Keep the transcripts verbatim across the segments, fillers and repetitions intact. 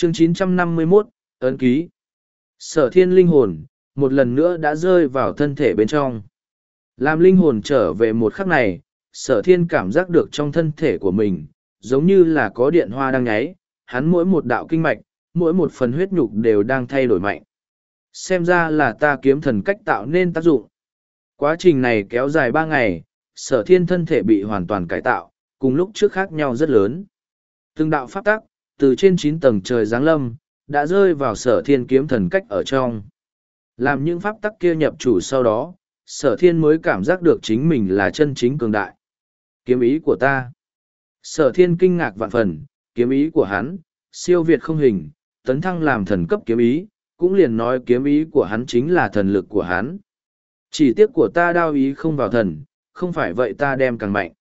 Chương chín trăm năm mươi mốt, ấn ký. Sở thiên linh hồn, một lần nữa đã rơi vào thân thể bên trong. Làm linh hồn trở về một khắc này, sở thiên cảm giác được trong thân thể của mình, giống như là có điện hoa đang nháy, hắn mỗi một đạo kinh mạch, mỗi một phần huyết nhục đều đang thay đổi mạnh. Xem ra là ta kiếm thần cách tạo nên tác dụng. Quá trình này kéo dài ba ngày, sở thiên thân thể bị hoàn toàn cải tạo, cùng lúc trước khác nhau rất lớn. Từng đạo pháp tắc, từ trên chín tầng trời giáng lâm, đã rơi vào sở thiên kiếm thần cách ở trong. Làm những pháp tắc kia nhập chủ sau đó, sở thiên mới cảm giác được chính mình là chân chính cường đại. Kiếm ý của ta. Sở thiên kinh ngạc vạn phần, kiếm ý của hắn, siêu việt không hình, tấn thăng làm thần cấp kiếm ý, cũng liền nói kiếm ý của hắn chính là thần lực của hắn. Chỉ tiếc của ta đao ý không vào thần, không phải vậy ta đem càng mạnh.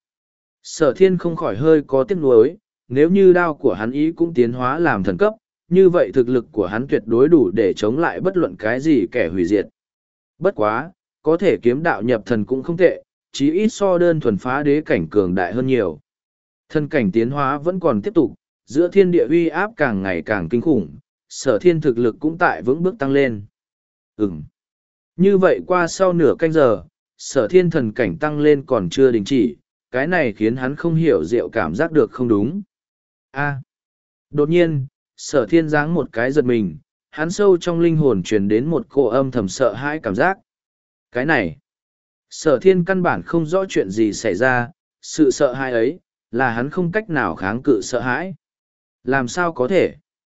Sở thiên không khỏi hơi có tiếc nuối, nếu như đao của hắn ý cũng tiến hóa làm thần cấp, như vậy thực lực của hắn tuyệt đối đủ để chống lại bất luận cái gì kẻ hủy diệt. Bất quá, có thể kiếm đạo nhập thần cũng không tệ, chí ít so đơn thuần phá đế cảnh cường đại hơn nhiều. Thân cảnh tiến hóa vẫn còn tiếp tục, giữa thiên địa uy áp càng ngày càng kinh khủng, sở thiên thực lực cũng tại vững bước tăng lên. Ừm. Như vậy qua sau nửa canh giờ, sở thiên thần cảnh tăng lên còn chưa đình chỉ, cái này khiến hắn không hiểu diệu cảm giác được không đúng. A. Đột nhiên, sở thiên giáng một cái giật mình, hắn sâu trong linh hồn truyền đến một cô âm thầm sợ hãi cảm giác. Cái này, sở thiên căn bản không rõ chuyện gì xảy ra, sự sợ hãi ấy, là hắn không cách nào kháng cự sợ hãi. Làm sao có thể?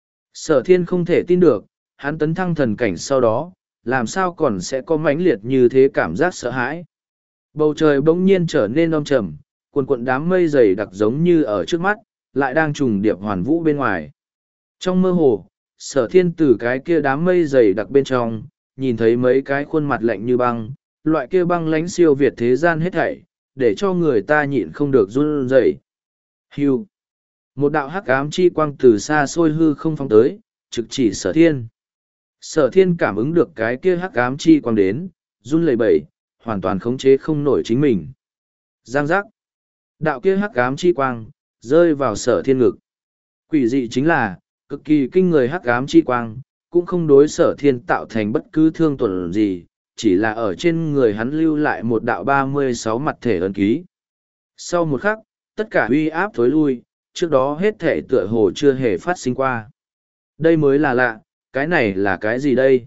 Sở thiên không thể tin được, hắn tấn thăng thần cảnh sau đó, làm sao còn sẽ có mãnh liệt như thế cảm giác sợ hãi. Bầu trời bỗng nhiên trở nên âm trầm, cuồn cuộn đám mây dày đặc giống như ở trước mắt, lại đang trùng điệp hoàn vũ bên ngoài. Trong mơ hồ, sở thiên từ cái kia đám mây dày đặc bên trong, nhìn thấy mấy cái khuôn mặt lạnh như băng, loại kia băng lánh siêu việt thế gian hết thảy, để cho người ta nhịn không được run rẩy. Hưu. Một đạo hắc ám chi quang từ xa xôi hư không phóng tới, trực chỉ sở thiên. Sở thiên cảm ứng được cái kia hắc ám chi quang đến, run lẩy bẩy, hoàn toàn khống chế không nổi chính mình. Giang giác. Đạo kia hắc ám chi quang, rơi vào sở thiên ngực. Quỷ dị chính là, cực kỳ kinh người hắc ám chi quang, cũng không đối sở thiên tạo thành bất cứ thương tổn gì, chỉ là ở trên người hắn lưu lại một đạo ba mươi sáu mặt thể ấn ký. Sau một khắc, tất cả uy áp thối lui, trước đó hết thể tựa hồ chưa hề phát sinh qua. Đây mới là lạ, cái này là cái gì đây?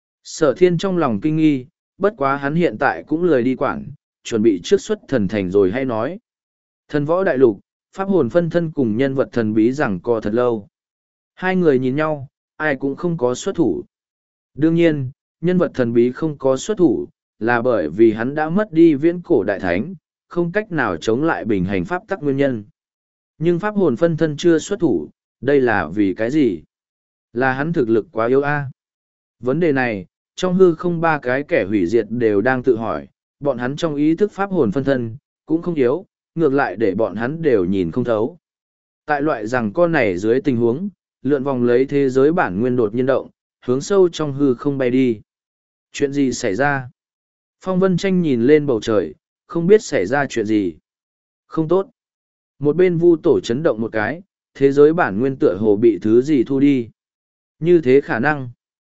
Sở thiên trong lòng kinh nghi, bất quá hắn hiện tại cũng lười đi quản, chuẩn bị trước xuất thần thành rồi hay nói. Thần võ đại lục, pháp hồn phân thân cùng nhân vật thần bí rằng co thật lâu. Hai người nhìn nhau, ai cũng không có xuất thủ. Đương nhiên, nhân vật thần bí không có xuất thủ, là bởi vì hắn đã mất đi viễn cổ đại thánh, không cách nào chống lại bình hành pháp tắc nguyên nhân. Nhưng pháp hồn phân thân chưa xuất thủ, đây là vì cái gì? Là hắn thực lực quá yếu a. Vấn đề này, trong hư không ba cái kẻ hủy diệt đều đang tự hỏi, bọn hắn trong ý thức pháp hồn phân thân, cũng không yếu, ngược lại để bọn hắn đều nhìn không thấu. Tại loại rằng con này dưới tình huống, lượn vòng lấy thế giới bản nguyên đột nhiên động, hướng sâu trong hư không bay đi. Chuyện gì xảy ra? Phong Vân Tranh nhìn lên bầu trời, không biết xảy ra chuyện gì. Không tốt. Một bên Vu Tổ chấn động một cái, thế giới bản nguyên tựa hồ bị thứ gì thu đi. Như thế khả năng.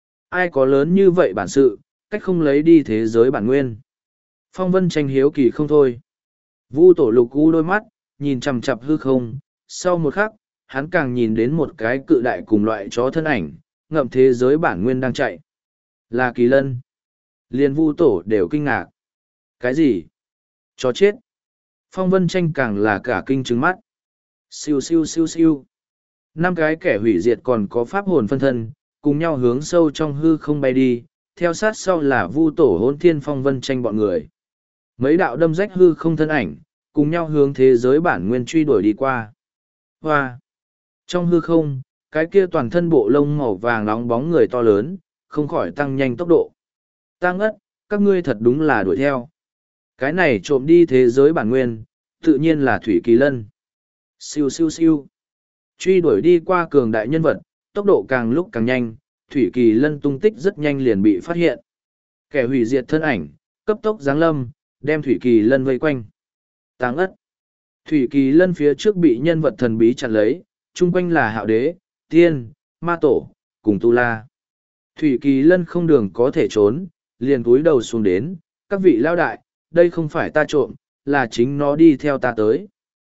Ai có lớn như vậy bản sự, cách không lấy đi thế giới bản nguyên. Phong Vân Tranh hiếu kỳ không thôi. Vu Tổ lục u đôi mắt, nhìn chằm chằm hư không, sau một khắc, hắn càng nhìn đến một cái cự đại cùng loại chó thân ảnh, ngậm thế giới bản nguyên đang chạy. Là Kỳ Lân. Liên Vu Tổ đều kinh ngạc. Cái gì? Chó chết. Phong Vân Tranh càng là cả kinh trứng mắt. Siêu siêu siêu siêu. Năm cái kẻ hủy diệt còn có pháp hồn phân thân, cùng nhau hướng sâu trong hư không bay đi, theo sát sau là Vu Tổ Hỗn Thiên Phong Vân Tranh bọn người. Mấy đạo đâm rách hư không thân ảnh, cùng nhau hướng thế giới bản nguyên truy đuổi đi qua. Hoa! Trong hư không, cái kia toàn thân bộ lông màu vàng nóng bóng người to lớn, không khỏi tăng nhanh tốc độ. Tăng ất, các ngươi thật đúng là đuổi theo. Cái này trộm đi thế giới bản nguyên, tự nhiên là Thủy Kỳ Lân. Siêu siêu siêu. Truy đuổi đi qua cường đại nhân vật, tốc độ càng lúc càng nhanh, Thủy Kỳ Lân tung tích rất nhanh liền bị phát hiện. Kẻ hủy diệt thân ảnh, cấp tốc giáng lâm, đem Thủy Kỳ Lân vây quanh. Tăng ất. Thủy Kỳ Lân phía trước bị nhân vật thần bí chặn lấy, chung quanh là Hạo Đế, Tiên, ma tổ, cùng tu la. Thủy Kỳ Lân không đường có thể trốn, liền cúi đầu xuống đến, các vị lao đại, đây không phải ta trộm, là chính nó đi theo ta tới.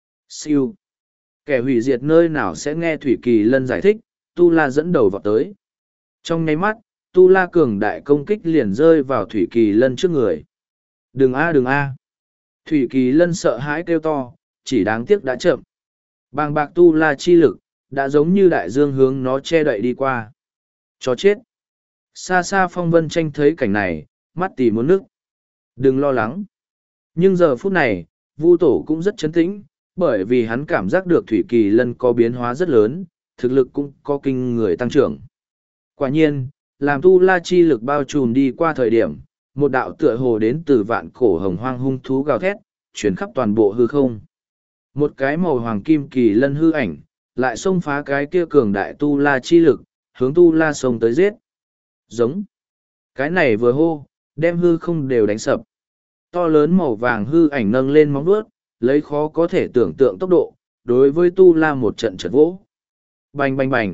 Siêu. Kẻ hủy diệt nơi nào sẽ nghe Thủy Kỳ Lân giải thích, tu la dẫn đầu vào tới. Trong nháy mắt, tu la cường đại công kích liền rơi vào Thủy Kỳ Lân trước người. Đừng a đừng a. Thủy Kỳ Lân sợ hãi kêu to, chỉ đáng tiếc đã chậm. Bàng bạc tu la chi lực, đã giống như đại dương hướng nó che đậy đi qua. Chó chết. Xa xa Phong Vân Tranh thấy cảnh này, mắt tì muốn nước. Đừng lo lắng. Nhưng giờ phút này, Vu Tổ cũng rất chấn tĩnh, bởi vì hắn cảm giác được Thủy Kỳ Lân có biến hóa rất lớn, thực lực cũng có kinh người tăng trưởng. Quả nhiên, làm tu la chi lực bao trùm đi qua thời điểm, một đạo tựa hồ đến từ vạn cổ hồng hoang hung thú gào thét, chuyển khắp toàn bộ hư không. Một cái màu hoàng kim kỳ lân hư ảnh, lại xông phá cái kia cường đại tu la chi lực, hướng tu la sông tới giết. Giống. Cái này vừa hô, đem hư không đều đánh sập. To lớn màu vàng hư ảnh nâng lên móng vuốt, lấy khó có thể tưởng tượng tốc độ, đối với tu la một trận chật vỗ. Bành bành bành.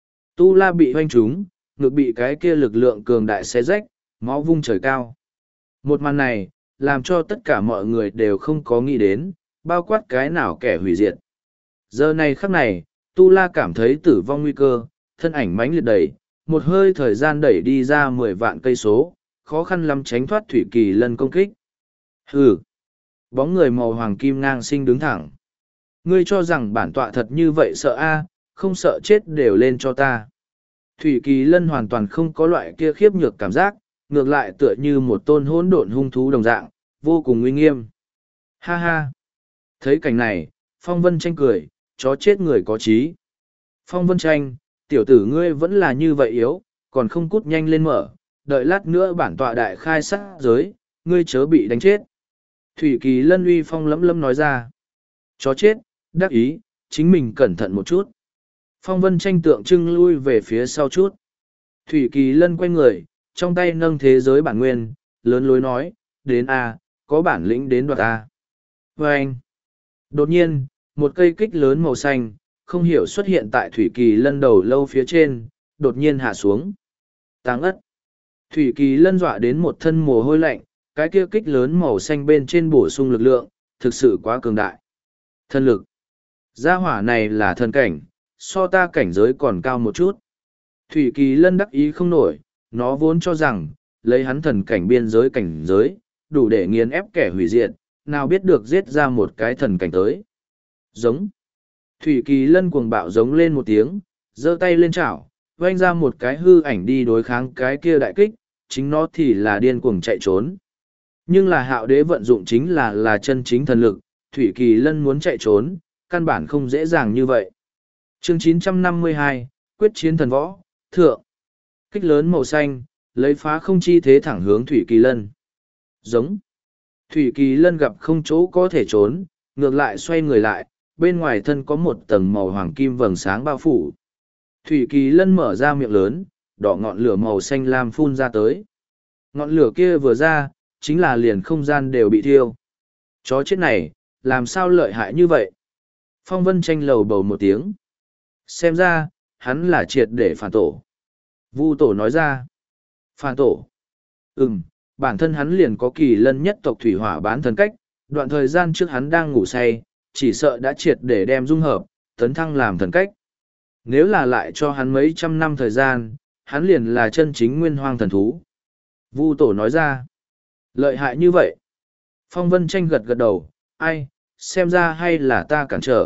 Tu la bị hoanh trúng, ngực bị cái kia lực lượng cường đại xé rách, máu vung trời cao. Một màn này, làm cho tất cả mọi người đều không có nghĩ đến, bao quát cái nào kẻ hủy diệt. Giờ này khắc này, Tu La cảm thấy tử vong nguy cơ, thân ảnh mãnh liệt đẩy, một hơi thời gian đẩy đi ra mười vạn cây số, khó khăn lắm tránh thoát Thủy Kỳ Lân công kích. Hừ! Bóng người màu hoàng kim ngang sinh đứng thẳng. Ngươi cho rằng bản tọa thật như vậy sợ a, không sợ chết đều lên cho ta. Thủy Kỳ Lân hoàn toàn không có loại kia khiếp nhược cảm giác, ngược lại tựa như một tôn hỗn độn hung thú đồng dạng, vô cùng uy nghiêm. Ha ha! Thấy cảnh này, Phong Vân Tranh cười, chó chết người có trí. Phong Vân Tranh, tiểu tử ngươi vẫn là như vậy yếu, còn không cút nhanh lên mở, đợi lát nữa bản tọa đại khai sát giới, ngươi chớ bị đánh chết. Thủy Kỳ Lân uy phong lấm lấm nói ra. Chó chết, đắc ý, chính mình cẩn thận một chút. Phong Vân Tranh tượng trưng lui về phía sau chút. Thủy Kỳ Lân quay người, trong tay nâng thế giới bản nguyên, lớn lối nói, đến A, có bản lĩnh đến đoạt A. Và anh, đột nhiên, một cây kích lớn màu xanh, không hiểu xuất hiện tại Thủy Kỳ Lân đầu lâu phía trên, đột nhiên hạ xuống. Táng ất. Thủy Kỳ Lân dọa đến một thân mồ hôi lạnh, cái kia kích lớn màu xanh bên trên bổ sung lực lượng, thực sự quá cường đại. Thân lực. Gia hỏa này là thần cảnh, so ta cảnh giới còn cao một chút. Thủy Kỳ Lân đắc ý không nổi, nó vốn cho rằng, lấy hắn thần cảnh biên giới cảnh giới, đủ để nghiền ép kẻ hủy diệt, nào biết được giết ra một cái thần cảnh tới. Giống. Thủy Kỳ Lân cuồng bạo giống lên một tiếng, giơ tay lên chảo, vanh ra một cái hư ảnh đi đối kháng cái kia đại kích, chính nó thì là điên cuồng chạy trốn. Nhưng là hạo đế vận dụng chính là là chân chính thần lực, Thủy Kỳ Lân muốn chạy trốn, căn bản không dễ dàng như vậy. Chương chín trăm năm mươi hai, Quyết chiến thần võ, thượng. Kích lớn màu xanh, lấy phá không chi thế thẳng hướng Thủy Kỳ Lân. Giống. Thủy Kỳ Lân gặp không chỗ có thể trốn, ngược lại xoay người lại, bên ngoài thân có một tầng màu hoàng kim vầng sáng bao phủ. Thủy Kỳ Lân mở ra miệng lớn, đỏ ngọn lửa màu xanh lam phun ra tới. Ngọn lửa kia vừa ra, chính là liền không gian đều bị thiêu. Chó chết này, làm sao lợi hại như vậy? Phong Vân Tranh lầu bầu một tiếng. Xem ra, hắn là triệt để phản tổ. Vu Tổ nói ra. Phản tổ. Ừm, bản thân hắn liền có Kỳ Lân nhất tộc thủy hỏa bán thần cách, đoạn thời gian trước hắn đang ngủ say, chỉ sợ đã triệt để đem dung hợp, tấn thăng làm thần cách. Nếu là lại cho hắn mấy trăm năm thời gian, hắn liền là chân chính nguyên hoang thần thú. Vu Tổ nói ra. Lợi hại như vậy. Phong Vân Tranh gật gật đầu, ai, xem ra hay là ta cản trở.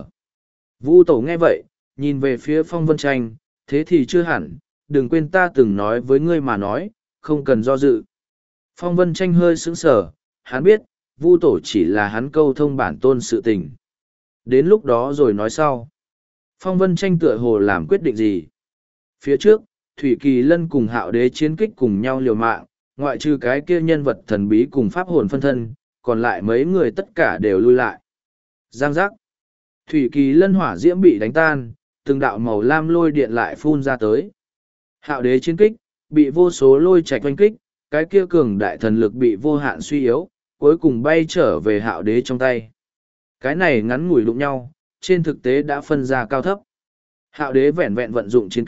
Vu Tổ nghe vậy, nhìn về phía Phong Vân Tranh, thế thì chưa hẳn, đừng quên ta từng nói với ngươi mà nói, không cần do dự. Phong Vân Tranh hơi sững sờ, hắn biết, Vu Tổ chỉ là hắn câu thông bản tôn sự tình. Đến lúc đó rồi nói sau. Phong Vân Tranh tựa hồ làm quyết định gì? Phía trước, Thủy Kỳ Lân cùng Hạo Đế chiến kích cùng nhau liều mạng, ngoại trừ cái kia nhân vật thần bí cùng pháp hồn phân thân, còn lại mấy người tất cả đều lui lại. Giang giác. Thủy Kỳ Lân hỏa diễm bị đánh tan, từng đạo màu lam lôi điện lại phun ra tới. Hạo Đế chiến kích, bị vô số lôi trạch oanh kích, cái kia cường đại thần lực bị vô hạn suy yếu, cuối cùng bay trở về Hạo Đế trong tay. Cái này ngắn ngủi đụng nhau, trên thực tế đã phân ra cao thấp. Hạo Đế vẹn vẹn vận dụng chiến kích,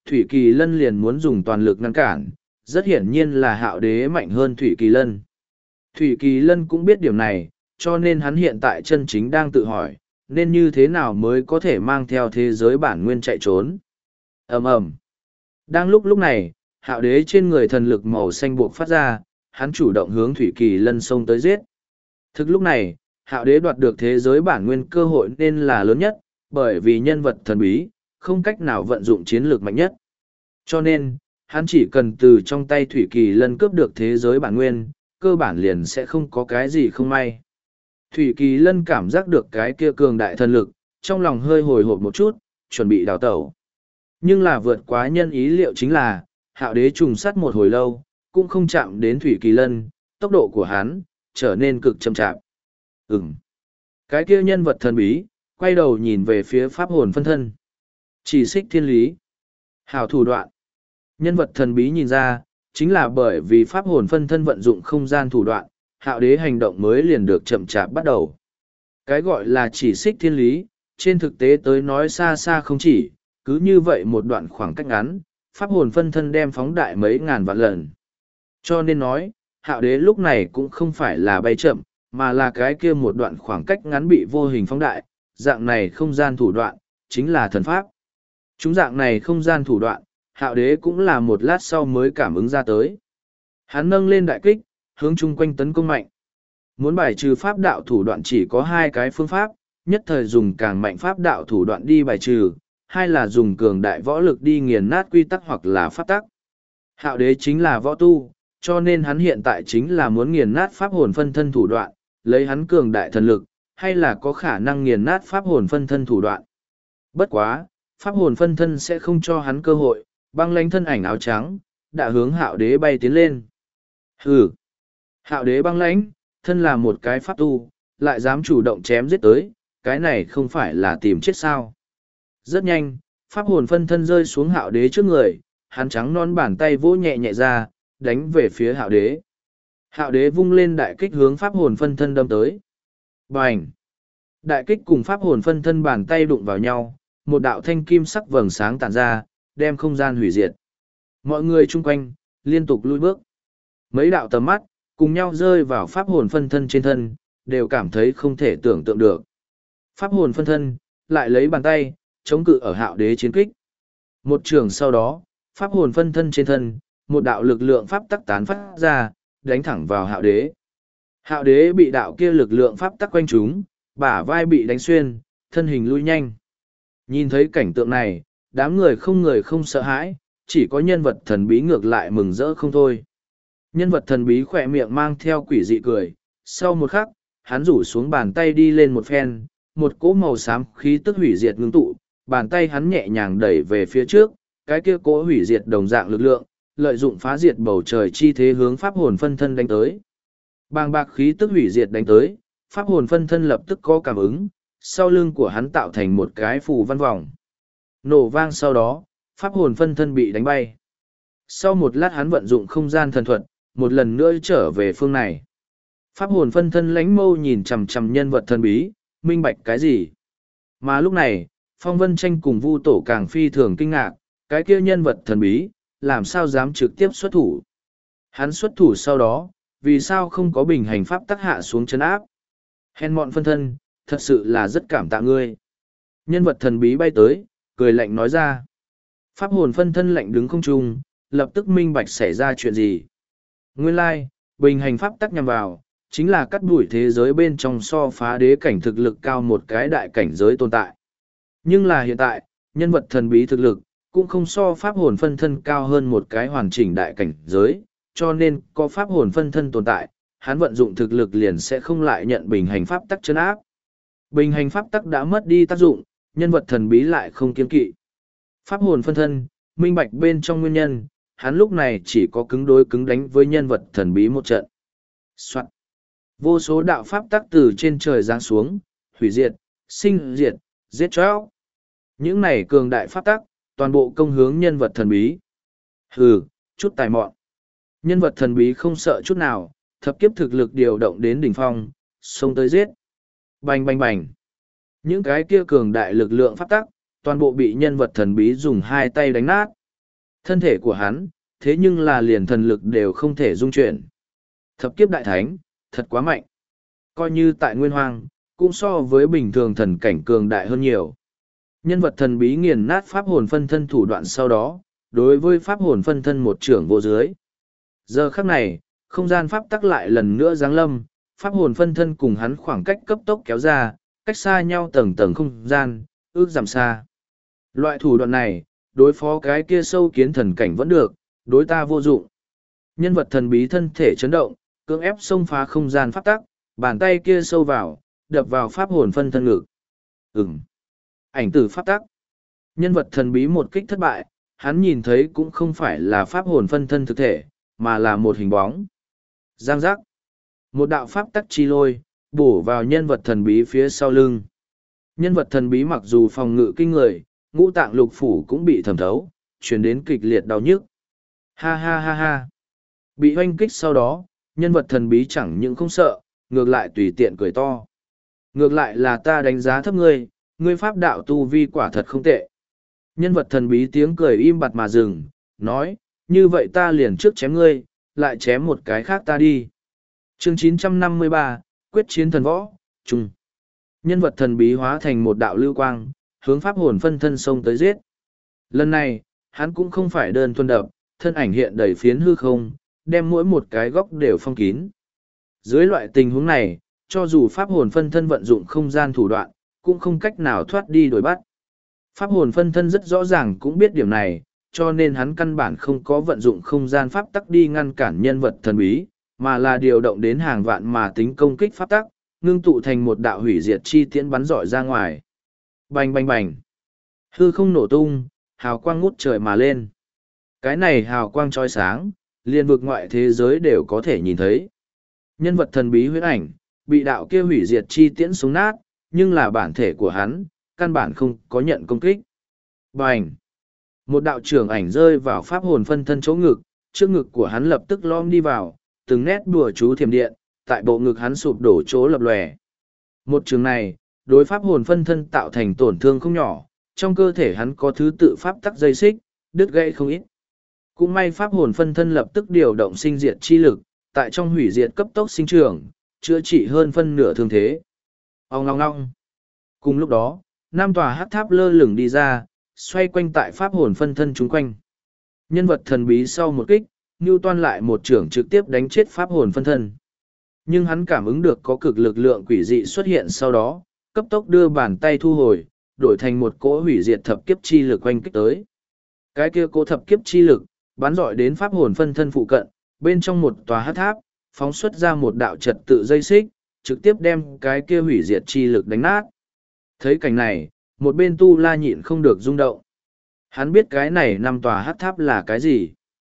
Thủy Kỳ Lân liền muốn dùng toàn lực ngăn cản, rất hiển nhiên là Hạo Đế mạnh hơn Thủy Kỳ Lân. Thủy Kỳ Lân cũng biết điểm này, cho nên hắn hiện tại chân chính đang tự hỏi, nên như thế nào mới có thể mang theo thế giới bản nguyên chạy trốn. Ầm ầm. Đang lúc lúc này, Hạo Đế trên người thần lực màu xanh buộc phát ra, hắn chủ động hướng Thủy Kỳ Lân xông tới giết. Thực lúc này, Hạo Đế đoạt được thế giới bản nguyên cơ hội nên là lớn nhất, bởi vì nhân vật thần bí, không cách nào vận dụng chiến lược mạnh nhất. Cho nên, hắn chỉ cần từ trong tay Thủy Kỳ Lân cướp được thế giới bản nguyên, cơ bản liền sẽ không có cái gì không may. Thủy Kỳ Lân cảm giác được cái kia cường đại thần lực, trong lòng hơi hồi hộp một chút, chuẩn bị đào tẩu. Nhưng là vượt quá nhân ý liệu chính là, Hạo Đế trùng sát một hồi lâu, cũng không chạm đến Thủy Kỳ Lân, tốc độ của hắn trở nên cực chậm chạp. Ừm. Cái kia nhân vật thần bí, quay đầu nhìn về phía pháp hồn phân thân. Chỉ xích thiên lý. Hảo thủ đoạn. Nhân vật thần bí nhìn ra, chính là bởi vì pháp hồn phân thân vận dụng không gian thủ đoạn, Hạo Đế hành động mới liền được chậm chạp bắt đầu. Cái gọi là chỉ xích thiên lý, trên thực tế tới nói xa xa không chỉ, cứ như vậy một đoạn khoảng cách ngắn, pháp hồn phân thân đem phóng đại mấy ngàn vạn lần. Cho nên nói, Hạo Đế lúc này cũng không phải là bay chậm, mà là cái kia một đoạn khoảng cách ngắn bị vô hình phóng đại, dạng này không gian thủ đoạn, chính là thần pháp. Chúng dạng này không gian thủ đoạn, Hạo Đế cũng là một lát sau mới cảm ứng ra tới. Hắn nâng lên đại kích, hướng chung quanh tấn công mạnh. Muốn bài trừ pháp đạo thủ đoạn chỉ có hai cái phương pháp, nhất thời dùng càng mạnh pháp đạo thủ đoạn đi bài trừ, hai là dùng cường đại võ lực đi nghiền nát quy tắc hoặc là pháp tắc. Hạo Đế chính là võ tu, cho nên hắn hiện tại chính là muốn nghiền nát pháp hồn phân thân thủ đoạn, lấy hắn cường đại thần lực, hay là có khả năng nghiền nát pháp hồn phân thân thủ đoạn. Bất quá, pháp hồn phân thân sẽ không cho hắn cơ hội, băng lãnh thân ảnh áo trắng, đã hướng Hạo Đế bay tiến lên. Hừ! Hạo Đế băng lãnh, thân là một cái pháp tu, lại dám chủ động chém giết tới, cái này không phải là tìm chết sao. Rất nhanh, pháp hồn phân thân rơi xuống Hạo Đế trước người, hắn trắng non bàn tay vỗ nhẹ nhẹ ra, đánh về phía Hạo Đế. Hạo Đế vung lên đại kích hướng pháp hồn phân thân đâm tới. Bành! Đại kích cùng pháp hồn phân thân bàn tay đụng vào nhau, một đạo thanh kim sắc vầng sáng tản ra, đem không gian hủy diệt. Mọi người chung quanh, liên tục lùi bước. Mấy đạo tầm mắt, cùng nhau rơi vào pháp hồn phân thân trên thân, đều cảm thấy không thể tưởng tượng được. Pháp hồn phân thân, lại lấy bàn tay, chống cự ở Hạo Đế chiến kích. Một trường sau đó, pháp hồn phân thân trên thân, một đạo lực lượng pháp tắc tán phát ra, đánh thẳng vào Hạo Đế. Hạo Đế bị đạo kia lực lượng pháp tắc quanh trúng, bả vai bị đánh xuyên, thân hình lui nhanh. Nhìn thấy cảnh tượng này, đám người không người không sợ hãi, chỉ có nhân vật thần bí ngược lại mừng rỡ không thôi. Nhân vật thần bí khỏe miệng mang theo quỷ dị cười, sau một khắc, hắn rủ xuống bàn tay đi lên một phen, một cỗ màu xám khí tức hủy diệt ngưng tụ, bàn tay hắn nhẹ nhàng đẩy về phía trước, cái kia cỗ hủy diệt đồng dạng lực lượng, lợi dụng phá diệt bầu trời chi thế hướng pháp hồn phân thân đánh tới. Bàng bạc khí tức hủy diệt đánh tới, pháp hồn phân thân lập tức có cảm ứng, sau lưng của hắn tạo thành một cái phù văn vòng. Nổ vang sau đó, pháp hồn phân thân bị đánh bay. Sau một lát hắn vận dụng không gian thần thuật, một lần nữa trở về phương này. Pháp hồn phân thân lánh mâu nhìn chằm chằm nhân vật thần bí, minh bạch cái gì. Mà lúc này, Phong Vân Tranh cùng Vu Tổ càng phi thường kinh ngạc, cái kia nhân vật thần bí, làm sao dám trực tiếp xuất thủ. Hắn xuất thủ sau đó, vì sao không có bình hành pháp tắc hạ xuống chân áp. Hèn mọn phân thân, thật sự là rất cảm tạ ngươi. Nhân vật thần bí bay tới, cười lạnh nói ra. Pháp hồn phân thân lạnh đứng không trung, lập tức minh bạch xảy ra chuyện gì. Nguyên lai, bình hành pháp tắc nhằm vào, chính là cắt đuổi thế giới bên trong so phá đế cảnh thực lực cao một cái đại cảnh giới tồn tại. Nhưng là hiện tại, nhân vật thần bí thực lực, cũng không so pháp hồn phân thân cao hơn một cái hoàn chỉnh đại cảnh giới, cho nên có pháp hồn phân thân tồn tại, hắn vận dụng thực lực liền sẽ không lại nhận bình hành pháp tắc chân áp. Bình hành pháp tắc đã mất đi tác dụng, nhân vật thần bí lại không kiên kỵ. Pháp hồn phân thân, minh bạch bên trong nguyên nhân, hắn lúc này chỉ có cứng đối cứng đánh với nhân vật thần bí một trận. Soạn. Vô số đạo pháp tắc từ trên trời giáng xuống, hủy diệt, sinh diệt, giết chóc. Những này cường đại pháp tắc, toàn bộ công hướng nhân vật thần bí. Hừ, chút tài mọn. Nhân vật thần bí không sợ chút nào, thập kiếp thực lực điều động đến đỉnh phong, xông tới giết. Bành bành bành. Những cái kia cường đại lực lượng pháp tắc, toàn bộ bị nhân vật thần bí dùng hai tay đánh nát. Thân thể của hắn, thế nhưng là liền thần lực đều không thể dung chuyển. Thập kiếp đại thánh, thật quá mạnh. Coi như tại nguyên hoang, cũng so với bình thường thần cảnh cường đại hơn nhiều. Nhân vật thần bí nghiền nát pháp hồn phân thân thủ đoạn sau đó, đối với pháp hồn phân thân một trưởng vô dưới. Giờ khắc này, không gian pháp tắc lại lần nữa giáng lâm, pháp hồn phân thân cùng hắn khoảng cách cấp tốc kéo ra, cách xa nhau tầng tầng không gian, ước giảm xa. Loại thủ đoạn này, đối phó cái kia sâu kiến thần cảnh vẫn được, đối ta vô dụng. Nhân vật thần bí thân thể chấn động, cưỡng ép xông phá không gian pháp tắc, bàn tay kia sâu vào, đập vào pháp hồn phân thân ngực. Ừm. Ảnh tử pháp tắc. Nhân vật thần bí một kích thất bại, hắn nhìn thấy cũng không phải là pháp hồn phân thân thực thể, mà là một hình bóng. Giang giác. Một đạo pháp tắc chi lôi, bổ vào nhân vật thần bí phía sau lưng. Nhân vật thần bí mặc dù phòng ngự kinh người, ngũ tạng lục phủ cũng bị thẩm thấu, chuyển đến kịch liệt đau nhức. Ha ha ha ha. Bị hoanh kích sau đó, nhân vật thần bí chẳng những không sợ, ngược lại tùy tiện cười to. Ngược lại là ta đánh giá thấp ngươi, ngươi pháp đạo tu vi quả thật không tệ. Nhân vật thần bí tiếng cười im bặt mà dừng, nói, như vậy ta liền trước chém ngươi, lại chém một cái khác ta đi. Chương chín trăm năm mươi ba, Quyết chiến thần võ, Trung. Nhân vật thần bí hóa thành một đạo lưu quang, hướng pháp hồn phân thân xông tới giết. Lần này, hắn cũng không phải đơn thuần đập, thân ảnh hiện đầy phiến hư không, đem mỗi một cái góc đều phong kín. Dưới loại tình huống này, cho dù pháp hồn phân thân vận dụng không gian thủ đoạn, cũng không cách nào thoát đi đuổi bắt. Pháp hồn phân thân rất rõ ràng cũng biết điểm này, cho nên hắn căn bản không có vận dụng không gian pháp tắc đi ngăn cản nhân vật thần bí, mà là điều động đến hàng vạn mà tính công kích pháp tắc, ngưng tụ thành một đạo hủy diệt chi tiễn bắn rọi ra ngoài. Bành bành bành. Hư không nổ tung, hào quang ngút trời mà lên. Cái này hào quang trói sáng, liên vực ngoại thế giới đều có thể nhìn thấy. Nhân vật thần bí huyết ảnh, bị đạo kia hủy diệt chi tiễn xuống nát, nhưng là bản thể của hắn, căn bản không có nhận công kích. Bành! Một đạo trưởng ảnh rơi vào pháp hồn phân thân chỗ ngực, trước ngực của hắn lập tức lom đi vào, từng nét đùa chú thiểm điện, tại bộ ngực hắn sụp đổ chỗ lập lòe. Một trường này, đối pháp hồn phân thân tạo thành tổn thương không nhỏ, trong cơ thể hắn có thứ tự pháp tắc dây xích, đứt gãy không ít. Cũng may pháp hồn phân thân lập tức điều động sinh diệt chi lực, tại trong hủy diệt cấp tốc sinh trưởng, chữa trị hơn phân nửa thương thế. Ông ngong ngong. Cùng lúc đó, năm tòa hắc tháp lơ lửng đi ra, xoay quanh tại pháp hồn phân thân chúng quanh. Nhân vật thần bí sau một kích, Newton lại một trưởng trực tiếp đánh chết pháp hồn phân thân. Nhưng hắn cảm ứng được có cực lực lượng quỷ dị xuất hiện sau đó, cấp tốc đưa bàn tay thu hồi, đổi thành một cỗ hủy diệt thập kiếp chi lực quanh kích tới. Cái kia cỗ thập kiếp chi lực, bắn rọi đến pháp hồn phân thân phụ cận, bên trong một tòa hắc tháp, phóng xuất ra một đạo trật tự dây xích, trực tiếp đem cái kia hủy diệt chi lực đánh nát. Thấy cảnh này, một bên tu la nhịn không được rung động. Hắn biết cái này năm tòa hắc tháp là cái gì?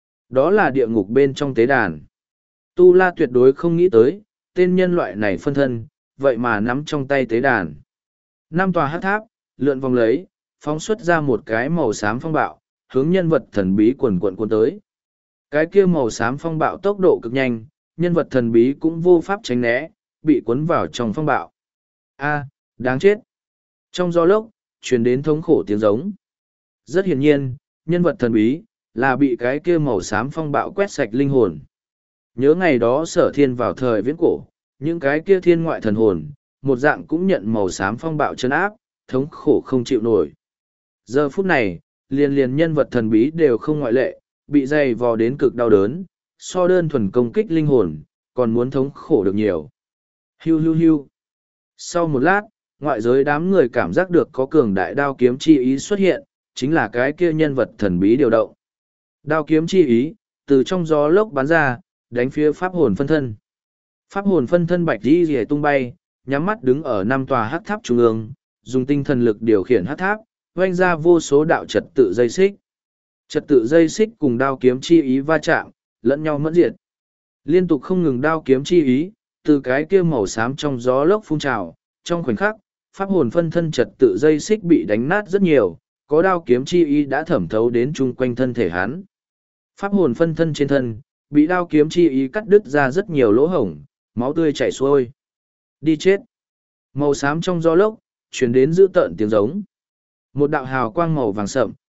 Đó là địa ngục bên trong tế đàn. Tu la tuyệt đối không nghĩ tới, tên nhân loại này phân thân, vậy mà nắm trong tay tế đàn. Năm tòa hắc tháp, lượn vòng lấy, phóng xuất ra một cái màu xám phong bạo, hướng nhân vật thần bí quần quận cuốn tới. Cái kia màu xám phong bạo tốc độ cực nhanh, nhân vật thần bí cũng vô pháp tránh né, bị cuốn vào trong phong bạo. A, đáng chết. Trong gió lốc, truyền đến thống khổ tiếng giống. Rất hiển nhiên, nhân vật thần bí, là bị cái kia màu xám phong bạo quét sạch linh hồn. Nhớ ngày đó sở thiên vào thời viễn cổ, những cái kia thiên ngoại thần hồn, một dạng cũng nhận màu xám phong bạo chấn áp, thống khổ không chịu nổi. Giờ phút này, liền liền nhân vật thần bí đều không ngoại lệ, bị dày vò đến cực đau đớn, so đơn thuần công kích linh hồn, còn muốn thống khổ được nhiều. Hiu hiu hiu. Sau một lát, ngoại giới đám người cảm giác được có cường đại đao kiếm chi ý xuất hiện, chính là cái kia nhân vật thần bí điều động. Đao kiếm chi ý, từ trong gió lốc bắn ra, đánh phía pháp hồn phân thân. Pháp hồn phân thân bạch đi rìa tung bay, nhắm mắt đứng ở năm tòa hắc tháp trung ương, dùng tinh thần lực điều khiển hắc tháp, oanh ra vô số đạo trật tự dây xích. Trật tự dây xích cùng đao kiếm chi ý va chạm, lẫn nhau mẫn diệt. Liên tục không ngừng đao kiếm chi ý, từ cái kia màu xám trong gió lốc phun trào, trong khoảnh khắc, pháp hồn phân thân trật tự dây xích bị đánh nát rất nhiều, có đao kiếm chi ý đã thẩm thấu đến chung quanh thân thể hắn. Pháp hồn phân thân trên thân, bị đao kiếm chi ý cắt đứt ra rất nhiều lỗ hổng, máu tươi chảy xuôi. Đi chết! Màu xám trong gió lốc, truyền đến dữ tợn tiếng giống. Một đạo hào quang màu vàng sậm,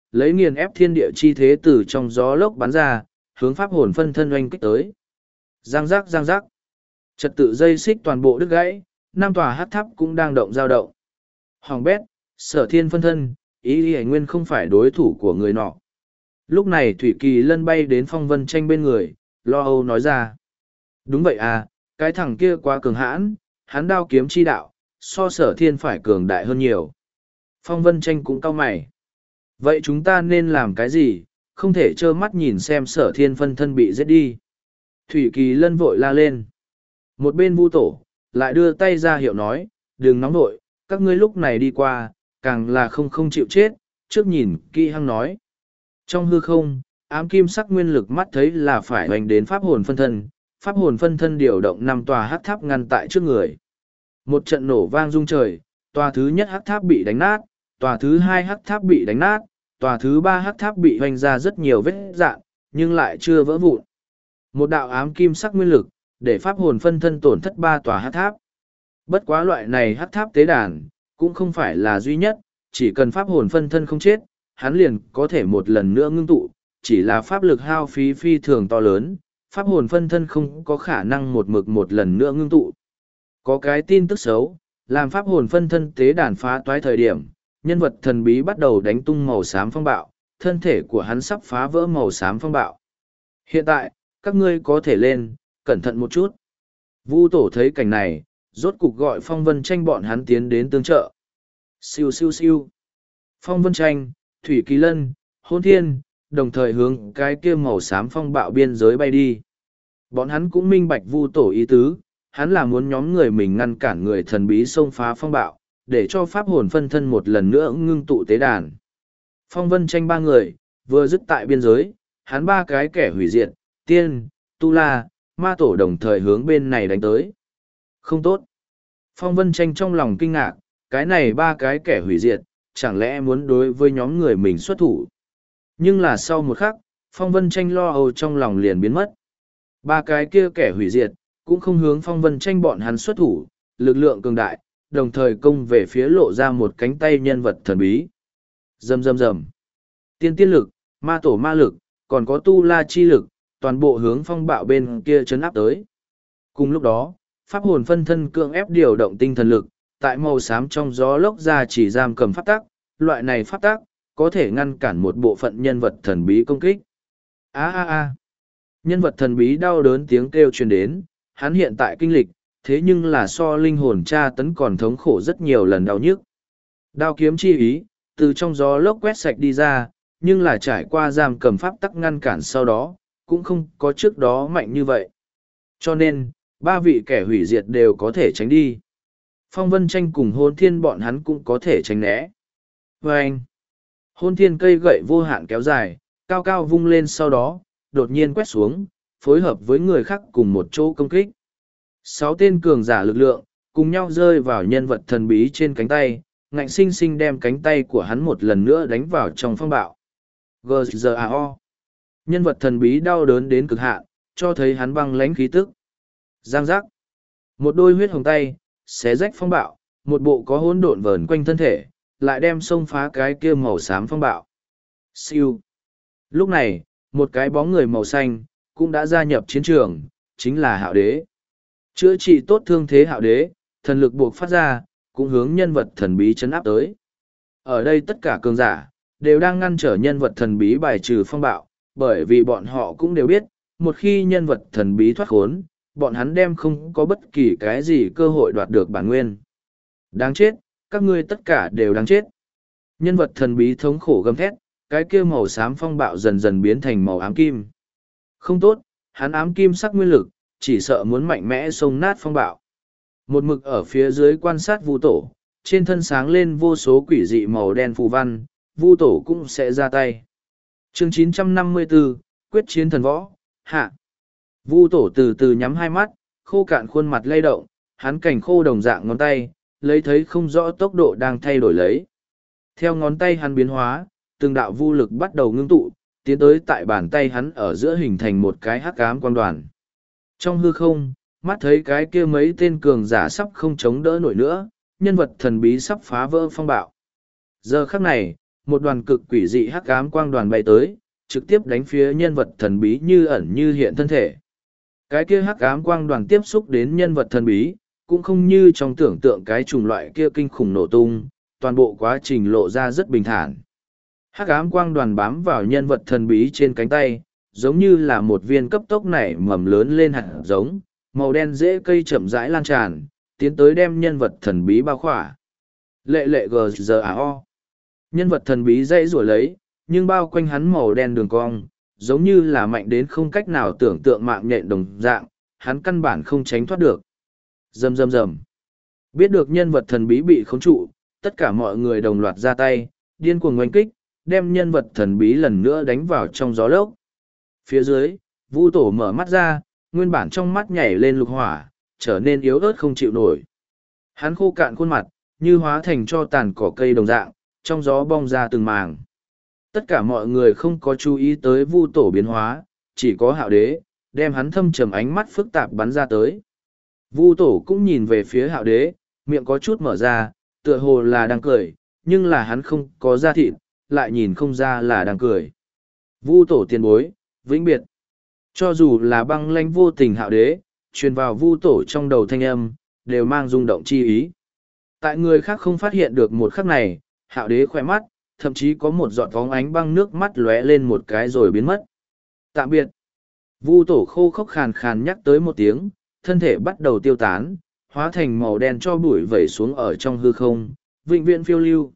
lấy nghiền ép thiên địa chi thế từ trong gió lốc bắn ra, hướng pháp hồn phân thân oanh kích tới. Giang giác giang giác. Trật tự dây xích toàn bộ đứt gãy, năm tòa hát tháp cũng đang động dao động. Hoàng bét, Sở Thiên phân thân, ý ý nguyên không phải đối thủ của người nọ. Lúc này Thủy Kỳ Lân bay đến Phong Vân Tranh bên người, lo âu nói ra. Đúng vậy à, cái thằng kia quá cường hãn, hắn đao kiếm chi đạo, so Sở Thiên phải cường đại hơn nhiều. Phong Vân Tranh cũng cau mày. Vậy chúng ta nên làm cái gì, không thể trơ mắt nhìn xem Sở Thiên phân thân bị giết đi. Thủy Kỳ Lân vội la lên. Một bên Vu Tổ, lại đưa tay ra hiệu nói, đừng nóng vội, các ngươi lúc này đi qua, càng là không không chịu chết, trước nhìn kỹ hăng nói. Trong hư không, ám kim sắc nguyên lực mắt thấy là phải hoành đến pháp hồn phân thân, pháp hồn phân thân điều động năm tòa hắc tháp ngăn tại trước người. Một trận nổ vang rung trời, tòa thứ nhất hắc tháp bị đánh nát, tòa thứ hai hắc tháp bị đánh nát, tòa thứ ba hắc tháp bị hoành ra rất nhiều vết dạn, nhưng lại chưa vỡ vụn. Một đạo ám kim sắc nguyên lực, để pháp hồn phân thân tổn thất ba tòa hắc tháp. Bất quá loại này hắc tháp tế đàn, cũng không phải là duy nhất, chỉ cần pháp hồn phân thân không chết, hắn liền có thể một lần nữa ngưng tụ, chỉ là pháp lực hao phí phi thường to lớn, pháp hồn phân thân không có khả năng một mực một lần nữa ngưng tụ. Có cái tin tức xấu, làm pháp hồn phân thân tế đàn phá toái thời điểm, nhân vật thần bí bắt đầu đánh tung màu xám phong bạo, thân thể của hắn sắp phá vỡ màu xám phong bạo. Hiện tại, các ngươi có thể lên, cẩn thận một chút. Vu Tổ thấy cảnh này, rốt cục gọi Phong Vân Tranh bọn hắn tiến đến tương trợ. Siêu siêu siêu. Phong Vân Tranh, Thủy Kỳ Lân, Hôn Thiên, đồng thời hướng cái kia màu xám phong bạo biên giới bay đi. Bọn hắn cũng minh bạch Vu Tổ ý tứ, hắn là muốn nhóm người mình ngăn cản người thần bí xông phá phong bạo, để cho pháp hồn phân thân một lần nữa ngưng tụ tế đàn. Phong Vân Tranh ba người, vừa dứt tại biên giới, hắn ba cái kẻ hủy diệt, tiên, tu la, ma tổ đồng thời hướng bên này đánh tới. Không tốt. Phong Vân Tranh trong lòng kinh ngạc, cái này ba cái kẻ hủy diệt, chẳng lẽ muốn đối với nhóm người mình xuất thủ. Nhưng là sau một khắc, Phong Vân Tranh lo âu trong lòng liền biến mất. Ba cái kia kẻ hủy diệt, cũng không hướng Phong Vân Tranh bọn hắn xuất thủ, lực lượng cường đại, đồng thời công về phía lộ ra một cánh tay nhân vật thần bí. Rầm rầm rầm. Tiên tiên lực, ma tổ ma lực, còn có tu la chi lực, toàn bộ hướng phong bạo bên kia chấn áp tới. Cùng lúc đó, pháp hồn phân thân cưỡng ép điều động tinh thần lực, tại màu xám trong gió lốc ra chỉ giam cầm pháp tắc, loại này pháp tắc có thể ngăn cản một bộ phận nhân vật thần bí công kích. A a a. Nhân vật thần bí đau đớn tiếng kêu truyền đến, hắn hiện tại kinh lịch, thế nhưng là so linh hồn tra tấn còn thống khổ rất nhiều lần đau nhức. Đao kiếm chi ý, từ trong gió lốc quét sạch đi ra, nhưng là trải qua giam cầm pháp tắc ngăn cản sau đó, cũng không có trước đó mạnh như vậy. Cho nên, ba vị kẻ hủy diệt đều có thể tránh đi. Phong Vân Tranh cùng Hôn Thiên bọn hắn cũng có thể tránh né. Và anh, Hôn Thiên cây gậy vô hạn kéo dài, cao cao vung lên sau đó, đột nhiên quét xuống, phối hợp với người khác cùng một chỗ công kích. Sáu tên cường giả lực lượng, cùng nhau rơi vào nhân vật thần bí trên cánh tay, ngạnh sinh sinh đem cánh tay của hắn một lần nữa đánh vào trong phong bạo. giê giê a o. Nhân vật thần bí đau đớn đến cực hạn, cho thấy hắn băng lãnh khí tức. Giang giác. Một đôi huyết hồng tay, xé rách phong bạo, một bộ có hỗn độn vờn quanh thân thể, lại đem xông phá cái kia màu xám phong bạo. Siêu. Lúc này, một cái bóng người màu xanh, cũng đã gia nhập chiến trường, chính là Hạo Đế. Chữa trị tốt thương thế Hạo Đế, thần lực buộc phát ra, cũng hướng nhân vật thần bí chấn áp tới. Ở đây tất cả cường giả, đều đang ngăn trở nhân vật thần bí bài trừ phong bạo, bởi vì bọn họ cũng đều biết, một khi nhân vật thần bí thoát khốn, bọn hắn đem không có bất kỳ cái gì cơ hội đoạt được bản nguyên. Đáng chết, các ngươi tất cả đều đáng chết. Nhân vật thần bí thống khổ gầm thét, cái kia màu xám phong bạo dần dần biến thành màu ám kim. Không tốt, hắn ám kim sắc nguyên lực, chỉ sợ muốn mạnh mẽ xông nát phong bạo. Một mực ở phía dưới quan sát Vu Tổ, trên thân sáng lên vô số quỷ dị màu đen phù văn, Vu Tổ cũng sẽ ra tay. Chương chín trăm năm mươi tư, Quyết chiến thần võ, hạ. Vu Tổ từ từ nhắm hai mắt, khô cạn khuôn mặt lay động, hắn cảnh khô đồng dạng ngón tay, lấy thấy không rõ tốc độ đang thay đổi lấy. Theo ngón tay hắn biến hóa, từng đạo vu lực bắt đầu ngưng tụ, tiến tới tại bàn tay hắn ở giữa hình thành một cái hắc ám quang đoàn. Trong hư không, mắt thấy cái kia mấy tên cường giả sắp không chống đỡ nổi nữa, nhân vật thần bí sắp phá vỡ phong bạo. Giờ khắc này, một đoàn cực quỷ dị hắc ám quang đoàn bay tới, trực tiếp đánh phía nhân vật thần bí như ẩn như hiện thân thể. Cái kia hắc ám quang đoàn tiếp xúc đến nhân vật thần bí, cũng không như trong tưởng tượng cái chủng loại kia kinh khủng nổ tung, toàn bộ quá trình lộ ra rất bình thản. Hắc ám quang đoàn bám vào nhân vật thần bí trên cánh tay, giống như là một viên cấp tốc nảy mầm lớn lên hạt giống, màu đen rễ cây chậm rãi lan tràn, tiến tới đem nhân vật thần bí bao khỏa. Lệ lệ gờ giờ à o. Nhân vật thần bí dãy rủa lấy, nhưng bao quanh hắn màu đen đường cong, giống như là mạnh đến không cách nào tưởng tượng mạng nhện đồng dạng, hắn căn bản không tránh thoát được. Rầm rầm rầm. Biết được nhân vật thần bí bị khống trụ, tất cả mọi người đồng loạt ra tay, điên cuồng oanh kích, đem nhân vật thần bí lần nữa đánh vào trong gió lốc. Phía dưới, Vu Tổ mở mắt ra, nguyên bản trong mắt nhảy lên lục hỏa, trở nên yếu ớt không chịu nổi. Hắn khô cạn khuôn mặt, như hóa thành cho tàn cỏ cây đồng dạng, trong gió bong ra từng màng. Tất cả mọi người không có chú ý tới Vu Tổ biến hóa, chỉ có Hạo Đế, đem hắn thâm trầm ánh mắt phức tạp bắn ra tới. Vu Tổ cũng nhìn về phía Hạo Đế, miệng có chút mở ra, tựa hồ là đang cười, nhưng là hắn không có da thịt, lại nhìn không ra là đang cười. Vu Tổ tiền bối, vĩnh biệt. Cho dù là băng lãnh vô tình Hạo Đế, truyền vào Vu Tổ trong đầu thanh âm, đều mang rung động chi ý. Tại người khác không phát hiện được một khắc này, Hạo Đế khỏe mắt, thậm chí có một giọt vóng ánh băng nước mắt lóe lên một cái rồi biến mất. Tạm biệt. Vu Tổ khô khốc khàn khàn nhắc tới một tiếng, thân thể bắt đầu tiêu tán, hóa thành màu đen cho bụi vẩy xuống ở trong hư không, vĩnh viễn phiêu lưu.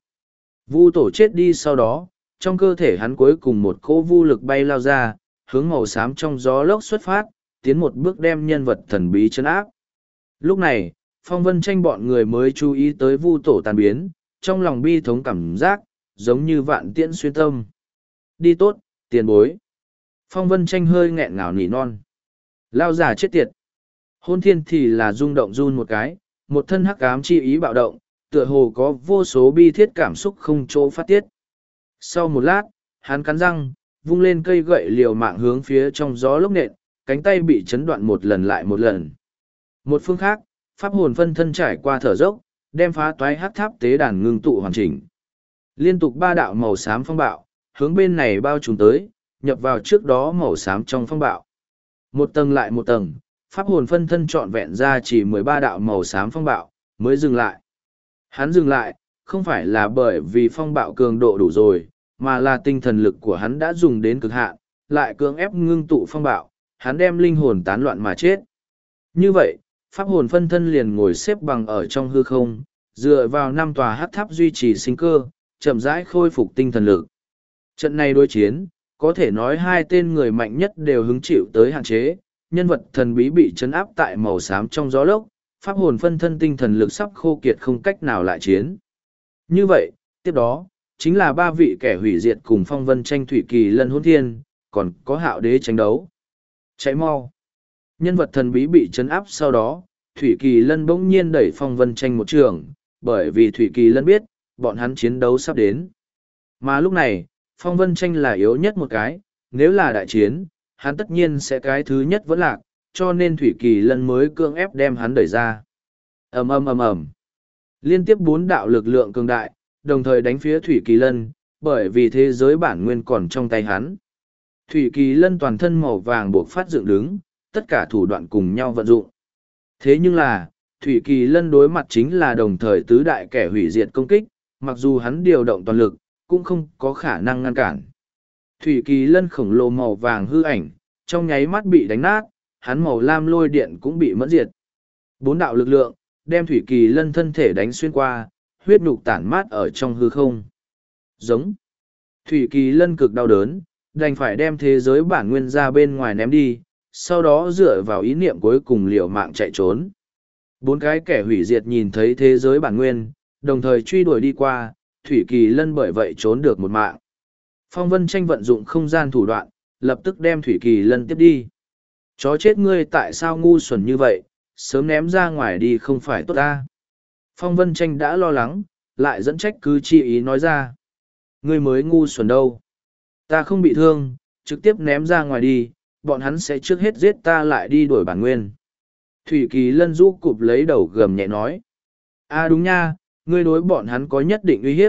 Vu Tổ chết đi sau đó, trong cơ thể hắn cuối cùng một cỗ vu lực bay lao ra, hướng màu xám trong gió lốc xuất phát, tiến một bước đem nhân vật thần bí chấn áp. Lúc này, Phong Vân Tranh bọn người mới chú ý tới Vu Tổ tàn biến, trong lòng bi thống cảm giác, giống như vạn tiễn xuyên tâm. Đi tốt, tiền bối. Phong Vân Tranh hơi nghẹn ngào nỉ non. Lao giả chết tiệt. Hôn thiên thì là rung động run một cái, một thân hắc ám chi ý bạo động, tựa hồ có vô số bi thiết cảm xúc không chỗ phát tiết. Sau một lát, hắn cắn răng, vung lên cây gậy liều mạng hướng phía trong gió lốc nện, cánh tay bị chấn đoạn một lần lại một lần. Một phương khác, pháp hồn phân thân trải qua thở dốc, đem phá toái hắc tháp tế đàn ngưng tụ hoàn chỉnh. Liên tục ba đạo màu xám phong bạo, hướng bên này bao trùm tới, nhập vào trước đó màu xám trong phong bạo. Một tầng lại một tầng, pháp hồn phân thân trọn vẹn ra chỉ mười ba đạo màu xám phong bạo, mới dừng lại. Hắn dừng lại, không phải là bởi vì phong bạo cường độ đủ rồi, mà là tinh thần lực của hắn đã dùng đến cực hạn, lại cưỡng ép ngưng tụ phong bạo, hắn đem linh hồn tán loạn mà chết. Như vậy, pháp hồn phân thân liền ngồi xếp bằng ở trong hư không, dựa vào năm tòa hắc tháp duy trì sinh cơ, chậm rãi khôi phục tinh thần lực. Trận này đối chiến, có thể nói hai tên người mạnh nhất đều hứng chịu tới hạn chế, nhân vật thần bí bị chấn áp tại màu xám trong gió lốc, pháp hồn phân thân tinh thần lực sắp khô kiệt không cách nào lại chiến. Như vậy, tiếp đó, chính là ba vị kẻ hủy diệt cùng Phong Vân Tranh Thủy Kỳ Lân Hỗn Thiên, còn có Hạo Đế tranh đấu. Cháy mau. Nhân vật thần bí bị chấn áp sau đó, Thủy Kỳ Lân bỗng nhiên đẩy Phong Vân Tranh một trường, bởi vì Thủy Kỳ Lân biết, bọn hắn chiến đấu sắp đến. Mà lúc này, Phong Vân Tranh là yếu nhất một cái, nếu là đại chiến, hắn tất nhiên sẽ cái thứ nhất vẫn lạc, cho nên Thủy Kỳ Lân mới cưỡng ép đem hắn đẩy ra. Ầm ầm ầm ầm. Liên tiếp bốn đạo lực lượng cường đại, đồng thời đánh phía Thủy Kỳ Lân, bởi vì thế giới bản nguyên còn trong tay hắn. Thủy Kỳ Lân toàn thân màu vàng buộc phát dựng đứng, tất cả thủ đoạn cùng nhau vận dụng. Thế nhưng là, Thủy Kỳ Lân đối mặt chính là đồng thời tứ đại kẻ hủy diệt công kích, mặc dù hắn điều động toàn lực, cũng không có khả năng ngăn cản. Thủy Kỳ Lân khổng lồ màu vàng hư ảnh, trong nháy mắt bị đánh nát, hắn màu lam lôi điện cũng bị mẫn diệt. Bốn đạo lực lượng, đem Thủy Kỳ Lân thân thể đánh xuyên qua, huyết nhục tản mát ở trong hư không. Giống. Thủy Kỳ Lân cực đau đớn, đành phải đem thế giới bản nguyên ra bên ngoài ném đi, sau đó dựa vào ý niệm cuối cùng liều mạng chạy trốn. Bốn cái kẻ hủy diệt nhìn thấy thế giới bản nguyên, đồng thời truy đuổi đi qua, Thủy Kỳ Lân bởi vậy trốn được một mạng. Phong Vân Tranh vận dụng không gian thủ đoạn, lập tức đem Thủy Kỳ Lân tiếp đi. Chó chết ngươi tại sao ngu xuẩn như vậy, sớm ném ra ngoài đi không phải tốt ta. Phong Vân Tranh đã lo lắng, lại dẫn trách cứ chi ý nói ra. Ngươi mới ngu xuẩn đâu. Ta không bị thương, trực tiếp ném ra ngoài đi, bọn hắn sẽ trước hết giết ta lại đi đuổi bản nguyên. Thủy Kỳ Lân rũ cụp lấy đầu gầm nhẹ nói. À đúng nha, ngươi đối bọn hắn có nhất định uy hiếp,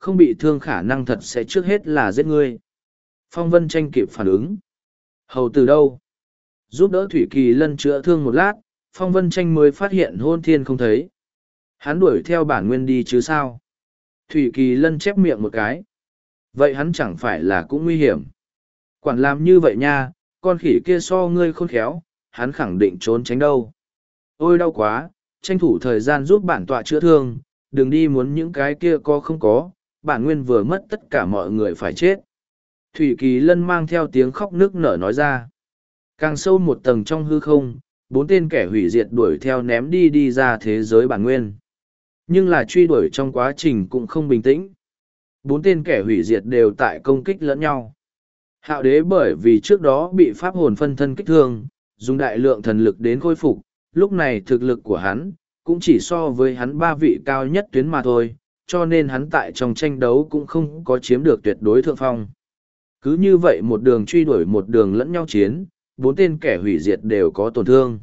không bị thương khả năng thật sẽ trước hết là giết ngươi. Phong Vân Tranh kịp phản ứng. Hầu từ đâu? Giúp đỡ Thủy Kỳ Lân chữa thương một lát, Phong Vân Tranh mới phát hiện Hôn Thiên không thấy. Hắn đuổi theo bản nguyên đi chứ sao? Thủy Kỳ Lân chép miệng một cái. Vậy hắn chẳng phải là cũng nguy hiểm. Quản làm như vậy nha, con khỉ kia so ngươi khôn khéo, hắn khẳng định trốn tránh đâu. Ôi đau quá, tranh thủ thời gian giúp bản tọa chữa thương, đừng đi muốn những cái kia có không có, bản nguyên vừa mất tất cả mọi người phải chết. Thủy Kỳ Lân mang theo tiếng khóc nức nở nói ra. Càng sâu một tầng trong hư không, bốn tên kẻ hủy diệt đuổi theo ném đi đi ra thế giới bản nguyên. Nhưng là truy đuổi trong quá trình cũng không bình tĩnh. Bốn tên kẻ hủy diệt đều tại công kích lẫn nhau. Hạo đế bởi vì trước đó bị pháp hồn phân thân kích thương, dùng đại lượng thần lực đến khôi phục, lúc này thực lực của hắn, cũng chỉ so với hắn ba vị cao nhất tuyến mà thôi, cho nên hắn tại trong tranh đấu cũng không có chiếm được tuyệt đối thượng phong. Cứ như vậy một đường truy đuổi một đường lẫn nhau chiến, bốn tên kẻ hủy diệt đều có tổn thương.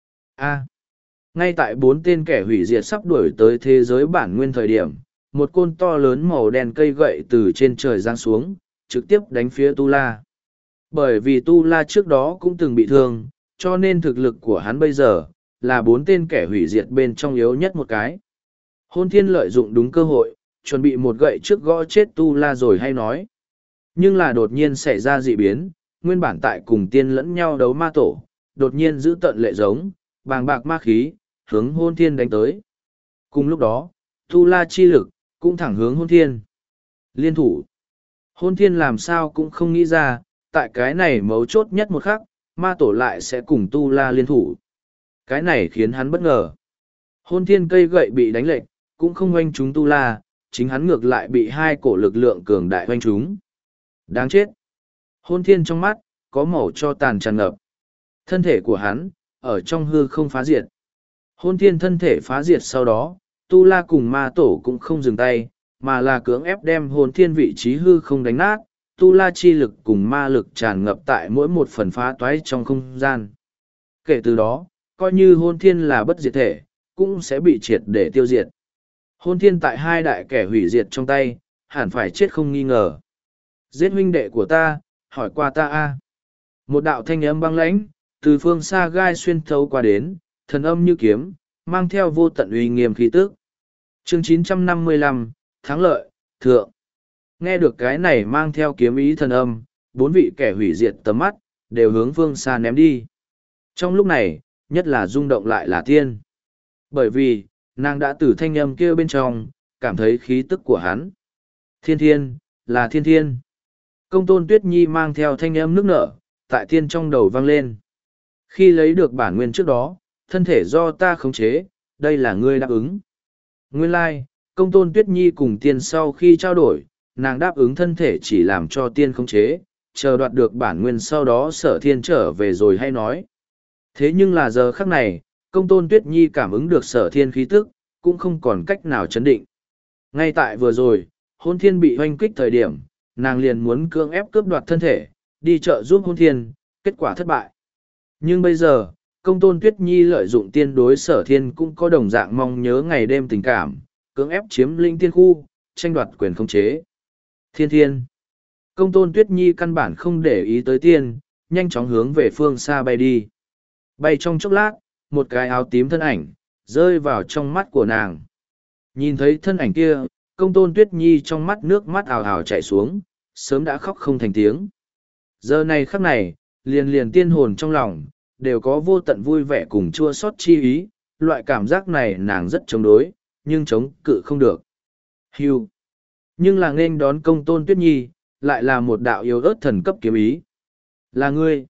A. Ngay tại bốn tên kẻ hủy diệt sắp đuổi tới thế giới bản nguyên thời điểm, một côn to lớn màu đen cây gậy từ trên trời giáng xuống, trực tiếp đánh phía Tu La. Bởi vì Tu La trước đó cũng từng bị thương, cho nên thực lực của hắn bây giờ, là bốn tên kẻ hủy diệt bên trong yếu nhất một cái. Hôn Thiên lợi dụng đúng cơ hội, chuẩn bị một gậy trước gõ chết Tu La rồi hay nói. Nhưng là đột nhiên xảy ra dị biến, nguyên bản tại cùng tiên lẫn nhau đấu ma tổ, đột nhiên giữ tận lệ giống, bàng bạc ma khí, hướng Hôn Thiên đánh tới. Cùng lúc đó, Tu La chi lực, cũng thẳng hướng Hôn Thiên. Liên thủ. Hôn Thiên làm sao cũng không nghĩ ra, tại cái này mấu chốt nhất một khắc, ma tổ lại sẽ cùng Tu La liên thủ. Cái này khiến hắn bất ngờ. Hôn Thiên cây gậy bị đánh lệch, cũng không oanh trúng Tu La, chính hắn ngược lại bị hai cổ lực lượng cường đại oanh trúng. Đáng chết. Hôn Thiên trong mắt, có màu cho tàn tràn ngập. Thân thể của hắn, ở trong hư không phá diệt. Hôn Thiên thân thể phá diệt sau đó, Tu La cùng ma tổ cũng không dừng tay, mà là cưỡng ép đem Hôn Thiên vị trí hư không đánh nát. Tu La chi lực cùng ma lực tràn ngập tại mỗi một phần phá toái trong không gian. Kể từ đó, coi như Hôn Thiên là bất diệt thể, cũng sẽ bị triệt để tiêu diệt. Hôn Thiên tại hai đại kẻ hủy diệt trong tay, hẳn phải chết không nghi ngờ. Giết huynh đệ của ta, hỏi qua ta a. Một đạo thanh âm băng lãnh, từ phương xa gai xuyên thấu qua đến, thần âm như kiếm, mang theo vô tận uy nghiêm khí tức. Chương chín trăm năm mươi lăm, Thắng lợi, Thượng. Nghe được cái này mang theo kiếm ý thần âm, bốn vị kẻ hủy diệt tầm mắt, đều hướng phương xa ném đi. Trong lúc này, nhất là rung động lại là tiên. Bởi vì, nàng đã từ thanh âm kia bên trong, cảm thấy khí tức của hắn. Thiên thiên, là thiên thiên. Công tôn Tuyết Nhi mang theo thanh âm nước nở, tại tiên trong đầu vang lên. Khi lấy được bản nguyên trước đó, thân thể do ta khống chế, đây là ngươi đáp ứng. Nguyên lai, like, công tôn Tuyết Nhi cùng tiên sau khi trao đổi, nàng đáp ứng thân thể chỉ làm cho tiên khống chế, chờ đoạt được bản nguyên sau đó sở thiên trở về rồi hay nói. Thế nhưng là giờ khắc này, công tôn Tuyết Nhi cảm ứng được sở thiên khí tức, cũng không còn cách nào chấn định. Ngay tại vừa rồi, Hôn Thiên bị hoanh kích thời điểm, nàng liền muốn cưỡng ép cướp đoạt thân thể, đi chợ giúp Hôn Thiên, kết quả thất bại. Nhưng bây giờ, công tôn Tuyết Nhi lợi dụng tiên đối sở thiên cũng có đồng dạng mong nhớ ngày đêm tình cảm, cưỡng ép chiếm lĩnh tiên khu, tranh đoạt quyền khống chế. Thiên thiên. Công tôn Tuyết Nhi căn bản không để ý tới tiên, nhanh chóng hướng về phương xa bay đi. Bay trong chốc lát, một cái áo tím thân ảnh, rơi vào trong mắt của nàng. Nhìn thấy thân ảnh kia, công tôn Tuyết Nhi trong mắt nước mắt ào ào chảy xuống, sớm đã khóc không thành tiếng. Giờ này khắc này, liền liền tiên hồn trong lòng, đều có vô tận vui vẻ cùng chua xót chi ý, loại cảm giác này nàng rất chống đối, nhưng chống cự không được. Hưu. Nhưng là nên đón công tôn Tuyết Nhi, lại là một đạo yếu ớt thần cấp kiếm ý. Là ngươi.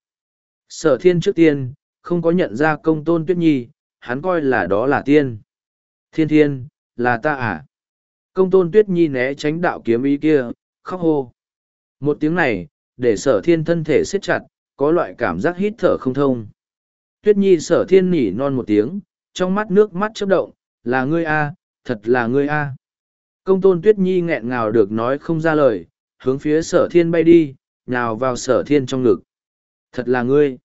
Sở thiên trước tiên, không có nhận ra công tôn Tuyết Nhi, hắn coi là đó là tiên. Thiên thiên, là ta à? Công tôn Tuyết Nhi né tránh đạo kiếm ý kia, khóc hô. Một tiếng này, để sở thiên thân thể siết chặt, có loại cảm giác hít thở không thông. Tuyết Nhi sở thiên nỉ non một tiếng, trong mắt nước mắt chớp động, là ngươi a, thật là ngươi a. Công tôn Tuyết Nhi nghẹn ngào được nói không ra lời, hướng phía sở thiên bay đi, nhào vào sở thiên trong ngực. Thật là ngươi.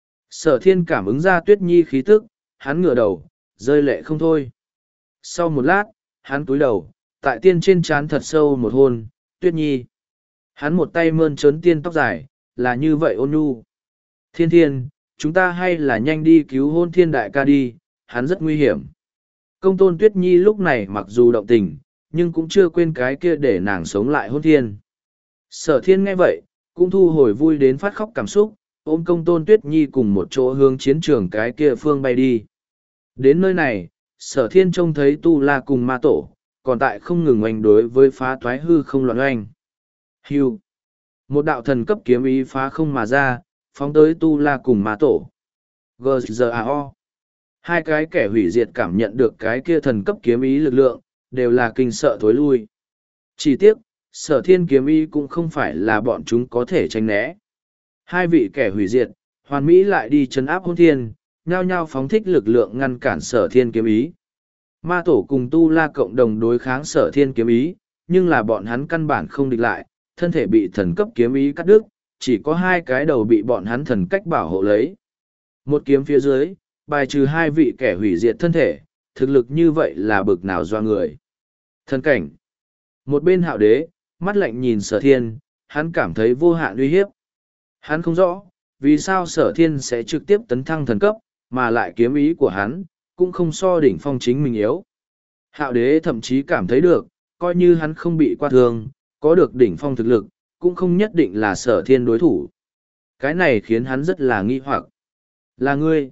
Sở thiên cảm ứng ra Tuyết Nhi khí tức, hắn ngửa đầu, rơi lệ không thôi. Sau một lát, hắn túi đầu, tại tiên trên trán thật sâu một hôn, Tuyết Nhi. Hắn một tay mơn trớn tiên tóc dài, là như vậy ôn nhu. Thiên thiên, chúng ta hay là nhanh đi cứu hôn thiên đại ca đi, hắn rất nguy hiểm. Công tôn Tuyết Nhi lúc này mặc dù động tình, nhưng cũng chưa quên cái kia để nàng sống lại hôn thiên. Sở thiên nghe vậy, cũng thu hồi vui đến phát khóc cảm xúc, ôm công tôn Tuyết Nhi cùng một chỗ hướng chiến trường cái kia phương bay đi. Đến nơi này, sở thiên trông thấy tu la cùng ma tổ, còn tại không ngừng oanh đối với phá toái hư không loạn oanh. Hưu. Một đạo thần cấp kiếm ý phá không mà ra, phóng tới tu la cùng ma tổ. giê giê a o. Hai cái kẻ hủy diệt cảm nhận được cái kia thần cấp kiếm ý lực lượng, đều là kinh sợ thối lui. Chỉ tiếc, sở thiên kiếm ý cũng không phải là bọn chúng có thể tránh né. Hai vị kẻ hủy diệt, hoàn mỹ lại đi chấn áp hôn thiên, nhao nhao phóng thích lực lượng ngăn cản sở thiên kiếm ý. Ma tổ cùng tu la cộng đồng đối kháng sở thiên kiếm ý, nhưng là bọn hắn căn bản không địch lại, thân thể bị thần cấp kiếm ý cắt đứt, chỉ có hai cái đầu bị bọn hắn thần cách bảo hộ lấy. Một kiếm phía dưới, bài trừ hai vị kẻ hủy diệt thân thể, thực lực như vậy là bực nào doa người. Thần cảnh. Một bên hạo đế, mắt lạnh nhìn sở thiên, hắn cảm thấy vô hạn uy hiếp. Hắn không rõ, vì sao sở thiên sẽ trực tiếp tấn thăng thần cấp, mà lại kiếm ý của hắn, cũng không so đỉnh phong chính mình yếu. Hạo đế thậm chí cảm thấy được, coi như hắn không bị qua thương, có được đỉnh phong thực lực, cũng không nhất định là sở thiên đối thủ. Cái này khiến hắn rất là nghi hoặc. Là ngươi.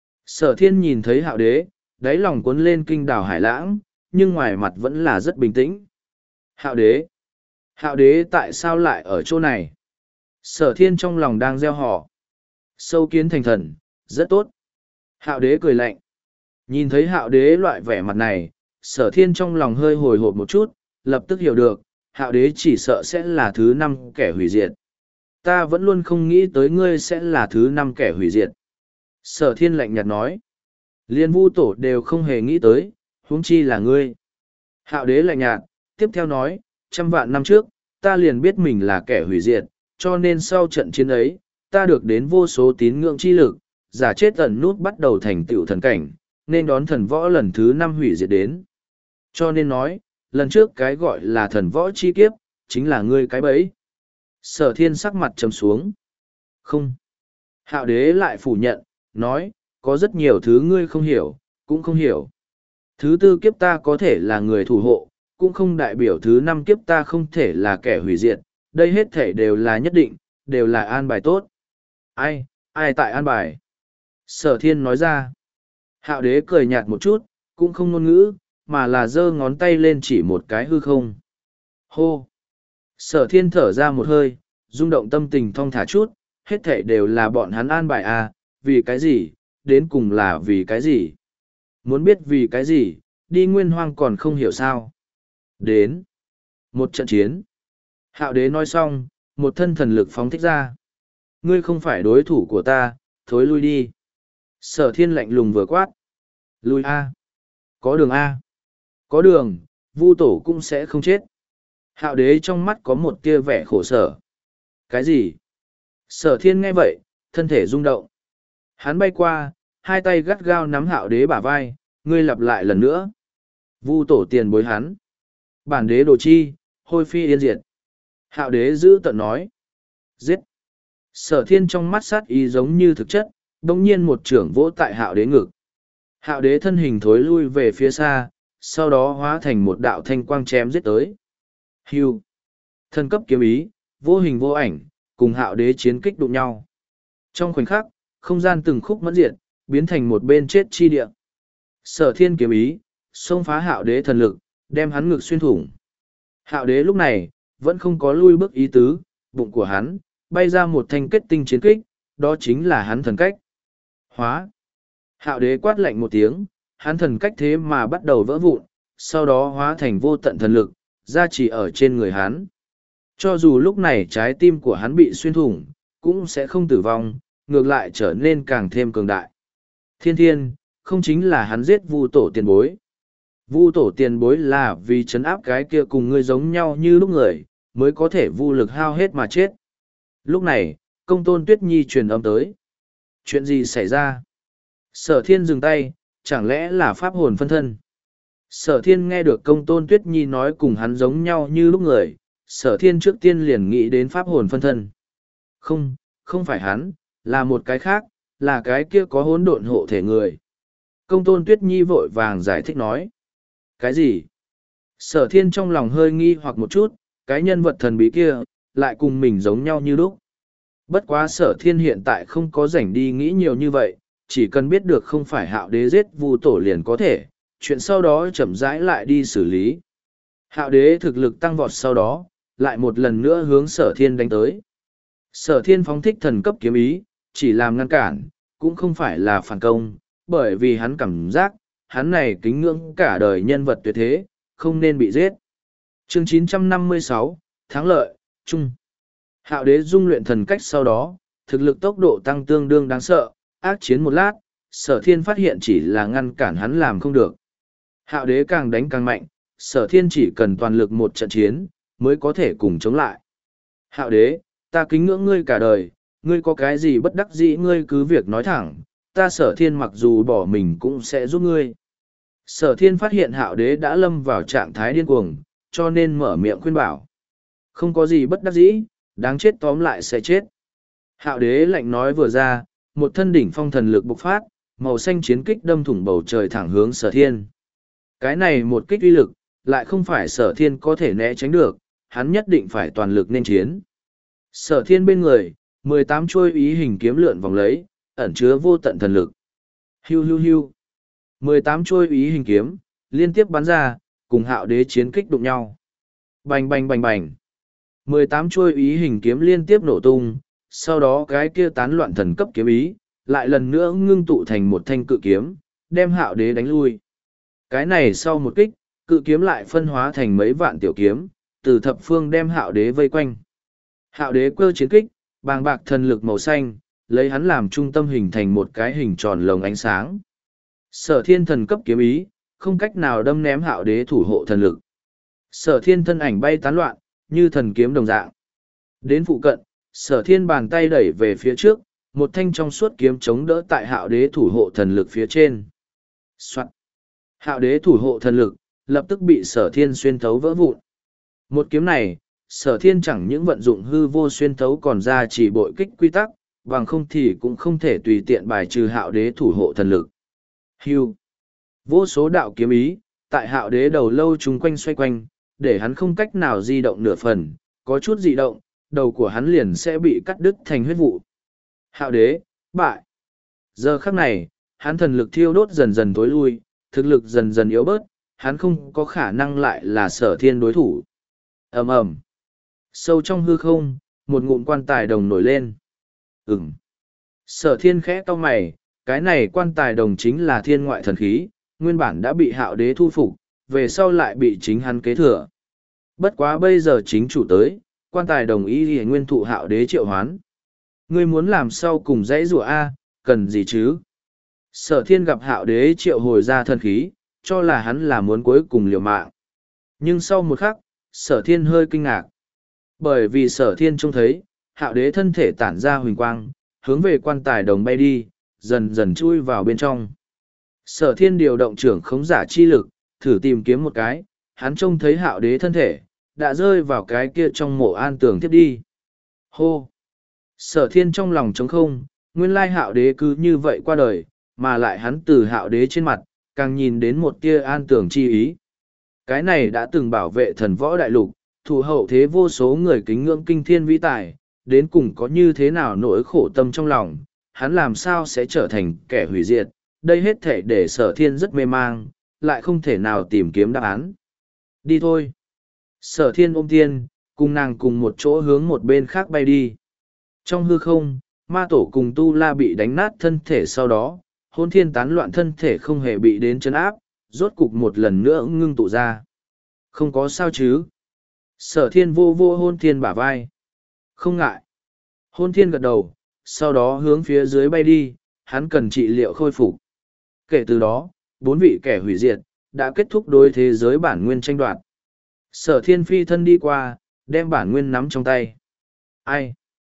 Sở thiên nhìn thấy hạo đế, đáy lòng cuốn lên kinh đảo hải lãng, nhưng ngoài mặt vẫn là rất bình tĩnh. Hạo đế. Hạo đế tại sao lại ở chỗ này? Sở thiên trong lòng đang gieo họ. Sâu kiến thành thần, rất tốt. Hạo đế cười lạnh. Nhìn thấy hạo đế loại vẻ mặt này, sở thiên trong lòng hơi hồi hộp một chút, lập tức hiểu được, hạo đế chỉ sợ sẽ là thứ năm kẻ hủy diệt. Ta vẫn luôn không nghĩ tới ngươi sẽ là thứ năm kẻ hủy diệt. Sở thiên lạnh nhạt nói. Liên vu tổ đều không hề nghĩ tới, huống chi là ngươi. Hạo đế lạnh nhạt, tiếp theo nói, trăm vạn năm trước, ta liền biết mình là kẻ hủy diệt, cho nên sau trận chiến ấy, ta được đến vô số tín ngưỡng chi lực, giả chết ẩn nút bắt đầu thành tựu thần cảnh, nên đón thần võ lần thứ năm hủy diệt đến. Cho nên nói, lần trước cái gọi là thần võ chi kiếp, chính là ngươi cái bẫy. Sở thiên sắc mặt trầm xuống. Không. Hạo đế lại phủ nhận, nói, có rất nhiều thứ ngươi không hiểu, cũng không hiểu. Thứ tư kiếp ta có thể là người thủ hộ, cũng không đại biểu thứ năm kiếp ta không thể là kẻ hủy diệt, đây hết thể đều là nhất định, đều là an bài tốt. Ai, ai tại an bài? Sở thiên nói ra. Hạo đế cười nhạt một chút, cũng không ngôn ngữ, mà là giơ ngón tay lên chỉ một cái hư không. Hô! Sở thiên thở ra một hơi, rung động tâm tình thong thả chút, hết thể đều là bọn hắn an bài à, vì cái gì, đến cùng là vì cái gì. Muốn biết vì cái gì, đi nguyên hoang còn không hiểu sao. Đến. Một trận chiến. Hạo đế nói xong, một thân thần lực phóng thích ra. Ngươi không phải đối thủ của ta, thối lui đi. Sở thiên lạnh lùng vừa quát. Lui A. Có đường A. Có đường, vu tổ cũng sẽ không chết. Hạo đế trong mắt có một tia vẻ khổ sở. Cái gì? Sở thiên nghe vậy, thân thể rung động. Hắn bay qua, hai tay gắt gao nắm hạo đế bả vai, ngươi lặp lại lần nữa. Vu tổ tiền bối hắn. Bản đế đồ chi, hôi phi yên diệt. Hạo đế giữ tận nói. Giết. Sở thiên trong mắt sát ý giống như thực chất, đồng nhiên một trưởng vỗ tại hạo đế ngực. Hạo đế thân hình thối lui về phía xa, sau đó hóa thành một đạo thanh quang chém giết tới. Hưu. Thân cấp kiếm ý, vô hình vô ảnh, cùng hạo đế chiến kích đụng nhau. Trong khoảnh khắc, không gian từng khúc mẫn diệt, biến thành một bên chết chi địa. Sở thiên kiếm ý, xông phá hạo đế thần lực, đem hắn ngực xuyên thủng. Hạo đế lúc này, vẫn không có lui bước ý tứ, bụng của hắn, bay ra một thanh kết tinh chiến kích, đó chính là hắn thần cách. Hóa. Hạo đế quát lạnh một tiếng, hắn thần cách thế mà bắt đầu vỡ vụn, sau đó hóa thành vô tận thần lực, ra chỉ ở trên người hắn. Cho dù lúc này trái tim của hắn bị xuyên thủng, cũng sẽ không tử vong, ngược lại trở nên càng thêm cường đại. Thiên thiên, không chính là hắn giết vu tổ tiền bối. Vu tổ tiền bối là vì chấn áp cái kia cùng ngươi giống nhau như lúc người, mới có thể vu lực hao hết mà chết. Lúc này, công tôn Tuyết Nhi truyền âm tới. Chuyện gì xảy ra? Sở thiên dừng tay, chẳng lẽ là pháp hồn phân thân? Sở thiên nghe được công tôn Tuyết Nhi nói cùng hắn giống nhau như lúc người, sở thiên trước tiên liền nghĩ đến pháp hồn phân thân. Không, không phải hắn, là một cái khác, là cái kia có hỗn độn hộ thể người. Công tôn Tuyết Nhi vội vàng giải thích nói. Cái gì? Sở thiên trong lòng hơi nghi hoặc một chút, cái nhân vật thần bí kia, lại cùng mình giống nhau như lúc. Bất quá sở thiên hiện tại không có rảnh đi nghĩ nhiều như vậy, chỉ cần biết được không phải hạo đế giết vu tổ liền có thể, chuyện sau đó chậm rãi lại đi xử lý. Hạo đế thực lực tăng vọt sau đó, lại một lần nữa hướng sở thiên đánh tới. Sở thiên phóng thích thần cấp kiếm ý, chỉ làm ngăn cản, cũng không phải là phản công, bởi vì hắn cảm giác, hắn này kính ngưỡng cả đời nhân vật tuyệt thế, không nên bị giết. Chương chín trăm năm mươi sáu, Thắng lợi, Trung. Hạo đế dung luyện thần cách sau đó, thực lực tốc độ tăng tương đương đáng sợ, ác chiến một lát, sở thiên phát hiện chỉ là ngăn cản hắn làm không được. Hạo đế càng đánh càng mạnh, sở thiên chỉ cần toàn lực một trận chiến, mới có thể cùng chống lại. Hạo đế, ta kính ngưỡng ngươi cả đời, ngươi có cái gì bất đắc dĩ ngươi cứ việc nói thẳng, ta sở thiên mặc dù bỏ mình cũng sẽ giúp ngươi. Sở thiên phát hiện hạo đế đã lâm vào trạng thái điên cuồng, cho nên mở miệng khuyên bảo. Không có gì bất đắc dĩ, đáng chết tóm lại sẽ chết. Hạo đế lạnh nói vừa ra, một thân đỉnh phong thần lực bộc phát, màu xanh chiến kích đâm thủng bầu trời thẳng hướng sở thiên. Cái này một kích uy lực, lại không phải sở thiên có thể né tránh được, hắn nhất định phải toàn lực nên chiến. Sở thiên bên người, mười tám chuôi ý hình kiếm lượn vòng lấy, ẩn chứa vô tận thần lực. Hiu hiu hiu. mười tám chuôi ý hình kiếm, liên tiếp bắn ra, cùng hạo đế chiến kích đụng nhau. Bành bành bành bành. mười tám chuôi ý hình kiếm liên tiếp nổ tung, sau đó cái kia tán loạn thần cấp kiếm ý, lại lần nữa ngưng tụ thành một thanh cự kiếm, đem hạo đế đánh lui. Cái này sau một kích, cự kiếm lại phân hóa thành mấy vạn tiểu kiếm, từ thập phương đem hạo đế vây quanh. Hạo đế cơ chiến kích, bàng bạc thần lực màu xanh, lấy hắn làm trung tâm hình thành một cái hình tròn lồng ánh sáng. Sở thiên thần cấp kiếm ý, không cách nào đâm ném hạo đế thủ hộ thần lực. Sở thiên thân ảnh bay tán loạn, như thần kiếm đồng dạng. Đến phụ cận, sở thiên bàn tay đẩy về phía trước, một thanh trong suốt kiếm chống đỡ tại hạo đế thủ hộ thần lực phía trên. Soạn. Hạo đế thủ hộ thần lực, lập tức bị sở thiên xuyên thấu vỡ vụn. Một kiếm này, sở thiên chẳng những vận dụng hư vô xuyên thấu còn ra chỉ bội kích quy tắc, bằng không thì cũng không thể tùy tiện bài trừ hạo đế thủ hộ thần lực. Hưu. Vô số đạo kiếm ý, tại hạo đế đầu lâu chúng quanh xoay quanh, để hắn không cách nào di động nửa phần, có chút di động, đầu của hắn liền sẽ bị cắt đứt thành huyết vụ. Hạo đế, bại. Giờ khắc này, hắn thần lực thiêu đốt dần dần tối lui, thực lực dần dần yếu bớt, hắn không có khả năng lại là sở thiên đối thủ. Ầm ầm. Sâu trong hư không, một ngụm quan tài đồng nổi lên. Ừm. Sở thiên khẽ cau mày, cái này quan tài đồng chính là thiên ngoại thần khí, nguyên bản đã bị hạo đế thu phục, về sau lại bị chính hắn kế thừa. Bất quá bây giờ chính chủ tới, quan tài đồng ý thì nguyên thụ hạo đế triệu hoán. Ngươi muốn làm sao cùng dãy rùa A, cần gì chứ? Sở thiên gặp hạo đế triệu hồi ra thần khí, cho là hắn là muốn cuối cùng liều mạng. Nhưng sau một khắc, sở thiên hơi kinh ngạc. Bởi vì sở thiên trông thấy, hạo đế thân thể tản ra huỳnh quang, hướng về quan tài đồng bay đi, dần dần chui vào bên trong. Sở thiên điều động trưởng khống giả chi lực, thử tìm kiếm một cái, hắn trông thấy hạo đế thân thể, đã rơi vào cái kia trong mộ an tường tiếp đi. Hô! Sở thiên trong lòng trống không, nguyên lai hạo đế cứ như vậy qua đời, mà lại hắn từ hạo đế trên mặt, càng nhìn đến một tia an tường chi ý. Cái này đã từng bảo vệ thần võ đại lục, thủ hậu thế vô số người kính ngưỡng kinh thiên vĩ tài, đến cùng có như thế nào nỗi khổ tâm trong lòng, hắn làm sao sẽ trở thành kẻ hủy diệt, đây hết thể để sở thiên rất mê mang, lại không thể nào tìm kiếm đáp án. Đi thôi. Sở thiên ôm tiên, cùng nàng cùng một chỗ hướng một bên khác bay đi. Trong hư không, ma tổ cùng tu la bị đánh nát thân thể sau đó, hôn thiên tán loạn thân thể không hề bị đến chấn áp, rốt cục một lần nữa ngưng tụ ra. Không có sao chứ. Sở thiên vô vô hôn thiên bả vai. Không ngại. Hôn thiên gật đầu, sau đó hướng phía dưới bay đi, hắn cần trị liệu khôi phục. Kể từ đó, bốn vị kẻ hủy diệt, đã kết thúc đối thế giới bản nguyên tranh đoạt. Sở thiên phi thân đi qua, đem bản nguyên nắm trong tay. Ai?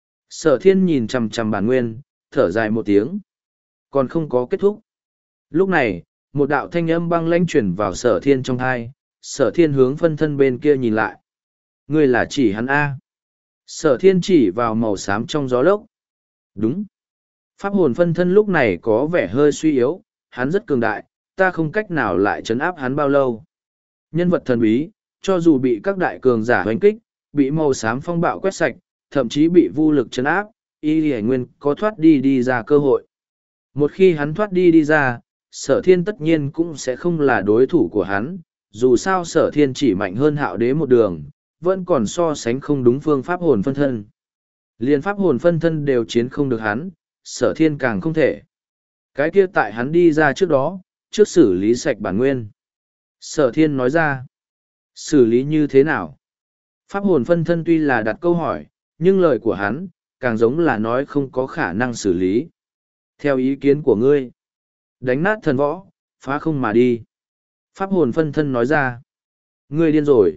Sở thiên nhìn chằm chằm bản nguyên, thở dài một tiếng. Còn không có kết thúc. Lúc này, một đạo thanh âm băng lãnh chuyển vào sở thiên trong thai, sở thiên hướng phân thân bên kia nhìn lại. Ngươi là chỉ hắn A. Sở thiên chỉ vào màu xám trong gió lốc. Đúng. Pháp hồn phân thân lúc này có vẻ hơi suy yếu, hắn rất cường đại, ta không cách nào lại trấn áp hắn bao lâu. Nhân vật thần bí, cho dù bị các đại cường giả hoành kích, bị màu xám phong bạo quét sạch, thậm chí bị vô lực trấn áp, y hải nguyên có thoát đi đi ra cơ hội. Một khi hắn thoát đi đi ra, sở thiên tất nhiên cũng sẽ không là đối thủ của hắn, dù sao sở thiên chỉ mạnh hơn hạo đế một đường, vẫn còn so sánh không đúng phương pháp hồn phân thân. Liên pháp hồn phân thân đều chiến không được hắn, sở thiên càng không thể. Cái kia tại hắn đi ra trước đó, trước xử lý sạch bản nguyên. Sở thiên nói ra, xử lý như thế nào? Pháp hồn phân thân tuy là đặt câu hỏi, nhưng lời của hắn, càng giống là nói không có khả năng xử lý. Theo ý kiến của ngươi, đánh nát thần võ, phá không mà đi. Pháp hồn phân thân nói ra, ngươi điên rồi.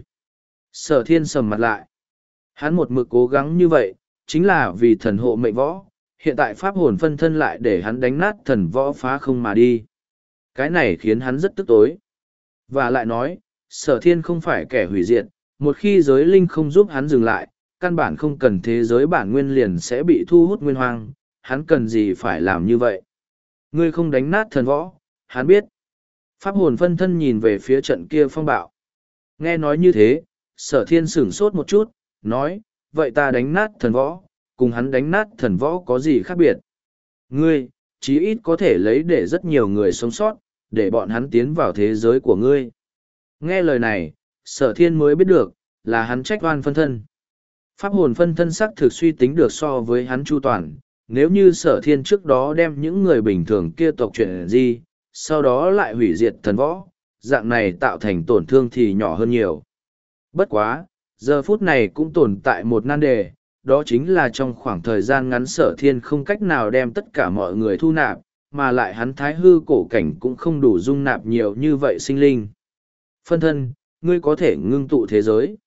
Sở thiên sầm mặt lại. Hắn một mực cố gắng như vậy, chính là vì thần hộ mệnh võ, hiện tại pháp hồn phân thân lại để hắn đánh nát thần võ phá không mà đi. Cái này khiến hắn rất tức tối. Và lại nói, sở thiên không phải kẻ hủy diệt, một khi giới linh không giúp hắn dừng lại, căn bản không cần thế giới bản nguyên liền sẽ bị thu hút nguyên hoang, hắn cần gì phải làm như vậy. Ngươi không đánh nát thần võ, hắn biết. Pháp hồn phân thân nhìn về phía trận kia phong bạo. Nghe nói như thế, sở thiên sửng sốt một chút, nói, vậy ta đánh nát thần võ, cùng hắn đánh nát thần võ có gì khác biệt? Ngươi, chí ít có thể lấy để rất nhiều người sống sót, để bọn hắn tiến vào thế giới của ngươi. Nghe lời này, sở thiên mới biết được, là hắn trách oan phân thân. Pháp hồn phân thân sắc thực suy tính được so với hắn chu toàn, nếu như sở thiên trước đó đem những người bình thường kia tộc chuyện gì, sau đó lại hủy diệt thần võ, dạng này tạo thành tổn thương thì nhỏ hơn nhiều. Bất quá, giờ phút này cũng tồn tại một nan đề, đó chính là trong khoảng thời gian ngắn sở thiên không cách nào đem tất cả mọi người thu nạp, mà lại hắn thái hư cổ cảnh cũng không đủ dung nạp nhiều như vậy sinh linh. Phân thân, ngươi có thể ngưng tụ thế giới.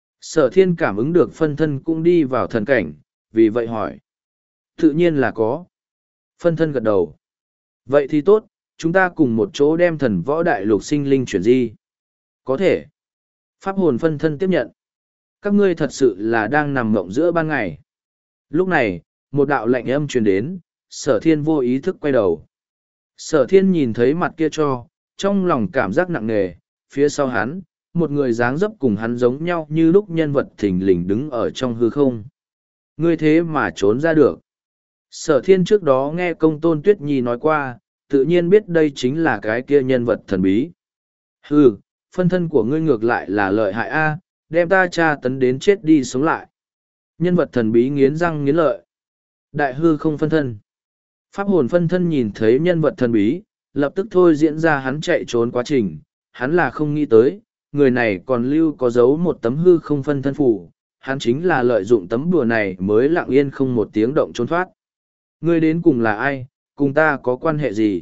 Sở thiên cảm ứng được phân thân cũng đi vào thần cảnh, vì vậy hỏi. Tự nhiên là có. Phân thân gật đầu. Vậy thì tốt, chúng ta cùng một chỗ đem thần võ đại lục sinh linh chuyển di. Có thể. Pháp hồn phân thân tiếp nhận. Các ngươi thật sự là đang nằm mộng giữa ban ngày. Lúc này, một đạo lạnh âm truyền đến, sở thiên vô ý thức quay đầu. Sở thiên nhìn thấy mặt kia cho, trong lòng cảm giác nặng nề, phía sau hắn, một người dáng dấp cùng hắn giống nhau như lúc nhân vật thình lình đứng ở trong hư không. Ngươi thế mà trốn ra được. Sở thiên trước đó nghe công tôn Tuyết Nhi nói qua, tự nhiên biết đây chính là cái kia nhân vật thần bí. Hừ, phân thân của ngươi ngược lại là lợi hại a, đem ta tra tấn đến chết đi sống lại. Nhân vật thần bí nghiến răng nghiến lợi. Đại hư không phân thân. Pháp hồn phân thân nhìn thấy nhân vật thần bí, lập tức thôi diễn ra hắn chạy trốn quá trình, hắn là không nghĩ tới, người này còn lưu có dấu một tấm hư không phân thân phủ, hắn chính là lợi dụng tấm đùa này mới lặng yên không một tiếng động trốn thoát. Ngươi đến cùng là ai, cùng ta có quan hệ gì?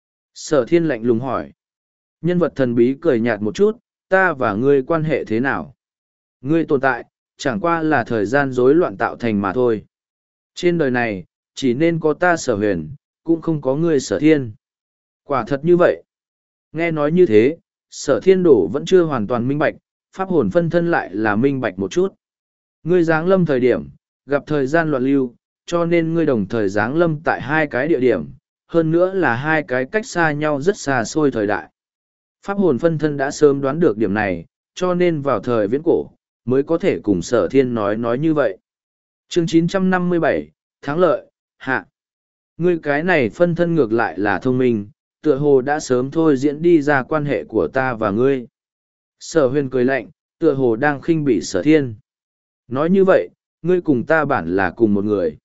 Sở thiên lạnh lùng hỏi. Nhân vật thần bí cười nhạt một chút, ta và ngươi quan hệ thế nào? Ngươi tồn tại, chẳng qua là thời gian rối loạn tạo thành mà thôi. Trên đời này, chỉ nên có ta sở huyền, cũng không có ngươi sở thiên. Quả thật như vậy. Nghe nói như thế, sở thiên đổ vẫn chưa hoàn toàn minh bạch, pháp hồn phân thân lại là minh bạch một chút. Ngươi giáng lâm thời điểm, gặp thời gian loạn lưu, cho nên ngươi đồng thời giáng lâm tại hai cái địa điểm, hơn nữa là hai cái cách xa nhau rất xa xôi thời đại. Pháp hồn phân thân đã sớm đoán được điểm này, cho nên vào thời viễn cổ, mới có thể cùng sở thiên nói nói như vậy. Chương chín trăm năm mươi bảy, Thắng lợi, hạ. Ngươi cái này phân thân ngược lại là thông minh, tựa hồ đã sớm thôi diễn đi ra quan hệ của ta và ngươi. Sở huyền cười lạnh, tựa hồ đang khinh bỉ sở thiên. Nói như vậy, ngươi cùng ta bản là cùng một người.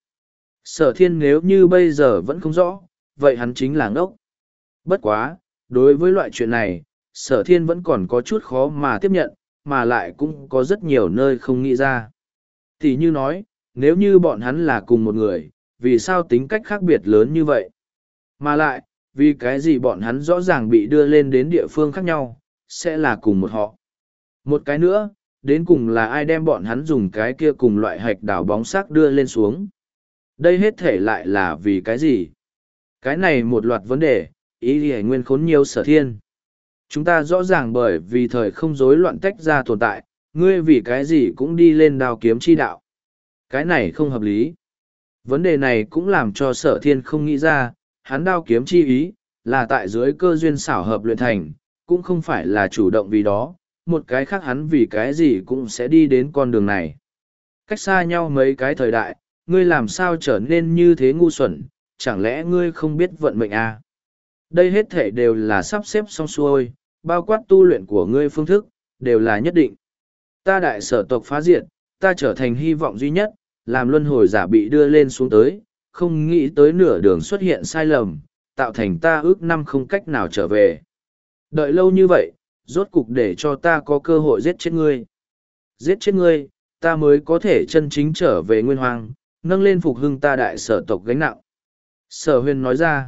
Sở thiên nếu như bây giờ vẫn không rõ, vậy hắn chính là ngốc. Bất quá, đối với loại chuyện này, sở thiên vẫn còn có chút khó mà tiếp nhận, mà lại cũng có rất nhiều nơi không nghĩ ra. Thì như nói, nếu như bọn hắn là cùng một người, vì sao tính cách khác biệt lớn như vậy? Mà lại, vì cái gì bọn hắn rõ ràng bị đưa lên đến địa phương khác nhau, sẽ là cùng một họ. Một cái nữa, đến cùng là ai đem bọn hắn dùng cái kia cùng loại hạch đảo bóng sắc đưa lên xuống. Đây hết thể lại là vì cái gì? Cái này một loạt vấn đề, ý y nguyên khốn nhiều sở thiên. Chúng ta rõ ràng bởi vì thời không rối loạn tách ra tồn tại, ngươi vì cái gì cũng đi lên đao kiếm chi đạo. Cái này không hợp lý. Vấn đề này cũng làm cho sở thiên không nghĩ ra, hắn đao kiếm chi ý, là tại dưới cơ duyên xảo hợp luyện thành, cũng không phải là chủ động vì đó, một cái khác hắn vì cái gì cũng sẽ đi đến con đường này. Cách xa nhau mấy cái thời đại, ngươi làm sao trở nên như thế ngu xuẩn, chẳng lẽ ngươi không biết vận mệnh à? Đây hết thể đều là sắp xếp xong xuôi, bao quát tu luyện của ngươi phương thức, đều là nhất định. Ta đại sở tộc phá diệt, ta trở thành hy vọng duy nhất, làm luân hồi giả bị đưa lên xuống tới, không nghĩ tới nửa đường xuất hiện sai lầm, tạo thành ta ước năm không cách nào trở về. Đợi lâu như vậy, rốt cục để cho ta có cơ hội giết chết ngươi. Giết chết ngươi, ta mới có thể chân chính trở về nguyên hoàng, nâng lên phục hưng ta đại sở tộc gánh nặng. Sở huyền nói ra,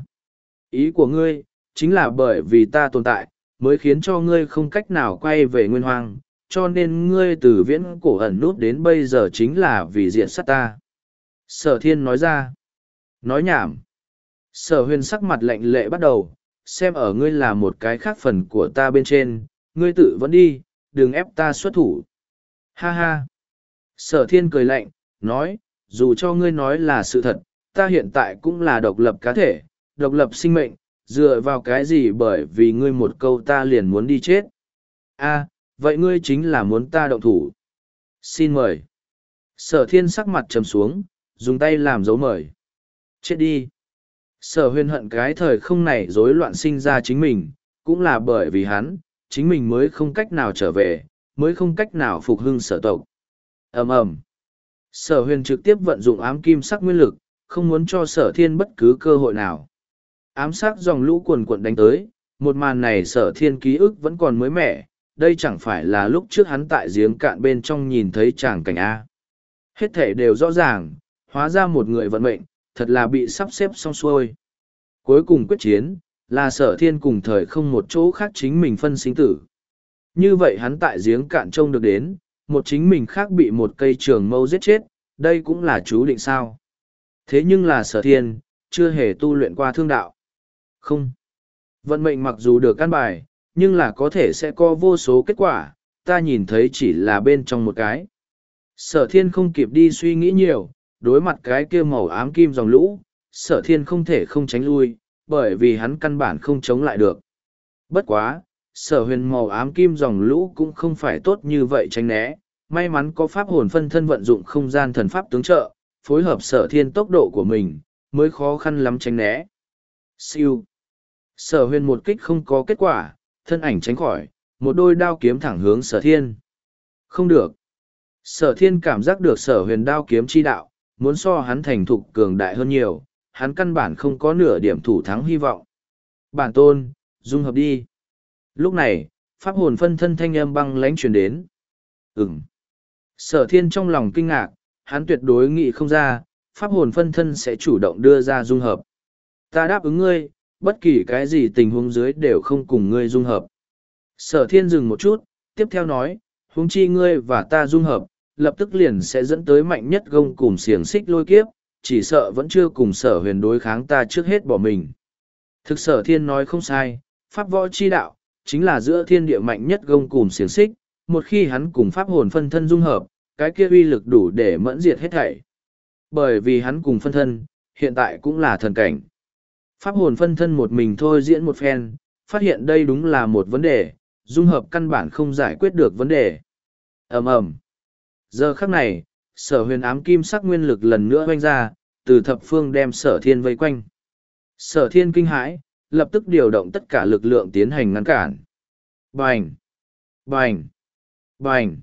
ý của ngươi, chính là bởi vì ta tồn tại, mới khiến cho ngươi không cách nào quay về nguyên hoàng, cho nên ngươi từ viễn cổ ẩn nút đến bây giờ chính là vì diện sát ta. Sở thiên nói ra, nói nhảm. Sở huyền sắc mặt lạnh lệ bắt đầu, xem ở ngươi là một cái khác phần của ta bên trên, ngươi tự vẫn đi, đừng ép ta xuất thủ. Ha ha. Sở thiên cười lạnh, nói, dù cho ngươi nói là sự thật, ta hiện tại cũng là độc lập cá thể, độc lập sinh mệnh, dựa vào cái gì bởi vì ngươi một câu ta liền muốn đi chết. A, vậy ngươi chính là muốn ta động thủ. Xin mời. Sở thiên sắc mặt trầm xuống, dùng tay làm dấu mời. Chết đi. Sở huyền hận cái thời không này rối loạn sinh ra chính mình, cũng là bởi vì hắn, chính mình mới không cách nào trở về, mới không cách nào phục hưng sở tộc. ầm ầm Sở huyền trực tiếp vận dụng ám kim sắc nguyên lực, không muốn cho sở thiên bất cứ cơ hội nào. Ám sắc dòng lũ cuồn cuộn đánh tới, một màn này sở thiên ký ức vẫn còn mới mẻ, đây chẳng phải là lúc trước hắn tại giếng cạn bên trong nhìn thấy tràng cảnh A. Hết thể đều rõ ràng, hóa ra một người vận mệnh, thật là bị sắp xếp xong xuôi. Cuối cùng quyết chiến, là sở thiên cùng thời không một chỗ khác chính mình phân sinh tử. Như vậy hắn tại giếng cạn trông được đến, một chính mình khác bị một cây trường mâu giết chết, đây cũng là chú định sao. Thế nhưng là sở thiên, chưa hề tu luyện qua thương đạo. Không. Vận mệnh mặc dù được căn bài, nhưng là có thể sẽ có vô số kết quả, ta nhìn thấy chỉ là bên trong một cái. Sở thiên không kịp đi suy nghĩ nhiều, đối mặt cái kia màu ám kim dòng lũ, sở thiên không thể không tránh lui, bởi vì hắn căn bản không chống lại được. Bất quá, sở huyền màu ám kim dòng lũ cũng không phải tốt như vậy tránh né, may mắn có pháp hồn phân thân vận dụng không gian thần pháp tướng trợ, phối hợp sở thiên tốc độ của mình, mới khó khăn lắm tránh né. Siêu. Sở huyền một kích không có kết quả, thân ảnh tránh khỏi, một đôi đao kiếm thẳng hướng sở thiên. Không được. Sở thiên cảm giác được sở huyền đao kiếm chi đạo, muốn so hắn thành thục cường đại hơn nhiều, hắn căn bản không có nửa điểm thủ thắng hy vọng. Bản tôn, dung hợp đi. Lúc này, pháp hồn phân thân thanh âm băng lãnh truyền đến. Ừm. Sở thiên trong lòng kinh ngạc, hắn tuyệt đối nghĩ không ra, pháp hồn phân thân sẽ chủ động đưa ra dung hợp. Ta đáp ứng ngươi, bất kỳ cái gì tình huống dưới đều không cùng ngươi dung hợp. Sở thiên dừng một chút, tiếp theo nói, huống chi ngươi và ta dung hợp, lập tức liền sẽ dẫn tới mạnh nhất gông cùng xiềng xích lôi kiếp, chỉ sợ vẫn chưa cùng sở huyền đối kháng ta trước hết bỏ mình. Thực sở thiên nói không sai, pháp võ chi đạo, chính là giữa thiên địa mạnh nhất gông cùng xiềng xích, một khi hắn cùng pháp hồn phân thân dung hợp, cái kia uy lực đủ để mẫn diệt hết thảy. Bởi vì hắn cùng phân thân, hiện tại cũng là thần cảnh. Pháp hồn phân thân một mình thôi diễn một phen, phát hiện đây đúng là một vấn đề, dung hợp căn bản không giải quyết được vấn đề. ầm ầm Giờ khắc này, sở huyền ám kim sắc nguyên lực lần nữa oanh ra, từ thập phương đem sở thiên vây quanh. Sở thiên kinh hãi, lập tức điều động tất cả lực lượng tiến hành ngăn cản. Bành! Bành! Bành!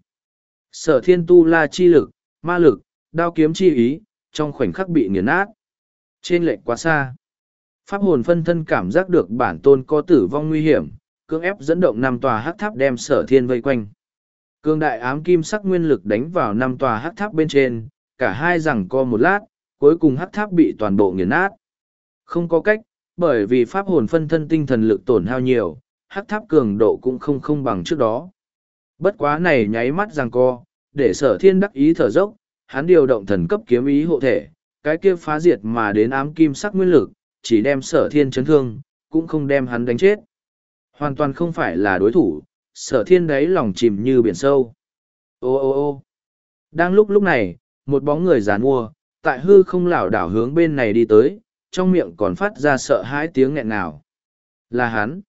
Sở thiên tu la chi lực, ma lực, đao kiếm chi ý, trong khoảnh khắc bị nghiền nát. Trên lệch quá xa. Pháp hồn phân thân cảm giác được bản tôn có tử vong nguy hiểm, cưỡng ép dẫn động năm tòa hắc tháp đem sở thiên vây quanh. Cương đại ám kim sắc nguyên lực đánh vào năm tòa hắc tháp bên trên, cả hai giằng co một lát, cuối cùng hắc tháp bị toàn bộ nghiền nát. Không có cách, bởi vì pháp hồn phân thân tinh thần lực tổn hao nhiều, hắc tháp cường độ cũng không không bằng trước đó. Bất quá này nháy mắt giằng co, để sở thiên đắc ý thở dốc, hắn điều động thần cấp kiếm ý hộ thể, cái kia phá diệt mà đến ám kim sắc nguyên lực, chỉ đem sở thiên chấn thương, cũng không đem hắn đánh chết. Hoàn toàn không phải là đối thủ, sở thiên đáy lòng chìm như biển sâu. Ô ô ô đang lúc lúc này, một bóng người giàn mua, tại hư không lảo đảo hướng bên này đi tới, trong miệng còn phát ra sợ hãi tiếng nghẹn nào. Là hắn.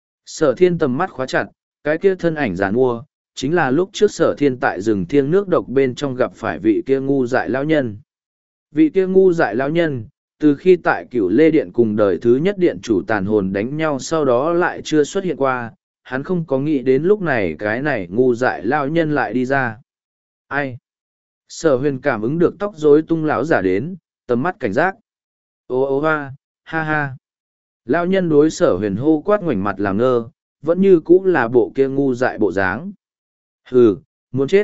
Sở thiên tầm mắt khóa chặt, cái kia thân ảnh giàn mua, chính là lúc trước sở thiên tại rừng thiêng nước độc bên trong gặp phải vị kia ngu dại lão nhân. Vị kia ngu dại lão nhân, từ khi tại cửu lê điện cùng đời thứ nhất điện chủ tàn hồn đánh nhau sau đó lại chưa xuất hiện qua, hắn không có nghĩ đến lúc này cái này ngu dại lão nhân lại đi ra. Ai? Sở huyền cảm ứng được tóc rối tung lão giả đến, tầm mắt cảnh giác. Ô ô hoa, ha ha. Lão nhân đối sở huyền hô quát ngoảnh mặt làm ngơ, vẫn như cũ là bộ kia ngu dại bộ dáng. Hừ, muốn chết.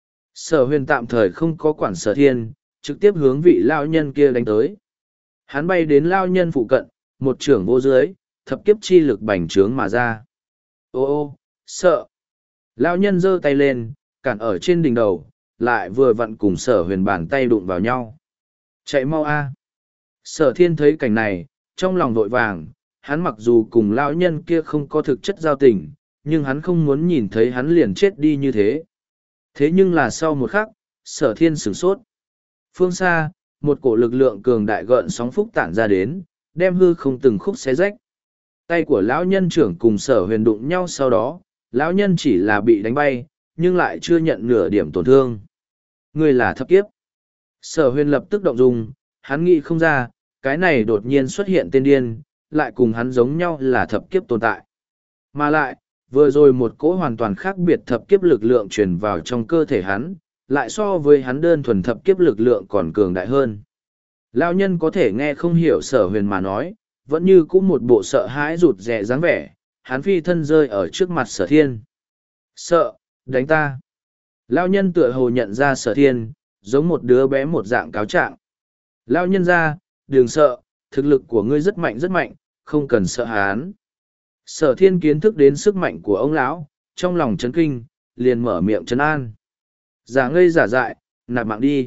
Sở huyền tạm thời không có quản sở thiên, trực tiếp hướng vị lao nhân kia đánh tới. Hắn bay đến lao nhân phụ cận, một trưởng vô dưới, thập kiếp chi lực bành trướng mà ra. Ô ô, sợ. Lao nhân giơ tay lên, cản ở trên đỉnh đầu, lại vừa vặn cùng sở huyền bàn tay đụng vào nhau. Chạy mau a. Sở thiên thấy cảnh này, trong lòng vội vàng, hắn mặc dù cùng lao nhân kia không có thực chất giao tình, nhưng hắn không muốn nhìn thấy hắn liền chết đi như thế. Thế nhưng là sau một khắc, sở thiên sửng sốt. Phương xa, một cổ lực lượng cường đại gợn sóng phúc tản ra đến, đem hư không từng khúc xé rách. Tay của lão nhân trưởng cùng sở huyền đụng nhau sau đó, lão nhân chỉ là bị đánh bay, nhưng lại chưa nhận nửa điểm tổn thương. Người là thập kiếp. Sở huyền lập tức động dung, hắn nghĩ không ra, cái này đột nhiên xuất hiện tên điên, lại cùng hắn giống nhau là thập kiếp tồn tại. Mà lại, vừa rồi một cỗ hoàn toàn khác biệt thập kiếp lực lượng truyền vào trong cơ thể hắn, lại so với hắn đơn thuần thập kiếp lực lượng còn cường đại hơn. Lão nhân có thể nghe không hiểu sở huyền mà nói, vẫn như cũng một bộ sợ hãi rụt rè dáng vẻ, hắn phi thân rơi ở trước mặt sở thiên. Sợ, đánh ta. Lão nhân tựa hồ nhận ra sở thiên, giống một đứa bé một dạng cáo trạng. Lão nhân ra, đừng sợ, thực lực của ngươi rất mạnh rất mạnh, không cần sợ hắn. Sở thiên kiến thức đến sức mạnh của ông lão, trong lòng chấn kinh, liền mở miệng trấn an. Giả ngây giả dại, nạp mạng đi.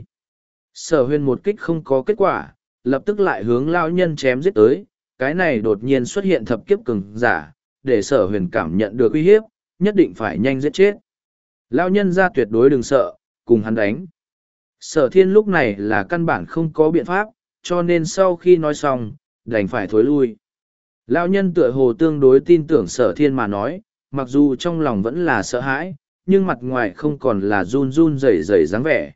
Sở huyền một kích không có kết quả, lập tức lại hướng lão nhân chém giết tới. Cái này đột nhiên xuất hiện thập kiếp cường giả, để sở huyền cảm nhận được uy hiếp, nhất định phải nhanh giết chết. Lão nhân ra tuyệt đối đừng sợ, cùng hắn đánh. Sở thiên lúc này là căn bản không có biện pháp, cho nên sau khi nói xong, đành phải thối lui. Lão nhân tựa hồ tương đối tin tưởng sở thiên mà nói, mặc dù trong lòng vẫn là sợ hãi, nhưng mặt ngoài không còn là run run rẩy rẩy dáng vẻ.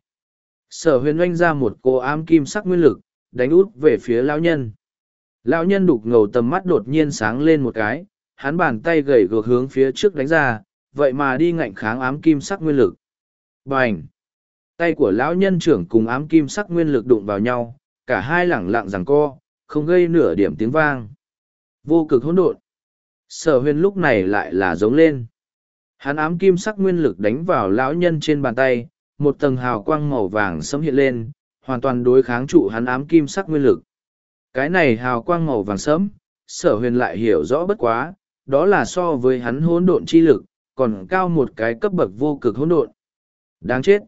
Sở huyền oanh ra một cô ám kim sắc nguyên lực, đánh út về phía lão nhân. Lão nhân đục ngầu tầm mắt đột nhiên sáng lên một cái, hắn bàn tay gầy gược hướng phía trước đánh ra, vậy mà đi ngạnh kháng ám kim sắc nguyên lực. Bành! Tay của lão nhân trưởng cùng ám kim sắc nguyên lực đụng vào nhau, cả hai lẳng lặng giằng co, không gây nửa điểm tiếng vang. Vô cực hỗn độn. Sở huyền lúc này lại là giống lên. Hắn ám kim sắc nguyên lực đánh vào lão nhân trên bàn tay, một tầng hào quang màu vàng sẫm hiện lên, hoàn toàn đối kháng trụ hắn ám kim sắc nguyên lực. Cái này hào quang màu vàng sẫm, sở huyền lại hiểu rõ bất quá, đó là so với hắn hỗn độn chi lực, còn cao một cái cấp bậc vô cực hỗn độn. Đáng chết.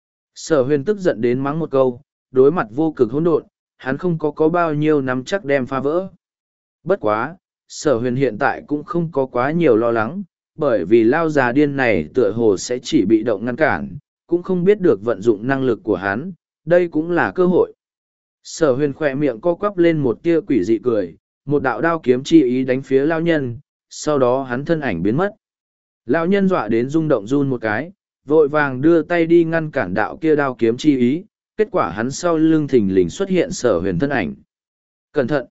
Sở huyền tức giận đến mắng một câu, đối mặt vô cực hỗn độn, hắn không có có bao nhiêu nắm chắc đem phá vỡ. Bất quá, sở huyền hiện tại cũng không có quá nhiều lo lắng, bởi vì lao già điên này tựa hồ sẽ chỉ bị động ngăn cản, cũng không biết được vận dụng năng lực của hắn, đây cũng là cơ hội. Sở huyền khỏe miệng co quắp lên một tia quỷ dị cười, một đạo đao kiếm chi ý đánh phía lao nhân, sau đó hắn thân ảnh biến mất. Lao nhân dọa đến rung động run một cái, vội vàng đưa tay đi ngăn cản đạo kia đao kiếm chi ý, kết quả hắn sau lưng thình lình xuất hiện sở huyền thân ảnh. Cẩn thận!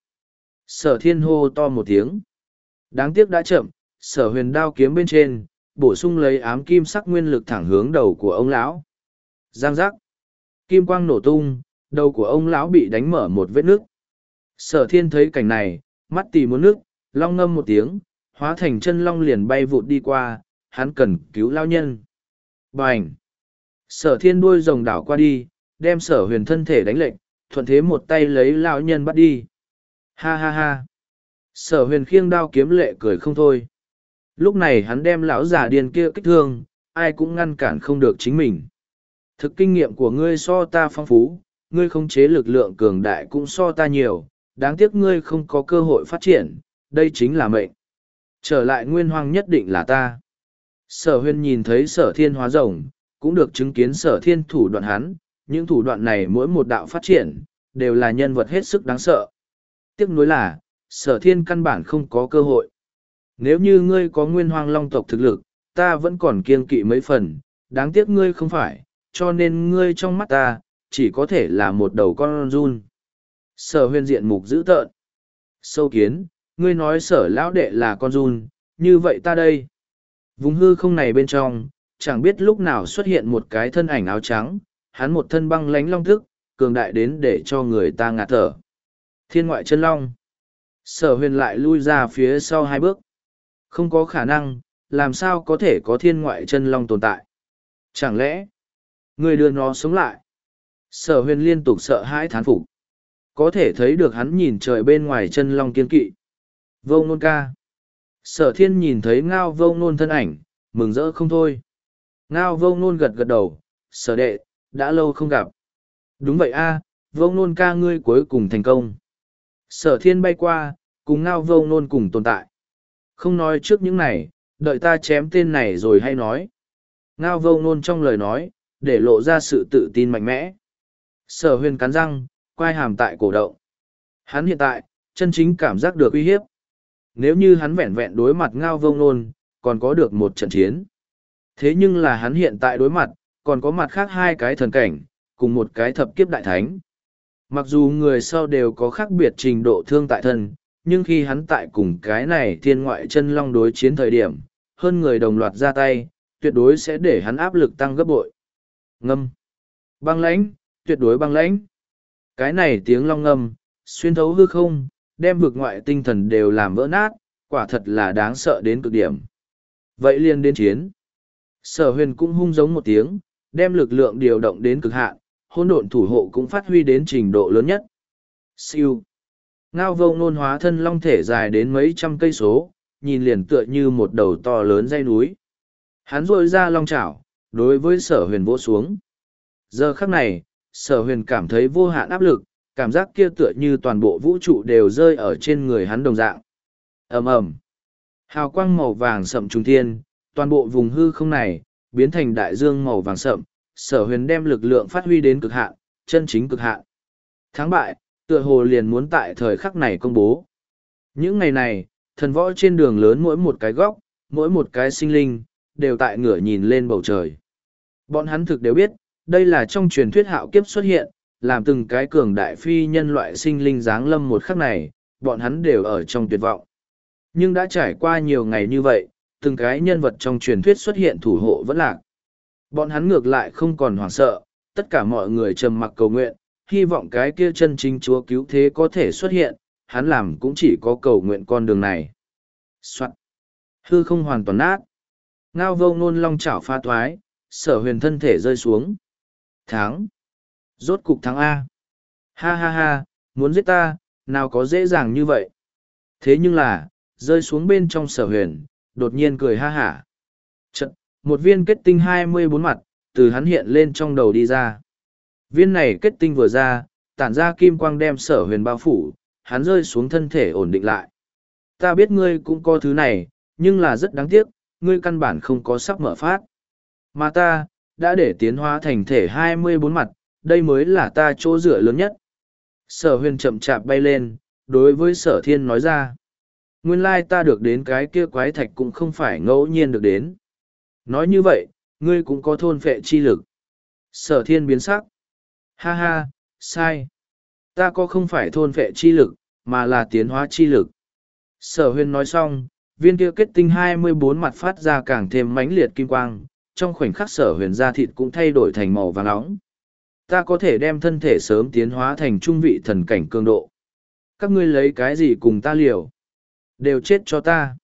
Sở thiên hô to một tiếng. Đáng tiếc đã chậm, sở huyền đao kiếm bên trên, bổ sung lấy ám kim sắc nguyên lực thẳng hướng đầu của ông lão. Giang giác! Kim quang nổ tung, đầu của ông lão bị đánh mở một vết nước. Sở thiên thấy cảnh này, mắt tì muốn nước, long ngâm một tiếng, hóa thành chân long liền bay vụt đi qua, hắn cần cứu lao nhân. Bành! Sở thiên đuôi rồng đảo qua đi, đem sở huyền thân thể đánh lệnh, thuận thế một tay lấy lao nhân bắt đi. Ha ha ha! Sở huyền khiêng đao kiếm lệ cười không thôi. Lúc này hắn đem lão già điên kia kích thương, ai cũng ngăn cản không được chính mình. Thực kinh nghiệm của ngươi so ta phong phú, ngươi khống chế lực lượng cường đại cũng so ta nhiều, đáng tiếc ngươi không có cơ hội phát triển, đây chính là mệnh. Trở lại nguyên hoang nhất định là ta. Sở huyền nhìn thấy sở thiên hóa rồng, cũng được chứng kiến sở thiên thủ đoạn hắn, những thủ đoạn này mỗi một đạo phát triển, đều là nhân vật hết sức đáng sợ. Tiếc nuối là, sở thiên căn bản không có cơ hội. Nếu như ngươi có nguyên hoang long tộc thực lực, ta vẫn còn kiêng kỵ mấy phần, đáng tiếc ngươi không phải, cho nên ngươi trong mắt ta, chỉ có thể là một đầu con run. Sở huyền diện mục dữ tợn. Sâu kiến, ngươi nói sở lão đệ là con run, như vậy ta đây. Vùng hư không này bên trong, chẳng biết lúc nào xuất hiện một cái thân ảnh áo trắng, hắn một thân băng lánh long thức, cường đại đến để cho người ta ngạt thở. Thiên ngoại chân long. Sở huyền lại lui ra phía sau hai bước. Không có khả năng, làm sao có thể có thiên ngoại chân long tồn tại. Chẳng lẽ, người đưa nó sống lại? Sở huyền liên tục sợ hãi thán phục. Có thể thấy được hắn nhìn trời bên ngoài chân long kiên kỵ. Vô Nôn ca. Sở thiên nhìn thấy Ngao Vô Nôn thân ảnh, mừng rỡ không thôi. Ngao Vô Nôn gật gật đầu, sở đệ, đã lâu không gặp. Đúng vậy a, Vô Nôn ca ngươi cuối cùng thành công. Sở thiên bay qua, cùng Ngao Vô Nôn cùng tồn tại. Không nói trước những này, đợi ta chém tên này rồi hay nói. Ngao Vô Nôn trong lời nói, để lộ ra sự tự tin mạnh mẽ. Sở huyền cắn răng, quai hàm tại cổ động. Hắn hiện tại, chân chính cảm giác được uy hiếp. Nếu như hắn vẹn vẹn đối mặt Ngao Vô Nôn, còn có được một trận chiến. Thế nhưng là hắn hiện tại đối mặt, còn có mặt khác hai cái thần cảnh, cùng một cái thập kiếp đại thánh. Mặc dù người sau đều có khác biệt trình độ thương tại thân, nhưng khi hắn tại cùng cái này thiên ngoại chân long đối chiến thời điểm, hơn người đồng loạt ra tay, tuyệt đối sẽ để hắn áp lực tăng gấp bội. Ngâm. Băng lãnh, tuyệt đối băng lãnh. Cái này tiếng long ngâm, xuyên thấu hư không, đem vực ngoại tinh thần đều làm vỡ nát, quả thật là đáng sợ đến cực điểm. Vậy liền đến chiến. Sở huyền cũng hung giống một tiếng, đem lực lượng điều động đến cực hạn, hỗn độn thủ hộ cũng phát huy đến trình độ lớn nhất. Siêu. Ngao Vô Nôn hóa thân long thể dài đến mấy trăm cây số, nhìn liền tựa như một đầu to lớn dây núi. Hắn rôi ra long chảo, đối với sở huyền vỗ xuống. Giờ khắc này, sở huyền cảm thấy vô hạn áp lực, cảm giác kia tựa như toàn bộ vũ trụ đều rơi ở trên người hắn đồng dạng. Ầm ầm. Hào quang màu vàng sậm trùng thiên, toàn bộ vùng hư không này, biến thành đại dương màu vàng sậm, sở huyền đem lực lượng phát huy đến cực hạn, chân chính cực hạn. Thắng bại, tựa hồ liền muốn tại thời khắc này công bố. Những ngày này, thần võ trên đường lớn mỗi một cái góc, mỗi một cái sinh linh, đều tại ngửa nhìn lên bầu trời. Bọn hắn thực đều biết, đây là trong truyền thuyết hạo kiếp xuất hiện, làm từng cái cường đại phi nhân loại sinh linh giáng lâm một khắc này, bọn hắn đều ở trong tuyệt vọng. Nhưng đã trải qua nhiều ngày như vậy, từng cái nhân vật trong truyền thuyết xuất hiện thủ hộ vẫn lạc. Bọn hắn ngược lại không còn hoảng sợ, tất cả mọi người trầm mặc cầu nguyện, hy vọng cái kia chân chính chúa cứu thế có thể xuất hiện, hắn làm cũng chỉ có cầu nguyện con đường này. Soạn. Hư không hoàn toàn nát. Ngao Vô Nôn long chảo pha thoái, sở huyền thân thể rơi xuống. Thắng. Rốt cục thắng A. Ha ha ha, muốn giết ta, nào có dễ dàng như vậy. Thế nhưng là, rơi xuống bên trong sở huyền, đột nhiên cười ha hả. Chật, một viên kết tinh hai mươi bốn mặt, từ hắn hiện lên trong đầu đi ra. Viên này kết tinh vừa ra, tản ra kim quang đem sở huyền bao phủ, hắn rơi xuống thân thể ổn định lại. Ta biết ngươi cũng có thứ này, nhưng là rất đáng tiếc, ngươi căn bản không có sắp mở phát. Mà ta, đã để tiến hóa thành thể hai mươi bốn mặt, đây mới là ta chỗ dựa lớn nhất. Sở huyền chậm chạp bay lên, đối với sở thiên nói ra. Nguyên lai ta được đến cái kia quái thạch cũng không phải ngẫu nhiên được đến. Nói như vậy, ngươi cũng có thôn phệ chi lực. Sở thiên biến sắc. Ha ha, sai. Ta có không phải thôn phệ chi lực, mà là tiến hóa chi lực. Sở huyền nói xong, viên kia kết tinh hai mươi bốn mặt phát ra càng thêm mãnh liệt kim quang, trong khoảnh khắc sở huyền da thịt cũng thay đổi thành màu vàng nóng. Ta có thể đem thân thể sớm tiến hóa thành trung vị thần cảnh cường độ. Các ngươi lấy cái gì cùng ta liều? Đều chết cho ta.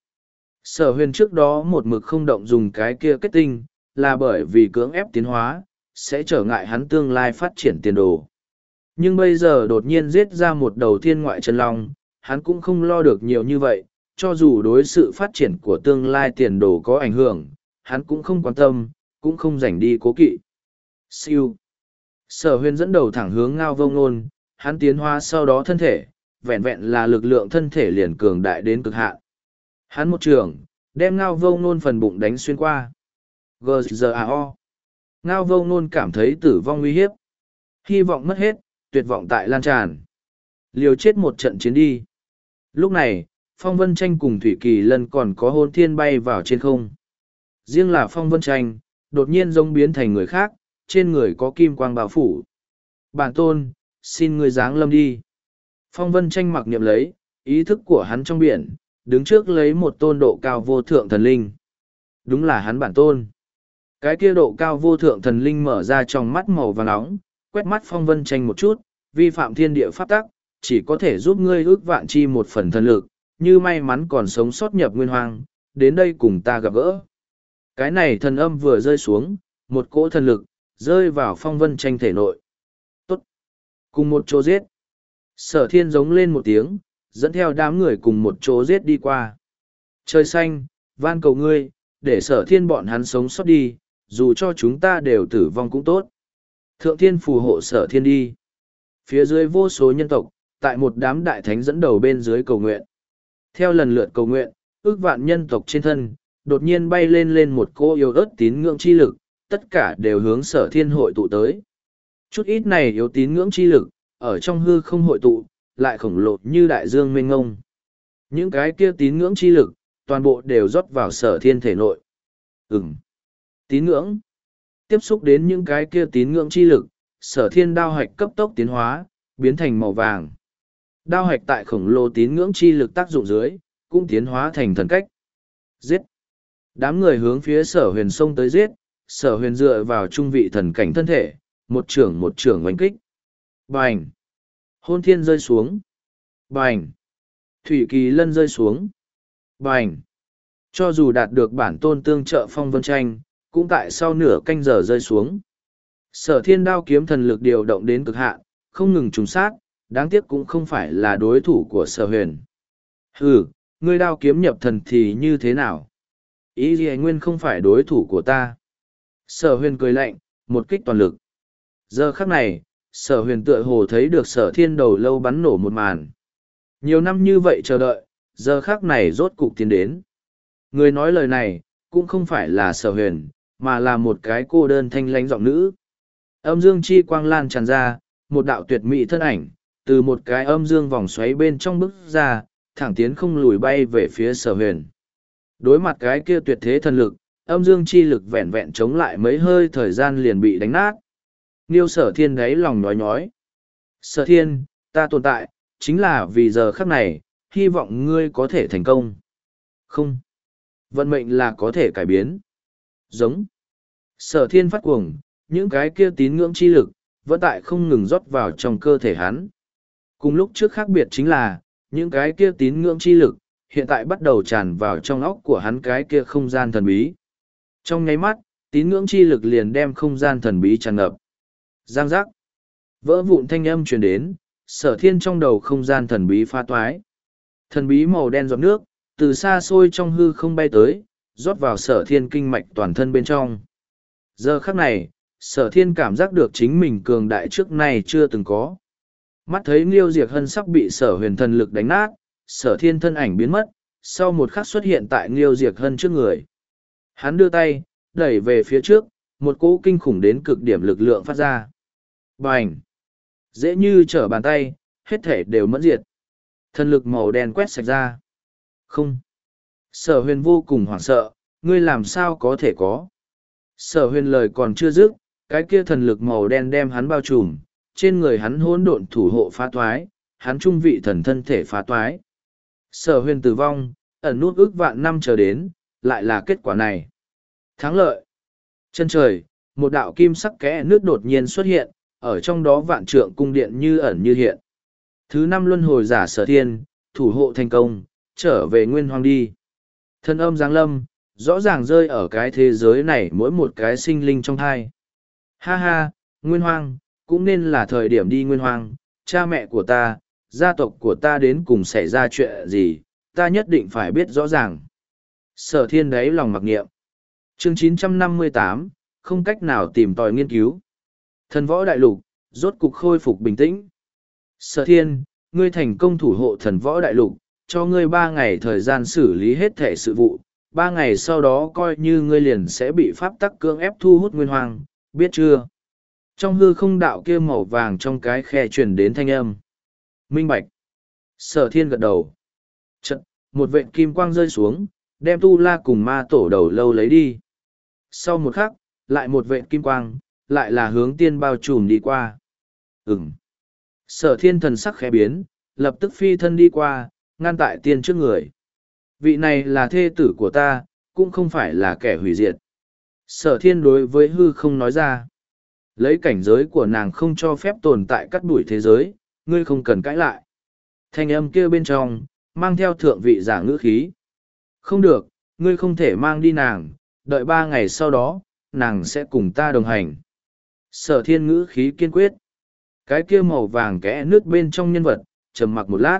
Sở huyền trước đó một mực không động dùng cái kia kết tinh, là bởi vì cưỡng ép tiến hóa, sẽ trở ngại hắn tương lai phát triển tiền đồ. Nhưng bây giờ đột nhiên giết ra một đầu thiên ngoại chân long, hắn cũng không lo được nhiều như vậy, cho dù đối sự phát triển của tương lai tiền đồ có ảnh hưởng, hắn cũng không quan tâm, cũng không rảnh đi cố kỵ. Siêu. Sở huyền dẫn đầu thẳng hướng Ngao Vô Nôn, hắn tiến hóa sau đó thân thể, vẹn vẹn là lực lượng thân thể liền cường đại đến cực hạn. Hắn một trường, đem ngao vô ngôn phần bụng đánh xuyên qua. giê giê a o. Ngao vô ngôn cảm thấy tử vong nguy hiếp. Hy vọng mất hết, tuyệt vọng tại lan tràn. Liều chết một trận chiến đi. Lúc này, Phong Vân Tranh cùng Thủy Kỳ Lân còn có hôn thiên bay vào trên không. Riêng là Phong Vân Tranh, đột nhiên giống biến thành người khác, trên người có kim quang bao phủ. Bản tôn, xin ngươi giáng lâm đi. Phong Vân Tranh mặc niệm lấy, ý thức của hắn trong biển, đứng trước lấy một tôn độ cao vô thượng thần linh. Đúng là hắn bản tôn. Cái kia độ cao vô thượng thần linh mở ra trong mắt màu vàng nóng, quét mắt Phong Vân Tranh một chút, vi phạm thiên địa pháp tắc, chỉ có thể giúp ngươi ước vạn chi một phần thần lực, như may mắn còn sống sót nhập nguyên hoang, đến đây cùng ta gặp gỡ. Cái này thần âm vừa rơi xuống, một cỗ thần lực, rơi vào Phong Vân Tranh thể nội. Tốt! Cùng một chỗ giết. Sở thiên giống lên một tiếng, dẫn theo đám người cùng một chỗ giết đi qua. Trời xanh, van cầu ngươi, để sở thiên bọn hắn sống sót đi, dù cho chúng ta đều tử vong cũng tốt. Thượng thiên phù hộ sở thiên đi. Phía dưới vô số nhân tộc, tại một đám đại thánh dẫn đầu bên dưới cầu nguyện. Theo lần lượt cầu nguyện, ước vạn nhân tộc trên thân, đột nhiên bay lên lên một cô yếu ớt tín ngưỡng chi lực, tất cả đều hướng sở thiên hội tụ tới. Chút ít này yếu tín ngưỡng chi lực, ở trong hư không hội tụ, lại khổng lồ như đại dương mênh ngông. Những cái kia tín ngưỡng chi lực, toàn bộ đều rót vào sở thiên thể nội. Ừm. Tín ngưỡng. Tiếp xúc đến những cái kia tín ngưỡng chi lực, sở thiên đao hạch cấp tốc tiến hóa, biến thành màu vàng. Đao hạch tại khổng lồ tín ngưỡng chi lực tác dụng dưới, cũng tiến hóa thành thần cách. Giết. Đám người hướng phía sở huyền xông tới giết, sở huyền dựa vào trung vị thần cảnh thân thể, một trưởng một trưởng oanh kích. Bành. Hôn thiên rơi xuống. Bành. Thủy Kỳ Lân rơi xuống. Bành. Cho dù đạt được bản tôn tương trợ Phong Vân Tranh, cũng tại sau nửa canh giờ rơi xuống. Sở thiên đao kiếm thần lực điều động đến cực hạn, không ngừng trùng sát, đáng tiếc cũng không phải là đối thủ của sở huyền. Hừ, ngươi đao kiếm nhập thần thì như thế nào? Ý gì nguyên không phải đối thủ của ta. Sở huyền cười lạnh, một kích toàn lực. Giờ khắc này, sở huyền tựa hồ thấy được sở thiên đầu lâu bắn nổ một màn. Nhiều năm như vậy chờ đợi, giờ khắc này rốt cục tiến đến. Người nói lời này, cũng không phải là sở huyền, mà là một cái cô đơn thanh lãnh giọng nữ. Âm dương chi quang lan tràn ra, một đạo tuyệt mỹ thân ảnh, từ một cái âm dương vòng xoáy bên trong bước ra, thẳng tiến không lùi bay về phía sở huyền. Đối mặt cái kia tuyệt thế thần lực, âm dương chi lực vẹn vẹn chống lại mấy hơi thời gian liền bị đánh nát. Niêu sở thiên đáy lòng nói nhói. Sở thiên, ta tồn tại, chính là vì giờ khắc này, hy vọng ngươi có thể thành công. Không. Vận mệnh là có thể cải biến. Giống. Sở thiên phát cuồng, những cái kia tín ngưỡng chi lực, vẫn tại không ngừng rót vào trong cơ thể hắn. Cùng lúc trước khác biệt chính là, những cái kia tín ngưỡng chi lực, hiện tại bắt đầu tràn vào trong óc của hắn cái kia không gian thần bí. Trong nháy mắt, tín ngưỡng chi lực liền đem không gian thần bí tràn ngập. Giang giác. Vỡ vụn thanh âm truyền đến, sở thiên trong đầu không gian thần bí pha toái. Thần bí màu đen giọt nước, từ xa xôi trong hư không bay tới, rót vào sở thiên kinh mạch toàn thân bên trong. Giờ khắc này, sở thiên cảm giác được chính mình cường đại trước nay chưa từng có. Mắt thấy Nghiêu Diệt Hân sắp bị sở huyền thần lực đánh nát, sở thiên thân ảnh biến mất, sau một khắc xuất hiện tại Nghiêu Diệt Hân trước người. Hắn đưa tay, đẩy về phía trước, một cỗ kinh khủng đến cực điểm lực lượng phát ra. Bành! Dễ như trở bàn tay, hết thể đều mẫn diệt. Thần lực màu đen quét sạch ra. Không! Sở huyền vô cùng hoảng sợ, ngươi làm sao có thể có. Sở huyền lời còn chưa dứt, cái kia thần lực màu đen đem hắn bao trùm, trên người hắn hỗn độn thủ hộ phá toái, hắn trung vị thần thân thể phá toái. Sở huyền tử vong, ẩn nút ước vạn năm chờ đến, lại là kết quả này. Thắng lợi. Chân trời, một đạo kim sắc kẽ nước đột nhiên xuất hiện, ở trong đó vạn trượng cung điện như ẩn như hiện. Thứ năm luân hồi giả sở thiên, thủ hộ thành công, trở về nguyên hoang đi. Thân âm giáng lâm, rõ ràng rơi ở cái thế giới này mỗi một cái sinh linh trong thai. Ha ha, nguyên hoang, cũng nên là thời điểm đi nguyên hoang, cha mẹ của ta, gia tộc của ta đến cùng xảy ra chuyện gì, ta nhất định phải biết rõ ràng. Sở thiên đáy lòng mặc niệm. Chương chín trăm năm mươi tám, không cách nào tìm tòi nghiên cứu. Thần võ đại lục, rốt cục khôi phục bình tĩnh. Sở thiên, ngươi thành công thủ hộ thần võ đại lục, cho ngươi ba ngày thời gian xử lý hết thể sự vụ, ba ngày sau đó coi như ngươi liền sẽ bị pháp tắc cưỡng ép thu hút nguyên hoàng, biết chưa? Trong hư không đạo kia màu vàng trong cái khe truyền đến thanh âm. Minh bạch. Sở thiên gật đầu. Chật, một vệt kim quang rơi xuống, đem tu la cùng ma tổ đầu lâu lấy đi. Sau một khắc, lại một vệt kim quang, lại là hướng tiên bao trùm đi qua. Ừm. Sở thiên thần sắc khẽ biến, lập tức phi thân đi qua, ngăn tại tiên trước người. Vị này là thê tử của ta, cũng không phải là kẻ hủy diệt. Sở thiên đối với hư không nói ra. Lấy cảnh giới của nàng không cho phép tồn tại cắt đuổi thế giới, ngươi không cần cãi lại. Thanh âm kia bên trong, mang theo thượng vị giả ngữ khí. Không được, ngươi không thể mang đi nàng, đợi ba ngày sau đó, nàng sẽ cùng ta đồng hành. Sở thiên ngữ khí kiên quyết. Cái kia màu vàng kẽ nước bên trong nhân vật, trầm mặc một lát.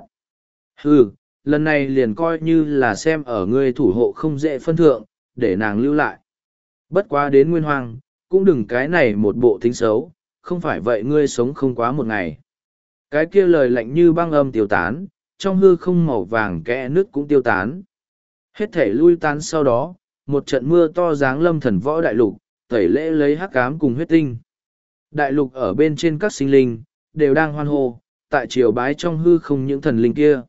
Hừ, lần này liền coi như là xem ở ngươi thủ hộ không dễ phân thượng, để nàng lưu lại. Bất quá đến nguyên hoang, cũng đừng cái này một bộ tính xấu, không phải vậy ngươi sống không quá một ngày. Cái kia lời lạnh như băng âm tiêu tán, trong hư không màu vàng kẽ nước cũng tiêu tán. Hết thể lui tán sau đó, một trận mưa to giáng lâm thần võ đại lục, tẩy lễ lấy hắc ám cùng huyết tinh. Đại lục ở bên trên các sinh linh, đều đang hoan hô, tại triều bái trong hư không những thần linh kia.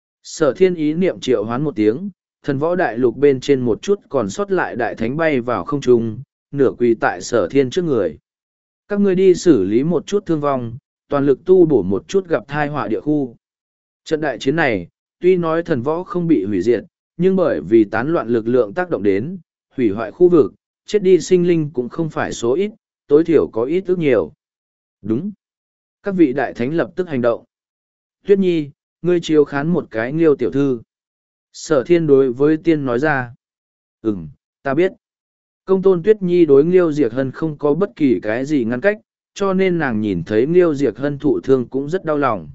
Sở thiên ý niệm triệu hoán một tiếng, thần võ đại lục bên trên một chút còn sót lại đại thánh bay vào không trung, nửa quỳ tại sở thiên trước người. Các ngươi đi xử lý một chút thương vong, toàn lực tu bổ một chút gặp thai họa địa khu. Trận đại chiến này, tuy nói thần võ không bị hủy diệt, nhưng bởi vì tán loạn lực lượng tác động đến, hủy hoại khu vực, chết đi sinh linh cũng không phải số ít, tối thiểu có ít ước nhiều. Đúng. Các vị đại thánh lập tức hành động. Tuyết Nhi, ngươi chiếu khán một cái Nghiêu tiểu thư. Sở thiên đối với tiên nói ra. Ừm, ta biết. Công tôn Tuyết Nhi đối Nghiêu Diệc Hân không có bất kỳ cái gì ngăn cách, cho nên nàng nhìn thấy Nghiêu Diệc Hân thụ thương cũng rất đau lòng.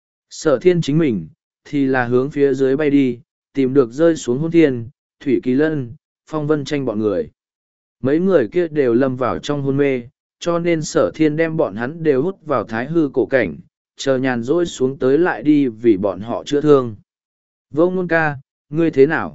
Sở thiên chính mình, thì là hướng phía dưới bay đi, tìm được rơi xuống hôn thiên, Thủy Kỳ Lân, Phong Vân Tranh bọn người. Mấy người kia đều lâm vào trong hôn mê, cho nên sở thiên đem bọn hắn đều hút vào thái hư cổ cảnh, chờ nhàn rỗi xuống tới lại đi vì bọn họ chữa thương. Vô Ngôn ca, ngươi thế nào?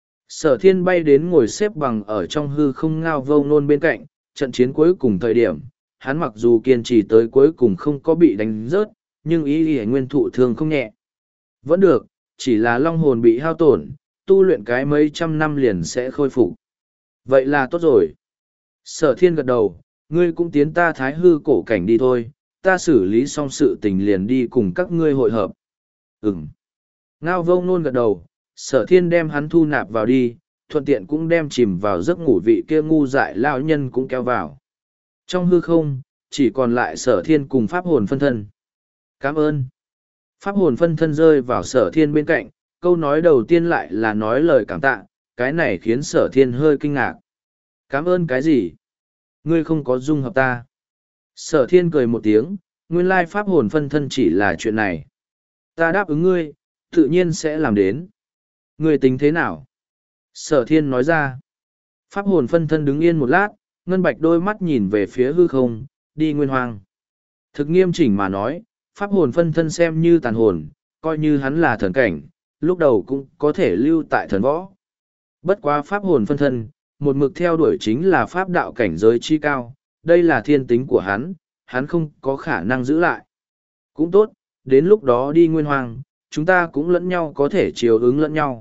Sở thiên bay đến ngồi xếp bằng ở trong hư không ngao Vô Ngôn bên cạnh, trận chiến cuối cùng thời điểm, hắn mặc dù kiên trì tới cuối cùng không có bị đánh rớt, nhưng ý ý nguyên thụ thương không nhẹ. Vẫn được, chỉ là long hồn bị hao tổn, tu luyện cái mấy trăm năm liền sẽ khôi phục. Vậy là tốt rồi. Sở thiên gật đầu, ngươi cũng tiến ta thái hư cổ cảnh đi thôi, ta xử lý xong sự tình liền đi cùng các ngươi hội hợp. Ừm. Ngao Vô Ngôn gật đầu, sở thiên đem hắn thu nạp vào đi, thuận tiện cũng đem chìm vào giấc ngủ vị kia ngu dại lao nhân cũng kéo vào. Trong hư không, chỉ còn lại sở thiên cùng pháp hồn phân thân. Cảm ơn. Pháp hồn phân thân rơi vào sở thiên bên cạnh, câu nói đầu tiên lại là nói lời cảm tạ, cái này khiến sở thiên hơi kinh ngạc. Cảm ơn cái gì? Ngươi không có dung hợp ta. Sở thiên cười một tiếng, nguyên lai pháp hồn phân thân chỉ là chuyện này. Ta đáp ứng ngươi, tự nhiên sẽ làm đến. Ngươi tính thế nào? Sở thiên nói ra. Pháp hồn phân thân đứng yên một lát, ngân bạch đôi mắt nhìn về phía hư không, đi nguyên hoang. Thực nghiêm chỉnh mà nói, pháp hồn phân thân xem như tàn hồn, coi như hắn là thần cảnh, lúc đầu cũng có thể lưu tại thần võ. Bất quá pháp hồn phân thân, một mực theo đuổi chính là pháp đạo cảnh giới chi cao, đây là thiên tính của hắn, hắn không có khả năng giữ lại. Cũng tốt, đến lúc đó đi nguyên hoang, chúng ta cũng lẫn nhau có thể chiều ứng lẫn nhau.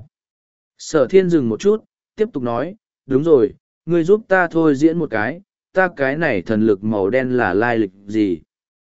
Sở thiên dừng một chút, tiếp tục nói, đúng rồi, ngươi giúp ta thôi diễn một cái, ta cái này thần lực màu đen là lai lịch gì?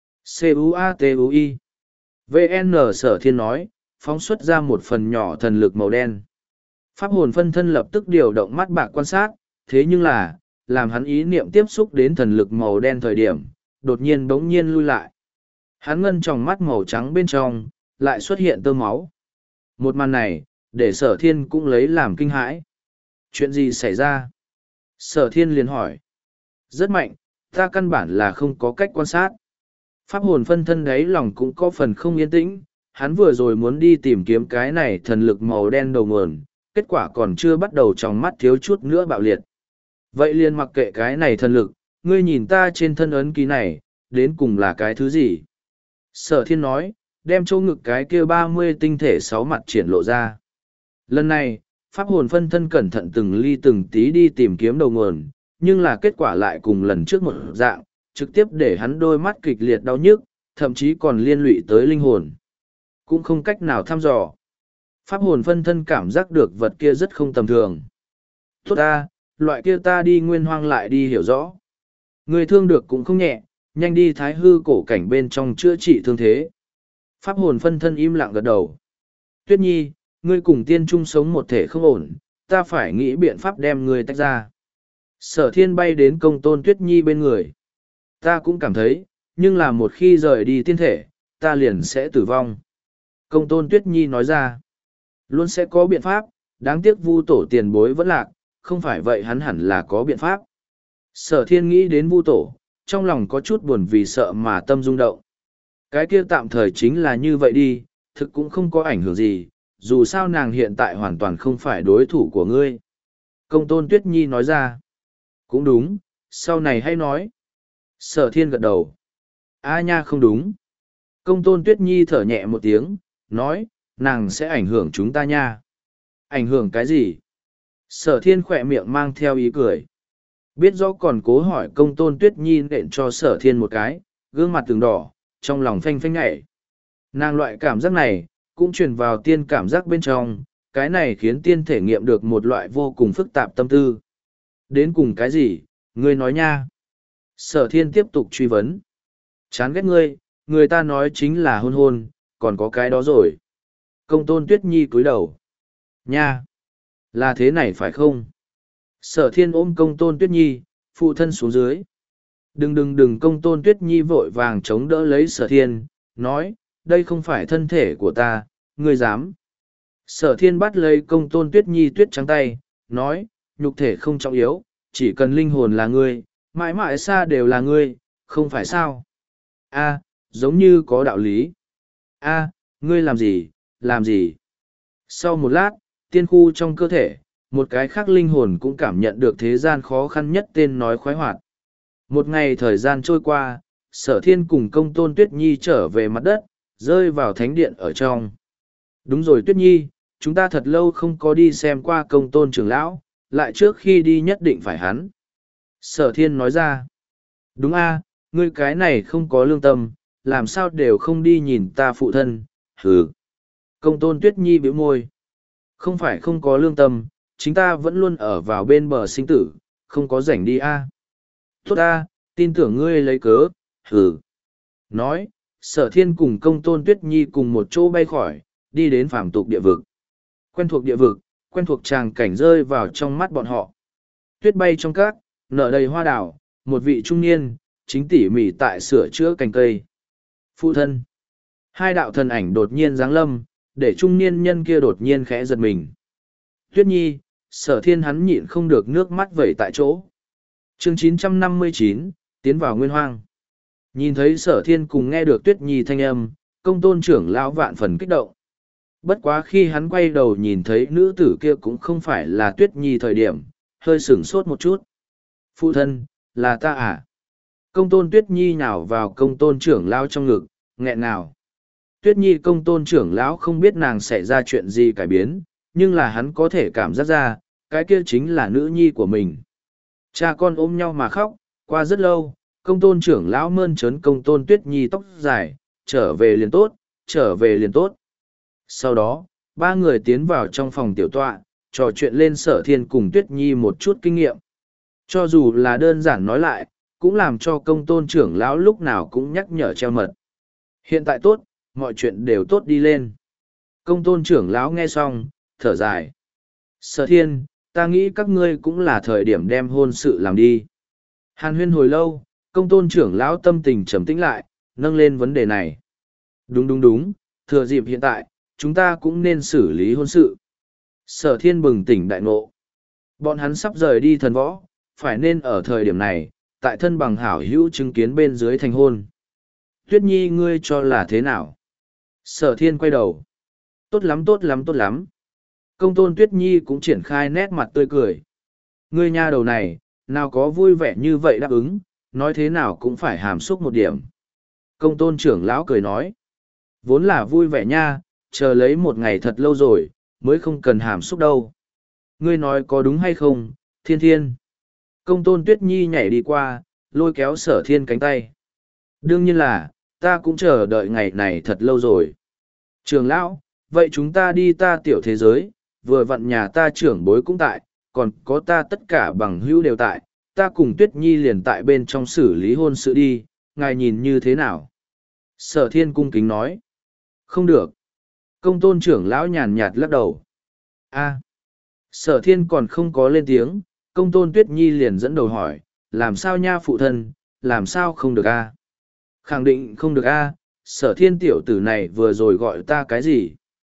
C-U-A-T-U-I vê en sở thiên nói, phóng xuất ra một phần nhỏ thần lực màu đen. Pháp hồn phân thân lập tức điều động mắt bạc quan sát, thế nhưng là, làm hắn ý niệm tiếp xúc đến thần lực màu đen thời điểm, đột nhiên bỗng nhiên lui lại. Hắn ngân trong mắt màu trắng bên trong, lại xuất hiện tơ máu. Một màn này, để sở thiên cũng lấy làm kinh hãi. Chuyện gì xảy ra? Sở thiên liền hỏi. Rất mạnh, ta căn bản là không có cách quan sát. Pháp hồn phân thân đấy lòng cũng có phần không yên tĩnh, hắn vừa rồi muốn đi tìm kiếm cái này thần lực màu đen đầu nguồn, kết quả còn chưa bắt đầu trong mắt thiếu chút nữa bạo liệt. Vậy liền mặc kệ cái này thần lực, ngươi nhìn ta trên thân ấn ký này, đến cùng là cái thứ gì? Sở thiên nói, đem chỗ ngực cái kia ba mươi tinh thể sáu mặt triển lộ ra. Lần này, pháp hồn phân thân cẩn thận từng ly từng tí đi tìm kiếm đầu nguồn, nhưng là kết quả lại cùng lần trước một dạng, trực tiếp để hắn đôi mắt kịch liệt đau nhức, thậm chí còn liên lụy tới linh hồn. Cũng không cách nào thăm dò. Pháp hồn phân thân cảm giác được vật kia rất không tầm thường. Tốt ta, loại kia ta đi nguyên hoang lại đi hiểu rõ. Người thương được cũng không nhẹ, nhanh đi thái hư cổ cảnh bên trong chữa trị thương thế. Pháp hồn phân thân im lặng gật đầu. Tuyết Nhi, ngươi cùng tiên chung sống một thể không ổn, ta phải nghĩ biện pháp đem ngươi tách ra. Sở thiên bay đến công tôn Tuyết Nhi bên người. Ta cũng cảm thấy, nhưng là một khi rời đi tiên thể, ta liền sẽ tử vong. Công tôn Tuyết Nhi nói ra, luôn sẽ có biện pháp, đáng tiếc vu tổ tiền bối vẫn lạc, không phải vậy hắn hẳn là có biện pháp. Sở thiên nghĩ đến vu tổ, trong lòng có chút buồn vì sợ mà tâm rung động. Cái kia tạm thời chính là như vậy đi, thực cũng không có ảnh hưởng gì, dù sao nàng hiện tại hoàn toàn không phải đối thủ của ngươi. Công tôn Tuyết Nhi nói ra, cũng đúng, sau này hay nói. Sở thiên gật đầu. A nha không đúng. Công tôn Tuyết Nhi thở nhẹ một tiếng, nói, nàng sẽ ảnh hưởng chúng ta nha. Ảnh hưởng cái gì? Sở thiên khỏe miệng mang theo ý cười. Biết rõ còn cố hỏi công tôn Tuyết Nhi nện cho sở thiên một cái, gương mặt từng đỏ, trong lòng phanh phanh nhảy. Nàng loại cảm giác này, cũng truyền vào tiên cảm giác bên trong, cái này khiến tiên thể nghiệm được một loại vô cùng phức tạp tâm tư. Đến cùng cái gì, ngươi nói nha. Sở thiên tiếp tục truy vấn. Chán ghét ngươi, người ta nói chính là hôn hôn, còn có cái đó rồi. Công tôn Tuyết Nhi cúi đầu. Nha! Là thế này phải không? Sở thiên ôm công tôn Tuyết Nhi, phụ thân xuống dưới. Đừng đừng đừng công tôn Tuyết Nhi vội vàng chống đỡ lấy sở thiên, nói, đây không phải thân thể của ta, ngươi dám. Sở thiên bắt lấy công tôn Tuyết Nhi tuyết trắng tay, nói, nhục thể không trọng yếu, chỉ cần linh hồn là ngươi, mãi mãi xa đều là ngươi, không phải sao? A, giống như có đạo lý. A, ngươi làm gì, làm gì? Sau một lát, tiên khu trong cơ thể, một cái khác linh hồn cũng cảm nhận được thế gian khó khăn nhất tên nói khoái hoạt. Một ngày thời gian trôi qua, sở thiên cùng công tôn Tuyết Nhi trở về mặt đất, rơi vào thánh điện ở trong. Đúng rồi Tuyết Nhi, chúng ta thật lâu không có đi xem qua công tôn trưởng lão, lại trước khi đi nhất định phải hắn. Sở thiên nói ra, đúng a, ngươi cái này không có lương tâm, làm sao đều không đi nhìn ta phụ thân, hừ. Công tôn Tuyết Nhi bĩu môi, không phải không có lương tâm, chính ta vẫn luôn ở vào bên bờ sinh tử, không có rảnh đi a. Tốt a, tin tưởng ngươi lấy cớ, hừ. Nói, sở thiên cùng công tôn Tuyết Nhi cùng một chỗ bay khỏi, đi đến phàm tục địa vực. Quen thuộc địa vực, quen thuộc tràng cảnh rơi vào trong mắt bọn họ. Tuyết bay trong cát, nở đầy hoa đào, một vị trung niên, chính tỉ mỉ tại sửa chữa cành cây. Phụ thân. Hai đạo thần ảnh đột nhiên giáng lâm, để trung niên nhân kia đột nhiên khẽ giật mình. Tuyết Nhi, sở thiên hắn nhịn không được nước mắt vẩy tại chỗ. Chương chín trăm năm mươi chín, tiến vào nguyên hoang. Nhìn thấy sở thiên cùng nghe được Tuyết Nhi thanh âm, công tôn trưởng lão vạn phần kích động. Bất quá khi hắn quay đầu nhìn thấy nữ tử kia cũng không phải là Tuyết Nhi thời điểm, hơi sửng sốt một chút. Phụ thân, là ta à? Công tôn Tuyết Nhi nhào vào công tôn trưởng lão trong ngực, nghẹn ngào. Tuyết Nhi công tôn trưởng lão không biết nàng xảy ra chuyện gì cải biến, nhưng là hắn có thể cảm giác ra, cái kia chính là nữ nhi của mình. Cha con ôm nhau mà khóc, qua rất lâu, công tôn trưởng lão mơn trớn công tôn Tuyết Nhi tóc dài, trở về liền tốt, trở về liền tốt. Sau đó, ba người tiến vào trong phòng tiểu tọa, trò chuyện lên sở thiên cùng Tuyết Nhi một chút kinh nghiệm. Cho dù là đơn giản nói lại, cũng làm cho công tôn trưởng lão lúc nào cũng nhắc nhở treo mật. Hiện tại tốt, mọi chuyện đều tốt đi lên. Công tôn trưởng lão nghe xong, thở dài. Sở thiên, ta nghĩ các ngươi cũng là thời điểm đem hôn sự làm đi. Hàn huyên hồi lâu, công tôn trưởng lão tâm tình trầm tĩnh lại, nâng lên vấn đề này. Đúng đúng đúng, thừa dịp hiện tại, chúng ta cũng nên xử lý hôn sự. Sở thiên bừng tỉnh đại ngộ. Bọn hắn sắp rời đi thần võ, phải nên ở thời điểm này, tại thân bằng hảo hữu chứng kiến bên dưới thành hôn. Tuyết Nhi ngươi cho là thế nào? Sở thiên quay đầu. Tốt lắm tốt lắm tốt lắm. Công tôn Tuyết Nhi cũng triển khai nét mặt tươi cười. Ngươi nha đầu này, nào có vui vẻ như vậy đáp ứng, nói thế nào cũng phải hàm xúc một điểm. Công tôn trưởng lão cười nói. Vốn là vui vẻ nha, chờ lấy một ngày thật lâu rồi, mới không cần hàm xúc đâu. Ngươi nói có đúng hay không, thiên thiên? Công tôn tuyết nhi nhảy đi qua, lôi kéo sở thiên cánh tay. Đương nhiên là, ta cũng chờ đợi ngày này thật lâu rồi. Trường lão, vậy chúng ta đi ta tiểu thế giới, vừa vặn nhà ta trưởng bối cũng tại, còn có ta tất cả bằng hữu đều tại, ta cùng tuyết nhi liền tại bên trong xử lý hôn sự đi, ngài nhìn như thế nào? Sở thiên cung kính nói. Không được. Công tôn trưởng lão nhàn nhạt lắc đầu. A. Sở thiên còn không có lên tiếng, công tôn tuyết nhi liền dẫn đầu hỏi, làm sao nha phụ thân, làm sao không được a? Khẳng định không được a, sở thiên tiểu tử này vừa rồi gọi ta cái gì?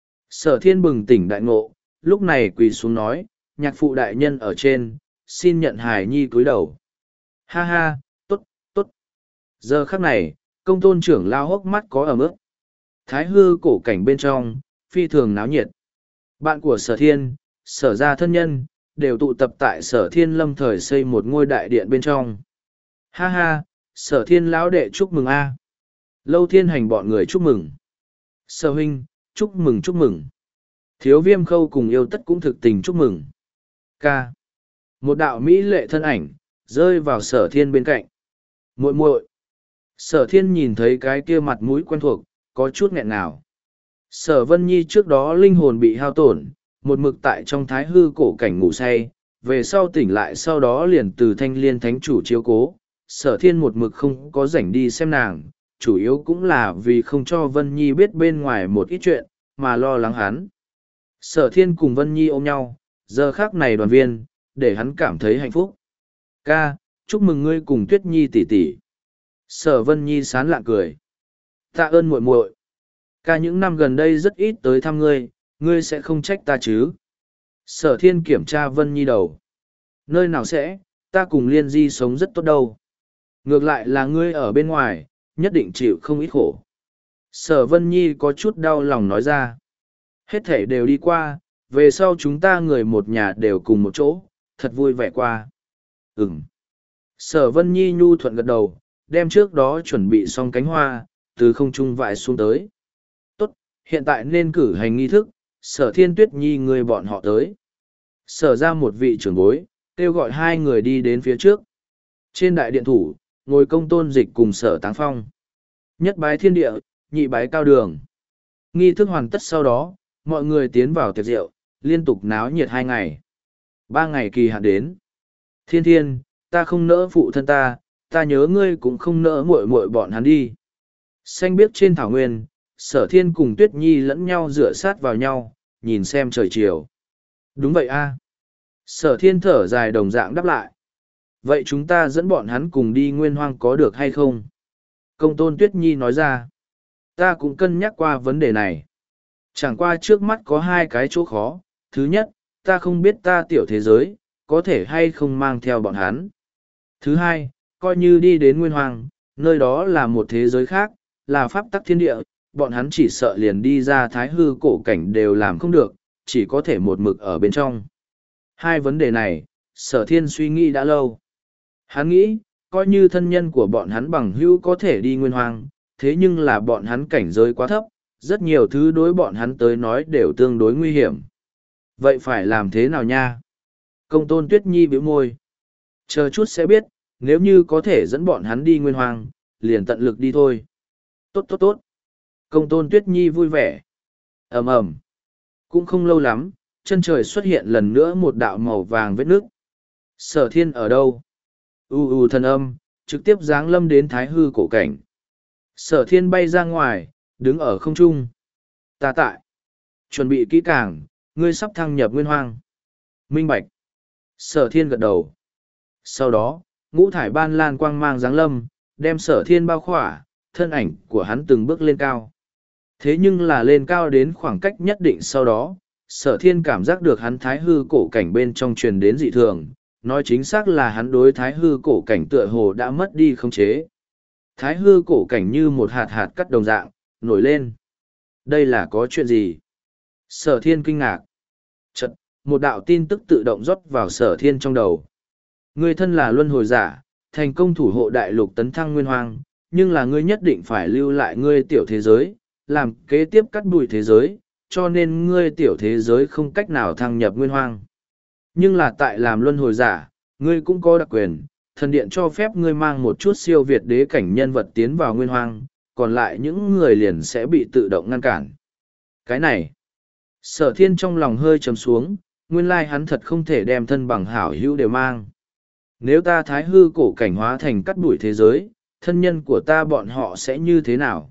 Sở thiên bừng tỉnh đại ngộ, lúc này quỳ xuống nói, nhạc phụ đại nhân ở trên, xin nhận hài nhi cúi đầu. Ha ha, tốt, tốt. Giờ khắc này, công tôn trưởng lao hốc mắt có ẩm ướt. Thái hư cổ cảnh bên trong, phi thường náo nhiệt. Bạn của sở thiên, sở gia thân nhân, đều tụ tập tại sở thiên lâm thời xây một ngôi đại điện bên trong. Ha ha, sở thiên lão đệ chúc mừng a. Lâu thiên hành bọn người chúc mừng. Sở huynh, chúc mừng chúc mừng. Thiếu viêm khâu cùng yêu tất cũng thực tình chúc mừng. Ca. Một đạo mỹ lệ thân ảnh, rơi vào sở thiên bên cạnh. Muội muội. Sở thiên nhìn thấy cái kia mặt mũi quen thuộc, có chút nghẹn ngào. Sở Vân Nhi trước đó linh hồn bị hao tổn, một mực tại trong thái hư cổ cảnh ngủ say, về sau tỉnh lại sau đó liền từ thanh liên thánh chủ chiếu cố. Sở thiên một mực không có rảnh đi xem nàng, chủ yếu cũng là vì không cho Vân Nhi biết bên ngoài một ít chuyện, mà lo lắng hắn. Sở thiên cùng Vân Nhi ôm nhau, giờ khác này đoàn viên, để hắn cảm thấy hạnh phúc. Ca, chúc mừng ngươi cùng Tuyết Nhi tỷ tỷ. Sở Vân Nhi sán lạ cười. Tạ ơn muội muội. Ca những năm gần đây rất ít tới thăm ngươi, ngươi sẽ không trách ta chứ? Sở thiên kiểm tra Vân Nhi đầu. Nơi nào sẽ, ta cùng Liên Di sống rất tốt đâu. Ngược lại là ngươi ở bên ngoài, nhất định chịu không ít khổ. Sở Vân Nhi có chút đau lòng nói ra. Hết thể đều đi qua, về sau chúng ta người một nhà đều cùng một chỗ, thật vui vẻ qua. Ừm. Sở Vân Nhi nhu thuận gật đầu, đem trước đó chuẩn bị xong cánh hoa, từ không trung vại xuống tới. Tốt, hiện tại nên cử hành nghi thức, sở thiên tuyết nhi người bọn họ tới. Sở ra một vị trưởng bối, kêu gọi hai người đi đến phía trước. Trên đại điện thủ, ngồi công tôn dịch cùng sở táng phong. Nhất bái thiên địa, nhị bái cao đường. Nghi thức hoàn tất sau đó, mọi người tiến vào tiệc rượu, liên tục náo nhiệt hai ngày. Ba ngày kỳ hạn đến. Thiên thiên, ta không nỡ phụ thân ta, ta nhớ ngươi cũng không nỡ muội muội bọn hắn đi. Xanh biếc trên thảo nguyên, sở thiên cùng tuyết nhi lẫn nhau dựa sát vào nhau, nhìn xem trời chiều. Đúng vậy a. Sở thiên thở dài đồng dạng đáp lại. Vậy chúng ta dẫn bọn hắn cùng đi nguyên hoang có được hay không? Công tôn tuyết nhi nói ra. Ta cũng cân nhắc qua vấn đề này. Chẳng qua trước mắt có hai cái chỗ khó. Thứ nhất, ta không biết ta tiểu thế giới, có thể hay không mang theo bọn hắn. Thứ hai, coi như đi đến nguyên hoang, nơi đó là một thế giới khác, là pháp tắc thiên địa, bọn hắn chỉ sợ liền đi ra thái hư cổ cảnh đều làm không được, chỉ có thể một mực ở bên trong. Hai vấn đề này, sở thiên suy nghĩ đã lâu. Hắn nghĩ, coi như thân nhân của bọn hắn bằng hữu có thể đi nguyên hoang, thế nhưng là bọn hắn cảnh giới quá thấp, rất nhiều thứ đối bọn hắn tới nói đều tương đối nguy hiểm. Vậy phải làm thế nào nha? Công tôn tuyết nhi bĩu môi. Chờ chút sẽ biết, nếu như có thể dẫn bọn hắn đi nguyên hoang, liền tận lực đi thôi. Tốt tốt tốt. Công tôn tuyết nhi vui vẻ. Ầm ầm. Cũng không lâu lắm, chân trời xuất hiện lần nữa một đạo màu vàng vết nước. Sở thiên ở đâu? U u thần âm, trực tiếp giáng lâm đến thái hư cổ cảnh. Sở thiên bay ra ngoài, đứng ở không trung. Ta tại. Chuẩn bị kỹ càng, ngươi sắp thăng nhập nguyên hoang. Minh bạch. Sở thiên gật đầu. Sau đó, ngũ thải ban lan quang mang giáng lâm, đem sở thiên bao khỏa, thân ảnh của hắn từng bước lên cao. Thế nhưng là lên cao đến khoảng cách nhất định sau đó, sở thiên cảm giác được hắn thái hư cổ cảnh bên trong truyền đến dị thường, nói chính xác là hắn đối thái hư cổ cảnh tựa hồ đã mất đi khống chế. Thái hư cổ cảnh như một hạt hạt cắt đồng dạng, nổi lên. Đây là có chuyện gì? Sở thiên kinh ngạc. Chật, một đạo tin tức tự động rót vào sở thiên trong đầu. Ngươi thân là luân hồi giả, thành công thủ hộ đại lục tấn thăng nguyên hoang, nhưng là ngươi nhất định phải lưu lại ngươi tiểu thế giới, làm kế tiếp cắt đuổi thế giới, cho nên ngươi tiểu thế giới không cách nào thăng nhập nguyên hoang. Nhưng là tại làm luân hồi giả, ngươi cũng có đặc quyền, thần điện cho phép ngươi mang một chút siêu việt đế cảnh nhân vật tiến vào nguyên hoang, còn lại những người liền sẽ bị tự động ngăn cản. Cái này, Sở Thiên trong lòng hơi trầm xuống, nguyên lai hắn thật không thể đem thân bằng hảo hữu đều mang. Nếu ta thái hư cổ cảnh hóa thành cắt đuổi thế giới, thân nhân của ta bọn họ sẽ như thế nào?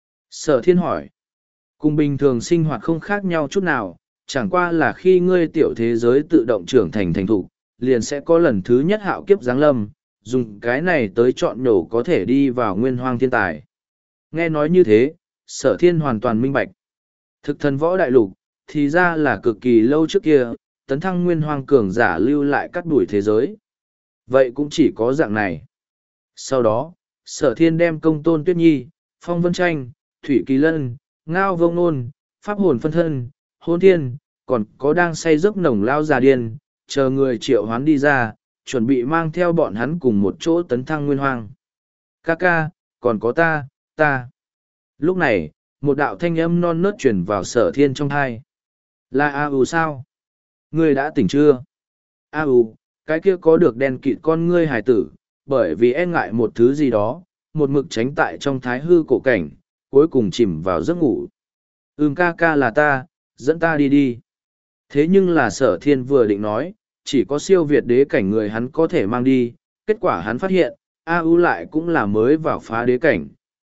Sở Thiên hỏi. Cùng bình thường sinh hoạt không khác nhau chút nào, chẳng qua là khi ngươi tiểu thế giới tự động trưởng thành thành thục, liền sẽ có lần thứ nhất hạo kiếp giáng lâm, dùng cái này tới chọn nhổ có thể đi vào nguyên hoang thiên tài. Nghe nói như thế, Sở Thiên hoàn toàn minh bạch. Thực thần võ đại lục, thì ra là cực kỳ lâu trước kia, tấn thăng nguyên hoang cường giả lưu lại cắt đuổi thế giới. Vậy cũng chỉ có dạng này. Sau đó, Sở Thiên đem Công Tôn Tuyết Nhi, Phong Vân Tranh, Thủy Kỳ Lân, Ngao Vông Nôn, Pháp Hồn Phân Thân, Hôn Thiên, còn có đang say giấc nồng lao già điên, chờ người triệu hoán đi ra, chuẩn bị mang theo bọn hắn cùng một chỗ tấn thăng nguyên hoang. Ca ca, còn có ta, ta. Lúc này, một đạo thanh âm non nớt truyền vào Sở Thiên trong thai. Là A U sao? Ngươi đã tỉnh chưa? A U, cái kia có được đen kịt con ngươi hài tử, bởi vì e ngại một thứ gì đó, một mực tránh tại trong thái hư cổ cảnh, cuối cùng chìm vào giấc ngủ. Ừm, ca ca là ta, dẫn ta đi đi. Thế nhưng là Sở Thiên vừa định nói, chỉ có siêu việt đế cảnh người hắn có thể mang đi, kết quả hắn phát hiện, A U lại cũng là mới vào phá đế cảnh.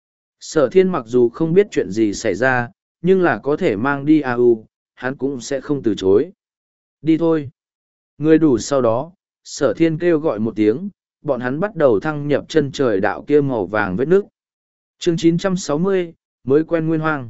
Sở Thiên mặc dù không biết chuyện gì xảy ra, nhưng là có thể mang đi A U, hắn cũng sẽ không từ chối. Đi thôi. Người đủ sau đó, Sở Thiên kêu gọi một tiếng, bọn hắn bắt đầu thăng nhập chân trời đạo kia màu vàng vết nước. Chương chín trăm sáu mươi, mới quen nguyên hoang.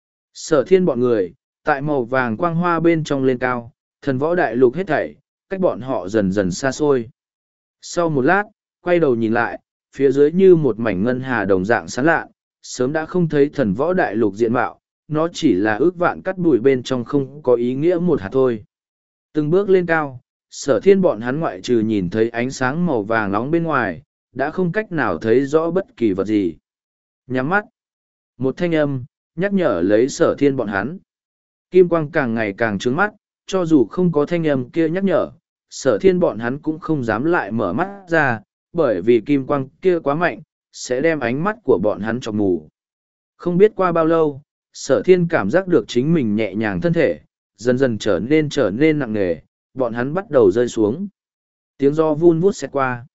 Sở Thiên bọn người, tại màu vàng quang hoa bên trong lên cao, thần võ đại lục hết thảy, cách bọn họ dần dần xa xôi. Sau một lát, quay đầu nhìn lại, phía dưới như một mảnh ngân hà đồng dạng sáng lạ, sớm đã không thấy thần võ đại lục diện mạo, nó chỉ là ước vạn cắt bụi bên trong không có ý nghĩa một hạt thôi. Từng bước lên cao, Sở Thiên bọn hắn ngoại trừ nhìn thấy ánh sáng màu vàng nóng bên ngoài, đã không cách nào thấy rõ bất kỳ vật gì. Nhắm mắt. Một thanh âm, nhắc nhở lấy Sở Thiên bọn hắn. Kim quang càng ngày càng trướng mắt, cho dù không có thanh âm kia nhắc nhở, Sở Thiên bọn hắn cũng không dám lại mở mắt ra, bởi vì kim quang kia quá mạnh, sẽ đem ánh mắt của bọn hắn chọc mù. Không biết qua bao lâu, Sở Thiên cảm giác được chính mình nhẹ nhàng thân thể, dần dần trở nên trở nên nặng nề, bọn hắn bắt đầu rơi xuống. Tiếng gió vun vút xẹt qua.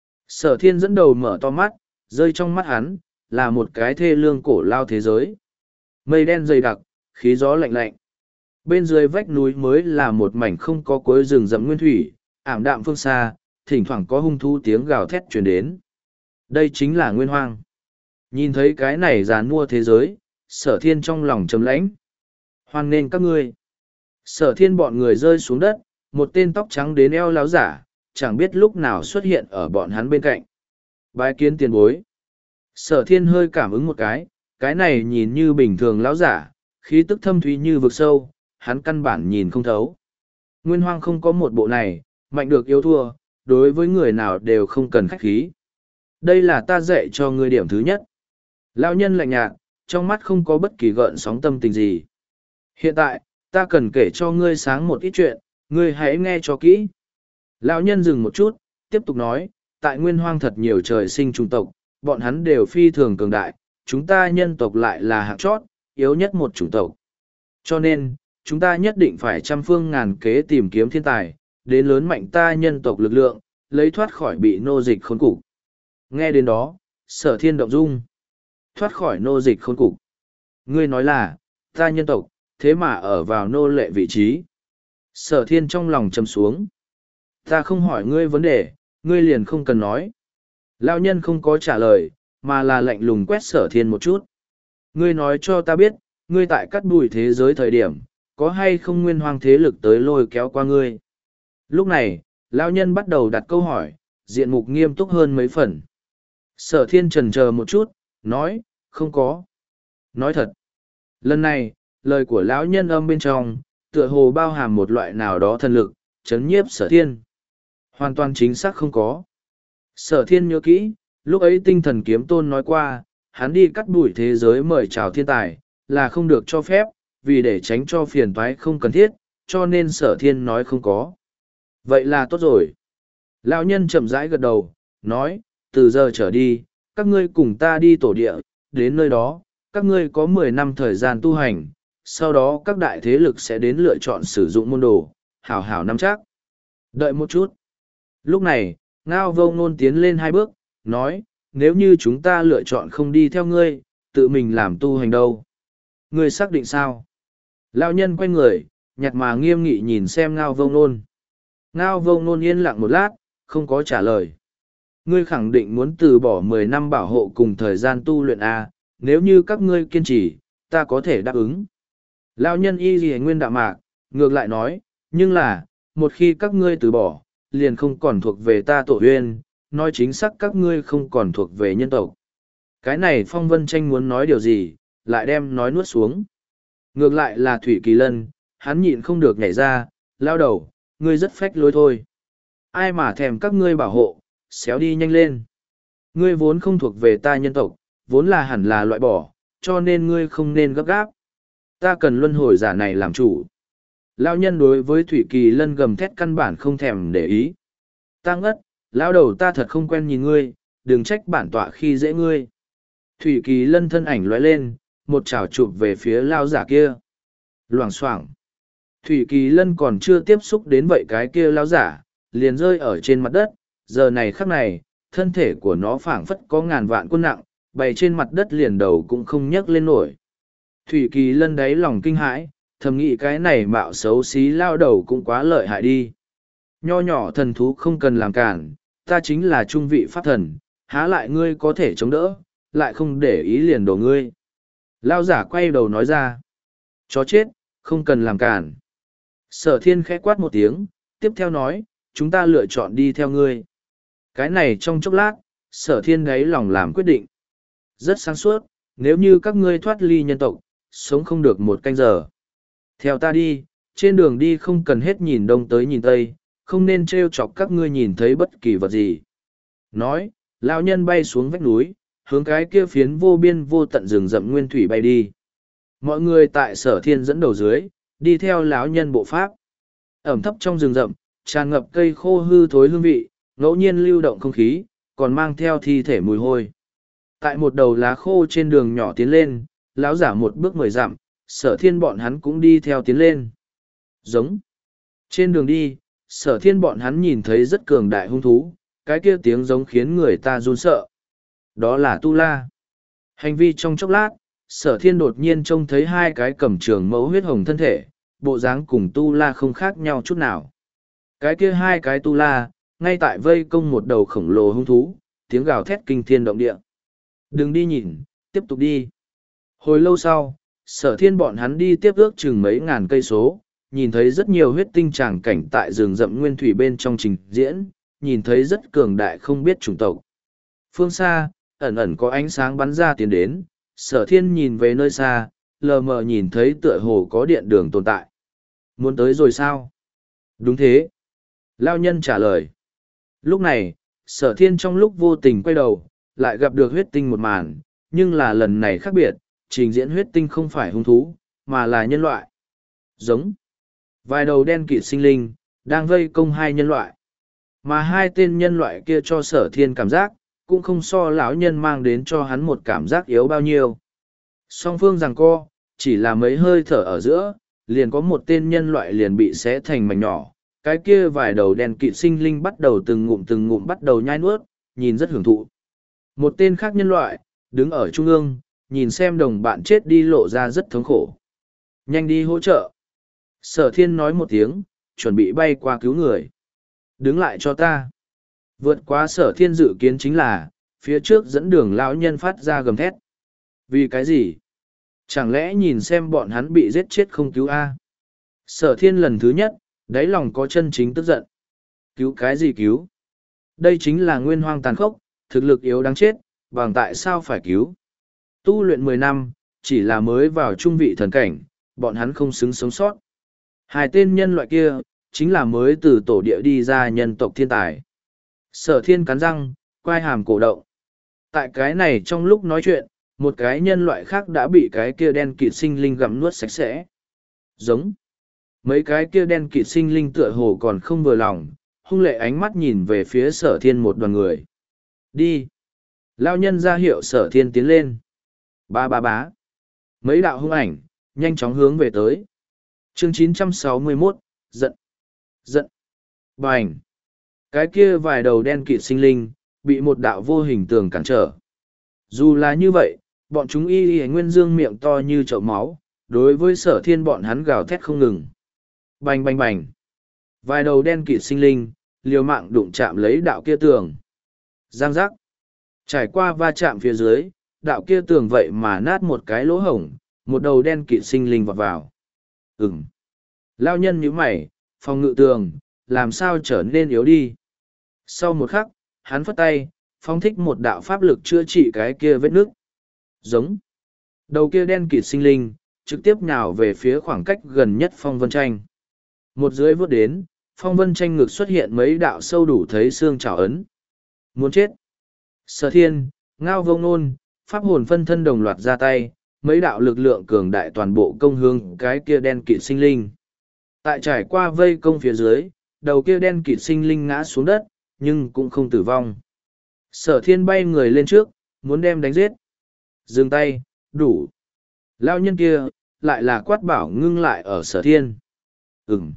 Sở Thiên dẫn đầu mở to mắt, rơi trong mắt hắn, là một cái thê lương cổ lao thế giới. Mây đen dày đặc, khí gió lạnh lạnh. Bên dưới vách núi mới là một mảnh không có cuối rừng rậm nguyên thủy, ảm đạm phương xa, thỉnh thoảng có hung thú tiếng gào thét truyền đến. Đây chính là nguyên hoang. Nhìn thấy cái này giàn mua thế giới, Sở Thiên trong lòng trầm lãnh. Hoan nên các ngươi. Sở Thiên bọn người rơi xuống đất, một tên tóc trắng đến eo láo giả, chẳng biết lúc nào xuất hiện ở bọn hắn bên cạnh. Bái kiến tiền bối. Sở Thiên hơi cảm ứng một cái, cái này nhìn như bình thường láo giả, khí tức thâm thúy như vực sâu, hắn căn bản nhìn không thấu. Nguyên hoang không có một bộ này, mạnh được yếu thua, đối với người nào đều không cần khách khí. Đây là ta dạy cho ngươi điểm thứ nhất. Lão nhân lạnh nhạt, trong mắt không có bất kỳ gợn sóng tâm tình gì. Hiện tại, ta cần kể cho ngươi sáng một ít chuyện, ngươi hãy nghe cho kỹ. Lão nhân dừng một chút, tiếp tục nói, tại nguyên hoang thật nhiều trời sinh chủng tộc, bọn hắn đều phi thường cường đại, chúng ta nhân tộc lại là hạng chót, yếu nhất một chủng tộc. Cho nên, chúng ta nhất định phải trăm phương ngàn kế tìm kiếm thiên tài, đến lớn mạnh ta nhân tộc lực lượng, lấy thoát khỏi bị nô dịch khốn cục. Nghe đến đó, Sở Thiên động dung. Thoát khỏi nô dịch khốn cục. Ngươi nói là, ta nhân tộc, thế mà ở vào nô lệ vị trí. Sở Thiên trong lòng trầm xuống. Ta không hỏi ngươi vấn đề, ngươi liền không cần nói. Lão nhân không có trả lời, mà là lạnh lùng quét Sở Thiên một chút. Ngươi nói cho ta biết, ngươi tại cắt bụi thế giới thời điểm, có hay không nguyên hoang thế lực tới lôi kéo qua ngươi. Lúc này, lão nhân bắt đầu đặt câu hỏi, diện mục nghiêm túc hơn mấy phần. Sở Thiên chần chờ một chút, nói, không có. Nói thật. Lần này, lời của lão nhân âm bên trong, tựa hồ bao hàm một loại nào đó thần lực, chấn nhiếp Sở Thiên. Hoàn toàn chính xác không có. Sở Thiên nhớ kỹ, lúc ấy tinh thần kiếm tôn nói qua, hắn đi cắt đuổi thế giới mời chào thiên tài, là không được cho phép, vì để tránh cho phiền toái không cần thiết, cho nên sở thiên nói không có. Vậy là tốt rồi. Lão nhân chậm rãi gật đầu, nói, từ giờ trở đi, các ngươi cùng ta đi tổ địa, đến nơi đó, các ngươi có mười năm thời gian tu hành, sau đó các đại thế lực sẽ đến lựa chọn sử dụng môn đồ, hảo hảo nắm chắc. Đợi một chút. Lúc này, Ngao Vô Ngôn tiến lên hai bước, nói, nếu như chúng ta lựa chọn không đi theo ngươi, tự mình làm tu hành đâu. Ngươi xác định sao? Lão nhân quay người, nhặt mà nghiêm nghị nhìn xem Ngao Vô Ngôn. Ngao Vô Ngôn yên lặng một lát, không có trả lời. Ngươi khẳng định muốn từ bỏ mười năm bảo hộ cùng thời gian tu luyện à, nếu như các ngươi kiên trì, ta có thể đáp ứng. Lão nhân y gì nguyên đạm mạc, ngược lại nói, nhưng là, một khi các ngươi từ bỏ, liền không còn thuộc về ta tổ huyên, nói chính xác các ngươi không còn thuộc về nhân tộc. Cái này Phong Vân Tranh muốn nói điều gì, lại đem nói nuốt xuống. Ngược lại là Thủy Kỳ Lân, hắn nhịn không được nhảy ra, lao đầu, ngươi rất phách lối thôi. Ai mà thèm các ngươi bảo hộ, xéo đi nhanh lên. Ngươi vốn không thuộc về ta nhân tộc, vốn là hẳn là loại bỏ, cho nên ngươi không nên gấp gáp. Ta cần luân hồi giả này làm chủ. Lao nhân đối với Thủy Kỳ Lân gầm thét căn bản không thèm để ý. Ta ngất, lao đầu ta thật không quen nhìn ngươi, đừng trách bản tọa khi dễ ngươi. Thủy Kỳ Lân thân ảnh lóe lên, một chảo chụp về phía lao giả kia. Loảng xoảng. Thủy Kỳ Lân còn chưa tiếp xúc đến vậy cái kia lao giả, liền rơi ở trên mặt đất. Giờ này khắc này, thân thể của nó phảng phất có ngàn vạn quân nặng, bày trên mặt đất liền đầu cũng không nhấc lên nổi. Thủy Kỳ Lân đáy lòng kinh hãi, thầm nghĩ cái này mạo xấu xí lao đầu cũng quá lợi hại đi. Nho nhỏ thần thú không cần làm cản, ta chính là trung vị pháp thần, há lại ngươi có thể chống đỡ, lại không để ý liền đổ ngươi. Lao giả quay đầu nói ra, chó chết, không cần làm cản. Sở thiên khẽ quát một tiếng, tiếp theo nói, chúng ta lựa chọn đi theo ngươi. Cái này trong chốc lát, sở thiên đáy lòng làm quyết định. Rất sáng suốt, nếu như các ngươi thoát ly nhân tộc, sống không được một canh giờ. Theo ta đi, trên đường đi không cần hết nhìn đông tới nhìn tây, không nên trêu chọc các ngươi nhìn thấy bất kỳ vật gì. Nói, lão nhân bay xuống vách núi, hướng cái kia phiến vô biên vô tận rừng rậm nguyên thủy bay đi. Mọi người tại sở thiên dẫn đầu dưới, đi theo lão nhân bộ pháp. Ẩm thấp trong rừng rậm, tràn ngập cây khô hư thối hương vị, ngẫu nhiên lưu động không khí, còn mang theo thi thể mùi hôi. Tại một đầu lá khô trên đường nhỏ tiến lên, lão giả một bước mười dặm, sở thiên bọn hắn cũng đi theo tiến lên. Giống. Trên đường đi, sở thiên bọn hắn nhìn thấy rất cường đại hung thú, cái kia tiếng giống khiến người ta run sợ. Đó là Tu La. Hành vi trong chốc lát, sở thiên đột nhiên trông thấy hai cái cầm trường mẫu huyết hồng thân thể, bộ dáng cùng Tu La không khác nhau chút nào. Cái kia hai cái Tu La, ngay tại vây công một đầu khổng lồ hung thú, tiếng gào thét kinh thiên động địa. Đừng đi nhìn, tiếp tục đi. Hồi lâu sau, sở thiên bọn hắn đi tiếp ước chừng mấy ngàn cây số, nhìn thấy rất nhiều huyết tinh tràng cảnh tại rừng rậm nguyên thủy bên trong trình diễn, nhìn thấy rất cường đại không biết chủng tộc. Phương xa, ẩn ẩn có ánh sáng bắn ra tiến đến, sở thiên nhìn về nơi xa, lờ mờ nhìn thấy tựa hồ có điện đường tồn tại. Muốn tới rồi sao? Đúng thế. Lao nhân trả lời. Lúc này, sở thiên trong lúc vô tình quay đầu, lại gặp được huyết tinh một màn, nhưng là lần này khác biệt, trình diễn huyết tinh không phải hung thú, mà là nhân loại. Giống. Vài đầu đen kịt sinh linh, đang vây công hai nhân loại. Mà hai tên nhân loại kia cho sở thiên cảm giác, cũng không so lão nhân mang đến cho hắn một cảm giác yếu bao nhiêu. Song phương giằng co, chỉ là mấy hơi thở ở giữa, liền có một tên nhân loại liền bị xé thành mảnh nhỏ. Cái kia vài đầu đen kịt sinh linh bắt đầu từng ngụm từng ngụm bắt đầu nhai nuốt, nhìn rất hưởng thụ. Một tên khác nhân loại, đứng ở trung ương, nhìn xem đồng bạn chết đi lộ ra rất thống khổ. Nhanh đi hỗ trợ. Sở thiên nói một tiếng, chuẩn bị bay qua cứu người. Đứng lại cho ta. Vượt qua sở thiên dự kiến chính là, phía trước dẫn đường lão nhân phát ra gầm thét. Vì cái gì? Chẳng lẽ nhìn xem bọn hắn bị giết chết không cứu A? Sở thiên lần thứ nhất, đáy lòng có chân chính tức giận. Cứu cái gì cứu? Đây chính là nguyên hoang tàn khốc, thực lực yếu đáng chết, bằng tại sao phải cứu? Tu luyện mười năm, chỉ là mới vào trung vị thần cảnh, bọn hắn không xứng sống sót. Hai tên nhân loại kia, chính là mới từ tổ địa đi ra nhân tộc thiên tài. Sở thiên cắn răng, quai hàm cổ động. Tại cái này trong lúc nói chuyện, một cái nhân loại khác đã bị cái kia đen kịt sinh linh gặm nuốt sạch sẽ. Giống. Mấy cái kia đen kịt sinh linh tựa hồ còn không vừa lòng, hung lệ ánh mắt nhìn về phía sở thiên một đoàn người. Đi. Lao nhân ra hiệu sở thiên tiến lên. Ba ba bá. Mấy đạo hung ảnh, nhanh chóng hướng về tới. Chương chín trăm sáu mươi mốt, giận. Giận. Bành. Cái kia vài đầu đen kịt sinh linh, bị một đạo vô hình tường cản trở. Dù là như vậy, bọn chúng y y nguyên dương miệng to như chậu máu, đối với sở thiên bọn hắn gào thét không ngừng. Bành bành bành. Vài đầu đen kịt sinh linh, liều mạng đụng chạm lấy đạo kia tường. Giang giác. Trải qua va chạm phía dưới, đạo kia tường vậy mà nát một cái lỗ hổng, một đầu đen kịt sinh linh vọt vào. Ừm. Lao nhân nhíu mày, phòng ngự tường, làm sao trở nên yếu đi. Sau một khắc, hắn phất tay, phong thích một đạo pháp lực chữa trị cái kia vết nước. Giống. Đầu kia đen kịt sinh linh, trực tiếp nhào về phía khoảng cách gần nhất phong vân tranh. Một dưới vớt đến, phong vân tranh ngực xuất hiện mấy đạo sâu đủ thấy xương trào ấn. Muốn chết. Sở thiên, ngao vông nôn, pháp hồn phân thân đồng loạt ra tay, mấy đạo lực lượng cường đại toàn bộ công hướng cái kia đen kịt sinh linh. Tại trải qua vây công phía dưới, đầu kia đen kịt sinh linh ngã xuống đất, nhưng cũng không tử vong. Sở thiên bay người lên trước, muốn đem đánh giết. Dừng tay, đủ. Lao nhân kia, lại là quát bảo ngưng lại ở sở thiên. Ừm.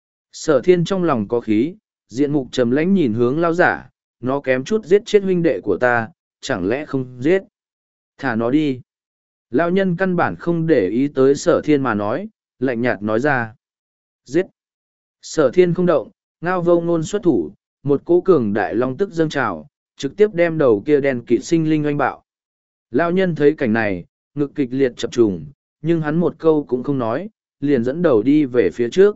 Sở thiên trong lòng có khí, diện mục trầm lãnh nhìn hướng lao giả, nó kém chút giết chết huynh đệ của ta, chẳng lẽ không giết. Thả nó đi. Lao nhân căn bản không để ý tới sở thiên mà nói, lạnh nhạt nói ra. Giết. Sở thiên không động, ngao vô ngôn xuất thủ, một cỗ cường đại long tức dâng trào, trực tiếp đem đầu kia đen kịt sinh linh oanh bạo. Lao nhân thấy cảnh này, ngực kịch liệt chập trùng, nhưng hắn một câu cũng không nói, liền dẫn đầu đi về phía trước.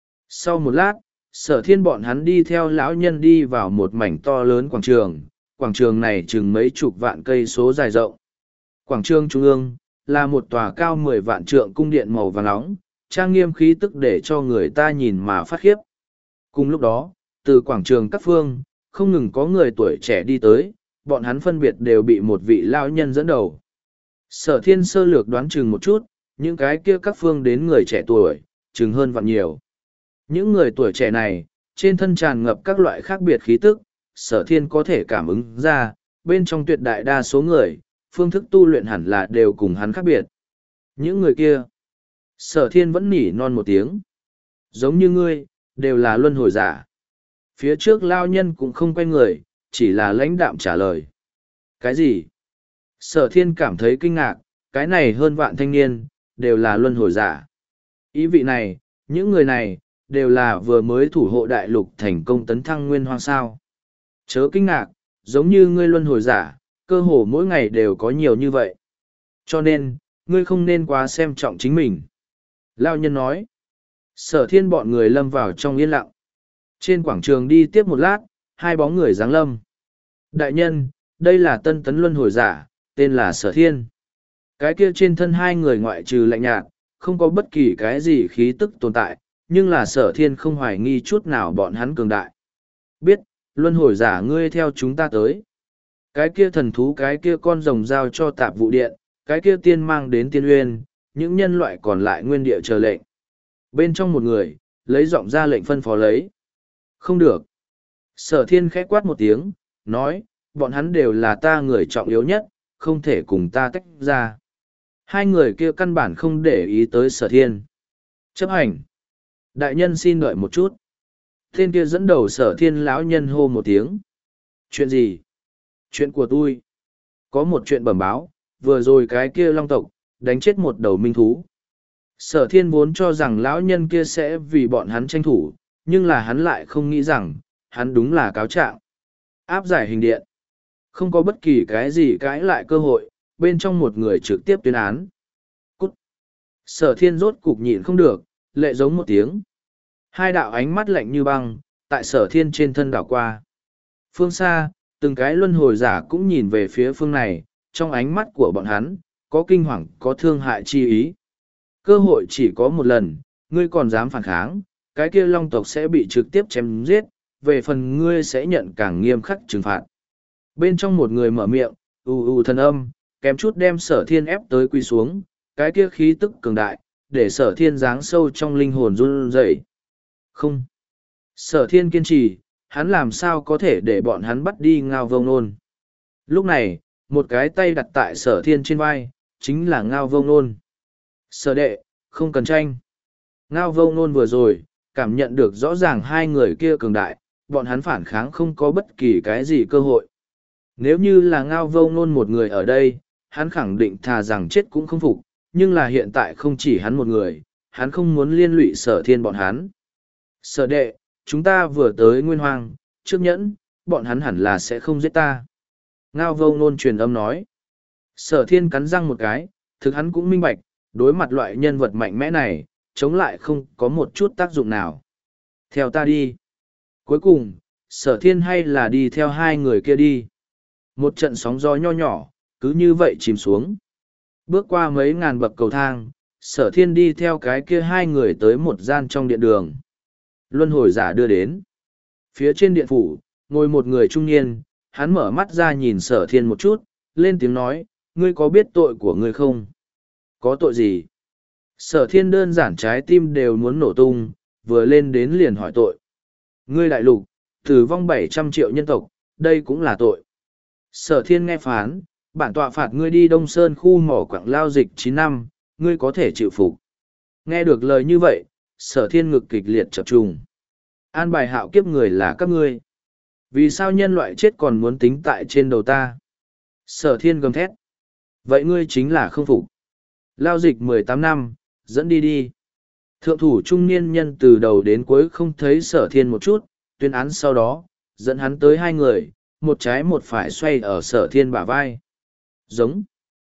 Sau một lát, sở thiên bọn hắn đi theo lão nhân đi vào một mảnh to lớn quảng trường, quảng trường này chừng mấy chục vạn cây số dài rộng. Quảng trường trung ương, là một tòa cao mười vạn trượng cung điện màu vàng nóng, trang nghiêm khí tức để cho người ta nhìn mà phát khiếp. Cùng lúc đó, từ quảng trường các phương, không ngừng có người tuổi trẻ đi tới, bọn hắn phân biệt đều bị một vị lao nhân dẫn đầu. Sở thiên sơ lược đoán chừng một chút, những cái kia các phương đến người trẻ tuổi, chừng hơn vạn nhiều. Những người tuổi trẻ này, trên thân tràn ngập các loại khác biệt khí tức, sở thiên có thể cảm ứng ra, bên trong tuyệt đại đa số người, phương thức tu luyện hẳn là đều cùng hắn khác biệt. Những người kia, sở thiên vẫn nỉ non một tiếng. Giống như ngươi, đều là luân hồi giả. Phía trước lao nhân cũng không quay người, chỉ là lãnh đạm trả lời. Cái gì? Sở thiên cảm thấy kinh ngạc, cái này hơn vạn thanh niên, đều là luân hồi giả. Ý vị này, những người này, đều là vừa mới thủ hộ đại lục thành công tấn thăng nguyên hoang sao. Chớ kinh ngạc, giống như ngươi luân hồi giả, cơ hồ mỗi ngày đều có nhiều như vậy. Cho nên, ngươi không nên quá xem trọng chính mình. Lao nhân nói. Sở thiên bọn người lâm vào trong yên lặng. Trên quảng trường đi tiếp một lát, hai bóng người giáng lâm. Đại nhân, đây là tân tấn luân hồi giả, tên là Sở Thiên. Cái kia trên thân hai người ngoại trừ lạnh nhạt, không có bất kỳ cái gì khí tức tồn tại, nhưng là Sở Thiên không hoài nghi chút nào bọn hắn cường đại. Biết, luân hồi giả ngươi theo chúng ta tới. Cái kia thần thú cái kia con rồng giao cho tạp vụ điện, cái kia tiên mang đến tiên uyên, những nhân loại còn lại nguyên địa chờ lệnh. Bên trong một người, lấy giọng ra lệnh phân phó lấy. Không được. Sở thiên khẽ quát một tiếng, nói, bọn hắn đều là ta người trọng yếu nhất, không thể cùng ta tách ra. Hai người kia căn bản không để ý tới sở thiên. Chấp hành. Đại nhân xin đợi một chút. Tên kia dẫn đầu sở thiên lão nhân hô một tiếng. Chuyện gì? Chuyện của tôi. Có một chuyện bẩm báo, vừa rồi cái kia long tộc, đánh chết một đầu minh thú. Sở thiên vốn cho rằng lão nhân kia sẽ vì bọn hắn tranh thủ, nhưng là hắn lại không nghĩ rằng, hắn đúng là cáo trạng. Áp giải hình điện. Không có bất kỳ cái gì cãi lại cơ hội, bên trong một người trực tiếp tuyên án. Cút. Sở thiên rốt cục nhịn không được, lệ giống một tiếng. Hai đạo ánh mắt lạnh như băng, tại sở thiên trên thân đảo qua. Phương xa, từng cái luân hồi giả cũng nhìn về phía phương này, trong ánh mắt của bọn hắn, có kinh hoàng, có thương hại chi ý. Cơ hội chỉ có một lần, ngươi còn dám phản kháng, cái kia long tộc sẽ bị trực tiếp chém giết, về phần ngươi sẽ nhận càng nghiêm khắc trừng phạt. Bên trong một người mở miệng, u u thần âm, kém chút đem sở thiên ép tới quỳ xuống, cái kia khí tức cường đại, để sở thiên giáng sâu trong linh hồn run rẩy. Không. Sở thiên kiên trì, hắn làm sao có thể để bọn hắn bắt đi Ngao Vông Nôn. Lúc này, một cái tay đặt tại sở thiên trên vai, chính là Ngao Vông Nôn. Sở đệ, không cần tranh. Ngao Vông Nôn vừa rồi, cảm nhận được rõ ràng hai người kia cường đại, bọn hắn phản kháng không có bất kỳ cái gì cơ hội. Nếu như là Ngao Vông Nôn một người ở đây, hắn khẳng định thà rằng chết cũng không phục, nhưng là hiện tại không chỉ hắn một người, hắn không muốn liên lụy sở thiên bọn hắn. Sở đệ, chúng ta vừa tới Nguyên Hoang, trước nhẫn, bọn hắn hẳn là sẽ không giết ta. Ngao Vông Nôn truyền âm nói. Sở thiên cắn răng một cái, thực hắn cũng minh bạch, đối mặt loại nhân vật mạnh mẽ này, chống lại không có một chút tác dụng nào. Theo ta đi. Cuối cùng, sở thiên hay là đi theo hai người kia đi. Một trận sóng gió nho nhỏ, cứ như vậy chìm xuống. Bước qua mấy ngàn bậc cầu thang, sở thiên đi theo cái kia hai người tới một gian trong điện đường. Luân hồi giả đưa đến. Phía trên điện phủ, ngồi một người trung niên, hắn mở mắt ra nhìn sở thiên một chút, lên tiếng nói, ngươi có biết tội của ngươi không? Có tội gì? Sở thiên đơn giản trái tim đều muốn nổ tung, vừa lên đến liền hỏi tội. Ngươi đại lục, tử vong bảy trăm triệu nhân tộc, đây cũng là tội. Sở thiên nghe phán, bản tọa phạt ngươi đi Đông Sơn khu mỏ quặng lao dịch chín năm, ngươi có thể chịu phục. Nghe được lời như vậy, sở thiên ngực kịch liệt chập trùng. An bài hạo kiếp người là các ngươi. Vì sao nhân loại chết còn muốn tính tại trên đầu ta? Sở thiên gầm thét. Vậy ngươi chính là không phục. Lao dịch mười tám năm, dẫn đi đi. Thượng thủ trung niên nhân từ đầu đến cuối không thấy sở thiên một chút, tuyên án sau đó, dẫn hắn tới hai người, một trái một phải xoay ở sở thiên bả vai. Giống.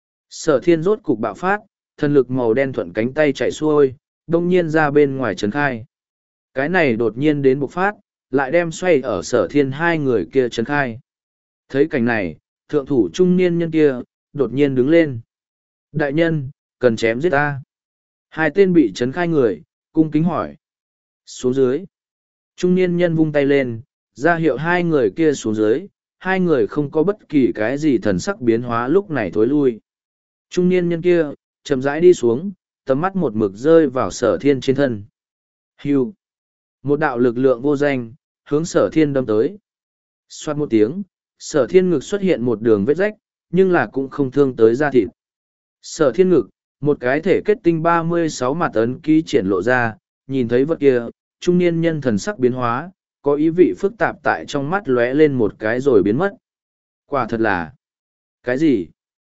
Sở thiên rốt cục bạo phát, thần lực màu đen thuận cánh tay chạy xuôi, đông nhiên ra bên ngoài trấn khai. Cái này đột nhiên đến bộc phát, lại đem xoay ở sở thiên hai người kia trấn khai. Thấy cảnh này, thượng thủ trung niên nhân kia, đột nhiên đứng lên. Đại nhân, cần chém giết ta. Hai tên bị trấn khai người, cung kính hỏi. Xuống dưới. Trung niên nhân vung tay lên, ra hiệu hai người kia xuống dưới, hai người không có bất kỳ cái gì thần sắc biến hóa lúc này thối lui. Trung niên nhân kia, chậm rãi đi xuống, tầm mắt một mực rơi vào sở thiên trên thân. Hưu. Một đạo lực lượng vô danh, hướng sở thiên đâm tới. Xoát một tiếng, sở thiên ngực xuất hiện một đường vết rách, nhưng là cũng không thương tới da thịt. Sở thiên ngực, một cái thể kết tinh ba mươi sáu mặt ấn ký triển lộ ra, nhìn thấy vật kia, trung niên nhân thần sắc biến hóa, có ý vị phức tạp tại trong mắt lóe lên một cái rồi biến mất. Quả thật là... Cái gì?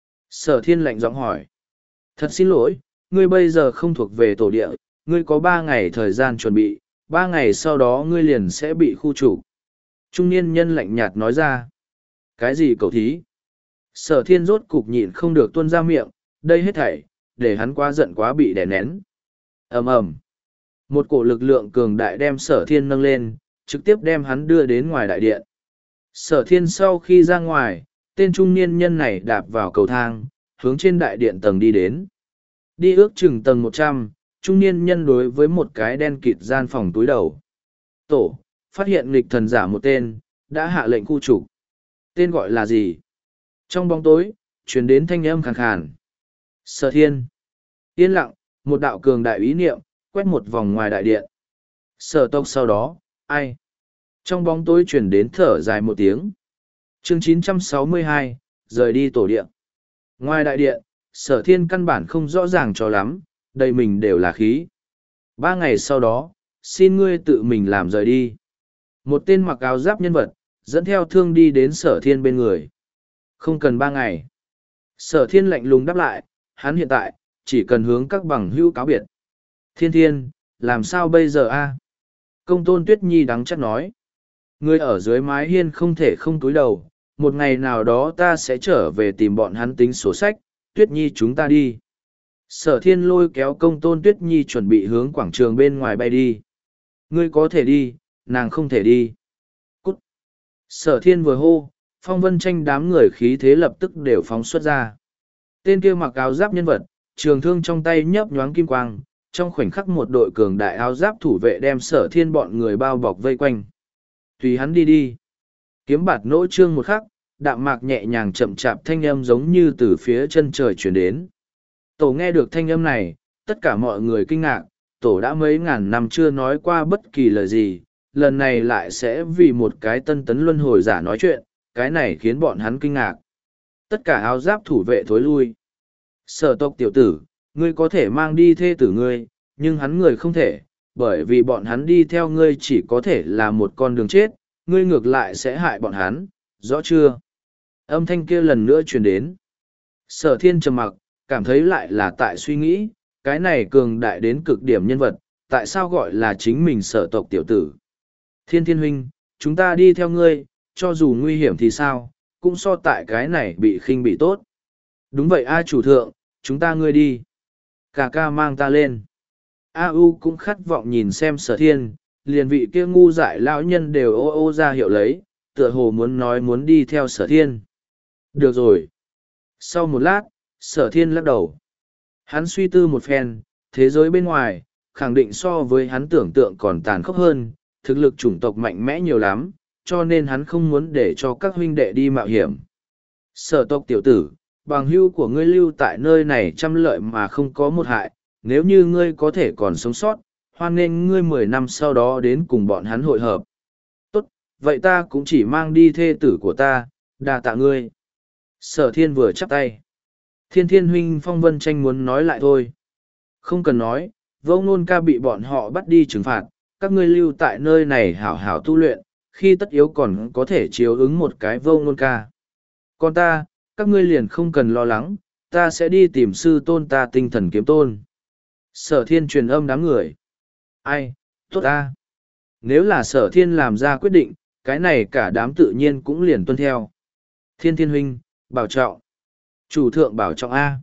Sở thiên lạnh giọng hỏi. Thật xin lỗi, ngươi bây giờ không thuộc về tổ địa, ngươi có ba ngày thời gian chuẩn bị, ba ngày sau đó ngươi liền sẽ bị khu trục. Trung niên nhân lạnh nhạt nói ra. Cái gì cậu thí? Sở thiên rốt cục nhịn không được tuôn ra miệng, đây hết thảy, để hắn quá giận quá bị đè nén. ầm ầm, một cổ lực lượng cường đại đem sở thiên nâng lên, trực tiếp đem hắn đưa đến ngoài đại điện. Sở thiên sau khi ra ngoài, tên trung niên nhân này đạp vào cầu thang, hướng trên đại điện tầng đi đến. Đi ước chừng tầng một trăm, trung niên nhân đối với một cái đen kịt gian phòng túi đầu. Tổ, phát hiện nghịch thần giả một tên, đã hạ lệnh khu trục. Tên gọi là gì? Trong bóng tối, truyền đến thanh âm khàn khàn. Sở thiên. Yên lặng, một đạo cường đại ý niệm, quét một vòng ngoài đại điện. Sở tộc sau đó, ai? Trong bóng tối truyền đến thở dài một tiếng. Chương chín trăm sáu mươi hai, rời đi tổ điện. Ngoài đại điện, sở thiên căn bản không rõ ràng cho lắm, đầy mình đều là khí. Ba ngày sau đó, xin ngươi tự mình làm rời đi. Một tên mặc áo giáp nhân vật, dẫn theo thương đi đến sở thiên bên người. Không cần ba ngày. Sở thiên lạnh lùng đáp lại, hắn hiện tại, chỉ cần hướng các bằng hữu cáo biệt. Thiên thiên, làm sao bây giờ a? Công tôn Tuyết Nhi đắng chắc nói. Ngươi ở dưới mái hiên không thể không túi đầu, một ngày nào đó ta sẽ trở về tìm bọn hắn tính sổ sách, Tuyết Nhi chúng ta đi. Sở thiên lôi kéo công tôn Tuyết Nhi chuẩn bị hướng quảng trường bên ngoài bay đi. Ngươi có thể đi, nàng không thể đi. Cút. Sở thiên vừa hô, phong vân tranh đám người khí thế lập tức đều phóng xuất ra. Tên kia mặc áo giáp nhân vật, trường thương trong tay nhấp nhoáng kim quang, trong khoảnh khắc một đội cường đại áo giáp thủ vệ đem sở thiên bọn người bao bọc vây quanh. Tùy hắn đi đi. Kiếm bạt nỗ trương một khắc, đạm mạc nhẹ nhàng chậm chạp thanh âm giống như từ phía chân trời chuyển đến. Tổ nghe được thanh âm này, tất cả mọi người kinh ngạc, tổ đã mấy ngàn năm chưa nói qua bất kỳ lời gì, lần này lại sẽ vì một cái tân tấn luân hồi giả nói chuyện, cái này khiến bọn hắn kinh ngạc. Tất cả áo giáp thủ vệ thối lui. Sở tộc tiểu tử, ngươi có thể mang đi thê tử ngươi, nhưng hắn người không thể, bởi vì bọn hắn đi theo ngươi chỉ có thể là một con đường chết, ngươi ngược lại sẽ hại bọn hắn, rõ chưa? Âm thanh kia lần nữa truyền đến. Sở thiên trầm mặc, cảm thấy lại là tại suy nghĩ, cái này cường đại đến cực điểm nhân vật, tại sao gọi là chính mình sở tộc tiểu tử? Thiên thiên huynh, chúng ta đi theo ngươi, cho dù nguy hiểm thì sao, cũng so tại cái này bị khinh bị tốt. Đúng vậy a chủ thượng, chúng ta ngươi đi. Cà ca mang ta lên. A U cũng khát vọng nhìn xem sở thiên, liền vị kia ngu dại lão nhân đều ô ô ra hiệu lấy, tựa hồ muốn nói muốn đi theo sở thiên. Được rồi. Sau một lát, sở thiên lắc đầu. Hắn suy tư một phen, thế giới bên ngoài, khẳng định so với hắn tưởng tượng còn tàn khốc hơn, thực lực chủng tộc mạnh mẽ nhiều lắm, cho nên hắn không muốn để cho các huynh đệ đi mạo hiểm. Sở tộc tiểu tử, bằng hữu của ngươi lưu tại nơi này trăm lợi mà không có một hại, nếu như ngươi có thể còn sống sót, hoan nghênh ngươi mười năm sau đó đến cùng bọn hắn hội hợp. Tốt, vậy ta cũng chỉ mang đi thê tử của ta, đa tạ ngươi. Sở thiên vừa chắp tay. Thiên thiên huynh phong vân tranh muốn nói lại thôi. Không cần nói, vô ngôn ca bị bọn họ bắt đi trừng phạt, các ngươi lưu tại nơi này hảo hảo tu luyện, khi tất yếu còn có thể chiếu ứng một cái vô ngôn ca. Còn ta, các ngươi liền không cần lo lắng, ta sẽ đi tìm sư tôn ta tinh thần kiếm tôn. Sở thiên truyền âm đám người. Ai, tốt ta. Nếu là sở thiên làm ra quyết định, cái này cả đám tự nhiên cũng liền tuân theo. Thiên thiên huynh, bảo trọng. Chủ thượng bảo trọng A.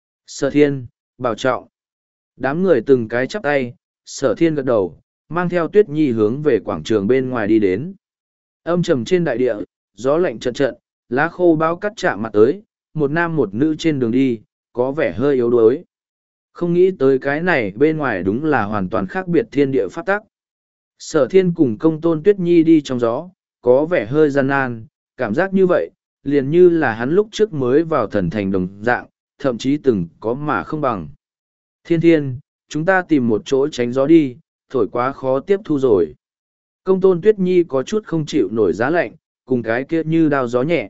Sở thiên, bảo trọng. Đám người từng cái chắp tay, sở thiên gật đầu, mang theo tuyết nhi hướng về quảng trường bên ngoài đi đến. Âm trầm trên đại địa, gió lạnh trận trận, lá khô bao cắt chạm mặt tới, một nam một nữ trên đường đi, có vẻ hơi yếu đuối. Không nghĩ tới cái này bên ngoài đúng là hoàn toàn khác biệt thiên địa pháp tắc. Sở thiên cùng công tôn tuyết nhi đi trong gió, có vẻ hơi gian nan, cảm giác như vậy, liền như là hắn lúc trước mới vào thần thành đồng dạng, thậm chí từng có mà không bằng. Thiên thiên, chúng ta tìm một chỗ tránh gió đi, thổi quá khó tiếp thu rồi. Công tôn tuyết nhi có chút không chịu nổi giá lạnh, cùng cái kia như đao gió nhẹ.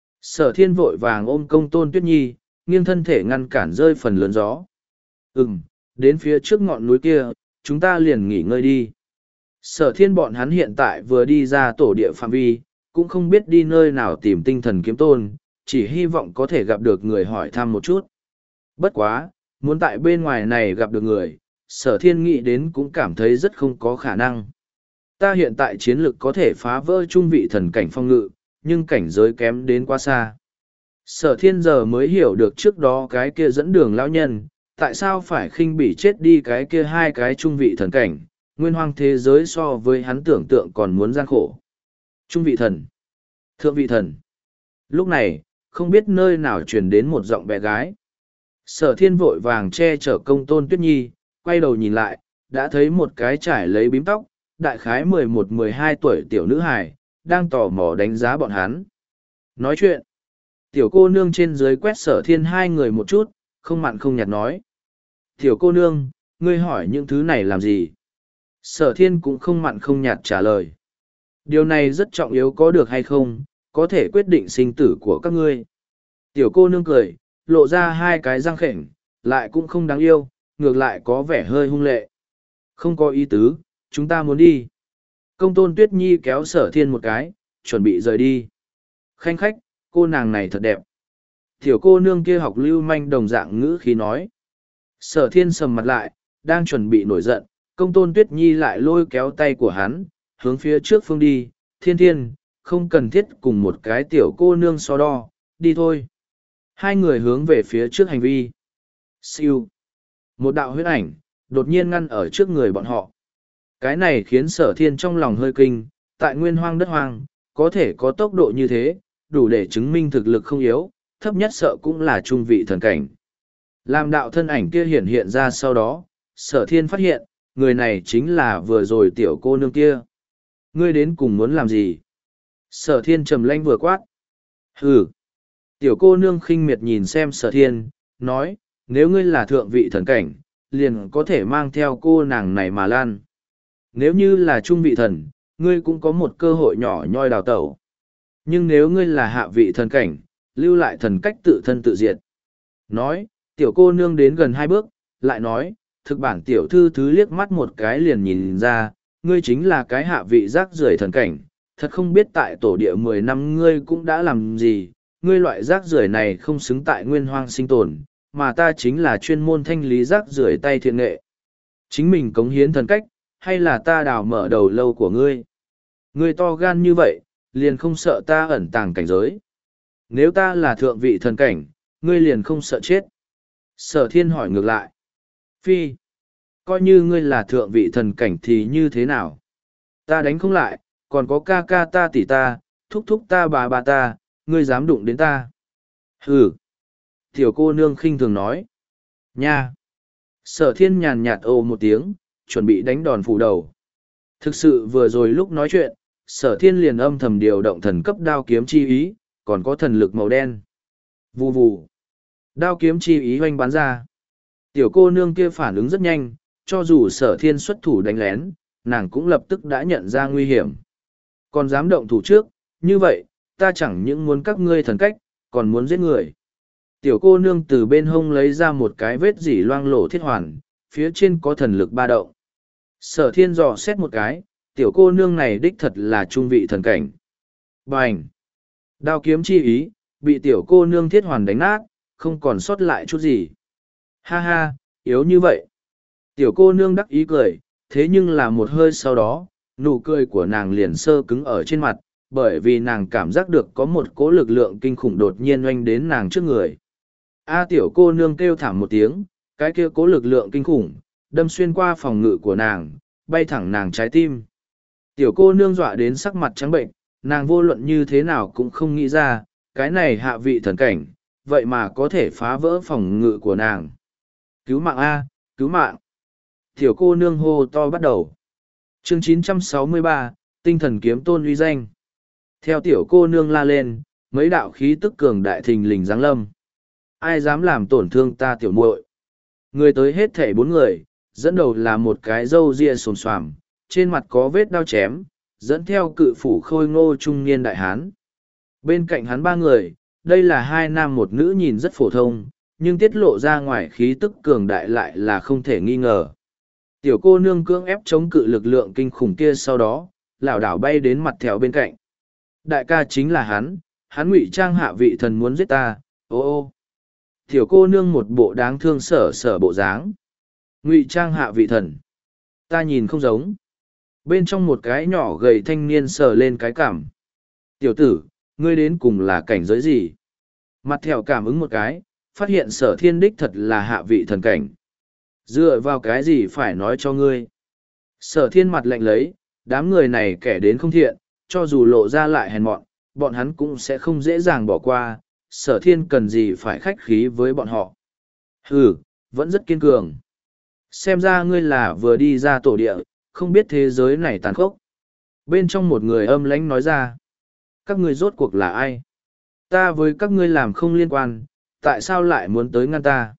Sở thiên vội vàng ôm công tôn tuyết nhi, nghiêng thân thể ngăn cản rơi phần lớn gió. Ừm, đến phía trước ngọn núi kia, chúng ta liền nghỉ ngơi đi. Sở thiên bọn hắn hiện tại vừa đi ra tổ địa phạm vi, cũng không biết đi nơi nào tìm tinh thần kiếm tôn, chỉ hy vọng có thể gặp được người hỏi thăm một chút. Bất quá, muốn tại bên ngoài này gặp được người, sở thiên nghĩ đến cũng cảm thấy rất không có khả năng. Ta hiện tại chiến lực có thể phá vỡ trung vị thần cảnh phong ngự, nhưng cảnh giới kém đến quá xa. Sở thiên giờ mới hiểu được trước đó cái kia dẫn đường lão nhân, tại sao phải khinh bỉ chết đi cái kia hai cái trung vị thần cảnh, nguyên hoang thế giới so với hắn tưởng tượng còn muốn gian khổ. Trung vị thần, thượng vị thần. Lúc này, không biết nơi nào truyền đến một giọng bé gái. Sở thiên vội vàng che chở công tôn tuyết nhi, quay đầu nhìn lại, đã thấy một cái trải lấy bím tóc, đại khái mười một mười hai tuổi tiểu nữ hài, đang tò mò đánh giá bọn hắn. Nói chuyện, tiểu cô nương trên dưới quét sở thiên hai người một chút, không mặn không nhạt nói. Tiểu cô nương, ngươi hỏi những thứ này làm gì? Sở thiên cũng không mặn không nhạt trả lời. Điều này rất trọng yếu có được hay không, có thể quyết định sinh tử của các ngươi. Tiểu cô nương cười, lộ ra hai cái răng khểnh, lại cũng không đáng yêu, ngược lại có vẻ hơi hung lệ. Không có ý tứ, chúng ta muốn đi. Công tôn tuyết nhi kéo sở thiên một cái, chuẩn bị rời đi. Khanh khách, cô nàng này thật đẹp. Tiểu cô nương kia học lưu manh đồng dạng ngữ khí nói. Sở thiên sầm mặt lại, đang chuẩn bị nổi giận, công tôn tuyết nhi lại lôi kéo tay của hắn, hướng phía trước phương đi. Thiên thiên, không cần thiết cùng một cái tiểu cô nương so đo, đi thôi. Hai người hướng về phía trước hành vi. Siêu. Một đạo huyết ảnh, đột nhiên ngăn ở trước người bọn họ. Cái này khiến sở thiên trong lòng hơi kinh, tại nguyên hoang đất hoang, có thể có tốc độ như thế, đủ để chứng minh thực lực không yếu, thấp nhất sợ cũng là trung vị thần cảnh. Làm đạo thân ảnh kia hiện hiện ra sau đó, sở thiên phát hiện, người này chính là vừa rồi tiểu cô nương kia. Ngươi đến cùng muốn làm gì? Sở thiên trầm lanh vừa quát. Hừ. Tiểu cô nương khinh miệt nhìn xem sở thiên, nói, nếu ngươi là thượng vị thần cảnh, liền có thể mang theo cô nàng này mà lan. Nếu như là trung vị thần, ngươi cũng có một cơ hội nhỏ nhoi đào tẩu. Nhưng nếu ngươi là hạ vị thần cảnh, lưu lại thần cách tự thân tự diệt. Nói, tiểu cô nương đến gần hai bước, lại nói, thực bản tiểu thư thứ liếc mắt một cái liền nhìn ra, ngươi chính là cái hạ vị rác rưởi thần cảnh, thật không biết tại tổ địa mười năm ngươi cũng đã làm gì, ngươi loại rác rưởi này không xứng tại nguyên hoang sinh tồn, mà ta chính là chuyên môn thanh lý rác rưởi tay thiện nghệ. Chính mình cống hiến thần cách, hay là ta đào mở đầu lâu của ngươi? Ngươi to gan như vậy, liền không sợ ta ẩn tàng cảnh giới. Nếu ta là thượng vị thần cảnh, ngươi liền không sợ chết. Sở thiên hỏi ngược lại. Phi, coi như ngươi là thượng vị thần cảnh thì như thế nào? Ta đánh không lại, còn có ca ca ta tỷ ta, thúc thúc ta bà bà ta, ngươi dám đụng đến ta. Hừ. Tiểu cô nương khinh thường nói. Nha. Sở thiên nhàn nhạt ồ một tiếng, chuẩn bị đánh đòn phủ đầu. Thực sự vừa rồi lúc nói chuyện, sở thiên liền âm thầm điều động thần cấp đao kiếm chi ý, còn có thần lực màu đen. Vù vù. Đao kiếm chi ý hoanh bắn ra. Tiểu cô nương kia phản ứng rất nhanh, cho dù sở thiên xuất thủ đánh lén, nàng cũng lập tức đã nhận ra nguy hiểm. Còn dám động thủ trước, như vậy, ta chẳng những muốn các ngươi thần cách, còn muốn giết người. Tiểu cô nương từ bên hông lấy ra một cái vết dỉ loang lổ thiết hoàn, phía trên có thần lực ba động. Sở thiên dò xét một cái, tiểu cô nương này đích thật là trung vị thần cảnh. Bành! Đao kiếm chi ý, bị tiểu cô nương thiết hoàn đánh nát, không còn sót lại chút gì. Ha ha, yếu như vậy. Tiểu cô nương đắc ý cười, thế nhưng là một hơi sau đó, nụ cười của nàng liền sơ cứng ở trên mặt, bởi vì nàng cảm giác được có một cỗ lực lượng kinh khủng đột nhiên oanh đến nàng trước người. A tiểu cô nương kêu thảm một tiếng, cái kia cỗ lực lượng kinh khủng, đâm xuyên qua phòng ngự của nàng, bay thẳng nàng trái tim. Tiểu cô nương dọa đến sắc mặt trắng bệnh, nàng vô luận như thế nào cũng không nghĩ ra, cái này hạ vị thần cảnh, vậy mà có thể phá vỡ phòng ngự của nàng. Cứu mạng A, cứu mạng. Tiểu cô nương hô to bắt đầu. Chương chín trăm sáu mươi ba, tinh thần kiếm tôn uy danh. Theo tiểu cô nương la lên, mấy đạo khí tức cường đại thình lình giáng lâm. Ai dám làm tổn thương ta tiểu muội? Người tới hết thảy bốn người, dẫn đầu là một cái râu ria xồm xoàm, trên mặt có vết đao chém, dẫn theo cự phủ khôi ngô trung niên đại hán. Bên cạnh hắn ba người, đây là hai nam một nữ nhìn rất phổ thông, nhưng tiết lộ ra ngoài khí tức cường đại lại là không thể nghi ngờ. Tiểu cô nương cưỡng ép chống cự lực lượng kinh khủng kia sau đó, lảo đảo bay đến mặt thèo bên cạnh. Đại ca chính là hắn, hắn ngụy trang hạ vị thần muốn giết ta, ô ô. Tiểu cô nương một bộ đáng thương sở sở bộ dáng. Ngụy trang hạ vị thần. Ta nhìn không giống. Bên trong một cái nhỏ gầy thanh niên sờ lên cái cảm. Tiểu tử, ngươi đến cùng là cảnh giới gì? Mặt thèo cảm ứng một cái, phát hiện sở thiên đích thật là hạ vị thần cảnh. Dựa vào cái gì phải nói cho ngươi? Sở thiên mặt lạnh lấy, đám người này kẻ đến không thiện, cho dù lộ ra lại hèn mọn, bọn hắn cũng sẽ không dễ dàng bỏ qua, sở thiên cần gì phải khách khí với bọn họ. Hừ, vẫn rất kiên cường. Xem ra ngươi là vừa đi ra tổ địa, không biết thế giới này tàn khốc. Bên trong một người âm lãnh nói ra. Các ngươi rốt cuộc là ai? Ta với các ngươi làm không liên quan, tại sao lại muốn tới ngăn ta?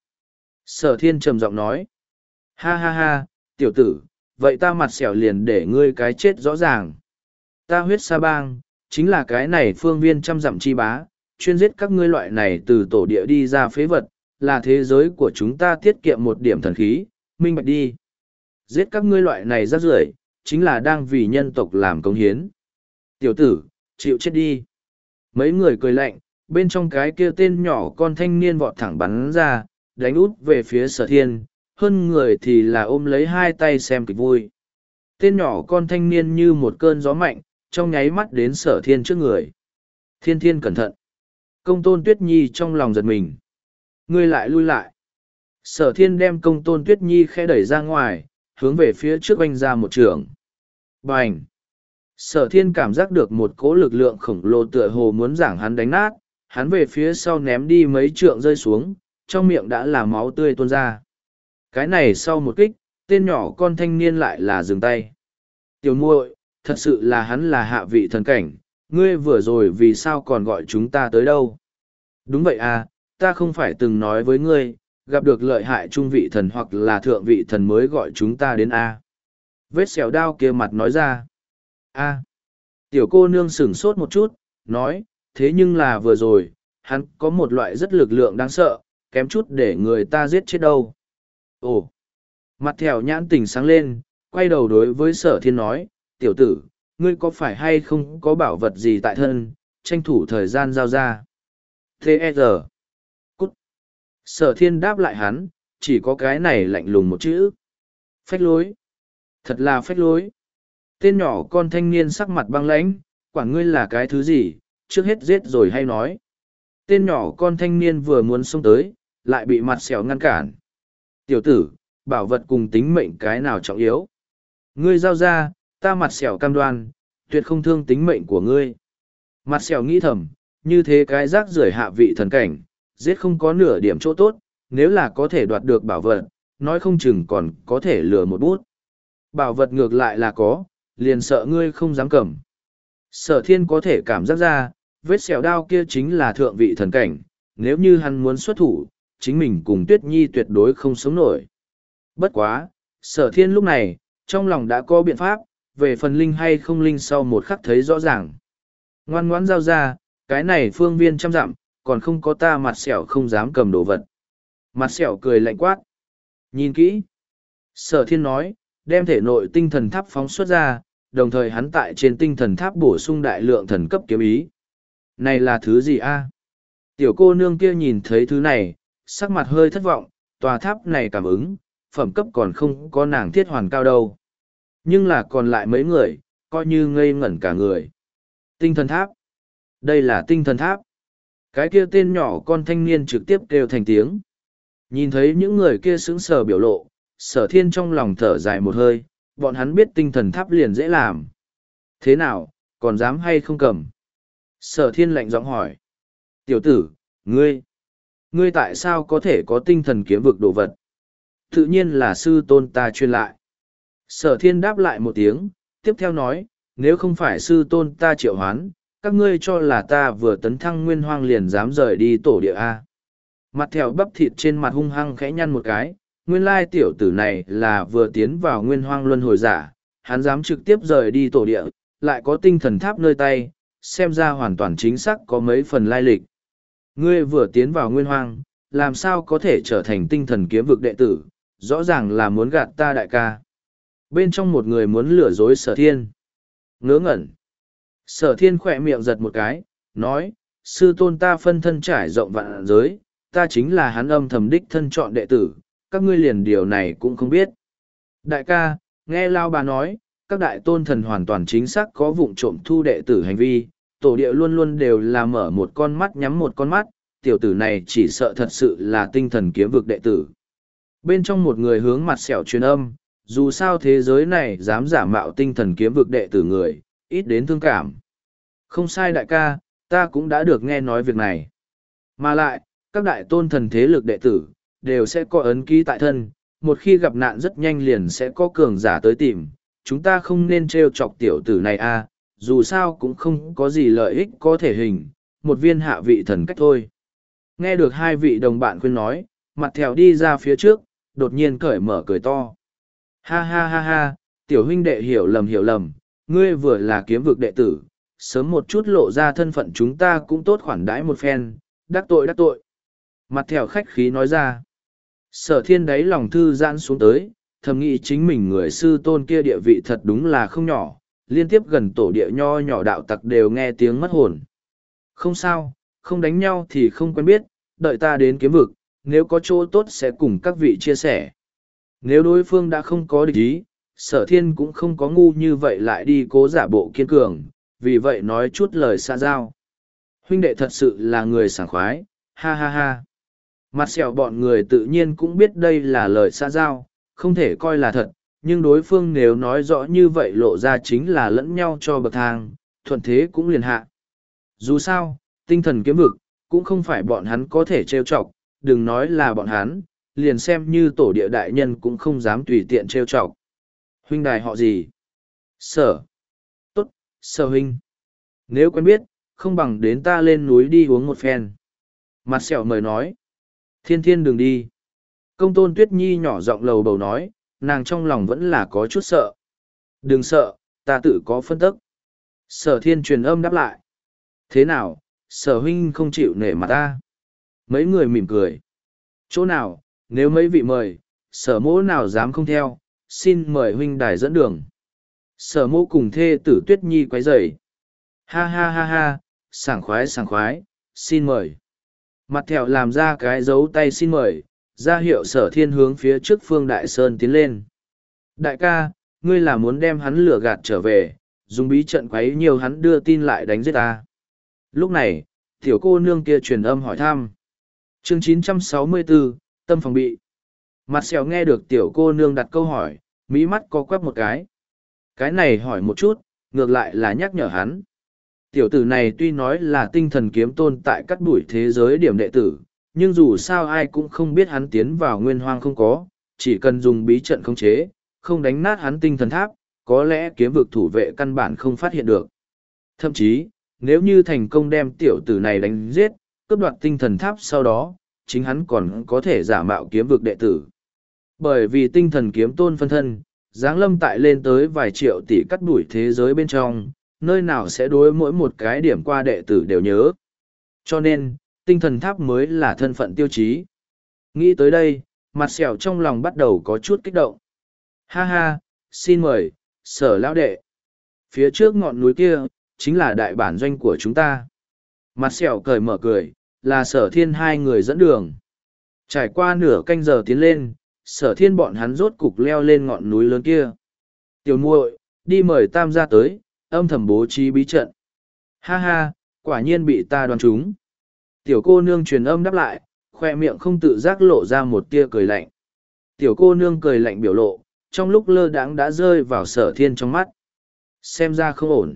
Sở thiên trầm giọng nói. Ha ha ha, tiểu tử, vậy ta mặt xẻo liền để ngươi cái chết rõ ràng. Ta huyết sa bang, chính là cái này phương viên trăm dặm chi bá, chuyên giết các ngươi loại này từ tổ địa đi ra phế vật, là thế giới của chúng ta tiết kiệm một điểm thần khí, minh bạch đi. Giết các ngươi loại này rác rưởi, chính là đang vì nhân tộc làm công hiến. Tiểu tử, chịu chết đi. Mấy người cười lạnh, bên trong cái kia tên nhỏ con thanh niên vọt thẳng bắn ra, đánh út về phía sở thiên, hơn người thì là ôm lấy hai tay xem kịch vui. Tên nhỏ con thanh niên như một cơn gió mạnh, trong nháy mắt đến sở thiên trước người. Thiên thiên cẩn thận. Công tôn Tuyết Nhi trong lòng giật mình. Ngươi lại lui lại. Sở thiên đem công tôn Tuyết Nhi khẽ đẩy ra ngoài, hướng về phía trước oanh ra một trường. Bành! Sở thiên cảm giác được một cỗ lực lượng khổng lồ tựa hồ muốn giảng hắn đánh nát, hắn về phía sau ném đi mấy trượng rơi xuống, trong miệng đã là máu tươi tuôn ra. Cái này sau một kích, tên nhỏ con thanh niên lại là dừng tay. Tiểu muội, thật sự là hắn là hạ vị thần cảnh, Ngươi vừa rồi vì sao còn gọi chúng ta tới đâu? Đúng vậy à, ta không phải từng nói với ngươi, gặp được lợi hại trung vị thần hoặc là thượng vị thần mới gọi chúng ta đến a. Vết xẻo đao kia mặt nói ra. A. Tiểu cô nương sửng sốt một chút, nói, thế nhưng là vừa rồi, hắn có một loại rất lực lượng đáng sợ, kém chút để người ta giết chết đâu. Ồ. Mặt thèo nhãn tỉnh sáng lên, quay đầu đối với sở thiên nói, tiểu tử, ngươi có phải hay không có bảo vật gì tại thân, tranh thủ thời gian giao ra. tê e rờ. Cút. Sở thiên đáp lại hắn, chỉ có cái này lạnh lùng một chữ. Phách lối. Thật là phách lối. Tên nhỏ con thanh niên sắc mặt băng lãnh, quản ngươi là cái thứ gì, trước hết giết rồi hay nói. Tên nhỏ con thanh niên vừa muốn xông tới, lại bị mặt sẹo ngăn cản. Tiểu tử, bảo vật cùng tính mệnh cái nào trọng yếu. Ngươi giao ra, ta mặt sẹo cam đoan, tuyệt không thương tính mệnh của ngươi. Mặt sẹo nghĩ thầm, như thế cái rác rưởi hạ vị thần cảnh, giết không có nửa điểm chỗ tốt, nếu là có thể đoạt được bảo vật, nói không chừng còn có thể lừa một bút. Bảo vật ngược lại là có, liền sợ ngươi không dám cầm. Sở thiên có thể cảm giác ra, vết sẹo đao kia chính là thượng vị thần cảnh, nếu như hắn muốn xuất thủ, chính mình cùng Tuyết Nhi tuyệt đối không sống nổi. Bất quá, sở thiên lúc này, trong lòng đã có biện pháp, về phần linh hay không linh sau một khắc thấy rõ ràng. Ngoan ngoãn giao ra, cái này phương viên trăm dặm, còn không có ta mặt sẹo không dám cầm đồ vật. Mặt sẹo cười lạnh quát. Nhìn kỹ. Sở thiên nói, đem thể nội tinh thần tháp phóng xuất ra, đồng thời hắn tại trên tinh thần tháp bổ sung đại lượng thần cấp kiếm ý. Này là thứ gì a? Tiểu cô nương kia nhìn thấy thứ này, sắc mặt hơi thất vọng, tòa tháp này cảm ứng, phẩm cấp còn không có nàng thiết hoàn cao đâu. Nhưng là còn lại mấy người, coi như ngây ngẩn cả người. Tinh thần tháp. Đây là tinh thần tháp. Cái kia tên nhỏ con thanh niên trực tiếp kêu thành tiếng. Nhìn thấy những người kia sững sờ biểu lộ, sở thiên trong lòng thở dài một hơi, bọn hắn biết tinh thần tháp liền dễ làm. Thế nào, còn dám hay không cầm? Sở thiên lạnh giọng hỏi. Tiểu tử, ngươi, ngươi tại sao có thể có tinh thần kiếm vực đồ vật? Tự nhiên là sư tôn ta truyền lại. Sở thiên đáp lại một tiếng, tiếp theo nói, nếu không phải sư tôn ta triệu hoán, các ngươi cho là ta vừa tấn thăng nguyên hoang liền dám rời đi tổ địa A. Mặt thèo bắp thịt trên mặt hung hăng khẽ nhăn một cái, nguyên lai tiểu tử này là vừa tiến vào nguyên hoang luân hồi giả, hắn dám trực tiếp rời đi tổ địa, lại có tinh thần tháp nơi tay, xem ra hoàn toàn chính xác có mấy phần lai lịch. Ngươi vừa tiến vào nguyên hoang, làm sao có thể trở thành tinh thần kiếm vực đệ tử, rõ ràng là muốn gạt ta đại ca. Bên trong một người muốn lừa dối sở thiên. Ngớ ngẩn. Sở thiên khỏe miệng giật một cái, nói, sư tôn ta phân thân trải rộng vạn giới, ta chính là hắn âm thầm đích thân chọn đệ tử, các ngươi liền điều này cũng không biết. Đại ca, nghe Lao bà nói, các đại tôn thần hoàn toàn chính xác có vụng trộm thu đệ tử hành vi, tổ địa luôn luôn đều là mở một con mắt nhắm một con mắt, tiểu tử này chỉ sợ thật sự là tinh thần kiếm vực đệ tử. Bên trong một người hướng mặt sẹo truyền âm, dù sao thế giới này dám giả mạo tinh thần kiếm vực đệ tử người, ít đến thương cảm. Không sai đại ca, ta cũng đã được nghe nói việc này. Mà lại, các đại tôn thần thế lực đệ tử, đều sẽ có ấn ký tại thân, một khi gặp nạn rất nhanh liền sẽ có cường giả tới tìm. Chúng ta không nên trêu chọc tiểu tử này a, dù sao cũng không có gì lợi ích có thể hình, một viên hạ vị thần cách thôi. Nghe được hai vị đồng bạn khuyên nói, mặt thèo đi ra phía trước, đột nhiên cởi mở cười to. Ha ha ha ha, tiểu huynh đệ hiểu lầm hiểu lầm, ngươi vừa là kiếm vực đệ tử, sớm một chút lộ ra thân phận chúng ta cũng tốt khoản đãi một phen, đắc tội đắc tội. Mặt thèo khách khí nói ra. Sở thiên đáy lòng thư giãn xuống tới, thầm nghĩ chính mình người sư tôn kia địa vị thật đúng là không nhỏ, liên tiếp gần tổ địa nho nhỏ đạo tặc đều nghe tiếng mất hồn. Không sao, không đánh nhau thì không quen biết, đợi ta đến kiếm vực, nếu có chỗ tốt sẽ cùng các vị chia sẻ. Nếu đối phương đã không có địch ý, sở thiên cũng không có ngu như vậy lại đi cố giả bộ kiên cường, vì vậy nói chút lời xa giao. Huynh đệ thật sự là người sảng khoái, ha ha ha. Mặt sẹo bọn người tự nhiên cũng biết đây là lời xa giao, không thể coi là thật, nhưng đối phương nếu nói rõ như vậy lộ ra chính là lẫn nhau cho bậc thang, thuận thế cũng liền hạ. Dù sao, tinh thần kiếm vực, cũng không phải bọn hắn có thể trêu chọc, đừng nói là bọn hắn, liền xem như tổ địa đại nhân cũng không dám tùy tiện trêu chọc. Huynh đài họ gì? Sở. Tốt, sở huynh. Nếu quen biết, không bằng đến ta lên núi đi uống một phen. Mặt sẹo mời nói. Thiên thiên đừng đi. Công tôn Tuyết Nhi nhỏ giọng lầu bầu nói, nàng trong lòng vẫn là có chút sợ. Đừng sợ, ta tự có phân tức. Sở thiên truyền âm đáp lại. Thế nào, sở huynh không chịu nể mặt ta? Mấy người mỉm cười. Chỗ nào, nếu mấy vị mời, sở mỗ nào dám không theo, xin mời huynh đài dẫn đường. Sở mỗ cùng thê tử Tuyết Nhi quấy rầy. Ha ha ha ha, sảng khoái sảng khoái, xin mời. Mặt thẹo làm ra cái dấu tay xin mời, ra hiệu sở thiên hướng phía trước Phương Đại Sơn tiến lên. Đại ca, ngươi là muốn đem hắn lừa gạt trở về, dùng bí trận quấy nhiều hắn đưa tin lại đánh giết ta. Lúc này, tiểu cô nương kia truyền âm hỏi thăm. Chương chín trăm sáu mươi bốn, tâm phòng bị. Mặt sẹo nghe được tiểu cô nương đặt câu hỏi, mỹ mắt co quắp một cái. Cái này hỏi một chút, ngược lại là nhắc nhở hắn. Tiểu tử này tuy nói là tinh thần kiếm tôn tại cắt đuổi thế giới điểm đệ tử, nhưng dù sao ai cũng không biết hắn tiến vào nguyên hoang không có, chỉ cần dùng bí trận khống chế, không đánh nát hắn tinh thần tháp, có lẽ kiếm vực thủ vệ căn bản không phát hiện được. Thậm chí, nếu như thành công đem tiểu tử này đánh giết, cướp đoạt tinh thần tháp sau đó, chính hắn còn có thể giả mạo kiếm vực đệ tử. Bởi vì tinh thần kiếm tôn phân thân, giáng lâm tại lên tới vài triệu tỷ cắt đuổi thế giới bên trong, nơi nào sẽ đối mỗi một cái điểm qua đệ tử đều nhớ. Cho nên, tinh thần tháp mới là thân phận tiêu chí. Nghĩ tới đây, mặt sẹo trong lòng bắt đầu có chút kích động. Ha ha, xin mời, sở lão đệ. Phía trước ngọn núi kia, chính là đại bản doanh của chúng ta. Mặt sẹo cười mở cười, là sở thiên hai người dẫn đường. Trải qua nửa canh giờ tiến lên, sở thiên bọn hắn rốt cục leo lên ngọn núi lớn kia. Tiểu muội, đi mời tam gia tới, âm thầm bố trí bí trận. Ha ha, quả nhiên bị ta đoán trúng. Tiểu cô nương truyền âm đáp lại, khoe miệng không tự giác lộ ra một tia cười lạnh. Tiểu cô nương cười lạnh biểu lộ, trong lúc lơ đãng đã rơi vào sở thiên trong mắt. Xem ra không ổn.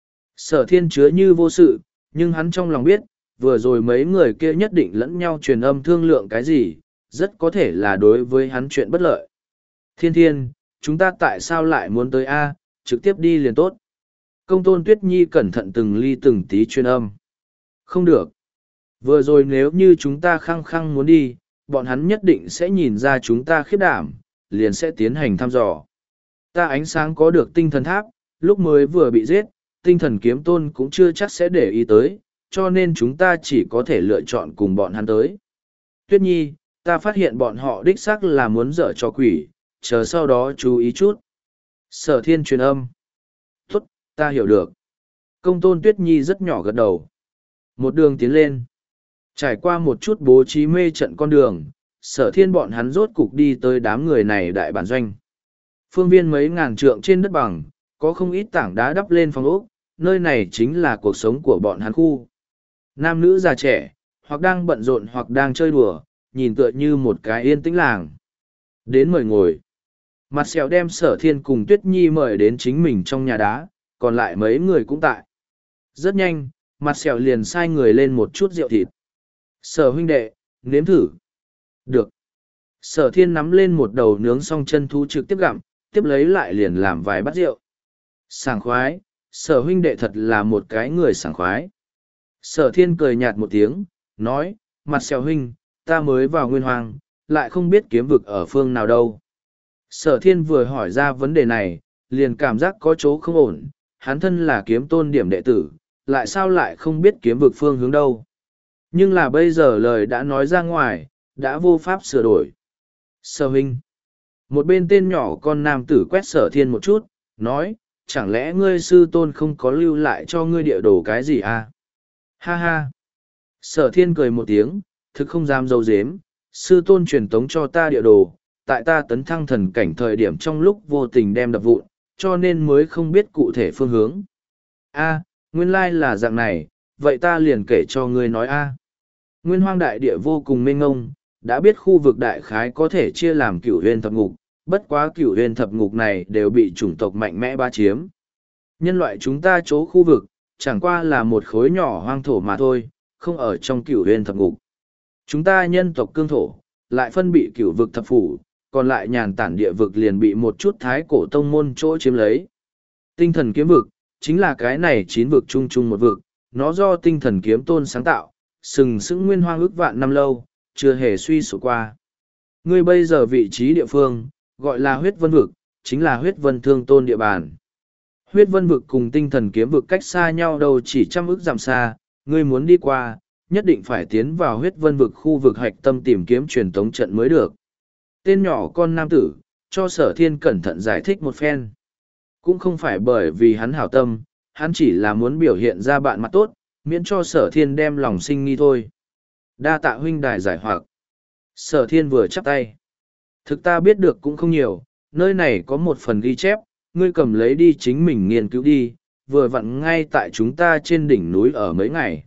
Sở thiên chứa như vô sự, nhưng hắn trong lòng biết, vừa rồi mấy người kia nhất định lẫn nhau truyền âm thương lượng cái gì, rất có thể là đối với hắn chuyện bất lợi. Thiên thiên, chúng ta tại sao lại muốn tới A, trực tiếp đi liền tốt. Công tôn Tuyết Nhi cẩn thận từng ly từng tí truyền âm. Không được. Vừa rồi nếu như chúng ta khăng khăng muốn đi, bọn hắn nhất định sẽ nhìn ra chúng ta khiếp đảm, liền sẽ tiến hành thăm dò. Ta ánh sáng có được tinh thần tháp, lúc mới vừa bị giết, tinh thần kiếm tôn cũng chưa chắc sẽ để ý tới, cho nên chúng ta chỉ có thể lựa chọn cùng bọn hắn tới. Tuyết Nhi, ta phát hiện bọn họ đích xác là muốn dở cho quỷ, chờ sau đó chú ý chút. Sở thiên truyền âm. Tốt, ta hiểu được. Công tôn Tuyết Nhi rất nhỏ gật đầu. Một đường tiến lên. Trải qua một chút bố trí mê trận con đường, sở thiên bọn hắn rốt cục đi tới đám người này đại bản doanh. Phương viên mấy ngàn trượng trên đất bằng, có không ít tảng đá đắp lên phòng ốc, nơi này chính là cuộc sống của bọn hắn khu. Nam nữ già trẻ, hoặc đang bận rộn hoặc đang chơi đùa, nhìn tựa như một cái yên tĩnh làng. Đến mời ngồi. Mặt sẹo đem sở thiên cùng Tuyết Nhi mời đến chính mình trong nhà đá, còn lại mấy người cũng tại. Rất nhanh, mặt sẹo liền sai người lên một chút rượu thịt. Sở huynh đệ, nếm thử. Được. Sở thiên nắm lên một đầu nướng xong chân thú trực tiếp gặm, tiếp lấy lại liền làm vài bát rượu. Sảng khoái, sở huynh đệ thật là một cái người sảng khoái. Sở thiên cười nhạt một tiếng, nói, mặt sẹo huynh, ta mới vào nguyên hoàng, lại không biết kiếm vực ở phương nào đâu. Sở thiên vừa hỏi ra vấn đề này, liền cảm giác có chỗ không ổn, hắn thân là kiếm tôn điểm đệ tử, lại sao lại không biết kiếm vực phương hướng đâu. Nhưng là bây giờ lời đã nói ra ngoài, đã vô pháp sửa đổi. Sở huynh. Một bên tên nhỏ con nam tử quét sở thiên một chút, nói, chẳng lẽ ngươi sư tôn không có lưu lại cho ngươi địa đồ cái gì à? Ha ha. Sở thiên cười một tiếng, thực không dám dâu dếm, sư tôn truyền tống cho ta địa đồ, tại ta tấn thăng thần cảnh thời điểm trong lúc vô tình đem đập vụn, cho nên mới không biết cụ thể phương hướng. A, nguyên lai là dạng này, vậy ta liền kể cho ngươi nói a. Nguyên hoang đại địa vô cùng mênh ngông, đã biết khu vực đại khái có thể chia làm cửu huyền thập ngục, bất quá cửu huyền thập ngục này đều bị chủng tộc mạnh mẽ ba chiếm. Nhân loại chúng ta chỗ khu vực, chẳng qua là một khối nhỏ hoang thổ mà thôi, không ở trong cửu huyền thập ngục. Chúng ta nhân tộc cương thổ, lại phân bị cửu vực thập phủ, còn lại nhàn tản địa vực liền bị một chút thái cổ tông môn chỗ chiếm lấy. Tinh thần kiếm vực, chính là cái này chín vực chung chung một vực, nó do tinh thần kiếm tôn sáng tạo, sừng sững nguyên hoang ước vạn năm lâu, chưa hề suy sụp qua. Ngươi bây giờ vị trí địa phương, gọi là huyết vân vực, chính là huyết vân thương tôn địa bàn. Huyết vân vực cùng tinh thần kiếm vực cách xa nhau đâu chỉ trăm ức dặm xa, ngươi muốn đi qua, nhất định phải tiến vào huyết vân vực khu vực hạch tâm tìm kiếm truyền tống trận mới được. Tên nhỏ con nam tử, cho sở thiên cẩn thận giải thích một phen. Cũng không phải bởi vì hắn hảo tâm, hắn chỉ là muốn biểu hiện ra bạn mặt tốt, miễn cho sở thiên đem lòng sinh nghi thôi. Đa tạ huynh đài giải hoặc. Sở thiên vừa chắp tay. Thực ta biết được cũng không nhiều, nơi này có một phần ghi chép, ngươi cầm lấy đi chính mình nghiên cứu đi, vừa vặn ngay tại chúng ta trên đỉnh núi ở mấy ngày.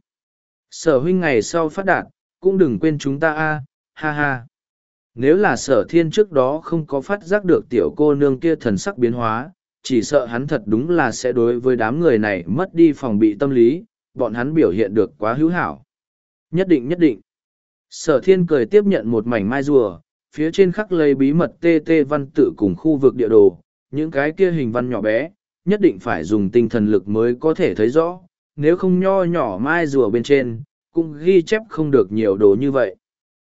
Sở huynh ngày sau phát đạt, cũng đừng quên chúng ta a, ha ha. Nếu là sở thiên trước đó không có phát giác được tiểu cô nương kia thần sắc biến hóa, chỉ sợ hắn thật đúng là sẽ đối với đám người này mất đi phòng bị tâm lý, bọn hắn biểu hiện được quá hữu hảo. Nhất định nhất định. Sở thiên cười tiếp nhận một mảnh mai rùa, phía trên khắc lấy bí mật tê tê văn tự cùng khu vực địa đồ, những cái kia hình văn nhỏ bé, nhất định phải dùng tinh thần lực mới có thể thấy rõ, nếu không nho nhỏ mai rùa bên trên, cũng ghi chép không được nhiều đồ như vậy.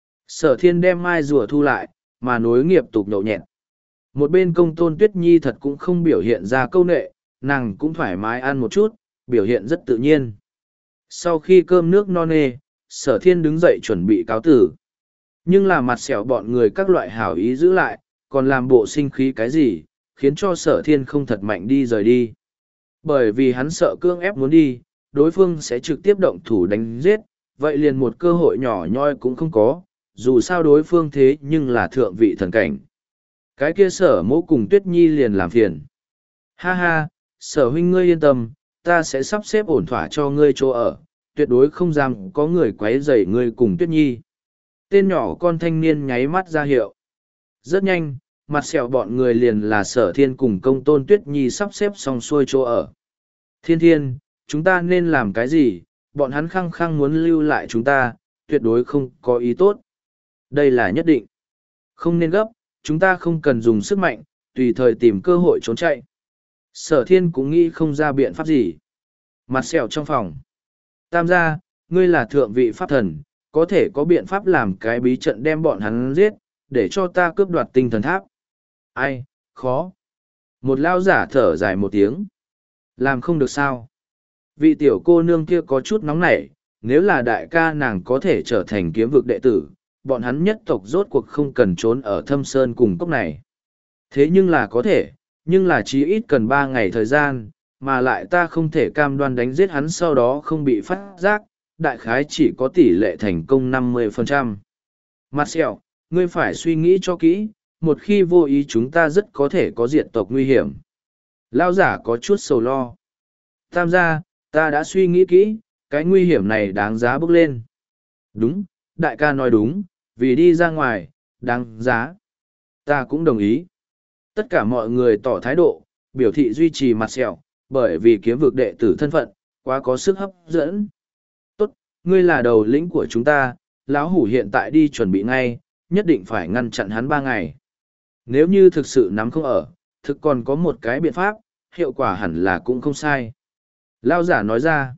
Sở thiên đem mai rùa thu lại, mà nối nghiệp tục nhậu nhẹt. Một bên công tôn Tuyết Nhi thật cũng không biểu hiện ra câu nệ, nàng cũng thoải mái ăn một chút, biểu hiện rất tự nhiên. Sau khi cơm nước no nê, sở thiên đứng dậy chuẩn bị cáo tử. Nhưng là mặt xẻo bọn người các loại hảo ý giữ lại, còn làm bộ sinh khí cái gì, khiến cho sở thiên không thật mạnh đi rời đi. Bởi vì hắn sợ cương ép muốn đi, đối phương sẽ trực tiếp động thủ đánh giết, vậy liền một cơ hội nhỏ nhoi cũng không có, dù sao đối phương thế nhưng là thượng vị thần cảnh. Cái kia sở mẫu cùng Tuyết Nhi liền làm phiền. Ha ha, sở huynh ngươi yên tâm, ta sẽ sắp xếp ổn thỏa cho ngươi chỗ ở, tuyệt đối không dám có người quấy rầy ngươi cùng Tuyết Nhi. Tên nhỏ con thanh niên nháy mắt ra hiệu. Rất nhanh, mặt sẹo bọn người liền là sở thiên cùng công tôn Tuyết Nhi sắp xếp xong xuôi chỗ ở. Thiên thiên, chúng ta nên làm cái gì? Bọn hắn khăng khăng muốn lưu lại chúng ta, tuyệt đối không có ý tốt. Đây là nhất định. Không nên gấp, chúng ta không cần dùng sức mạnh, tùy thời tìm cơ hội trốn chạy. Sở thiên cũng nghĩ không ra biện pháp gì. Mặt sẹo trong phòng. Tam gia, ngươi là thượng vị pháp thần, có thể có biện pháp làm cái bí trận đem bọn hắn giết, để cho ta cướp đoạt tinh thần tháp. Ai, khó. Một lao giả thở dài một tiếng. Làm không được sao. Vị tiểu cô nương kia có chút nóng nảy, nếu là đại ca nàng có thể trở thành kiếm vực đệ tử, bọn hắn nhất tộc rốt cuộc không cần trốn ở thâm sơn cùng cốc này. Thế nhưng là có thể, nhưng là chí ít cần ba ngày thời gian, mà lại ta không thể cam đoan đánh giết hắn sau đó không bị phát giác, đại khái chỉ có tỷ lệ thành công năm mươi phần trăm. Mặt sẹo, ngươi phải suy nghĩ cho kỹ, một khi vô ý chúng ta rất có thể có diệt tộc nguy hiểm. Lao giả có chút sầu lo. Tam gia, ta đã suy nghĩ kỹ, cái nguy hiểm này đáng giá bước lên. Đúng, đại ca nói đúng, vì đi ra ngoài, đáng giá. Ta cũng đồng ý. Tất cả mọi người tỏ thái độ, biểu thị duy trì mặt sẹo, bởi vì kiếm vực đệ tử thân phận, quá có sức hấp dẫn. Tốt, ngươi là đầu lĩnh của chúng ta, lão hủ hiện tại đi chuẩn bị ngay, nhất định phải ngăn chặn hắn ba ngày. Nếu như thực sự nắm không ở, thực còn có một cái biện pháp, hiệu quả hẳn là cũng không sai. Lao giả nói ra.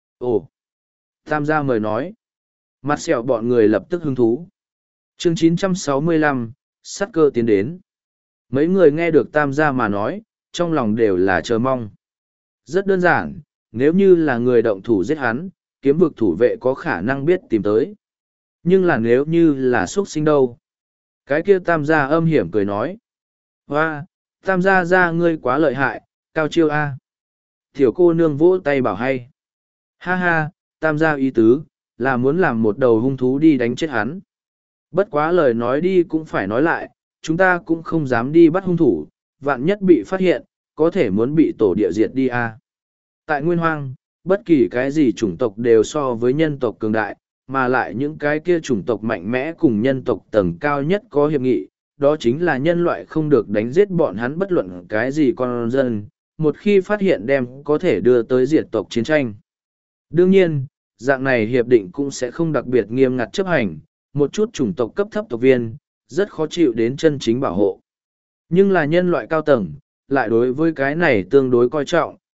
Ồ! Tam gia mời nói. Mặt sẹo bọn người lập tức hứng thú. Chương chín trăm sáu mươi lăm, sát cơ tiến đến. Mấy người nghe được tam gia mà nói, trong lòng đều là chờ mong. Rất đơn giản, nếu như là người động thủ giết hắn, kiếm vực thủ vệ có khả năng biết tìm tới. Nhưng là nếu như là xuất sinh đâu? Cái kia tam gia âm hiểm cười nói. Hoa, tam gia gia ngươi quá lợi hại, cao chiêu a. Tiểu cô nương vỗ tay bảo hay. Ha ha, tam gia ý tứ, là muốn làm một đầu hung thú đi đánh chết hắn. Bất quá lời nói đi cũng phải nói lại, chúng ta cũng không dám đi bắt hung thủ, vạn nhất bị phát hiện, có thể muốn bị tổ địa diệt đi a. Tại Nguyên Hoang, bất kỳ cái gì chủng tộc đều so với nhân tộc cường đại, mà lại những cái kia chủng tộc mạnh mẽ cùng nhân tộc tầng cao nhất có hiệp nghị, đó chính là nhân loại không được đánh giết bọn hắn bất luận cái gì con dân, một khi phát hiện đem có thể đưa tới diệt tộc chiến tranh. Đương nhiên, dạng này hiệp định cũng sẽ không đặc biệt nghiêm ngặt chấp hành, một chút chủng tộc cấp thấp tộc viên, rất khó chịu đến chân chính bảo hộ. Nhưng là nhân loại cao tầng, lại đối với cái này tương đối coi trọng,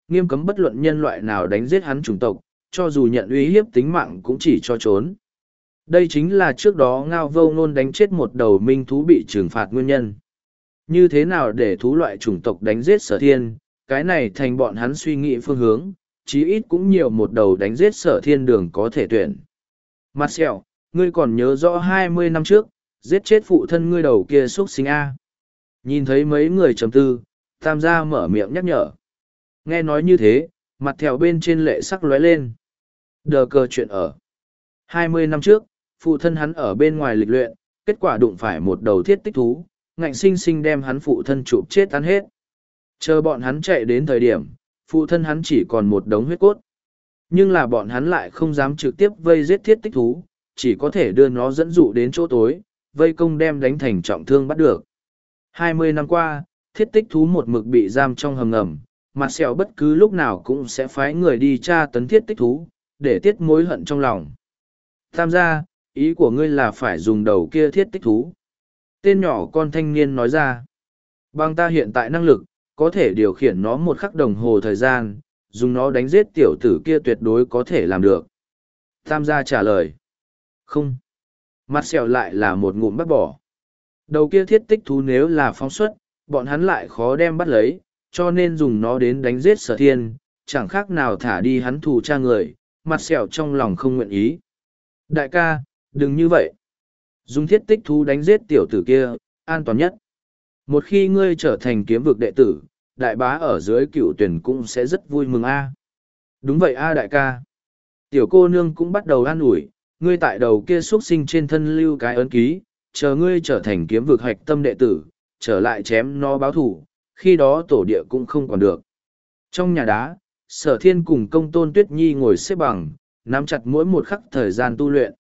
nghiêm cấm bất luận nhân loại nào đánh giết hắn chủng tộc, cho dù nhận uy hiếp tính mạng cũng chỉ cho trốn. Đây chính là trước đó Ngao Vô Ngôn đánh chết một đầu minh thú bị trừng phạt nguyên nhân. Như thế nào để thú loại chủng tộc đánh giết Sở Thiên, cái này thành bọn hắn suy nghĩ phương hướng, chí ít cũng nhiều một đầu đánh giết Sở Thiên đường có thể tuyển. Mặt sẹo, ngươi còn nhớ rõ hai mươi năm trước, giết chết phụ thân ngươi đầu kia xuất sinh A. Nhìn thấy mấy người trầm tư, Tam gia mở miệng nhắc nhở. Nghe nói như thế, mặt thèo bên trên lệ sắc lóe lên. Đờ cờ chuyện ở. hai mươi năm trước, phụ thân hắn ở bên ngoài lịch luyện, kết quả đụng phải một đầu thiết tích thú, ngạnh sinh sinh đem hắn phụ thân chụp chết ăn hết. Chờ bọn hắn chạy đến thời điểm, phụ thân hắn chỉ còn một đống huyết cốt. Nhưng là bọn hắn lại không dám trực tiếp vây giết thiết tích thú, chỉ có thể đưa nó dẫn dụ đến chỗ tối, vây công đem đánh thành trọng thương bắt được. Hai mươi năm qua, thiết tích thú một mực bị giam trong hầm ngầm, mặt sẹo bất cứ lúc nào cũng sẽ phái người đi tra tấn thiết tích thú, để tiết mối hận trong lòng. Tam gia, ý của ngươi là phải dùng đầu kia thiết tích thú. Tên nhỏ con thanh niên nói ra. Bằng ta hiện tại năng lực, có thể điều khiển nó một khắc đồng hồ thời gian, dùng nó đánh giết tiểu tử kia tuyệt đối có thể làm được. Tam gia trả lời. Không. Mặt sẹo lại là một ngụm bắt bỏ. Đầu kia thiết tích thú nếu là phóng xuất, bọn hắn lại khó đem bắt lấy, cho nên dùng nó đến đánh giết Sở Thiên, chẳng khác nào thả đi hắn thù cha người, mặt sẹo trong lòng không nguyện ý. Đại ca, đừng như vậy. Dùng thiết tích thú đánh giết tiểu tử kia, an toàn nhất. Một khi ngươi trở thành kiếm vực đệ tử, đại bá ở dưới cựu tuyển cũng sẽ rất vui mừng a. Đúng vậy a đại ca. Tiểu cô nương cũng bắt đầu an ủi, ngươi tại đầu kia xuất sinh trên thân lưu cái ấn ký, chờ ngươi trở thành kiếm vực hạch tâm đệ tử, trở lại chém nó báo thủ, khi đó tổ địa cũng không còn được. Trong nhà đá, Sở Thiên cùng Công Tôn Tuyết Nhi ngồi xếp bằng, nắm chặt mỗi một khắc thời gian tu luyện.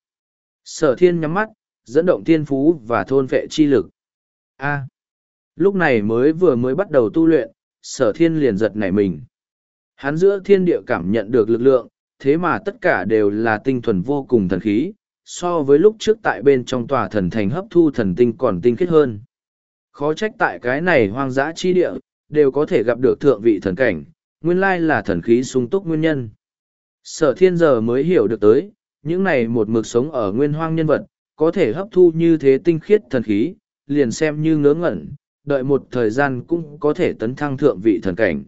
Sở Thiên nhắm mắt, dẫn động thiên phú và thôn vệ chi lực. A. Lúc này mới vừa mới bắt đầu tu luyện, Sở Thiên liền giật nảy mình. Hắn giữa thiên địa cảm nhận được lực lượng, thế mà tất cả đều là tinh thuần vô cùng thần khí, so với lúc trước tại bên trong tòa thần thành hấp thu thần tinh còn tinh khiết hơn. Khó trách tại cái này hoang dã chi địa, đều có thể gặp được thượng vị thần cảnh, nguyên lai là thần khí sung túc nguyên nhân. Sở Thiên giờ mới hiểu được tới, những này một mực sống ở nguyên hoang nhân vật, có thể hấp thu như thế tinh khiết thần khí, liền xem như ngớ ngẩn, đợi một thời gian cũng có thể tấn thăng thượng vị thần cảnh.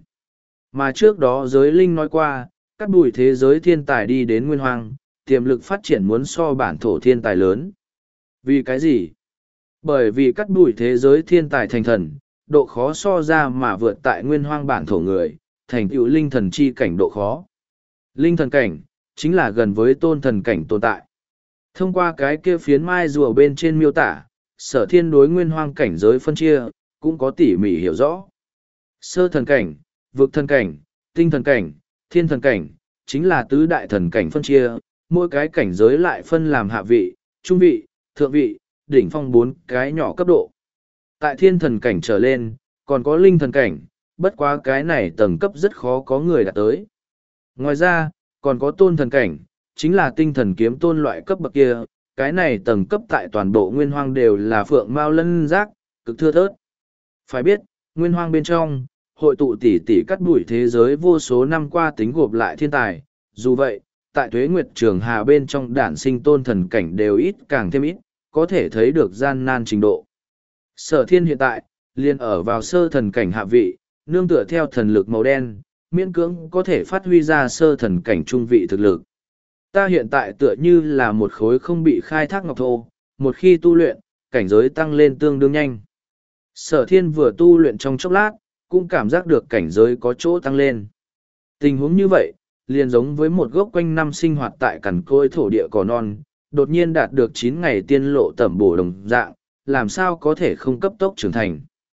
Mà trước đó giới linh nói qua, các bùi thế giới thiên tài đi đến nguyên hoang, tiềm lực phát triển muốn so bản thổ thiên tài lớn. Vì cái gì? Bởi vì các bùi thế giới thiên tài thành thần, độ khó so ra mà vượt tại nguyên hoang bản thổ người, thành tựu linh thần chi cảnh độ khó. Linh thần cảnh, chính là gần với tôn thần cảnh tồn tại. Thông qua cái kia phiến mai rùa bên trên miêu tả, Sở Thiên đối nguyên hoang cảnh giới phân chia, cũng có tỉ mỉ hiểu rõ. Sơ thần cảnh, vực thần cảnh, tinh thần cảnh, thiên thần cảnh, chính là tứ đại thần cảnh phân chia, mỗi cái cảnh giới lại phân làm hạ vị, trung vị, thượng vị, đỉnh phong bốn cái nhỏ cấp độ. Tại thiên thần cảnh trở lên, còn có linh thần cảnh, bất quá cái này tầng cấp rất khó có người đạt tới. Ngoài ra, còn có tôn thần cảnh, chính là tinh thần kiếm tôn loại cấp bậc kia, cái này tầng cấp tại toàn bộ nguyên hoang đều là phượng mao lân giác, cực thưa thớt. Phải biết, nguyên hoang bên trong, hội tụ tỷ tỷ cắt đuổi thế giới vô số năm qua tính gộp lại thiên tài, dù vậy, tại Tuế Nguyệt Trường Hà bên trong đản sinh tôn thần cảnh đều ít càng thêm ít, có thể thấy được gian nan trình độ. Sở Thiên hiện tại, liền ở vào sơ thần cảnh hạ vị, nương tựa theo thần lực màu đen, miễn cưỡng có thể phát huy ra sơ thần cảnh trung vị thực lực. Ta hiện tại tựa như là một khối không bị khai thác ngọc thô, một khi tu luyện, cảnh giới tăng lên tương đương nhanh. Sở Thiên vừa tu luyện trong chốc lát, cũng cảm giác được cảnh giới có chỗ tăng lên. Tình huống như vậy, liền giống với một gốc quanh năm sinh hoạt tại cằn cỗi thổ địa cỏ non, đột nhiên đạt được chín ngày tiên lộ tẩm bổ đồng dạng, làm sao có thể không cấp tốc trưởng thành.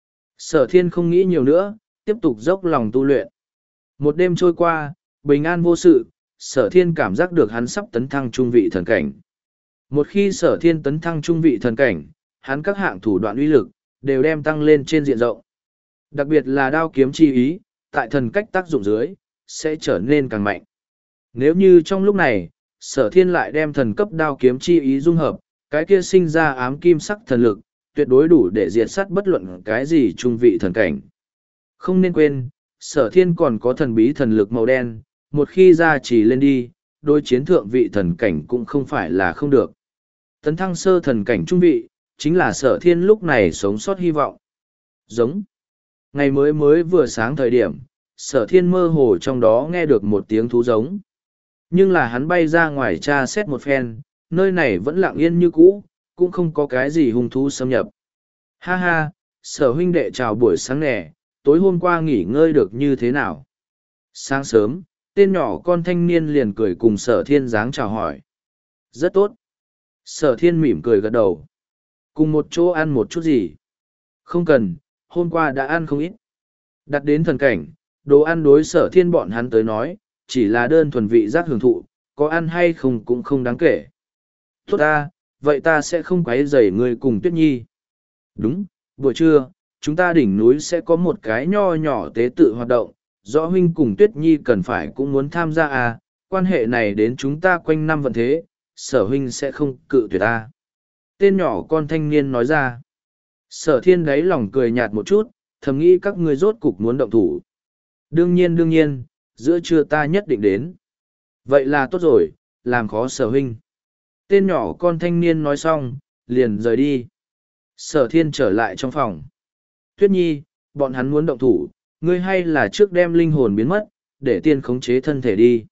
Sở Thiên không nghĩ nhiều nữa, tiếp tục dốc lòng tu luyện. Một đêm trôi qua, bình an vô sự, Sở Thiên cảm giác được hắn sắp tấn thăng trung vị thần cảnh. Một khi Sở Thiên tấn thăng trung vị thần cảnh, hắn các hạng thủ đoạn uy lực, đều đem tăng lên trên diện rộng. Đặc biệt là đao kiếm chi ý, tại thần cách tác dụng dưới, sẽ trở nên càng mạnh. Nếu như trong lúc này, Sở Thiên lại đem thần cấp đao kiếm chi ý dung hợp, cái kia sinh ra ám kim sắc thần lực, tuyệt đối đủ để diệt sát bất luận cái gì trung vị thần cảnh. Không nên quên, Sở thiên còn có thần bí thần lực màu đen, một khi ra chỉ lên đi, đối chiến thượng vị thần cảnh cũng không phải là không được. Tấn thăng sơ thần cảnh trung vị, chính là sở thiên lúc này sống sót hy vọng. Giống. Ngày mới mới vừa sáng thời điểm, sở thiên mơ hồ trong đó nghe được một tiếng thú giống. Nhưng là hắn bay ra ngoài tra xét một phen, nơi này vẫn lặng yên như cũ, cũng không có cái gì hung thú xâm nhập. Ha ha, sở huynh đệ chào buổi sáng nè, tối hôm qua nghỉ ngơi được như thế nào? Sáng sớm, tên nhỏ con thanh niên liền cười cùng sở thiên dáng chào hỏi. Rất tốt. Sở thiên mỉm cười gật đầu. Cùng một chỗ ăn một chút gì? Không cần, hôm qua đã ăn không ít. Đặt đến thần cảnh, đồ ăn đối sở thiên bọn hắn tới nói, chỉ là đơn thuần vị giác hưởng thụ, có ăn hay không cũng không đáng kể. Tốt ta, vậy ta sẽ không quấy rầy người cùng Tuyết Nhi. Đúng, buổi trưa, chúng ta đỉnh núi sẽ có một cái nho nhỏ tế tự hoạt động, rõ huynh cùng Tuyết Nhi cần phải cũng muốn tham gia à, quan hệ này đến chúng ta quanh năm vận thế, sở huynh sẽ không cự tuyệt ta. Tên nhỏ con thanh niên nói ra. Sở thiên đáy lòng cười nhạt một chút, thầm nghĩ các ngươi rốt cục muốn động thủ. Đương nhiên đương nhiên, giữa trưa ta nhất định đến. Vậy là tốt rồi, làm khó sở huynh. Tên nhỏ con thanh niên nói xong, liền rời đi. Sở thiên trở lại trong phòng. Tuyết Nhi, bọn hắn muốn động thủ, ngươi hay là trước đem linh hồn biến mất, để tiên khống chế thân thể đi.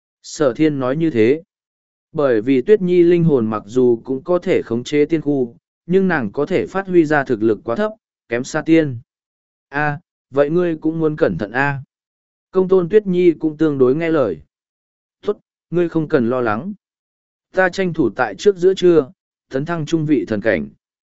Sở thiên nói như thế. Bởi vì Tuyết Nhi linh hồn mặc dù cũng có thể khống chế tiên khu, nhưng nàng có thể phát huy ra thực lực quá thấp, kém xa tiên. A, vậy ngươi cũng muốn cẩn thận a. Công tôn Tuyết Nhi cũng tương đối nghe lời. Tốt, ngươi không cần lo lắng. Ta tranh thủ tại trước giữa trưa, tấn thăng trung vị thần cảnh.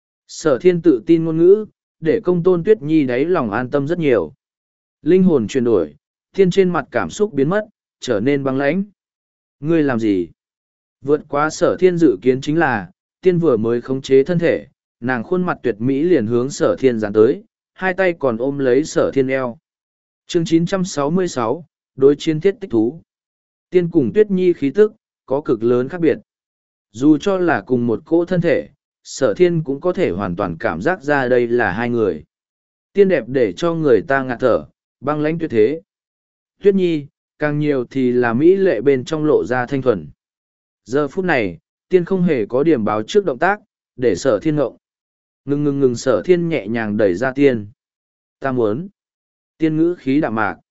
Sở thiên tự tin ngôn ngữ, để công tôn Tuyết Nhi đáy lòng an tâm rất nhiều. Linh hồn chuyển đổi, thiên trên mặt cảm xúc biến mất, trở nên băng lãnh. Ngươi làm gì? Vượt qua sở thiên dự kiến chính là, tiên vừa mới khống chế thân thể, nàng khuôn mặt tuyệt mỹ liền hướng sở thiên dán tới, hai tay còn ôm lấy sở thiên eo. Chương chín trăm sáu mươi sáu, đối chiến thiết tích thú. Tiên cùng Tuyết Nhi khí tức, có cực lớn khác biệt. Dù cho là cùng một cỗ thân thể, sở thiên cũng có thể hoàn toàn cảm giác ra đây là hai người. Tiên đẹp để cho người ta ngạt thở, băng lãnh tuyệt thế. Tuyết Nhi, càng nhiều thì là mỹ lệ bên trong lộ ra thanh thuần. Giờ phút này, tiên không hề có điểm báo trước động tác, để sở thiên ngộng. Ngừng ngừng ngừng sở thiên nhẹ nhàng đẩy ra tiên. Ta muốn. Tiên ngữ khí đạm mạc.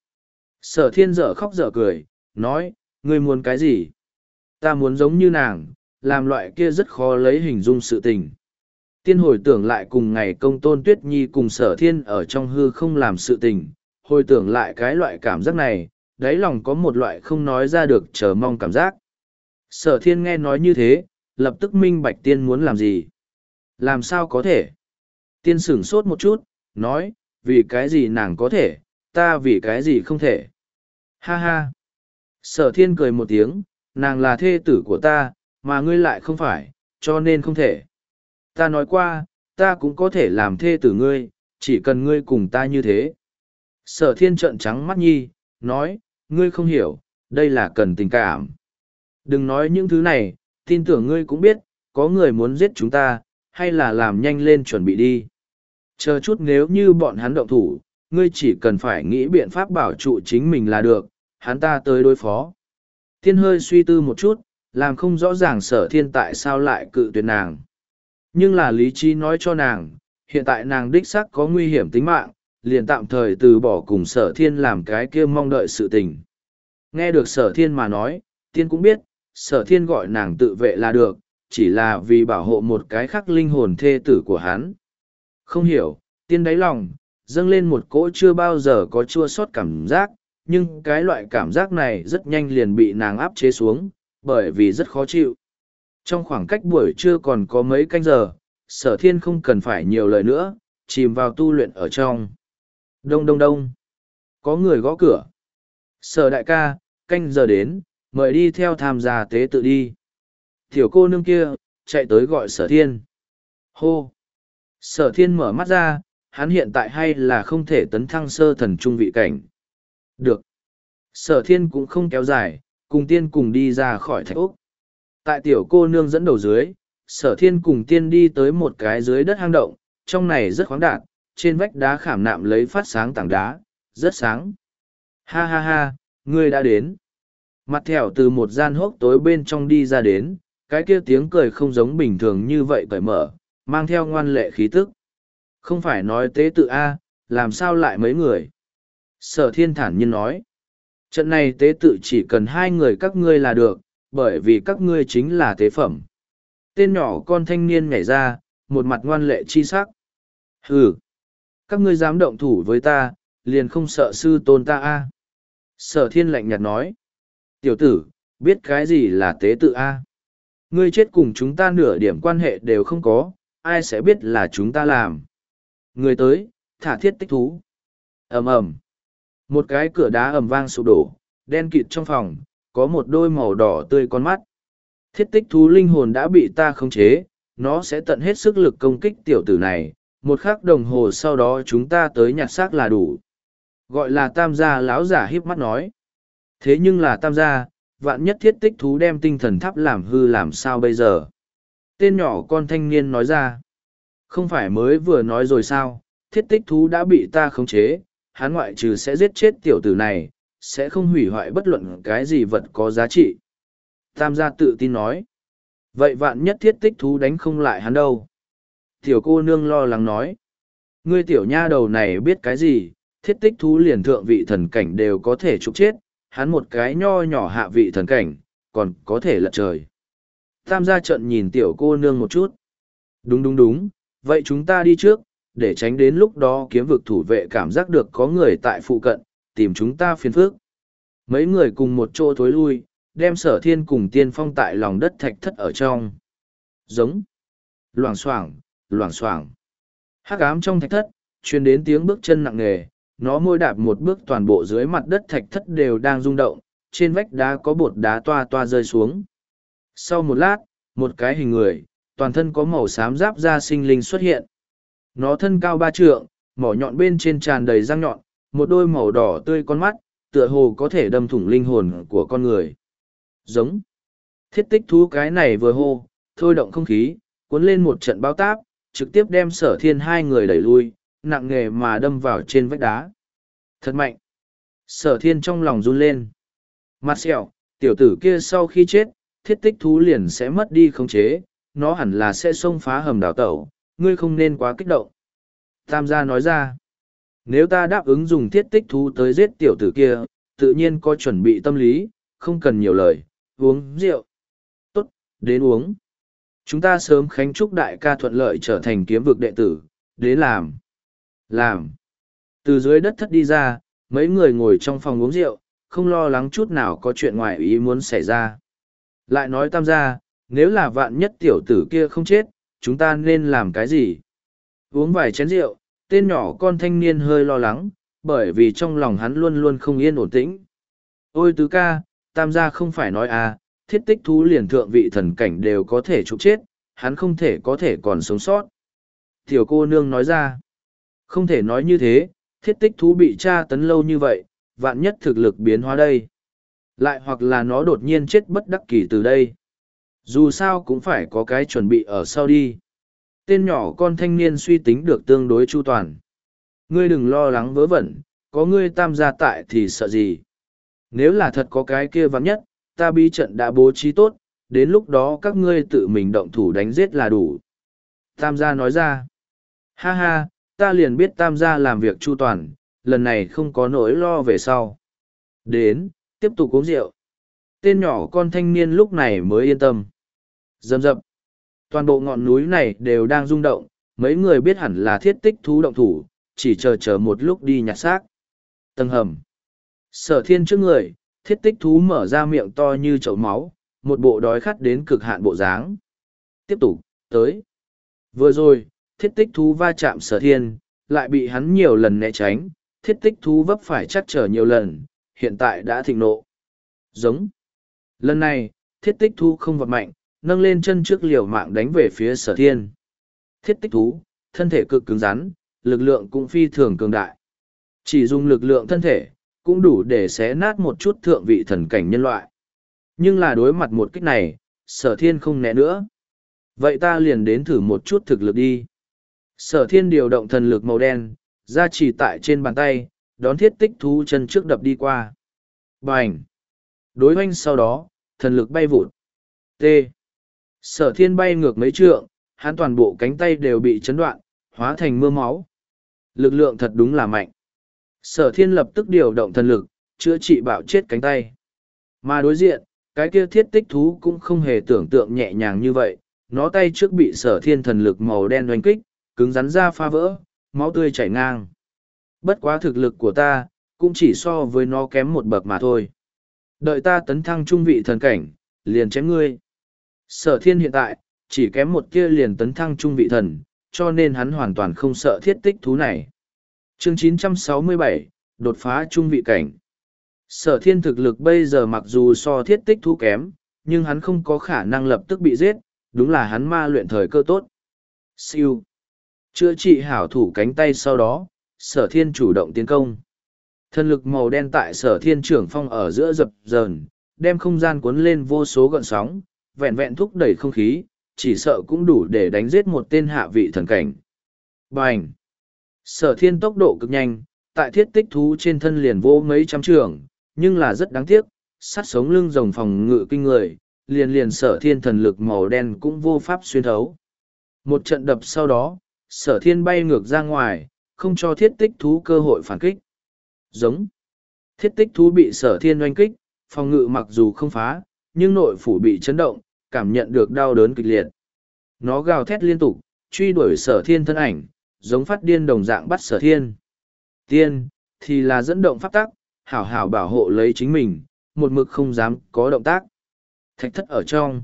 Sở thiên dở khóc dở cười, nói, ngươi muốn cái gì? Ta muốn giống như nàng, làm loại kia rất khó lấy hình dung sự tình. Tiên hồi tưởng lại cùng ngày công tôn Tuyết Nhi cùng sở thiên ở trong hư không làm sự tình, hồi tưởng lại cái loại cảm giác này, đáy lòng có một loại không nói ra được chờ mong cảm giác. Sở thiên nghe nói như thế, lập tức minh bạch tiên muốn làm gì. Làm sao có thể? Tiên sửng sốt một chút, nói, vì cái gì nàng có thể, ta vì cái gì không thể. Ha ha! Sở thiên cười một tiếng, nàng là thê tử của ta, mà ngươi lại không phải, cho nên không thể. Ta nói qua, ta cũng có thể làm thê tử ngươi, chỉ cần ngươi cùng ta như thế. Sở thiên trợn trắng mắt nhi, nói, ngươi không hiểu, đây là cần tình cảm. Đừng nói những thứ này, tin tưởng ngươi cũng biết, có người muốn giết chúng ta, hay là làm nhanh lên chuẩn bị đi. Chờ chút nếu như bọn hắn động thủ, ngươi chỉ cần phải nghĩ biện pháp bảo trụ chính mình là được, hắn ta tới đối phó. Thiên hơi suy tư một chút, làm không rõ ràng sở thiên tại sao lại cự tuyệt nàng. Nhưng là lý trí nói cho nàng, hiện tại nàng đích xác có nguy hiểm tính mạng, liền tạm thời từ bỏ cùng sở thiên làm cái kia mong đợi sự tình. Nghe được sở thiên mà nói, tiên cũng biết, sở thiên gọi nàng tự vệ là được, chỉ là vì bảo hộ một cái khác linh hồn thê tử của hắn. Không hiểu, tiên đáy lòng, dâng lên một cỗ chưa bao giờ có chua sót cảm giác, nhưng cái loại cảm giác này rất nhanh liền bị nàng áp chế xuống, bởi vì rất khó chịu. Trong khoảng cách buổi trưa còn có mấy canh giờ, sở thiên không cần phải nhiều lời nữa, chìm vào tu luyện ở trong. Đông đông đông. Có người gõ cửa. Sở đại ca, canh giờ đến, mời đi theo tham gia tế tự đi. Tiểu cô nương kia, chạy tới gọi sở thiên. Hô. Sở thiên mở mắt ra, hắn hiện tại hay là không thể tấn thăng sơ thần trung vị cảnh. Được. Sở thiên cũng không kéo dài, cùng tiên cùng đi ra khỏi thạch úc. Tại tiểu cô nương dẫn đầu dưới, sở thiên cùng tiên đi tới một cái dưới đất hang động, trong này rất khoáng đạt, trên vách đá khảm nạm lấy phát sáng tảng đá, rất sáng. Ha ha ha, ngươi đã đến. Mặt thẻo từ một gian hốc tối bên trong đi ra đến, cái kia tiếng cười không giống bình thường như vậy cởi mở, mang theo ngoan lệ khí tức. Không phải nói tế tự A, làm sao lại mấy người? Sở thiên thản nhiên nói. Trận này tế tự chỉ cần hai người các ngươi là được, bởi vì các ngươi chính là tế phẩm. Tên nhỏ con thanh niên nhảy ra, một mặt ngoan lệ chi sắc. Hừ! Các ngươi dám động thủ với ta, liền không sợ sư tôn ta A. Sở thiên lạnh nhạt nói. Tiểu tử, biết cái gì là tế tự A? Ngươi chết cùng chúng ta nửa điểm quan hệ đều không có, ai sẽ biết là chúng ta làm. Người tới, thả thiết tích thú. Ầm ầm. Một cái cửa đá ầm vang sụp đổ, đen kịt trong phòng, có một đôi màu đỏ tươi con mắt. Thiết tích thú linh hồn đã bị ta khống chế, nó sẽ tận hết sức lực công kích tiểu tử này, một khắc đồng hồ sau đó chúng ta tới nhặt xác là đủ. Gọi là tam gia láo giả híp mắt nói. Thế nhưng là tam gia, vạn nhất thiết tích thú đem tinh thần tháp làm hư làm sao bây giờ? Tên nhỏ con thanh niên nói ra. Không phải mới vừa nói rồi sao, thiết tích thú đã bị ta khống chế, hắn ngoại trừ sẽ giết chết tiểu tử này, sẽ không hủy hoại bất luận cái gì vật có giá trị. Tam gia tự tin nói. Vậy vạn nhất thiết tích thú đánh không lại hắn đâu? Tiểu cô nương lo lắng nói. Ngươi tiểu nha đầu này biết cái gì, thiết tích thú liền thượng vị thần cảnh đều có thể trục chết, hắn một cái nho nhỏ hạ vị thần cảnh, còn có thể lật trời. Tam gia trận nhìn tiểu cô nương một chút. Đúng đúng đúng, vậy chúng ta đi trước, để tránh đến lúc đó kiếm vực thủ vệ cảm giác được có người tại phụ cận, tìm chúng ta phiền phức. Mấy người cùng một chỗ thối lui, đem sở thiên cùng tiên phong tại lòng đất thạch thất ở trong. Giống. Loảng xoảng, loảng xoảng. Hắc ám trong thạch thất, truyền đến tiếng bước chân nặng nề, nó môi đạp một bước toàn bộ dưới mặt đất thạch thất đều đang rung động, trên vách đá có bột đá toa toa rơi xuống. Sau một lát, một cái hình người, toàn thân có màu xám giáp da sinh linh xuất hiện. Nó thân cao ba trượng, mỏ nhọn bên trên tràn đầy răng nhọn, một đôi màu đỏ tươi con mắt, tựa hồ có thể đâm thủng linh hồn của con người. Giống. Thiết tích thú cái này vừa hô, thôi động không khí, cuốn lên một trận bao táp, trực tiếp đem sở thiên hai người đẩy lui, nặng nề mà đâm vào trên vách đá. Thật mạnh. Sở thiên trong lòng run lên. Mặt sẹo, tiểu tử kia sau khi chết, thiết tích thú liền sẽ mất đi khống chế, nó hẳn là sẽ xông phá hầm đào tẩu, ngươi không nên quá kích động. Tam gia nói ra, nếu ta đáp ứng dùng thiết tích thú tới giết tiểu tử kia, tự nhiên có chuẩn bị tâm lý, không cần nhiều lời, uống rượu. Tốt, đến uống. Chúng ta sớm khánh chúc đại ca thuận lợi trở thành kiếm vực đệ tử, đến làm. Làm. Từ dưới đất thất đi ra, mấy người ngồi trong phòng uống rượu, không lo lắng chút nào có chuyện ngoài ý muốn xảy ra. Lại nói tam gia, nếu là vạn nhất tiểu tử kia không chết, chúng ta nên làm cái gì? Uống vài chén rượu, tên nhỏ con thanh niên hơi lo lắng, bởi vì trong lòng hắn luôn luôn không yên ổn tĩnh. Ôi tứ ca, tam gia không phải nói à, thiết tích thú liền thượng vị thần cảnh đều có thể trục chết, hắn không thể có thể còn sống sót. Tiểu cô nương nói ra, không thể nói như thế, thiết tích thú bị tra tấn lâu như vậy, vạn nhất thực lực biến hóa đây. Lại hoặc là nó đột nhiên chết bất đắc kỳ từ đây. Dù sao cũng phải có cái chuẩn bị ở sau đi. Tên nhỏ con thanh niên suy tính được tương đối chu toàn. Ngươi đừng lo lắng vớ vẩn, có ngươi tam gia tại thì sợ gì. Nếu là thật có cái kia vắng nhất, ta bí trận đã bố trí tốt, đến lúc đó các ngươi tự mình động thủ đánh giết là đủ. Tam gia nói ra. Ha ha, ta liền biết tam gia làm việc chu toàn, lần này không có nỗi lo về sau. Đến, tiếp tục uống rượu. Tên nhỏ con thanh niên lúc này mới yên tâm. Dầm dập. Toàn bộ ngọn núi này đều đang rung động, mấy người biết hẳn là thiết tích thú động thủ, chỉ chờ chờ một lúc đi nhặt xác. Tầng hầm. Sở thiên trước người, thiết tích thú mở ra miệng to như chậu máu, một bộ đói khát đến cực hạn bộ dáng. Tiếp tục, tới. Vừa rồi, thiết tích thú va chạm sở thiên, lại bị hắn nhiều lần né tránh, thiết tích thú vấp phải chắc trở nhiều lần, hiện tại đã thịnh nộ. Giống. Lần này, thiết tích thú không vọt mạnh, nâng lên chân trước liều mạng đánh về phía sở thiên. Thiết tích thú, thân thể cực cứng rắn, lực lượng cũng phi thường cường đại. Chỉ dùng lực lượng thân thể, cũng đủ để xé nát một chút thượng vị thần cảnh nhân loại. Nhưng là đối mặt một kích này, sở thiên không né nữa. Vậy ta liền đến thử một chút thực lực đi. Sở thiên điều động thần lực màu đen, ra chỉ tại trên bàn tay, đón thiết tích thú chân trước đập đi qua. Bành! Đối hoanh sau đó, thần lực bay vụt. T. Sở thiên bay ngược mấy trượng, hắn toàn bộ cánh tay đều bị chấn đoạn, hóa thành mưa máu. Lực lượng thật đúng là mạnh. Sở thiên lập tức điều động thần lực, chữa trị bạo chết cánh tay. Mà đối diện, cái kia thiết tích thú cũng không hề tưởng tượng nhẹ nhàng như vậy. Nó tay trước bị sở thiên thần lực màu đen oanh kích, cứng rắn ra phá vỡ, máu tươi chảy ngang. Bất quá thực lực của ta, cũng chỉ so với nó kém một bậc mà thôi. Đợi ta tấn thăng trung vị thần cảnh, liền chém ngươi. Sở thiên hiện tại, chỉ kém một kia liền tấn thăng trung vị thần, cho nên hắn hoàn toàn không sợ thiết tích thú này. Chương chín trăm sáu mươi bảy, đột phá trung vị cảnh. Sở thiên thực lực bây giờ mặc dù so thiết tích thú kém, nhưng hắn không có khả năng lập tức bị giết, đúng là hắn ma luyện thời cơ tốt. Siêu. Chữa trị hảo thủ cánh tay sau đó, sở thiên chủ động tiến công. Thần lực màu đen tại sở thiên trưởng phong ở giữa dập dờn, đem không gian cuốn lên vô số gợn sóng, vẹn vẹn thúc đẩy không khí, chỉ sợ cũng đủ để đánh giết một tên hạ vị thần cảnh. Bành! Sở thiên tốc độ cực nhanh, tại thiết tích thú trên thân liền vô mấy trăm trường, nhưng là rất đáng tiếc, sát sống lưng rồng phòng ngự kinh người, liền liền sở thiên thần lực màu đen cũng vô pháp xuyên thấu. Một trận đập sau đó, sở thiên bay ngược ra ngoài, không cho thiết tích thú cơ hội phản kích. Giống. Thiết tích thú bị sở thiên oanh kích, phòng ngự mặc dù không phá, nhưng nội phủ bị chấn động, cảm nhận được đau đớn kịch liệt. Nó gào thét liên tục, truy đuổi sở thiên thân ảnh, giống phát điên đồng dạng bắt sở thiên. Tiên, thì là dẫn động pháp tắc, hảo hảo bảo hộ lấy chính mình, một mực không dám có động tác. Thạch thất ở trong.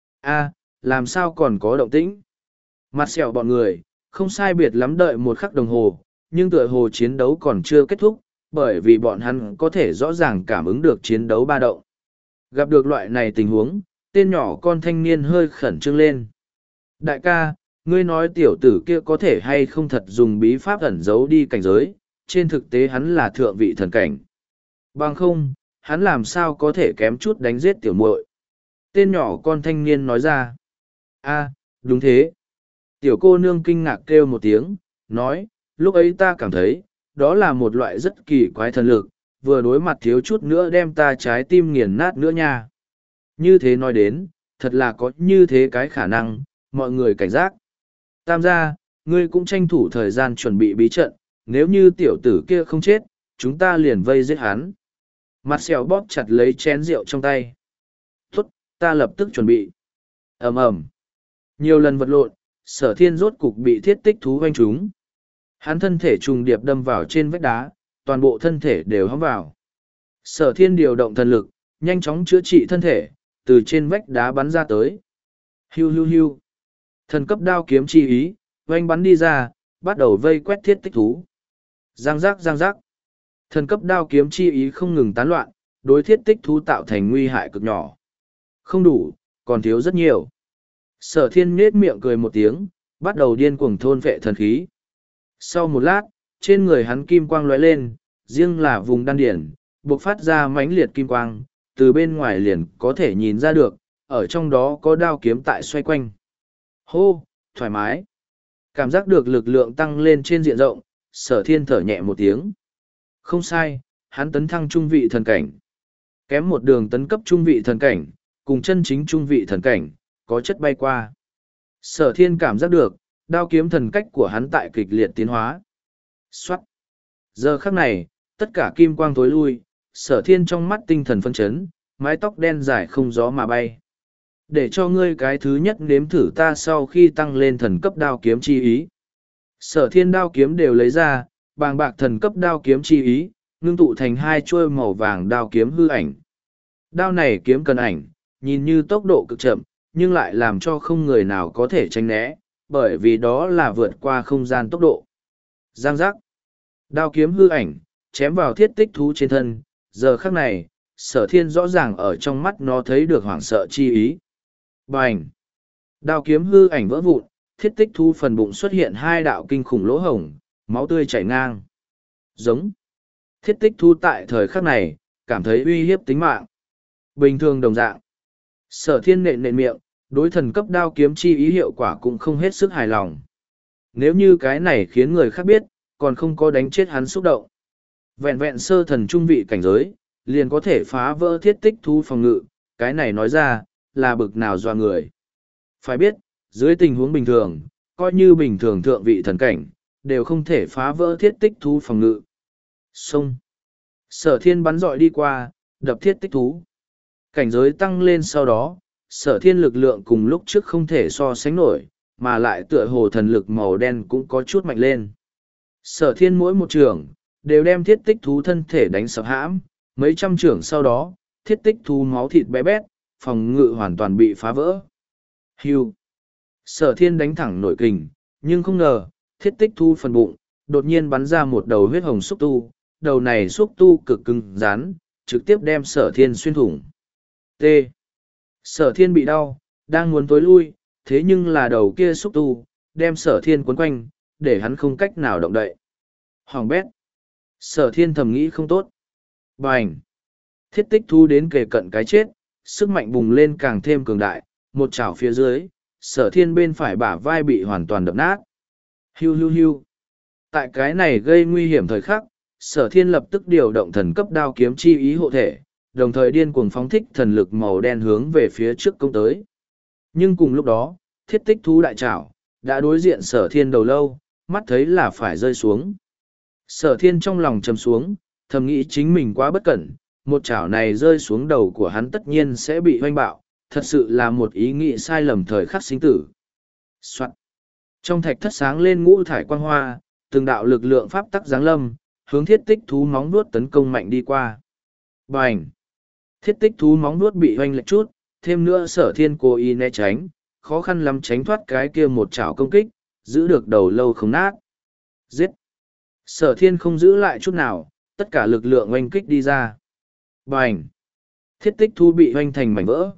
A, làm sao còn có động tĩnh? Mặt sẹo bọn người, không sai biệt lắm đợi một khắc đồng hồ, nhưng tựa hồ chiến đấu còn chưa kết thúc, bởi vì bọn hắn có thể rõ ràng cảm ứng được chiến đấu ba động. Gặp được loại này tình huống, tên nhỏ con thanh niên hơi khẩn trương lên. Đại ca, ngươi nói tiểu tử kia có thể hay không thật dùng bí pháp ẩn giấu đi cảnh giới, trên thực tế hắn là thượng vị thần cảnh. Bằng không, hắn làm sao có thể kém chút đánh giết tiểu muội. Tên nhỏ con thanh niên nói ra. A, đúng thế. Tiểu cô nương kinh ngạc kêu một tiếng, nói, lúc ấy ta cảm thấy, đó là một loại rất kỳ quái thần lực, vừa đối mặt thiếu chút nữa đem ta trái tim nghiền nát nữa nha. Như thế nói đến, thật là có như thế cái khả năng, mọi người cảnh giác. Tam gia, ngươi cũng tranh thủ thời gian chuẩn bị bí trận, nếu như tiểu tử kia không chết, chúng ta liền vây giết hắn. Mặt sẹo bóp chặt lấy chén rượu trong tay. Tốt, ta lập tức chuẩn bị. ầm ầm. Nhiều lần vật lộn, sở thiên rốt cục bị thiết tích thú hoanh trúng. Hắn thân thể trùng điệp đâm vào trên vách đá, toàn bộ thân thể đều hóng vào. Sở thiên điều động thần lực, nhanh chóng chữa trị thân thể, từ trên vách đá bắn ra tới. Hiu hiu hiu. Thần cấp đao kiếm chi ý, oanh bắn đi ra, bắt đầu vây quét thiết tích thú. Giang giác giang giác. Thần cấp đao kiếm chi ý không ngừng tán loạn, đối thiết tích thú tạo thành nguy hại cực nhỏ. Không đủ, còn thiếu rất nhiều. Sở thiên nết miệng cười một tiếng, bắt đầu điên cuồng thôn vệ thần khí. Sau một lát, trên người hắn kim quang lóe lên, riêng là vùng đan điển, bộc phát ra mãnh liệt kim quang, từ bên ngoài liền có thể nhìn ra được, ở trong đó có đao kiếm tại xoay quanh. Hô, thoải mái. Cảm giác được lực lượng tăng lên trên diện rộng, sở thiên thở nhẹ một tiếng. Không sai, hắn tấn thăng trung vị thần cảnh. Kém một đường tấn cấp trung vị thần cảnh, cùng chân chính trung vị thần cảnh, có chất bay qua. Sở thiên cảm giác được, đao kiếm thần cách của hắn tại kịch liệt tiến hóa. Xoát. Giờ khắc này, tất cả kim quang tối lui, sở thiên trong mắt tinh thần phân chấn, mái tóc đen dài không gió mà bay. Để cho ngươi cái thứ nhất nếm thử ta sau khi tăng lên thần cấp đao kiếm chi ý. Sở thiên đao kiếm đều lấy ra, bàng bạc thần cấp đao kiếm chi ý, ngưng tụ thành hai chuôi màu vàng đao kiếm hư ảnh. Đao này kiếm cần ảnh, nhìn như tốc độ cực chậm, nhưng lại làm cho không người nào có thể tránh né, bởi vì đó là vượt qua không gian tốc độ. Giang giác. Đao kiếm hư ảnh, chém vào thiết tích thú trên thân, giờ khắc này, sở thiên rõ ràng ở trong mắt nó thấy được hoảng sợ chi ý. Bành! Đao kiếm hư ảnh vỡ vụn, thiết tích thú phần bụng xuất hiện hai đạo kinh khủng lỗ hổng, máu tươi chảy ngang. Giống! Thiết tích thú tại thời khắc này, cảm thấy uy hiếp tính mạng. Bình thường đồng dạng. Sở thiên nện nện miệng, đối thần cấp đao kiếm chi ý hiệu quả cũng không hết sức hài lòng. Nếu như cái này khiến người khác biết, còn không có đánh chết hắn xúc động. Vẹn vẹn sơ thần trung vị cảnh giới, liền có thể phá vỡ thiết tích thú phòng ngự, cái này nói ra, là bực nào doa người. Phải biết, dưới tình huống bình thường, coi như bình thường thượng vị thần cảnh, đều không thể phá vỡ thiết tích thú phòng ngự. Xông. Sở thiên bắn dọi đi qua, đập thiết tích thú. Cảnh giới tăng lên sau đó, sở thiên lực lượng cùng lúc trước không thể so sánh nổi, mà lại tựa hồ thần lực màu đen cũng có chút mạnh lên. Sở thiên mỗi một trường, đều đem thiết tích thú thân thể đánh sập hãm, mấy trăm trường sau đó, thiết tích thú máu thịt bé bét, phòng ngự hoàn toàn bị phá vỡ. Hưu. Sở thiên đánh thẳng nội kình, nhưng không ngờ, thiết tích thú phần bụng, đột nhiên bắn ra một đầu huyết hồng xúc tu, đầu này xúc tu cực cứng rắn, trực tiếp đem sở thiên xuyên thủng. T. Sở thiên bị đau, đang muốn tối lui, thế nhưng là đầu kia xúc tu, đem sở thiên quấn quanh, để hắn không cách nào động đậy. Hoàng bét. Sở thiên thầm nghĩ không tốt. Bành. Thiết tích thu đến kề cận cái chết, sức mạnh bùng lên càng thêm cường đại, một chảo phía dưới, sở thiên bên phải bả vai bị hoàn toàn đập nát. Hiu hiu hiu. Tại cái này gây nguy hiểm thời khắc, sở thiên lập tức điều động thần cấp đao kiếm chi ý hộ thể, đồng thời điên cuồng phóng thích thần lực màu đen hướng về phía trước công tới. Nhưng cùng lúc đó, thiết tích thú đại trảo, đã đối diện sở thiên đầu lâu, mắt thấy là phải rơi xuống. Sở thiên trong lòng trầm xuống, thầm nghĩ chính mình quá bất cẩn, một chảo này rơi xuống đầu của hắn tất nhiên sẽ bị hoanh bạo, thật sự là một ý nghĩ sai lầm thời khắc sinh tử. Soạn. Trong thạch thất sáng lên ngũ thải quang hoa, từng đạo lực lượng pháp tắc giáng lâm, hướng thiết tích thú móng vuốt tấn công mạnh đi qua. Bành! Thiết tích thú móng vuốt bị hoanh lệch chút, thêm nữa sở thiên cố ý né tránh, khó khăn lắm tránh thoát cái kia một chảo công kích, giữ được đầu lâu không nát. Giết! Sở thiên không giữ lại chút nào, tất cả lực lượng oanh kích đi ra. Bành! Thiết tích thú bị hoanh thành mảnh vỡ.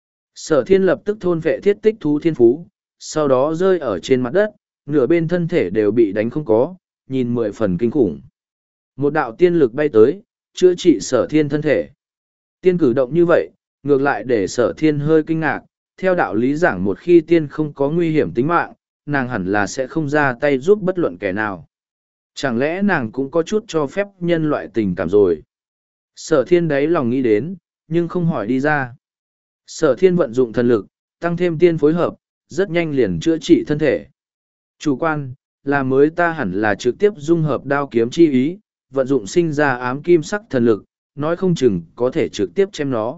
Sở thiên lập tức thôn vệ thiết tích thú thiên phú, sau đó rơi ở trên mặt đất, nửa bên thân thể đều bị đánh không có, nhìn mười phần kinh khủng. Một đạo tiên lực bay tới, chữa trị sở thiên thân thể. Tiên cử động như vậy, ngược lại để sở thiên hơi kinh ngạc, theo đạo lý giảng một khi tiên không có nguy hiểm tính mạng, nàng hẳn là sẽ không ra tay giúp bất luận kẻ nào. Chẳng lẽ nàng cũng có chút cho phép nhân loại tình cảm rồi? Sở thiên đáy lòng nghĩ đến, nhưng không hỏi đi ra. Sở thiên vận dụng thần lực, tăng thêm tiên phối hợp, rất nhanh liền chữa trị thân thể. Chủ quan, là mới ta hẳn là trực tiếp dung hợp đao kiếm chi ý, vận dụng sinh ra ám kim sắc thần lực, nói không chừng có thể trực tiếp chém nó.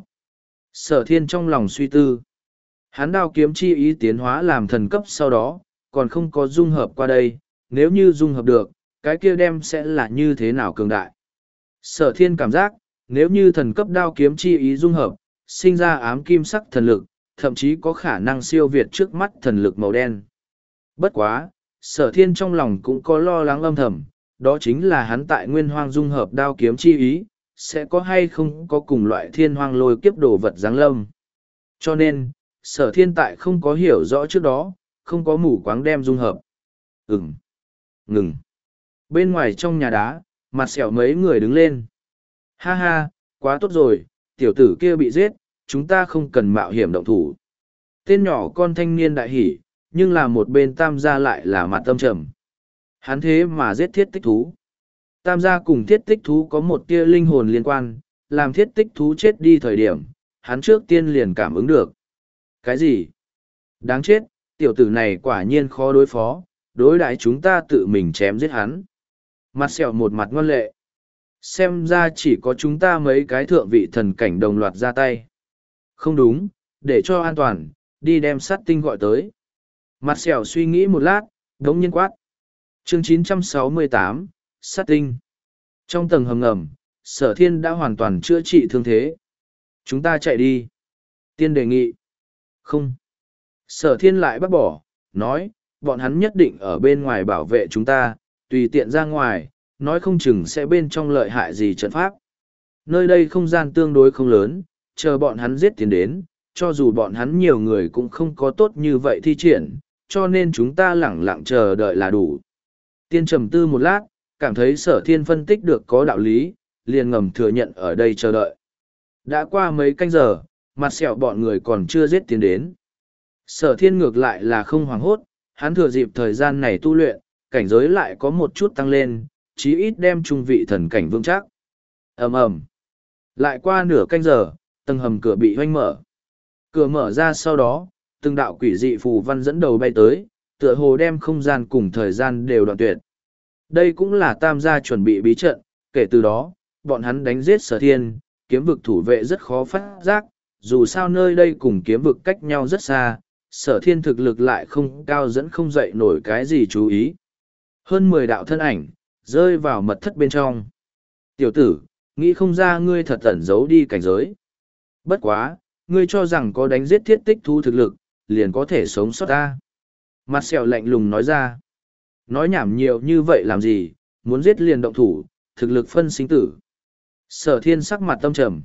Sở thiên trong lòng suy tư. Hắn đao kiếm chi ý tiến hóa làm thần cấp sau đó, còn không có dung hợp qua đây, nếu như dung hợp được, cái kia đem sẽ là như thế nào cường đại. Sở thiên cảm giác, nếu như thần cấp đao kiếm chi ý dung hợp, sinh ra ám kim sắc thần lực, thậm chí có khả năng siêu việt trước mắt thần lực màu đen. Bất quá, sở thiên trong lòng cũng có lo lắng âm thầm, đó chính là hắn tại nguyên hoang dung hợp đao kiếm chi ý, sẽ có hay không có cùng loại thiên hoang lôi kiếp đồ vật giáng lâm. Cho nên, sở thiên tại không có hiểu rõ trước đó, không có mù quáng đem dung hợp. Ừm. Ngừng. Bên ngoài trong nhà đá, mặt sẹo mấy người đứng lên. Ha ha, quá tốt rồi, tiểu tử kia bị giết, chúng ta không cần mạo hiểm động thủ. Tên nhỏ con thanh niên đại hỉ, nhưng là một bên tam gia lại là mặt tâm trầm. Hắn thế mà giết thiết tích thú. Tam gia cùng thiết tích thú có một tia linh hồn liên quan, làm thiết tích thú chết đi thời điểm, hắn trước tiên liền cảm ứng được. Cái gì? Đáng chết, tiểu tử này quả nhiên khó đối phó, đối đãi chúng ta tự mình chém giết hắn. Mặt sẹo một mặt ngoan lệ. Xem ra chỉ có chúng ta mấy cái thượng vị thần cảnh đồng loạt ra tay. Không đúng, để cho an toàn, đi đem sát tinh gọi tới. Mặt sẹo suy nghĩ một lát, đống nhiên quát. Chương chín trăm sáu mươi tám, sát tinh. Trong tầng hầm ngầm, sở thiên đã hoàn toàn chữa trị thương thế. Chúng ta chạy đi. Tiên đề nghị. Không. Sở thiên lại bác bỏ, nói, bọn hắn nhất định ở bên ngoài bảo vệ chúng ta, tùy tiện ra ngoài, nói không chừng sẽ bên trong lợi hại gì trận pháp. Nơi đây không gian tương đối không lớn, chờ bọn hắn giết tiến đến, cho dù bọn hắn nhiều người cũng không có tốt như vậy thi triển, cho nên chúng ta lẳng lặng chờ đợi là đủ. Tiên trầm tư một lát, cảm thấy sở thiên phân tích được có đạo lý, liền ngầm thừa nhận ở đây chờ đợi. Đã qua mấy canh giờ, mặt sẹo bọn người còn chưa giết tiến đến. Sở thiên ngược lại là không hoảng hốt, hắn thừa dịp thời gian này tu luyện, cảnh giới lại có một chút tăng lên, chí ít đem trung vị thần cảnh vững chắc. ầm ầm Lại qua nửa canh giờ, tầng hầm cửa bị hoanh mở. Cửa mở ra sau đó, từng đạo quỷ dị phù văn dẫn đầu bay tới, tựa hồ đem không gian cùng thời gian đều đoạn tuyệt. Đây cũng là tam gia chuẩn bị bí trận, kể từ đó, bọn hắn đánh giết sở thiên, kiếm vực thủ vệ rất khó phát giác, dù sao nơi đây cùng kiếm vực cách nhau rất xa, sở thiên thực lực lại không cao dẫn không dậy nổi cái gì chú ý. Hơn mười đạo thân ảnh, rơi vào mật thất bên trong. Tiểu tử, nghĩ không ra ngươi thật ẩn giấu đi cảnh giới. Bất quá, ngươi cho rằng có đánh giết thiết tích thu thực lực, liền có thể sống sót ta. Mặt sẹo lạnh lùng nói ra. Nói nhảm nhiều như vậy làm gì, muốn giết liền động thủ, thực lực phân sinh tử. Sở thiên sắc mặt tâm trầm.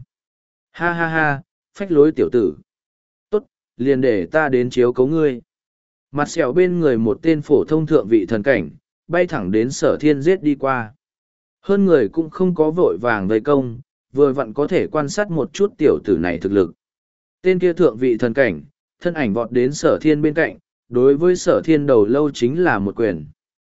Ha ha ha, phách lối tiểu tử. Tốt, liền để ta đến chiếu cấu ngươi. Mặt sẹo bên người một tên phổ thông thượng vị thần cảnh, bay thẳng đến sở thiên giết đi qua. Hơn người cũng không có vội vàng vây công, vừa vặn có thể quan sát một chút tiểu tử này thực lực. Tên kia thượng vị thần cảnh, thân ảnh vọt đến sở thiên bên cạnh, đối với sở thiên đầu lâu chính là một quyền.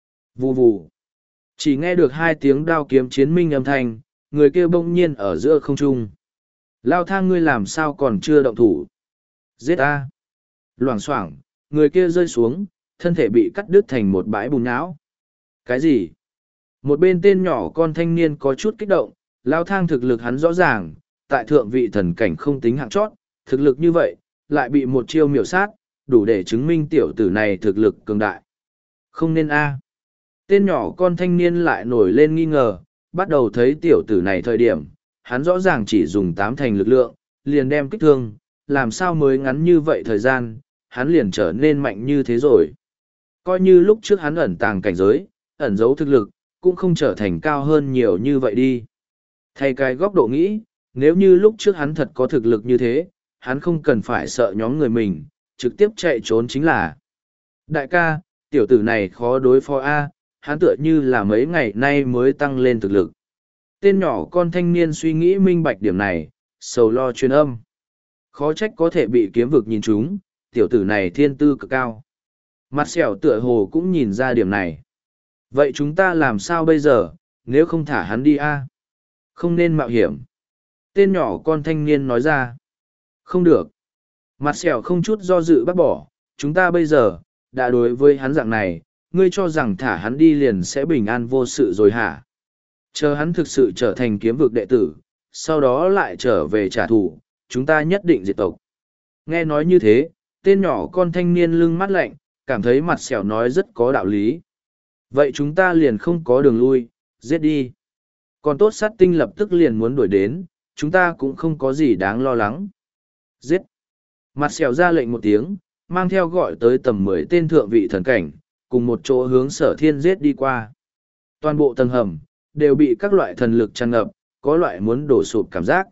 Vù vù. Chỉ nghe được hai tiếng đao kiếm chiến minh âm thanh, người kia bỗng nhiên ở giữa không trung. Lao thang ngươi làm sao còn chưa động thủ. Giết a. Loảng xoảng, người kia rơi xuống, thân thể bị cắt đứt thành một bãi bùn nhão. Cái gì? Một bên tên nhỏ con thanh niên có chút kích động, Lao thang thực lực hắn rõ ràng, tại thượng vị thần cảnh không tính hạng chót, thực lực như vậy, lại bị một chiêu miểu sát, đủ để chứng minh tiểu tử này thực lực cường đại. Không nên a. Tên nhỏ con thanh niên lại nổi lên nghi ngờ, bắt đầu thấy tiểu tử này thời điểm, hắn rõ ràng chỉ dùng tám thành lực lượng, liền đem kích thương, làm sao mới ngắn như vậy thời gian, hắn liền trở nên mạnh như thế rồi. Coi như lúc trước hắn ẩn tàng cảnh giới, ẩn giấu thực lực, cũng không trở thành cao hơn nhiều như vậy đi. Thay cái góc độ nghĩ, nếu như lúc trước hắn thật có thực lực như thế, hắn không cần phải sợ nhóm người mình, trực tiếp chạy trốn chính là. Đại ca, tiểu tử này khó đối phó A, hắn tựa như là mấy ngày nay mới tăng lên thực lực. Tên nhỏ con thanh niên suy nghĩ minh bạch điểm này, sầu lo truyền âm. Khó trách có thể bị kiếm vực nhìn trúng, tiểu tử này thiên tư cực cao. Mặt sẹo tựa hồ cũng nhìn ra điểm này. Vậy chúng ta làm sao bây giờ, nếu không thả hắn đi a? Không nên mạo hiểm. Tên nhỏ con thanh niên nói ra. Không được. Mặt sẹo không chút do dự bác bỏ, chúng ta bây giờ, đã đối với hắn dạng này, ngươi cho rằng thả hắn đi liền sẽ bình an vô sự rồi hả? Chờ hắn thực sự trở thành kiếm vực đệ tử, sau đó lại trở về trả thù, chúng ta nhất định diệt tộc. Nghe nói như thế, tên nhỏ con thanh niên lưng mắt lạnh, cảm thấy mặt sẹo nói rất có đạo lý. Vậy chúng ta liền không có đường lui, giết đi. Còn tốt sát tinh lập tức liền muốn đuổi đến, chúng ta cũng không có gì đáng lo lắng. Giết. Mặt sẹo ra lệnh một tiếng, mang theo gọi tới tầm mười tên thượng vị thần cảnh, cùng một chỗ hướng sở thiên giết đi qua. Toàn bộ tầng hầm, đều bị các loại thần lực tràn ngập, có loại muốn đổ sụp cảm giác.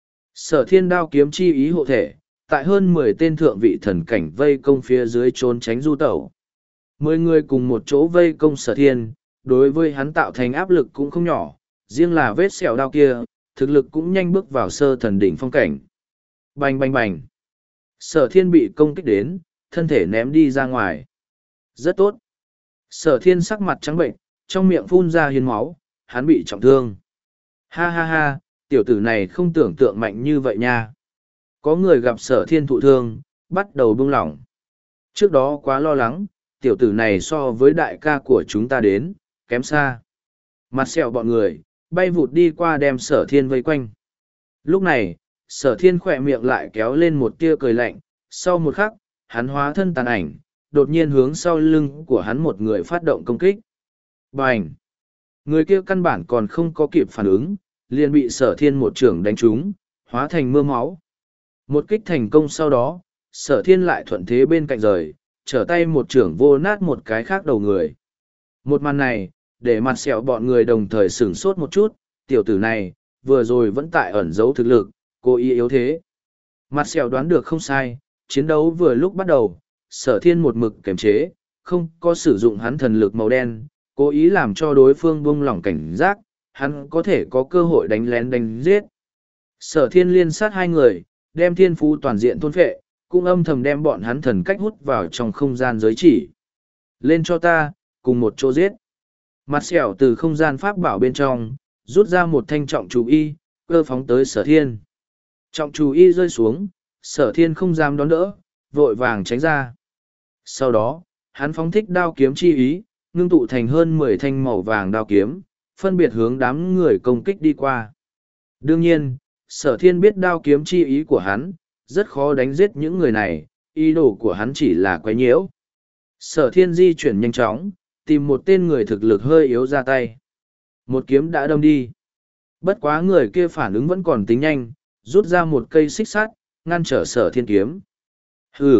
Sở thiên đao kiếm chi ý hộ thể, tại hơn mười tên thượng vị thần cảnh vây công phía dưới trốn tránh du tẩu. Mười người cùng một chỗ vây công sở thiên, đối với hắn tạo thành áp lực cũng không nhỏ, riêng là vết sẹo đao kia, thực lực cũng nhanh bước vào sơ thần đỉnh phong cảnh. Bành bành bành. Sở thiên bị công kích đến, thân thể ném đi ra ngoài. Rất tốt. Sở thiên sắc mặt trắng bệnh, trong miệng phun ra hiến máu, hắn bị trọng thương. Ha ha ha, tiểu tử này không tưởng tượng mạnh như vậy nha. Có người gặp sở thiên thụ thương, bắt đầu buông lỏng. Trước đó quá lo lắng, tiểu tử này so với đại ca của chúng ta đến, kém xa. Mặt sẹo bọn người, bay vụt đi qua đem sở thiên vây quanh. Lúc này, sở thiên khỏe miệng lại kéo lên một tia cười lạnh, sau một khắc, hắn hóa thân tàn ảnh, đột nhiên hướng sau lưng của hắn một người phát động công kích. Bành! Người kia căn bản còn không có kịp phản ứng, liền bị sở thiên một trưởng đánh trúng, hóa thành mưa máu. Một kích thành công sau đó, sở thiên lại thuận thế bên cạnh rời, trở tay một trưởng vô nát một cái khác đầu người. Một màn này, để mặt sẹo bọn người đồng thời sửng sốt một chút, tiểu tử này, vừa rồi vẫn tại ẩn giấu thực lực, cố ý yếu thế. Mặt sẹo đoán được không sai, chiến đấu vừa lúc bắt đầu, sở thiên một mực kiềm chế, không có sử dụng hắn thần lực màu đen, cố ý làm cho đối phương buông lỏng cảnh giác, hắn có thể có cơ hội đánh lén đánh giết. Sở thiên liên sát hai người, đem thiên phú toàn diện thôn phệ, cũng âm thầm đem bọn hắn thần cách hút vào trong không gian giới chỉ. Lên cho ta, cùng một chỗ giết. Mặt sẹo từ không gian pháp bảo bên trong, rút ra một thanh trọng chú y, cơ phóng tới sở thiên. Trọng chú y rơi xuống, sở thiên không dám đón đỡ, vội vàng tránh ra. Sau đó, hắn phóng thích đao kiếm chi ý, ngưng tụ thành hơn mười thanh màu vàng đao kiếm, phân biệt hướng đám người công kích đi qua. Đương nhiên, sở thiên biết đao kiếm chi ý của hắn, rất khó đánh giết những người này, ý đồ của hắn chỉ là quấy nhiễu. Sở thiên di chuyển nhanh chóng, tìm một tên người thực lực hơi yếu ra tay. Một kiếm đã đâm đi. Bất quá người kia phản ứng vẫn còn tính nhanh, rút ra một cây xích sắt, ngăn trở sở thiên kiếm. Hừ.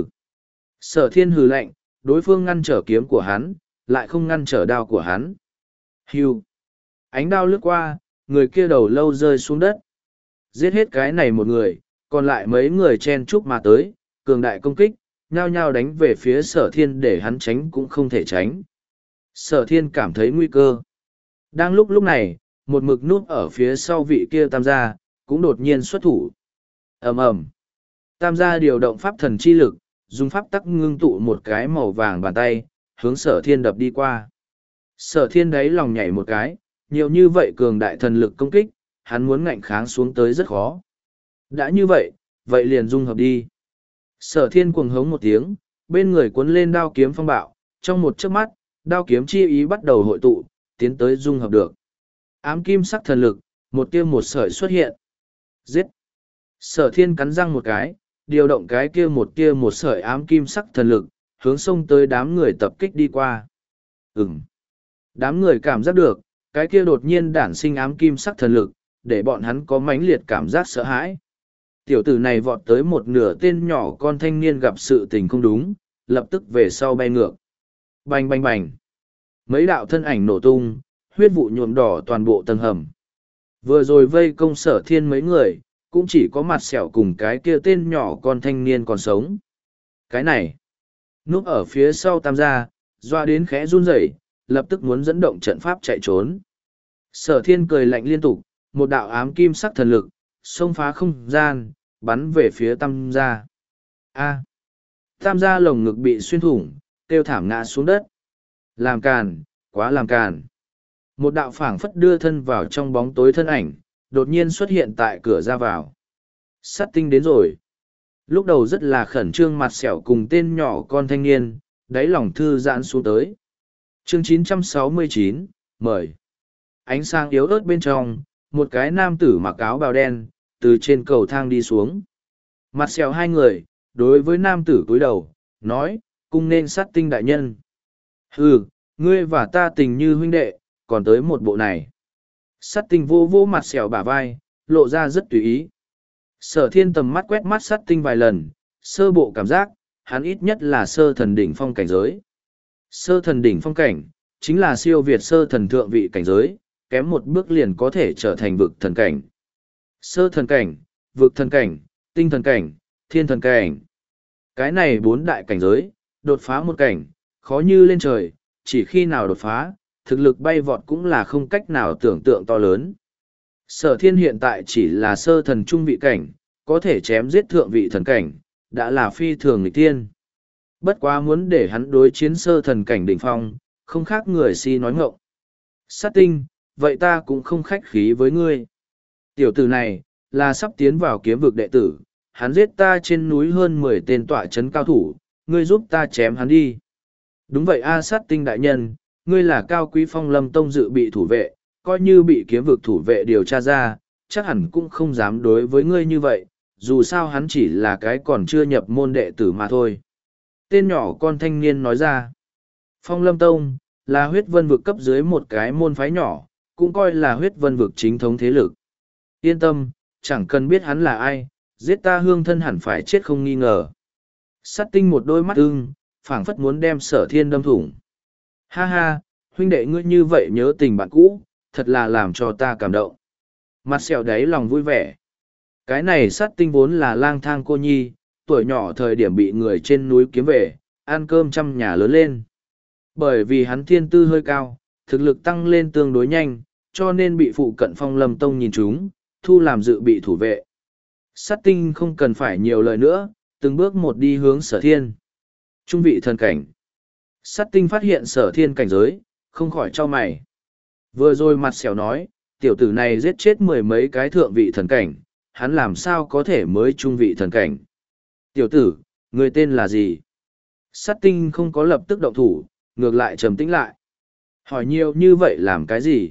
Sở thiên hừ lạnh, đối phương ngăn trở kiếm của hắn, lại không ngăn trở đao của hắn. Hưu. Ánh đao lướt qua, người kia đầu lâu rơi xuống đất. Giết hết cái này một người, còn lại mấy người chen chúc mà tới, cường đại công kích, nhao nhao đánh về phía sở thiên để hắn tránh cũng không thể tránh. Sở thiên cảm thấy nguy cơ. Đang lúc lúc này, một mực núp ở phía sau vị kia tam gia, cũng đột nhiên xuất thủ. ầm ầm Tam gia điều động pháp thần chi lực, dùng pháp tắc ngưng tụ một cái màu vàng bàn tay, hướng sở thiên đập đi qua. Sở thiên đấy lòng nhảy một cái, nhiều như vậy cường đại thần lực công kích, hắn muốn ngạnh kháng xuống tới rất khó. Đã như vậy, vậy liền dung hợp đi. Sở thiên cuồng hống một tiếng, bên người cuốn lên đao kiếm phong bạo, trong một chớp mắt, đao kiếm chi ý bắt đầu hội tụ, tiến tới dung hợp được. Ám kim sắc thần lực, một tia một sợi xuất hiện. Giết! Sở thiên cắn răng một cái, điều động cái kia một tia một sợi ám kim sắc thần lực, hướng xông tới đám người tập kích đi qua. Ừm! Đám người cảm giác được, cái kia đột nhiên đản sinh ám kim sắc thần lực, để bọn hắn có mãnh liệt cảm giác sợ hãi. Tiểu tử này vọt tới một nửa tên nhỏ con thanh niên gặp sự tình không đúng, lập tức về sau bay ngược. Bành bành bành! Mấy đạo thân ảnh nổ tung, huyết vụ nhuộm đỏ toàn bộ tầng hầm. Vừa rồi vây công sở thiên mấy người, cũng chỉ có mặt sẹo cùng cái kia tên nhỏ con thanh niên còn sống. Cái này, núp ở phía sau tam gia, doa đến khẽ run rẩy, lập tức muốn dẫn động trận pháp chạy trốn. Sở thiên cười lạnh liên tục, một đạo ám kim sắc thần lực, xông phá không gian, bắn về phía tam gia. A. Tam gia lồng ngực bị xuyên thủng, kêu thảm ngã xuống đất. Làm càn, quá làm càn. Một đạo phảng phất đưa thân vào trong bóng tối thân ảnh, đột nhiên xuất hiện tại cửa ra vào. Sát tinh đến rồi. Lúc đầu rất là khẩn trương mặt sẹo cùng tên nhỏ con thanh niên, đáy lòng thư giãn xuống tới. Chương chín trăm sáu mươi chín, mời. Ánh sáng yếu ớt bên trong, một cái nam tử mặc áo bào đen, từ trên cầu thang đi xuống. Mặt sẹo hai người, đối với nam tử cúi đầu, nói, cung nên sát tinh đại nhân. Hừ, ngươi và ta tình như huynh đệ, còn tới một bộ này. Sát tinh vô vô mặt sẹo bả vai, lộ ra rất tùy ý. Sở thiên tầm mắt quét mắt sát tinh vài lần, sơ bộ cảm giác, hắn ít nhất là sơ thần đỉnh phong cảnh giới. Sơ thần đỉnh phong cảnh, chính là siêu việt sơ thần thượng vị cảnh giới, kém một bước liền có thể trở thành vực thần cảnh. Sơ thần cảnh, vực thần cảnh, tinh thần cảnh, thiên thần cảnh. Cái này bốn đại cảnh giới, đột phá một cảnh, khó như lên trời, chỉ khi nào đột phá, thực lực bay vọt cũng là không cách nào tưởng tượng to lớn. Sở thiên hiện tại chỉ là sơ thần trung vị cảnh, có thể chém giết thượng vị thần cảnh, đã là phi thường nghịch tiên. Bất quá muốn để hắn đối chiến sơ thần cảnh đỉnh phong, không khác người si nói ngọng. Sát tinh, vậy ta cũng không khách khí với ngươi. Tiểu tử này, là sắp tiến vào kiếm vực đệ tử, hắn giết ta trên núi hơn mười tên tọa chấn cao thủ, ngươi giúp ta chém hắn đi. Đúng vậy a sát tinh đại nhân, ngươi là cao quý phong lâm tông dự bị thủ vệ, coi như bị kiếm vực thủ vệ điều tra ra, chắc hẳn cũng không dám đối với ngươi như vậy, dù sao hắn chỉ là cái còn chưa nhập môn đệ tử mà thôi. Tên nhỏ con thanh niên nói ra, phong lâm tông, là huyết vân vực cấp dưới một cái môn phái nhỏ, cũng coi là huyết vân vực chính thống thế lực. Yên tâm, chẳng cần biết hắn là ai, giết ta hương thân hẳn phải chết không nghi ngờ. Sát tinh một đôi mắt ưng, phảng phất muốn đem sở thiên đâm thủng. Ha ha, huynh đệ ngươi như vậy nhớ tình bạn cũ, thật là làm cho ta cảm động. Mặt sẹo đáy lòng vui vẻ. Cái này sát tinh vốn là lang thang cô nhi, tuổi nhỏ thời điểm bị người trên núi kiếm về, ăn cơm trăm nhà lớn lên. Bởi vì hắn thiên tư hơi cao, thực lực tăng lên tương đối nhanh, cho nên bị phụ cận phong lâm tông nhìn chúng, thu làm dự bị thủ vệ. Sát tinh không cần phải nhiều lời nữa, từng bước một đi hướng sở thiên. Trung vị thần cảnh. Sát tinh phát hiện sở thiên cảnh giới, không khỏi cho mày. Vừa rồi mặt xẻo nói, tiểu tử này giết chết mười mấy cái thượng vị thần cảnh, hắn làm sao có thể mới trung vị thần cảnh. Tiểu tử, người tên là gì? Sát tinh không có lập tức động thủ, ngược lại trầm tĩnh lại. Hỏi nhiều như vậy làm cái gì?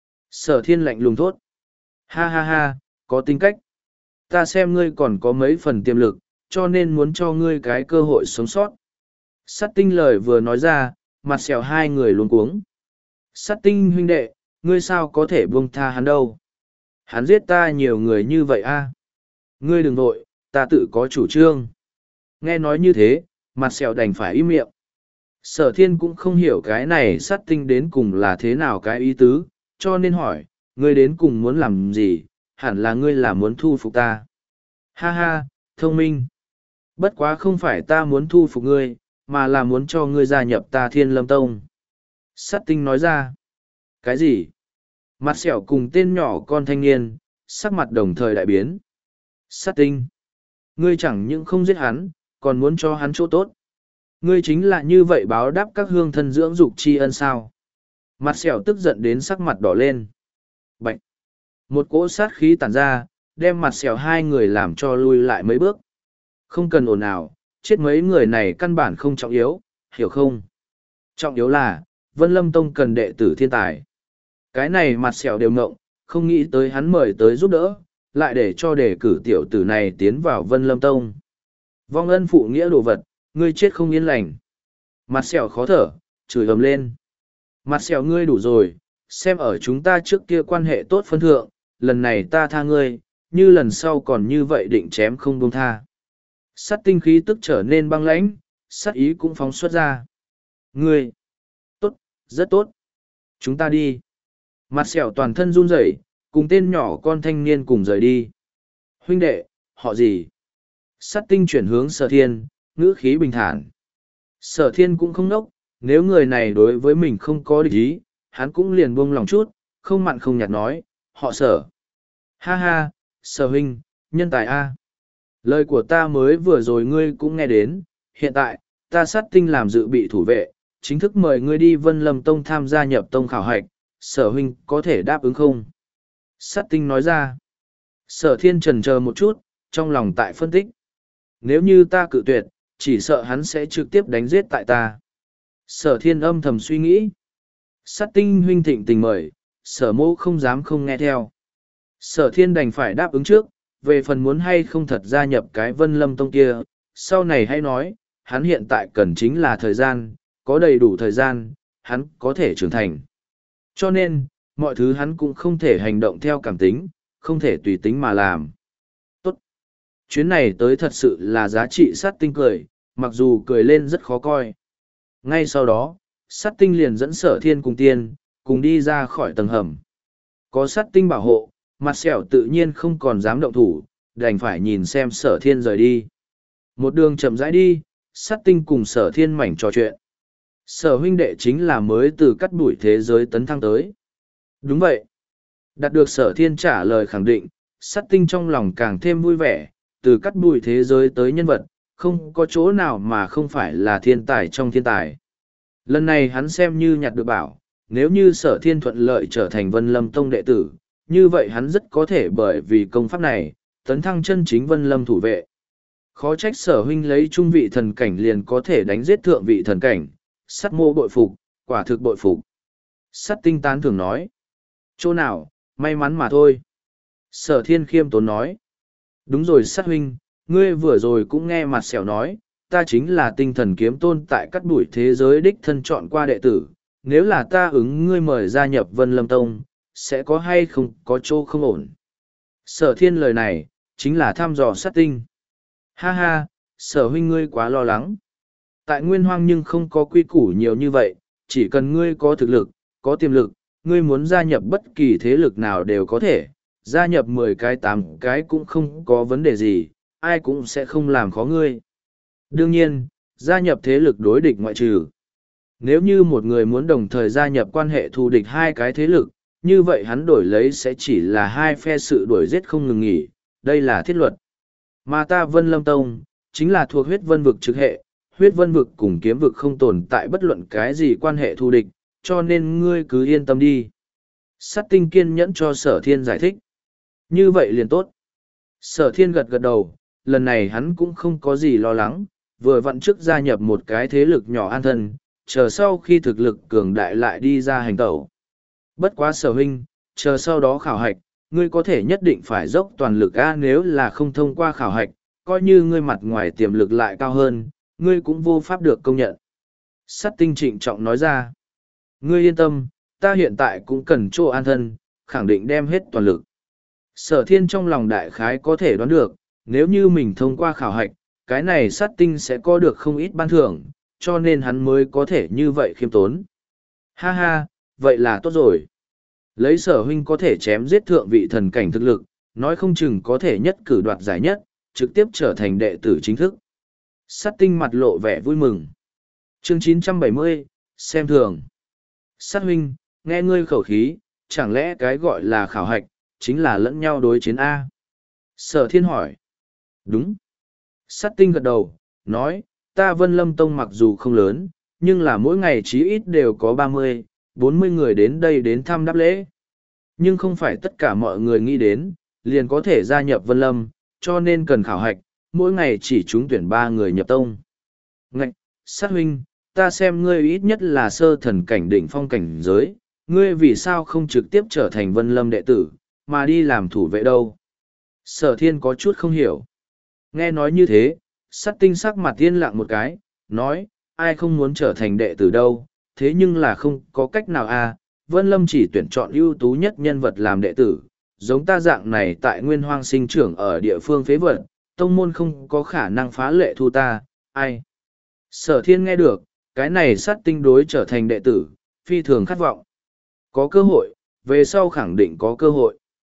Sở thiên lạnh lùng thốt. Ha ha ha, có tính cách. Ta xem ngươi còn có mấy phần tiềm lực, cho nên muốn cho ngươi cái cơ hội sống sót. Sát tinh lời vừa nói ra, mặt xẻo hai người luống cuống. Sát tinh huynh đệ, ngươi sao có thể buông tha hắn đâu? Hắn giết ta nhiều người như vậy a. Ngươi đừng vội, ta tự có chủ trương. Nghe nói như thế, mặt xẻo đành phải im miệng. Sở thiên cũng không hiểu cái này sát tinh đến cùng là thế nào cái ý tứ, cho nên hỏi, ngươi đến cùng muốn làm gì, hẳn là ngươi là muốn thu phục ta. Ha ha, thông minh. Bất quá không phải ta muốn thu phục ngươi, mà là muốn cho ngươi gia nhập ta Thiên Lâm Tông. Sát tinh nói ra. Cái gì? Mặt sẹo cùng tên nhỏ con thanh niên, sắc mặt đồng thời đại biến. Sát tinh. Ngươi chẳng những không giết hắn, còn muốn cho hắn chỗ tốt. Ngươi chính là như vậy báo đáp các hương thân dưỡng dục tri ân sao. Mặt sẹo tức giận đến sắc mặt đỏ lên. Bạch. Một cỗ sát khí tản ra, đem mặt sẹo hai người làm cho lui lại mấy bước. Không cần ồn ào, chết mấy người này căn bản không trọng yếu, hiểu không? Trọng yếu là, Vân Lâm Tông cần đệ tử thiên tài. Cái này mặt sẹo đều ngộng, không nghĩ tới hắn mời tới giúp đỡ, lại để cho đề cử tiểu tử này tiến vào Vân Lâm Tông. Vong ân phụ nghĩa đồ vật, ngươi chết không yên lành. Mặt sẹo khó thở, chửi ầm lên. Mặt sẹo ngươi đủ rồi, xem ở chúng ta trước kia quan hệ tốt phân thượng, lần này ta tha ngươi, như lần sau còn như vậy định chém không buông tha. Sắt tinh khí tức trở nên băng lãnh, sắt ý cũng phóng xuất ra. Ngươi! Tốt, rất tốt. Chúng ta đi. Mặt sẹo toàn thân run rẩy, cùng tên nhỏ con thanh niên cùng rời đi. Huynh đệ, họ gì? Sắt tinh chuyển hướng sở thiên, ngữ khí bình thản. Sở thiên cũng không nốc, nếu người này đối với mình không có địch ý, hắn cũng liền buông lòng chút, không mặn không nhạt nói, họ sở. Ha ha, sở huynh, nhân tài A. Lời của ta mới vừa rồi ngươi cũng nghe đến, hiện tại, ta sát tinh làm dự bị thủ vệ, chính thức mời ngươi đi Vân Lâm Tông tham gia nhập tông khảo hạch, sở huynh có thể đáp ứng không? Sát tinh nói ra. Sở thiên trần chờ một chút, trong lòng tại phân tích. Nếu như ta cự tuyệt, chỉ sợ hắn sẽ trực tiếp đánh giết tại ta. Sở thiên âm thầm suy nghĩ. Sát tinh huynh thịnh tình mời, sở mô không dám không nghe theo. Sở thiên đành phải đáp ứng trước, về phần muốn hay không thật gia nhập cái Vân Lâm Tông kia, sau này hay nói, hắn hiện tại cần chính là thời gian, có đầy đủ thời gian, hắn có thể trưởng thành. Cho nên, mọi thứ hắn cũng không thể hành động theo cảm tính, không thể tùy tính mà làm. Tốt! Chuyến này tới thật sự là giá trị sát tinh cười, mặc dù cười lên rất khó coi. Ngay sau đó, sát tinh liền dẫn sở thiên cùng tiên, cùng đi ra khỏi tầng hầm. Có sát tinh bảo hộ, mặt sẹo tự nhiên không còn dám động thủ, đành phải nhìn xem sở thiên rời đi. Một đường chậm rãi đi, sát tinh cùng sở thiên mảnh trò chuyện. Sở huynh đệ chính là mới từ cắt đuổi thế giới tấn thăng tới. Đúng vậy. Đạt được sở thiên trả lời khẳng định, sát tinh trong lòng càng thêm vui vẻ, từ cắt đuổi thế giới tới nhân vật, không có chỗ nào mà không phải là thiên tài trong thiên tài. Lần này hắn xem như nhặt được bảo, nếu như sở thiên thuận lợi trở thành Vân Lâm Tông đệ tử, như vậy hắn rất có thể bởi vì công pháp này, tấn thăng chân chính Vân Lâm thủ vệ. Khó trách sở huynh lấy trung vị thần cảnh liền có thể đánh giết thượng vị thần cảnh, sắt mô bội phục, quả thực bội phục. Sắt tinh tán thường nói. Chỗ nào, may mắn mà thôi. Sở thiên khiêm tốn nói. Đúng rồi sắt huynh, ngươi vừa rồi cũng nghe mặt sẹo nói, ta chính là tinh thần kiếm tôn tại cắt đuổi thế giới đích thân chọn qua đệ tử. Nếu là ta ứng ngươi mời gia nhập Vân Lâm Tông, sẽ có hay không có chỗ không ổn. Sở thiên lời này, chính là thăm dò sát tinh. Ha ha, sở huynh ngươi quá lo lắng. Tại nguyên hoang nhưng không có quy củ nhiều như vậy, chỉ cần ngươi có thực lực, có tiềm lực, ngươi muốn gia nhập bất kỳ thế lực nào đều có thể, gia nhập mười cái tám cái cũng không có vấn đề gì, ai cũng sẽ không làm khó ngươi. Đương nhiên, gia nhập thế lực đối địch ngoại trừ. Nếu như một người muốn đồng thời gia nhập quan hệ thù địch hai cái thế lực, như vậy hắn đổi lấy sẽ chỉ là hai phe sự đuổi giết không ngừng nghỉ, đây là thiết luật. Mà ta Vân Lâm Tông, chính là thuộc huyết vân vực trực hệ, huyết vân vực cùng kiếm vực không tồn tại bất luận cái gì quan hệ thù địch, cho nên ngươi cứ yên tâm đi. Sát tinh kiên nhẫn cho sở thiên giải thích. Như vậy liền tốt. Sở thiên gật gật đầu, lần này hắn cũng không có gì lo lắng, vừa vặn trước gia nhập một cái thế lực nhỏ an thân, chờ sau khi thực lực cường đại lại đi ra hành tẩu. Bất quá sở huynh, chờ sau đó khảo hạch, ngươi có thể nhất định phải dốc toàn lực a, nếu là không thông qua khảo hạch, coi như ngươi mặt ngoài tiềm lực lại cao hơn, ngươi cũng vô pháp được công nhận. Sát tinh trịnh trọng nói ra. Ngươi yên tâm, ta hiện tại cũng cần chỗ an thân, khẳng định đem hết toàn lực. Sở thiên trong lòng đại khái có thể đoán được, nếu như mình thông qua khảo hạch, cái này sát tinh sẽ có được không ít ban thưởng, cho nên hắn mới có thể như vậy khiêm tốn. Ha ha, vậy là tốt rồi. Lấy sở huynh có thể chém giết thượng vị thần cảnh thực lực, nói không chừng có thể nhất cử đoạt giải nhất, trực tiếp trở thành đệ tử chính thức. Sát tinh mặt lộ vẻ vui mừng. Chương chín trăm bảy mươi, xem thường. Sát huynh, nghe ngươi khẩu khí, chẳng lẽ cái gọi là khảo hạch, chính là lẫn nhau đối chiến A? Sở thiên hỏi. Đúng. Sát tinh gật đầu, nói, ta Vân Lâm Tông mặc dù không lớn, nhưng là mỗi ngày chí ít đều có ba mươi, bốn mươi người đến đây đến thăm đáp lễ. Nhưng không phải tất cả mọi người nghĩ đến, liền có thể gia nhập Vân Lâm, cho nên cần khảo hạch, mỗi ngày chỉ trúng tuyển ba người nhập tông. Ngạch, sát huynh, ta xem ngươi ít nhất là sơ thần cảnh đỉnh phong cảnh giới, ngươi vì sao không trực tiếp trở thành Vân Lâm đệ tử, mà đi làm thủ vệ đâu? Sở thiên có chút không hiểu. Nghe nói như thế, sát tinh sắc mặt yên lặng một cái, nói, ai không muốn trở thành đệ tử đâu, thế nhưng là không có cách nào à, Vân Lâm chỉ tuyển chọn ưu tú nhất nhân vật làm đệ tử, giống ta dạng này tại nguyên hoang sinh trưởng ở địa phương phế vật, tông môn không có khả năng phá lệ thu ta, ai. Sở thiên nghe được, cái này sát tinh đối trở thành đệ tử, phi thường khát vọng. Có cơ hội, về sau khẳng định có cơ hội.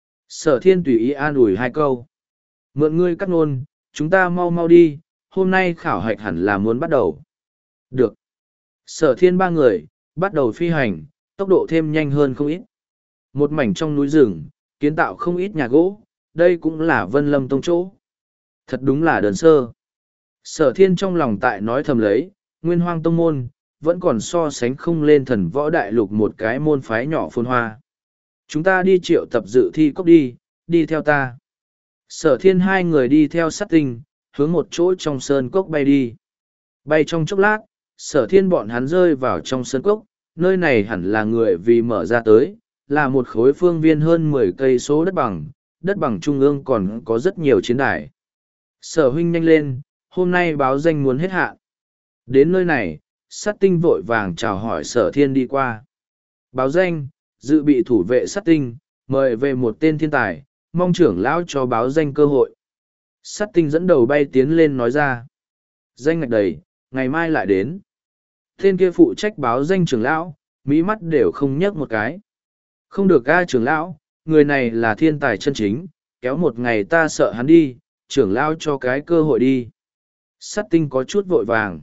Sở thiên tùy ý an ủi hai câu. Mượn ngươi cắt ngôn, chúng ta mau mau đi, hôm nay khảo hạch hẳn là muốn bắt đầu. Được. Sở thiên ba người, bắt đầu phi hành, tốc độ thêm nhanh hơn không ít. Một mảnh trong núi rừng, kiến tạo không ít nhà gỗ, đây cũng là Vân Lâm Tông chỗ. Thật đúng là đơn sơ. Sở thiên trong lòng tại nói thầm lấy, nguyên hoang tông môn, vẫn còn so sánh không lên thần võ đại lục một cái môn phái nhỏ phôn hoa. Chúng ta đi triệu tập dự thi cốc đi, đi theo ta. Sở thiên hai người đi theo sát tinh, hướng một chỗ trong sơn cốc bay đi. Bay trong chốc lát, sở thiên bọn hắn rơi vào trong sơn cốc, nơi này hẳn là người vì mở ra tới, là một khối phương viên hơn mười cây số đất bằng, đất bằng trung ương còn có rất nhiều chiến đài. Sở huynh nhanh lên, hôm nay báo danh muốn hết hạn. Đến nơi này, sát tinh vội vàng chào hỏi sở thiên đi qua. Báo danh, dự bị thủ vệ sát tinh, mời về một tên thiên tài, mong trưởng lão cho báo danh cơ hội. Sát tinh dẫn đầu bay tiến lên nói ra. Danh ngạch đầy, ngày mai lại đến. Tên kia phụ trách báo danh trưởng lão, mỹ mắt đều không nhấc một cái. Không được a trưởng lão, người này là thiên tài chân chính, kéo một ngày ta sợ hắn đi, trưởng lão cho cái cơ hội đi. Sát tinh có chút vội vàng.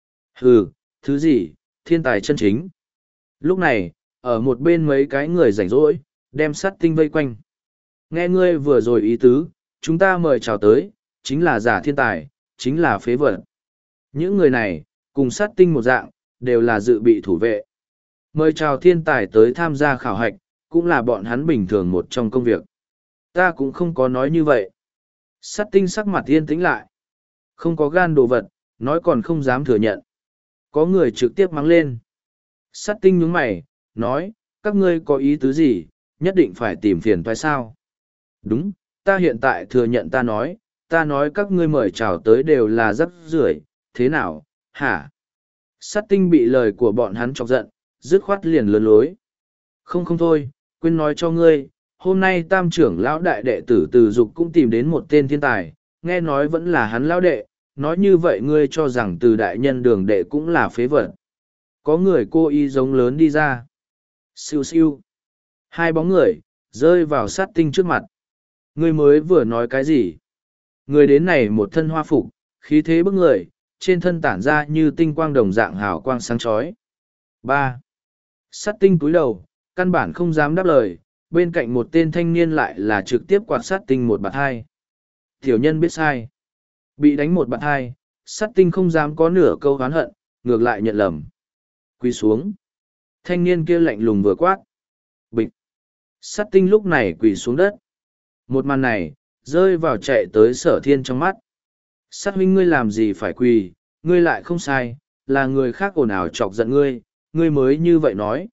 Hừ, thứ gì, thiên tài chân chính. Lúc này, ở một bên mấy cái người rảnh rỗi, đem sát tinh vây quanh. Nghe ngươi vừa rồi ý tứ, chúng ta mời chào tới, chính là giả thiên tài, chính là phế vật. Những người này, cùng sát tinh một dạng, đều là dự bị thủ vệ. Mời chào thiên tài tới tham gia khảo hạch, cũng là bọn hắn bình thường một trong công việc. Ta cũng không có nói như vậy. Sát tinh sắc mặt yên tĩnh lại. Không có gan đồ vật, nói còn không dám thừa nhận. Có người trực tiếp mắng lên. Sát tinh nhướng mày, nói, các ngươi có ý tứ gì, nhất định phải tìm phiền toái sao? Đúng, ta hiện tại thừa nhận ta nói, ta nói các ngươi mời chào tới đều là rắc rưởi, thế nào, hả? Sát tinh bị lời của bọn hắn chọc giận, dứt khoát liền lớn lối. Không không thôi, quên nói cho ngươi, hôm nay tam trưởng lão đại đệ tử từ dục cũng tìm đến một tên thiên tài, nghe nói vẫn là hắn lão đệ, nói như vậy ngươi cho rằng từ đại nhân đường đệ cũng là phế vật. Có người cô y giống lớn đi ra. Siêu siêu. Hai bóng người, rơi vào sát tinh trước mặt. Ngươi mới vừa nói cái gì? Người đến này một thân hoa phục, khí thế bức người, trên thân tản ra như tinh quang đồng dạng hào quang sáng chói. Ba. Sát tinh cúi đầu, căn bản không dám đáp lời, bên cạnh một tên thanh niên lại là trực tiếp quạt sát tinh một bạt hai. Tiểu nhân biết sai. Bị đánh một bạt hai, sát tinh không dám có nửa câu oán hận, ngược lại nhận lầm. Quỳ xuống. Thanh niên kia lạnh lùng vừa quát. Bịch. Sát tinh lúc này quỳ xuống đất. Một màn này, rơi vào chạy tới sở thiên trong mắt. Sát huynh ngươi làm gì phải quỳ, ngươi lại không sai, là người khác ồn ào chọc giận ngươi, ngươi mới như vậy nói.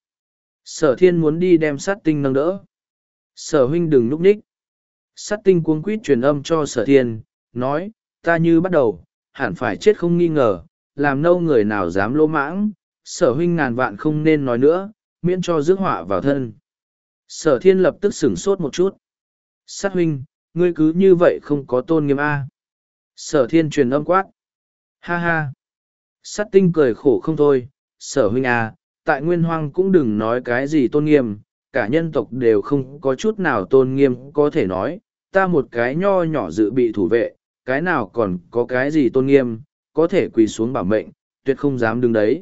Sở thiên muốn đi đem sát tinh nâng đỡ. Sở huynh đừng núp ních. Sát tinh cuống quýt truyền âm cho sở thiên, nói, ta như bắt đầu, hẳn phải chết không nghi ngờ, làm nâu người nào dám lỗ mãng, sở huynh ngàn vạn không nên nói nữa, miễn cho rước họa vào thân. Sở thiên lập tức sửng sốt một chút. Sát huynh, ngươi cứ như vậy không có tôn nghiêm a. Sở thiên truyền âm quát. Ha ha. Sát tinh cười khổ không thôi, sở huynh à, tại nguyên hoang cũng đừng nói cái gì tôn nghiêm, cả nhân tộc đều không có chút nào tôn nghiêm có thể nói, ta một cái nho nhỏ dự bị thủ vệ, cái nào còn có cái gì tôn nghiêm, có thể quỳ xuống bảo mệnh, tuyệt không dám đứng đấy.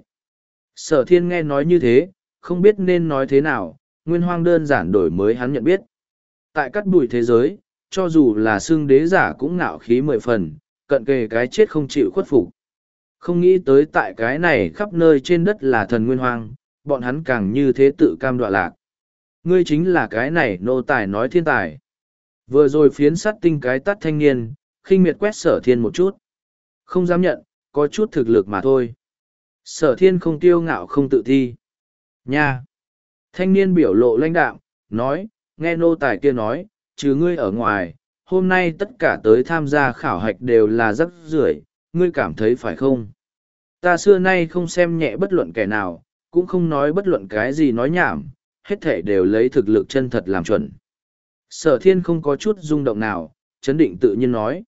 Sở thiên nghe nói như thế, không biết nên nói thế nào, nguyên hoang đơn giản đổi mới hắn nhận biết. Tại các bụi thế giới, cho dù là xương đế giả cũng ngạo khí mười phần, cận kề cái chết không chịu khuất phục. Không nghĩ tới tại cái này khắp nơi trên đất là thần nguyên hoang, bọn hắn càng như thế tự cam đoạ lạc. Ngươi chính là cái này nô tài nói thiên tài. Vừa rồi phiến sát tinh cái tắt thanh niên, khinh miệt quét sở thiên một chút. Không dám nhận, có chút thực lực mà thôi. Sở thiên không tiêu ngạo không tự thi. Nha! Thanh niên biểu lộ lãnh đạm, nói, nghe nô tài kia nói, trừ ngươi ở ngoài, hôm nay tất cả tới tham gia khảo hạch đều là rắc rưởi, ngươi cảm thấy phải không? Ta xưa nay không xem nhẹ bất luận kẻ nào, cũng không nói bất luận cái gì nói nhảm, hết thể đều lấy thực lực chân thật làm chuẩn. Sở thiên không có chút rung động nào, chấn định tự nhiên nói.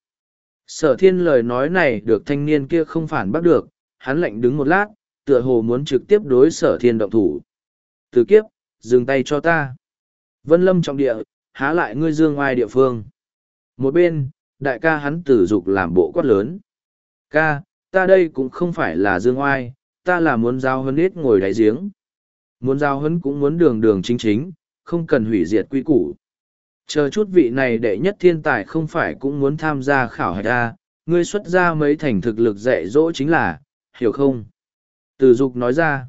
Sở thiên lời nói này được thanh niên kia không phản bác được, hắn lạnh đứng một lát, tựa hồ muốn trực tiếp đối sở thiên động thủ. Từ kiếp, dừng tay cho ta. Vân lâm trọng địa, há lại ngươi dương oai địa phương. Một bên, đại ca hắn tử dục làm bộ quát lớn. Ca, ta đây cũng không phải là dương oai, ta là muốn giao hấn ít ngồi đáy giếng. Muốn giao hấn cũng muốn đường đường chính chính, không cần hủy diệt quy củ. Chờ chút vị này đệ nhất thiên tài không phải cũng muốn tham gia khảo hạch A, ngươi xuất ra mấy thành thực lực dạy dỗ chính là, hiểu không? Tử dục nói ra.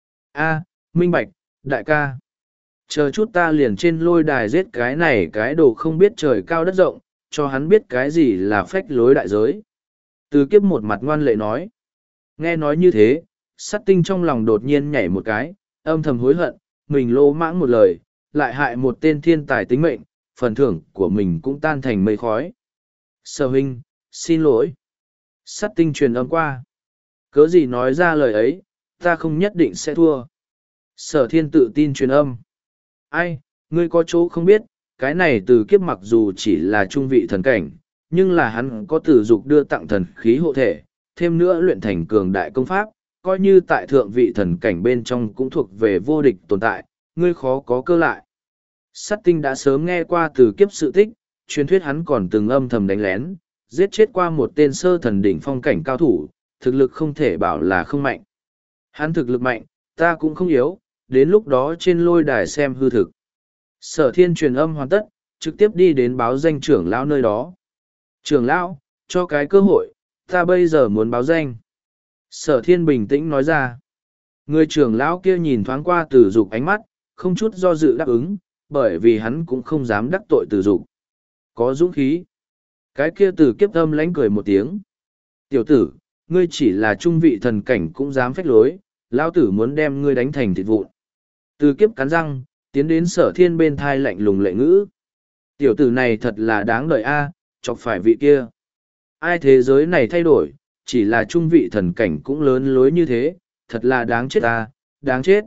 A, minh bạch, đại ca. Chờ chút ta liền trên lôi đài giết cái này cái đồ không biết trời cao đất rộng, cho hắn biết cái gì là phách lối đại giới. Từ kiếp một mặt ngoan lệ nói. Nghe nói như thế, sát tinh trong lòng đột nhiên nhảy một cái, âm thầm hối hận, mình lô mãng một lời, lại hại một tên thiên tài tính mệnh, phần thưởng của mình cũng tan thành mây khói. Sở huynh, xin lỗi. Sát tinh truyền âm qua. Cớ gì nói ra lời ấy, ta không nhất định sẽ thua. Sở thiên tự tin truyền âm. Ai, ngươi có chỗ không biết, cái này từ kiếp mặc dù chỉ là trung vị thần cảnh, nhưng là hắn có tử dục đưa tặng thần khí hộ thể, thêm nữa luyện thành cường đại công pháp, coi như tại thượng vị thần cảnh bên trong cũng thuộc về vô địch tồn tại, ngươi khó có cơ lại. Sát tinh đã sớm nghe qua từ kiếp sự tích, truyền thuyết hắn còn từng âm thầm đánh lén, giết chết qua một tên sơ thần đỉnh phong cảnh cao thủ, thực lực không thể bảo là không mạnh. Hắn thực lực mạnh, ta cũng không yếu, đến lúc đó trên lôi đài xem hư thực. Sở thiên truyền âm hoàn tất, trực tiếp đi đến báo danh trưởng lão nơi đó. Trưởng lão, cho cái cơ hội, ta bây giờ muốn báo danh. Sở thiên bình tĩnh nói ra. Người trưởng lão kia nhìn thoáng qua Tử Dục ánh mắt, không chút do dự đáp ứng, bởi vì hắn cũng không dám đắc tội Tử Dục. Có dũng khí. Cái kia Tử Kiếp âm lánh cười một tiếng. Tiểu tử, ngươi chỉ là trung vị thần cảnh cũng dám phách lối, lão tử muốn đem ngươi đánh thành thịt vụn. Tử Kiếp cắn răng, tiến đến sở thiên bên thai lạnh lùng lệ ngữ. Tiểu tử này thật là đáng đợi a, chọc phải vị kia. Ai thế giới này thay đổi, chỉ là trung vị thần cảnh cũng lớn lối như thế, thật là đáng chết ta, đáng chết.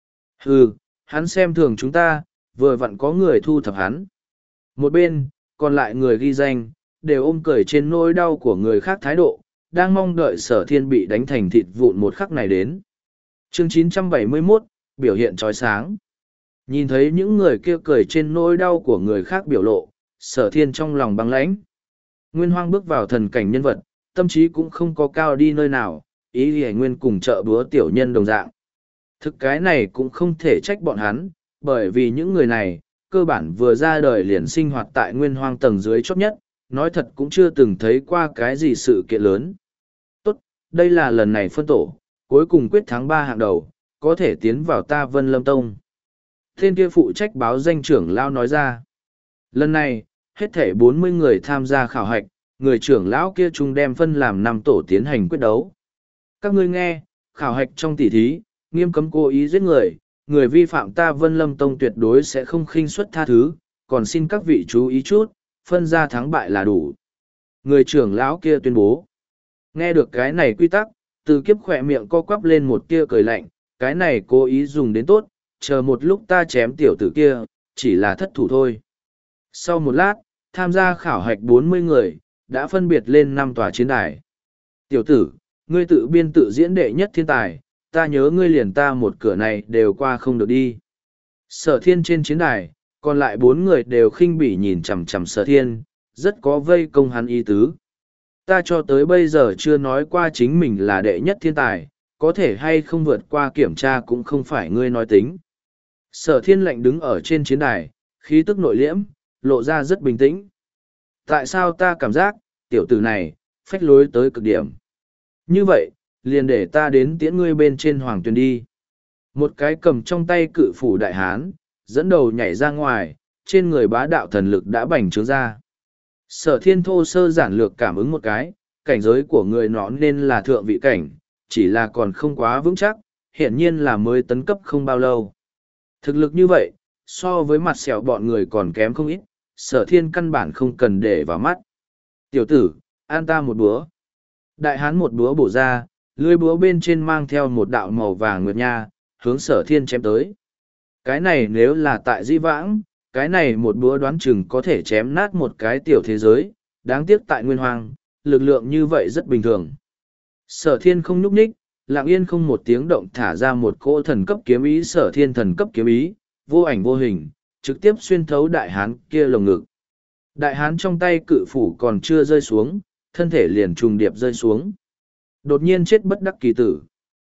Hừ, hắn xem thường chúng ta, vừa vặn có người thu thập hắn. Một bên, còn lại người ghi danh, đều ôm cười trên nỗi đau của người khác thái độ, đang mong đợi sở thiên bị đánh thành thịt vụn một khắc này đến. Chương chín trăm bảy mươi mốt, biểu hiện trói sáng. Nhìn thấy những người kia cười trên nỗi đau của người khác biểu lộ, sở thiên trong lòng băng lãnh. Nguyên Hoang bước vào thần cảnh nhân vật, tâm trí cũng không có cao đi nơi nào, ý hề nguyên cùng trợ búa tiểu nhân đồng dạng. Thực cái này cũng không thể trách bọn hắn, bởi vì những người này, cơ bản vừa ra đời liền sinh hoạt tại Nguyên Hoang tầng dưới chót nhất, nói thật cũng chưa từng thấy qua cái gì sự kiện lớn. Tốt, đây là lần này phân tổ, cuối cùng quyết thắng ba hạng đầu, có thể tiến vào ta Vân Lâm Tông. Tên kia phụ trách báo danh trưởng lão nói ra. Lần này, hết thể bốn mươi người tham gia khảo hạch, người trưởng lão kia chung đem phân làm năm tổ tiến hành quyết đấu. Các ngươi nghe, khảo hạch trong tỷ thí, nghiêm cấm cố ý giết người, người vi phạm ta Vân Lâm Tông tuyệt đối sẽ không khinh suất tha thứ, còn xin các vị chú ý chút, phân ra thắng bại là đủ. Người trưởng lão kia tuyên bố. Nghe được cái này quy tắc, Từ Kiếp khỏe miệng co quắp lên một tia cười lạnh, cái này cố ý dùng đến tốt, chờ một lúc ta chém tiểu tử kia, chỉ là thất thủ thôi. Sau một lát, tham gia khảo hạch bốn mươi người, đã phân biệt lên năm tòa chiến đài. Tiểu tử, ngươi tự biên tự diễn đệ nhất thiên tài, ta nhớ ngươi liền ta một cửa này đều qua không được đi. Sở Thiên trên chiến đài, còn lại bốn người đều khinh bỉ nhìn chằm chằm Sở Thiên, rất có vây công hắn ý tứ. Ta cho tới bây giờ chưa nói qua chính mình là đệ nhất thiên tài, có thể hay không vượt qua kiểm tra cũng không phải ngươi nói tính. Sở Thiên lạnh đứng ở trên chiến đài, khí tức nội liễm, lộ ra rất bình tĩnh. Tại sao ta cảm giác, tiểu tử này, phách lối tới cực điểm. Như vậy, liền để ta đến tiễn ngươi bên trên hoàng tuyền đi. Một cái cầm trong tay cự phủ đại hán, dẫn đầu nhảy ra ngoài, trên người bá đạo thần lực đã bành trướng ra. Sở Thiên thô sơ giản lược cảm ứng một cái, cảnh giới của người nó nên là thượng vị cảnh, chỉ là còn không quá vững chắc, hiển nhiên là mới tấn cấp không bao lâu. Thực lực như vậy, so với mặt sẹo bọn người còn kém không ít, Sở Thiên căn bản không cần để vào mắt. Tiểu tử, an ta một búa. Đại hán một búa bổ ra, lưỡi búa bên trên mang theo một đạo màu vàng nguyệt nha, hướng Sở Thiên chém tới. Cái này nếu là tại Di Vãng, cái này một búa đoán chừng có thể chém nát một cái tiểu thế giới, đáng tiếc tại Nguyên Hoang, lực lượng như vậy rất bình thường. Sở Thiên không nhúc nhích, lặng yên không một tiếng động thả ra một cỗ thần cấp kiếm ý. Sở Thiên thần cấp kiếm ý, vô ảnh vô hình, trực tiếp xuyên thấu đại hán kia lồng ngực. Đại hán trong tay cự phủ còn chưa rơi xuống, thân thể liền trùng điệp rơi xuống. Đột nhiên chết bất đắc kỳ tử.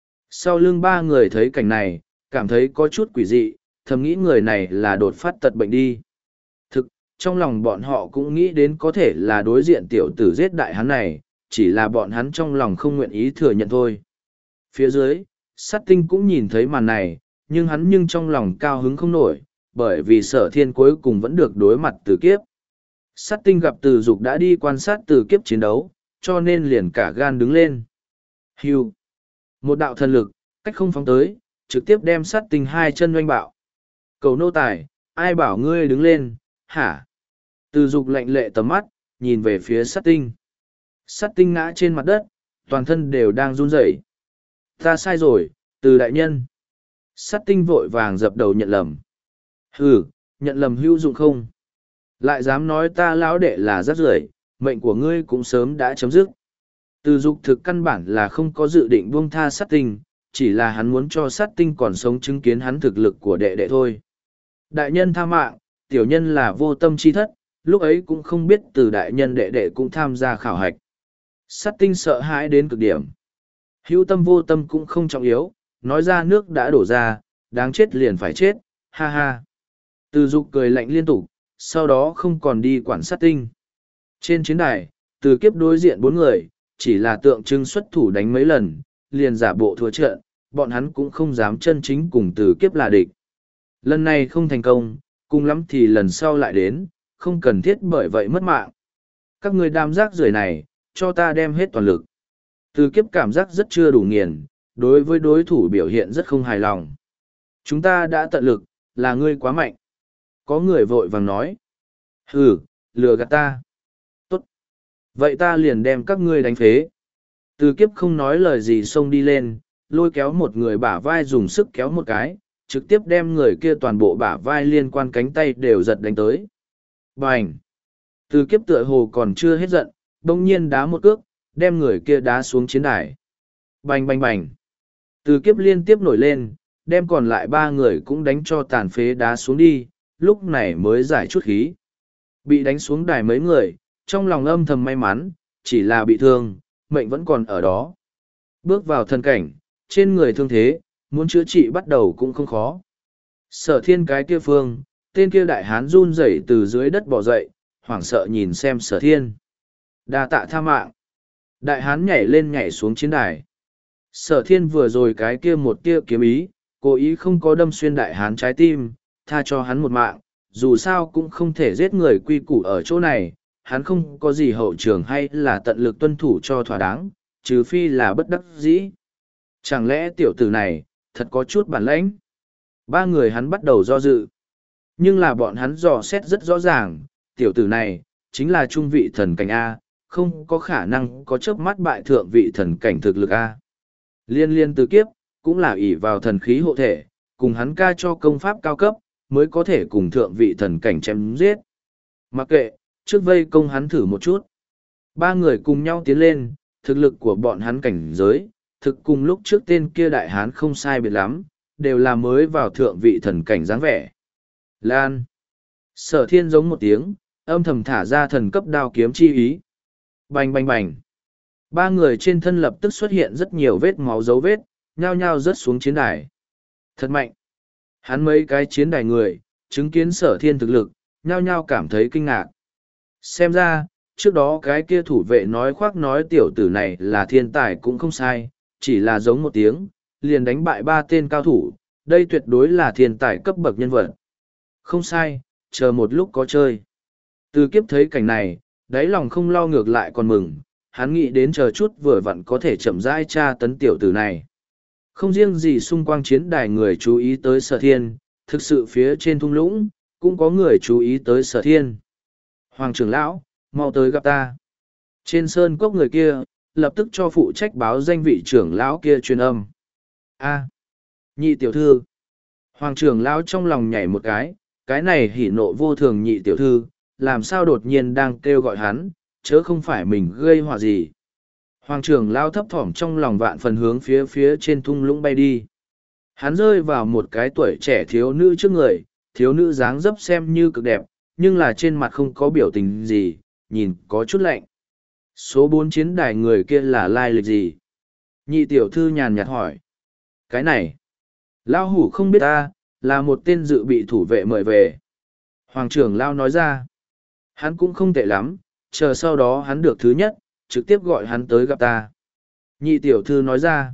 Sau lưng ba người thấy cảnh này, cảm thấy có chút quỷ dị, thầm nghĩ người này là đột phát tật bệnh đi. Thực, trong lòng bọn họ cũng nghĩ đến có thể là đối diện tiểu tử giết đại hán này, chỉ là bọn hắn trong lòng không nguyện ý thừa nhận thôi. Phía dưới, sát tinh cũng nhìn thấy màn này, nhưng hắn nhưng trong lòng cao hứng không nổi, bởi vì Sở Thiên cuối cùng vẫn được đối mặt Từ Kiếp. Sát tinh gặp Từ Dục đã đi quan sát Từ Kiếp chiến đấu, cho nên liền cả gan đứng lên. Hưu. Một đạo thần lực, cách không phóng tới, trực tiếp đem sát tinh hai chân oanh bạo. Cầu nô tài, ai bảo ngươi đứng lên, hả? Từ Dục lạnh lệ tầm mắt, nhìn về phía sát tinh. Sát tinh ngã trên mặt đất, toàn thân đều đang run rẩy. Ta sai rồi, Từ đại nhân. Sát tinh vội vàng dập đầu nhận lầm. Hừ, nhận lầm hữu dụng không? Lại dám nói ta lão đệ là rác rưởi, mệnh của ngươi cũng sớm đã chấm dứt. Từ Dục thực căn bản là không có dự định buông tha sát tinh, chỉ là hắn muốn cho sát tinh còn sống chứng kiến hắn thực lực của đệ đệ thôi. Đại nhân tha mạng, tiểu nhân là vô tâm chi thất, lúc ấy cũng không biết từ đại nhân đệ đệ cũng tham gia khảo hạch. Sát tinh sợ hãi đến cực điểm. Hữu tâm vô tâm cũng không trọng yếu, nói ra nước đã đổ ra, đáng chết liền phải chết, ha ha. Từ Dục cười lạnh liên tục, sau đó không còn đi quản sát tinh. Trên chiến đài, Từ Kiếp đối diện bốn người, chỉ là tượng trưng xuất thủ đánh mấy lần, liền giả bộ thua trận, bọn hắn cũng không dám chân chính cùng Từ Kiếp là địch. Lần này không thành công, cùng lắm thì lần sau lại đến, không cần thiết bởi vậy mất mạng. Các người đam giác rưởi này, cho ta đem hết toàn lực. Từ Kiếp cảm giác rất chưa đủ nghiền, đối với đối thủ biểu hiện rất không hài lòng. Chúng ta đã tận lực, là ngươi quá mạnh. Có người vội vàng nói. Hừ, lừa gạt ta. Tốt. Vậy ta liền đem các ngươi đánh phế. Từ Kiếp không nói lời gì xông đi lên, lôi kéo một người bả vai dùng sức kéo một cái, trực tiếp đem người kia toàn bộ bả vai liên quan cánh tay đều giật đánh tới. Bành! Từ Kiếp tựa hồ còn chưa hết giận, đông nhiên đá một cước, đem người kia đá xuống chiến đài. Bành bành bành! Từ Kiếp liên tiếp nổi lên, đem còn lại ba người cũng đánh cho tàn phế đá xuống đi, lúc này mới giải chút khí. Bị đánh xuống đài mấy người, trong lòng âm thầm may mắn, chỉ là bị thương, mệnh vẫn còn ở đó. Bước vào thân cảnh, trên người thương thế, muốn chữa trị bắt đầu cũng không khó. Sở Thiên cái kia phương, tên kia đại hán run rẩy từ dưới đất bò dậy, hoảng sợ nhìn xem Sở Thiên. Đa tạ tha mạng. Đại hán nhảy lên nhảy xuống chiến đài. Sở Thiên vừa rồi cái kia một tia kiếm ý, cố ý không có đâm xuyên đại hán trái tim, tha cho hắn một mạng, dù sao cũng không thể giết người quy củ ở chỗ này, hắn không có gì hậu trường hay là tận lực tuân thủ cho thỏa đáng, trừ phi là bất đắc dĩ. Chẳng lẽ tiểu tử này, thật có chút bản lãnh? Ba người hắn bắt đầu do dự. Nhưng là bọn hắn dò xét rất rõ ràng, tiểu tử này, chính là trung vị thần cảnh A, không có khả năng có chớp mắt bại thượng vị thần cảnh thực lực A. Liên liên từ kiếp, cũng là ỷ vào thần khí hộ thể, cùng hắn ca cho công pháp cao cấp, mới có thể cùng thượng vị thần cảnh chém giết. Mặc kệ, trước vây công hắn thử một chút. Ba người cùng nhau tiến lên, thực lực của bọn hắn cảnh giới, thực cùng lúc trước tên kia đại hán không sai biệt lắm, đều là mới vào thượng vị thần cảnh dáng vẻ. Lan. Sở thiên giống một tiếng, âm thầm thả ra thần cấp đao kiếm chi ý. Bành bành bành. Ba người trên thân lập tức xuất hiện rất nhiều vết máu dấu vết, nhao nhao rớt xuống chiến đài. Thật mạnh. Hắn mấy cái chiến đài người, chứng kiến sở thiên thực lực, nhao nhao cảm thấy kinh ngạc. Xem ra, trước đó cái kia thủ vệ nói khoác nói tiểu tử này là thiên tài cũng không sai, chỉ là giống một tiếng, liền đánh bại ba tên cao thủ, đây tuyệt đối là thiên tài cấp bậc nhân vật. Không sai, chờ một lúc có chơi. Từ kiếp thấy cảnh này, đáy lòng không lo ngược lại còn mừng, hắn nghĩ đến chờ chút vừa vặn có thể chậm rãi tra tấn tiểu tử này. Không riêng gì xung quanh chiến đài người chú ý tới sở thiên, thực sự phía trên thung lũng, cũng có người chú ý tới sở thiên. Hoàng trưởng lão, mau tới gặp ta. Trên sơn cốc người kia, lập tức cho phụ trách báo danh vị trưởng lão kia truyền âm. A, nhị tiểu thư. Hoàng trưởng lão trong lòng nhảy một cái, cái này hỉ nộ vô thường nhị tiểu thư, làm sao đột nhiên đang kêu gọi hắn, chớ không phải mình gây họa gì. Hoàng trưởng lão thấp thỏm trong lòng vạn phần hướng phía phía trên thung lũng bay đi. Hắn rơi vào một cái tuổi trẻ thiếu nữ trước người, thiếu nữ dáng dấp xem như cực đẹp, nhưng là trên mặt không có biểu tình gì, nhìn có chút lạnh. Số bốn chiến đài người kia là lai lịch gì? Nhị tiểu thư nhàn nhạt hỏi. Cái này, Lao hủ không biết ta, là một tên dự bị thủ vệ mời về. Hoàng trưởng Lao nói ra. Hắn cũng không tệ lắm, chờ sau đó hắn được thứ nhất, trực tiếp gọi hắn tới gặp ta. Nhị tiểu thư nói ra.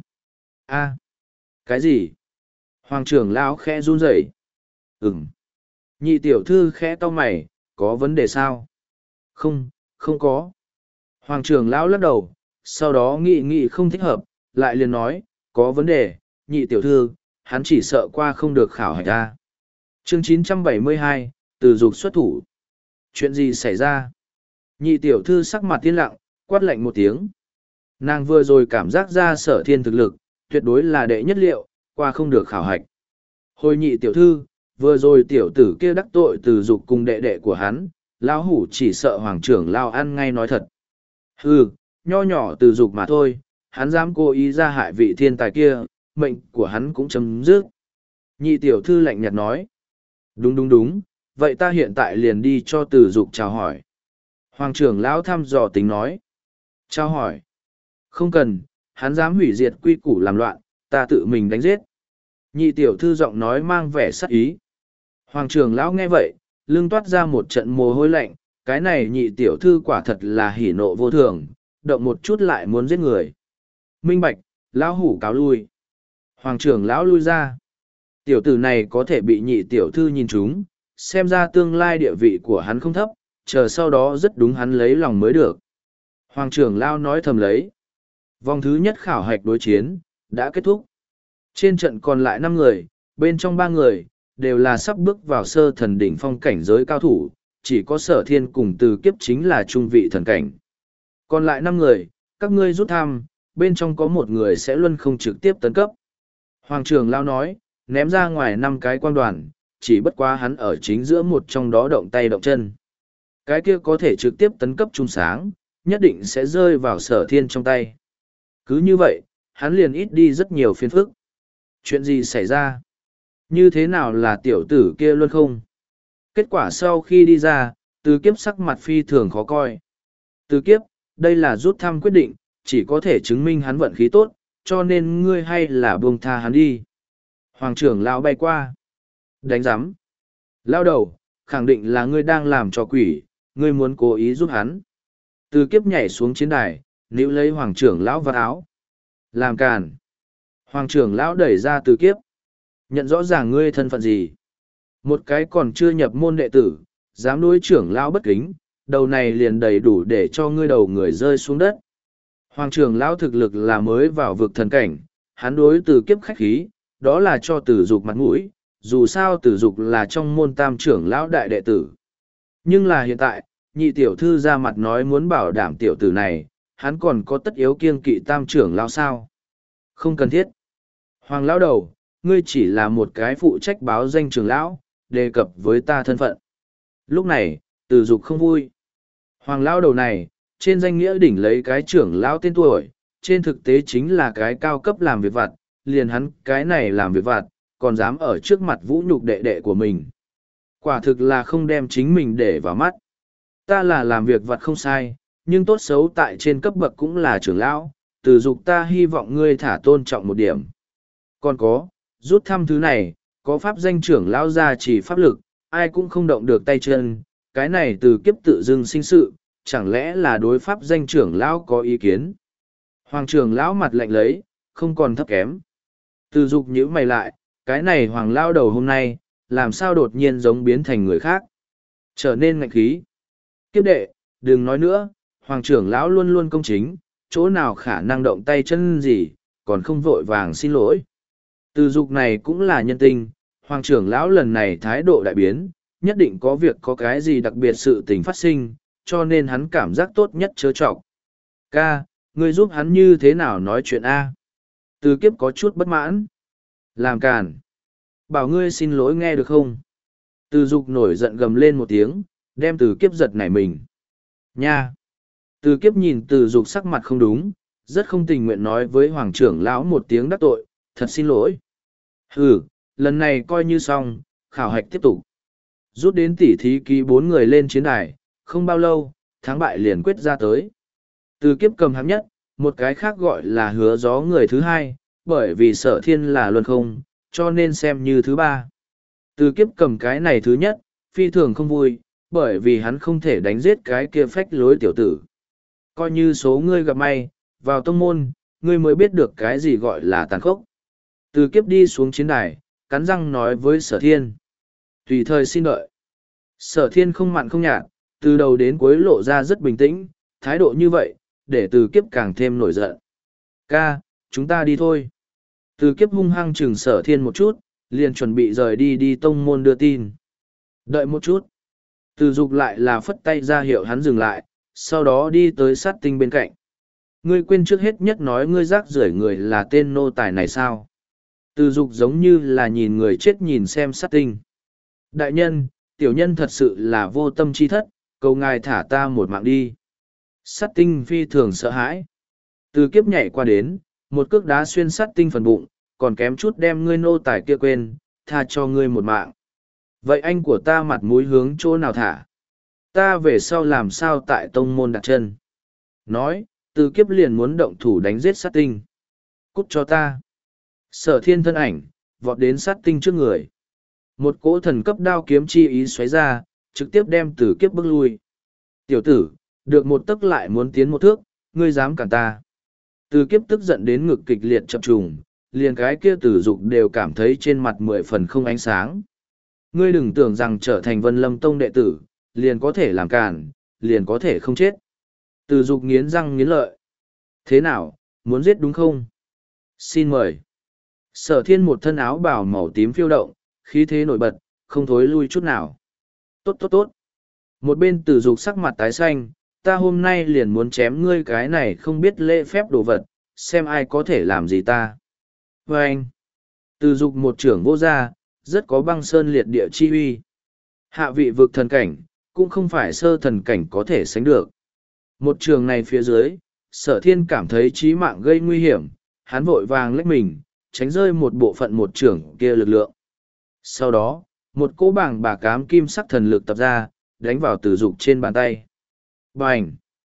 A, cái gì? Hoàng trưởng Lao khẽ run rẩy. Ừm. Nhị tiểu thư khẽ cau mày, có vấn đề sao? Không, không có. Hoàng trưởng lão lắc đầu, sau đó nghị nghị không thích hợp, lại liền nói, có vấn đề, nhị tiểu thư, hắn chỉ sợ qua không được khảo hạch ra. Chương chín trăm bảy mươi hai, từ dục xuất thủ. Chuyện gì xảy ra? Nhị tiểu thư sắc mặt tiên lặng, quát lạnh một tiếng. Nàng vừa rồi cảm giác ra sở thiên thực lực, tuyệt đối là đệ nhất liệu, qua không được khảo hạch. Hồi nhị tiểu thư, vừa rồi tiểu tử kia đắc tội từ dục cùng đệ đệ của hắn, lão hủ chỉ sợ hoàng trưởng lao ăn ngay nói thật. Hừ, nho nhỏ từ dục mà thôi, hắn dám cố ý ra hại vị thiên tài kia, mệnh của hắn cũng chấm dứt. Nhị tiểu thư lạnh nhạt nói. Đúng đúng đúng, vậy ta hiện tại liền đi cho từ dục chào hỏi. Hoàng trưởng lão thăm dò tính nói. Chào hỏi. Không cần, hắn dám hủy diệt quy củ làm loạn, ta tự mình đánh giết. Nhị tiểu thư giọng nói mang vẻ sắc ý. Hoàng trưởng lão nghe vậy, lưng toát ra một trận mồ hôi lạnh, cái này nhị tiểu thư quả thật là hỉ nộ vô thường, động một chút lại muốn giết người. Minh bạch, lão hủ cáo lui. Hoàng trưởng lão lui ra. Tiểu tử này có thể bị nhị tiểu thư nhìn trúng, xem ra tương lai địa vị của hắn không thấp, chờ sau đó rất đúng hắn lấy lòng mới được. Hoàng trưởng lão nói thầm lấy. Vòng thứ nhất khảo hạch đối chiến, đã kết thúc. Trên trận còn lại năm người, bên trong ba người, đều là sắp bước vào sơ thần đỉnh phong cảnh giới cao thủ, chỉ có sở thiên cùng từ kiếp chính là trung vị thần cảnh. Còn lại năm người, các ngươi rút thăm, bên trong có một người sẽ luân không trực tiếp tấn cấp. Hoàng trưởng lao nói, ném ra ngoài năm cái quan đoàn, chỉ bất quá hắn ở chính giữa một trong đó động tay động chân. Cái kia có thể trực tiếp tấn cấp trung sáng, nhất định sẽ rơi vào sở thiên trong tay. Cứ như vậy, hắn liền ít đi rất nhiều phiền phức. Chuyện gì xảy ra? Như thế nào là tiểu tử kia luôn không? Kết quả sau khi đi ra, từ kiếp sắc mặt phi thường khó coi. Từ kiếp, đây là rút thăm quyết định, chỉ có thể chứng minh hắn vận khí tốt, cho nên ngươi hay là buông tha hắn đi. Hoàng trưởng lão bay qua. Đánh giám. Lao đầu, khẳng định là ngươi đang làm trò quỷ, ngươi muốn cố ý giúp hắn. Từ kiếp nhảy xuống chiến đài, níu lấy hoàng trưởng lão vào áo. Làm càn. Hoàng trưởng lão đẩy ra từ kiếp. Nhận rõ ràng ngươi thân phận gì. Một cái còn chưa nhập môn đệ tử, dám đối trưởng lão bất kính, đầu này liền đầy đủ để cho ngươi đầu người rơi xuống đất. Hoàng trưởng lão thực lực là mới vào vực thần cảnh, hắn đối Từ Kiếp khách khí, đó là cho Tử Dục mặt mũi, dù sao Tử Dục là trong môn tam trưởng lão đại đệ tử. Nhưng là hiện tại, nhị tiểu thư ra mặt nói muốn bảo đảm tiểu tử này, hắn còn có tất yếu kiêng kỵ tam trưởng lão sao? Không cần thiết. Hoàng lão đầu, ngươi chỉ là một cái phụ trách báo danh trưởng lão, đề cập với ta thân phận. Lúc này, Tử Dục không vui. Hoàng lão đầu này, trên danh nghĩa đỉnh lấy cái trưởng lão tên tuổi, trên thực tế chính là cái cao cấp làm việc vặt, liền hắn cái này làm việc vặt, còn dám ở trước mặt vũ nhục đệ đệ của mình. Quả thực là không đem chính mình để vào mắt. Ta là làm việc vặt không sai, nhưng tốt xấu tại trên cấp bậc cũng là trưởng lão, Tử Dục ta hy vọng ngươi thả tôn trọng một điểm. Còn có, rút thăm thứ này, có pháp danh trưởng lão ra chỉ pháp lực, ai cũng không động được tay chân, cái này Từ Kiếp tự dưng sinh sự, chẳng lẽ là đối pháp danh trưởng lão có ý kiến. Hoàng trưởng lão mặt lạnh lấy, không còn thấp kém. Từ Dục nhíu mày lại, cái này hoàng lão đầu hôm nay, làm sao đột nhiên giống biến thành người khác. Trở nên ngạnh khí. Kiếp đệ, đừng nói nữa, hoàng trưởng lão luôn luôn công chính, chỗ nào khả năng động tay chân gì, còn không vội vàng xin lỗi. Từ Dục này cũng là nhân tình, hoàng trưởng lão lần này thái độ đại biến, nhất định có việc có cái gì đặc biệt sự tình phát sinh, cho nên hắn cảm giác tốt nhất chớ trọc. Ca, ngươi giúp hắn như thế nào nói chuyện A? Từ Kiếp có chút bất mãn. Làm càn. Bảo ngươi xin lỗi nghe được không? Từ Dục nổi giận gầm lên một tiếng, đem Từ Kiếp giật nảy mình. Nha! Từ Kiếp nhìn Từ Dục sắc mặt không đúng, rất không tình nguyện nói với hoàng trưởng lão một tiếng đắc tội, thật xin lỗi. Ừ, lần này coi như xong, khảo hạch tiếp tục. Rút đến tỉ thí ký bốn người lên chiến đài, không bao lâu, thắng bại liền quyết ra tới. Từ Kiếp cầm hạng nhất, một cái khác gọi là hứa gió người thứ hai, bởi vì Sở Thiên là luân không, cho nên xem như thứ ba. Từ Kiếp cầm cái này thứ nhất, phi thường không vui, bởi vì hắn không thể đánh giết cái kia phách lối tiểu tử. Coi như số ngươi gặp may, vào tông môn, ngươi mới biết được cái gì gọi là tàn khốc. Từ Kiếp đi xuống chiến đài, cắn răng nói với Sở Thiên. Tùy thời xin đợi. Sở Thiên không mặn không nhạt, từ đầu đến cuối lộ ra rất bình tĩnh, thái độ như vậy, để Từ Kiếp càng thêm nổi giận. Ca, chúng ta đi thôi. Từ Kiếp hung hăng chừng Sở Thiên một chút, liền chuẩn bị rời đi đi tông môn đưa tin. Đợi một chút. Từ Dục lại là phất tay ra hiệu hắn dừng lại, sau đó đi tới sát tinh bên cạnh. Ngươi quên trước hết nhất nói ngươi rác rưởi người là tên nô tài này sao? Từ Dục giống như là nhìn người chết nhìn xem sát tinh. Đại nhân, tiểu nhân thật sự là vô tâm chi thất, cầu ngài thả ta một mạng đi. Sát tinh phi thường sợ hãi. Từ Kiếp nhảy qua đến, một cước đá xuyên sát tinh phần bụng, còn kém chút đem ngươi nô tài kia quên, tha cho ngươi một mạng. Vậy anh của ta mặt mũi hướng chỗ nào thả? Ta về sau làm sao tại tông môn đặt chân? Nói, Từ Kiếp liền muốn động thủ đánh giết sát tinh. Cút cho ta. Sở Thiên thân ảnh, vọt đến sát tinh trước người. Một cỗ thần cấp đao kiếm chi ý xoáy ra, trực tiếp đem Từ Kiếp bước lui. Tiểu tử, được một tấc lại muốn tiến một thước, ngươi dám cản ta. Từ Kiếp tức giận đến ngực kịch liệt chập trùng, liền cái kia Tử Dục đều cảm thấy trên mặt mười phần không ánh sáng. Ngươi đừng tưởng rằng trở thành Vân Lâm Tông đệ tử, liền có thể làm cản, liền có thể không chết. Tử Dục nghiến răng nghiến lợi. Thế nào, muốn giết đúng không? Xin mời. Sở Thiên một thân áo bào màu tím phiêu động, khí thế nổi bật, không thối lui chút nào. Tốt tốt tốt. Một bên Tử Dục sắc mặt tái xanh, ta hôm nay liền muốn chém ngươi cái này không biết lễ phép đồ vật, xem ai có thể làm gì ta. Và anh, Tử Dục một trưởng vô gia, rất có băng sơn liệt địa chi uy. Hạ vị vực thần cảnh, cũng không phải sơ thần cảnh có thể sánh được. Một trường này phía dưới, Sở Thiên cảm thấy chí mạng gây nguy hiểm, hắn vội vàng lách mình, tránh rơi một bộ phận một trưởng kia lực lượng. Sau đó, một cỗ bảng bà cám kim sắc thần lực tập ra, đánh vào Tử Dục trên bàn tay. Bành!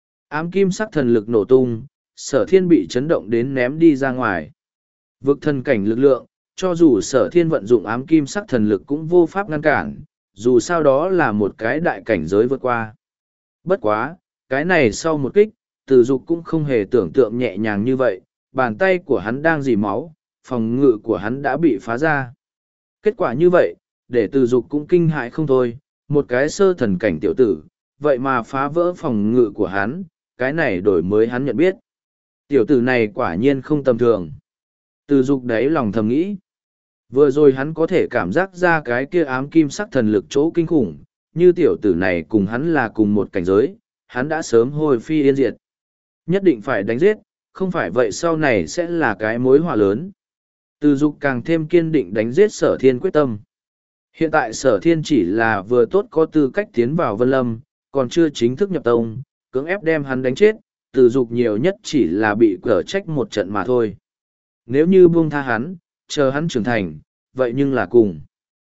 Ám kim sắc thần lực nổ tung, Sở Thiên bị chấn động đến ném đi ra ngoài. Vực thần cảnh lực lượng, cho dù Sở Thiên vận dụng ám kim sắc thần lực cũng vô pháp ngăn cản, dù sao đó là một cái đại cảnh giới vượt qua. Bất quá, cái này sau một kích, Tử Dục cũng không hề tưởng tượng nhẹ nhàng như vậy, bàn tay của hắn đang dì máu, phòng ngự của hắn đã bị phá ra. Kết quả như vậy, để Từ Dục cũng kinh hãi không thôi, một cái sơ thần cảnh tiểu tử, vậy mà phá vỡ phòng ngự của hắn, cái này đổi mới hắn nhận biết. Tiểu tử này quả nhiên không tầm thường. Từ Dục đáy lòng thầm nghĩ. Vừa rồi hắn có thể cảm giác ra cái kia ám kim sắc thần lực chỗ kinh khủng, như tiểu tử này cùng hắn là cùng một cảnh giới, hắn đã sớm hồi phi yên diệt. Nhất định phải đánh giết, không phải vậy sau này sẽ là cái mối họa lớn. Từ Dục càng thêm kiên định đánh giết Sở Thiên quyết tâm. Hiện tại Sở Thiên chỉ là vừa tốt có tư cách tiến vào Vân Lâm, còn chưa chính thức nhập tông, cưỡng ép đem hắn đánh chết, Từ Dục nhiều nhất chỉ là bị cở trách một trận mà thôi. Nếu như buông tha hắn, chờ hắn trưởng thành, vậy nhưng là cùng.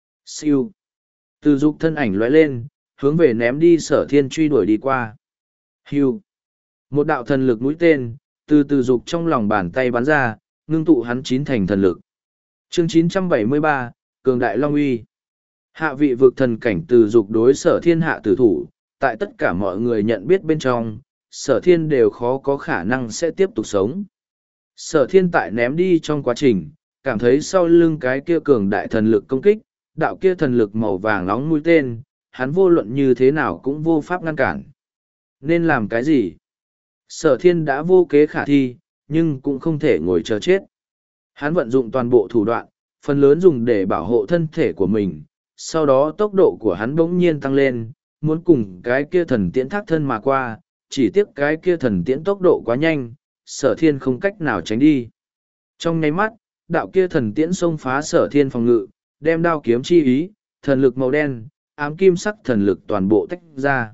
Siêu. Từ Dục thân ảnh lóe lên, hướng về ném đi Sở Thiên truy đuổi đi qua. Hưu. Một đạo thần lực mũi tên, từ Từ Dục trong lòng bàn tay bắn ra, ngưng tụ hắn chín thành thần lực. Chương chín trăm bảy mươi ba, Cường Đại Long Uy. Hạ vị vực thần cảnh Từ Dục đối Sở Thiên hạ tử thủ, tại tất cả mọi người nhận biết bên trong, Sở Thiên đều khó có khả năng sẽ tiếp tục sống. Sở Thiên tại ném đi trong quá trình, cảm thấy sau lưng cái kia cường đại thần lực công kích, đạo kia thần lực màu vàng nóng mũi tên, hắn vô luận như thế nào cũng vô pháp ngăn cản. Nên làm cái gì? Sở Thiên đã vô kế khả thi, nhưng cũng không thể ngồi chờ chết. Hắn vận dụng toàn bộ thủ đoạn, phần lớn dùng để bảo hộ thân thể của mình, sau đó tốc độ của hắn bỗng nhiên tăng lên, muốn cùng cái kia thần tiễn thác thân mà qua, chỉ tiếc cái kia thần tiễn tốc độ quá nhanh, Sở Thiên không cách nào tránh đi. Trong nháy mắt, đạo kia thần tiễn xông phá Sở Thiên phòng ngự, đem đao kiếm chi ý, thần lực màu đen, ám kim sắc thần lực toàn bộ tách ra.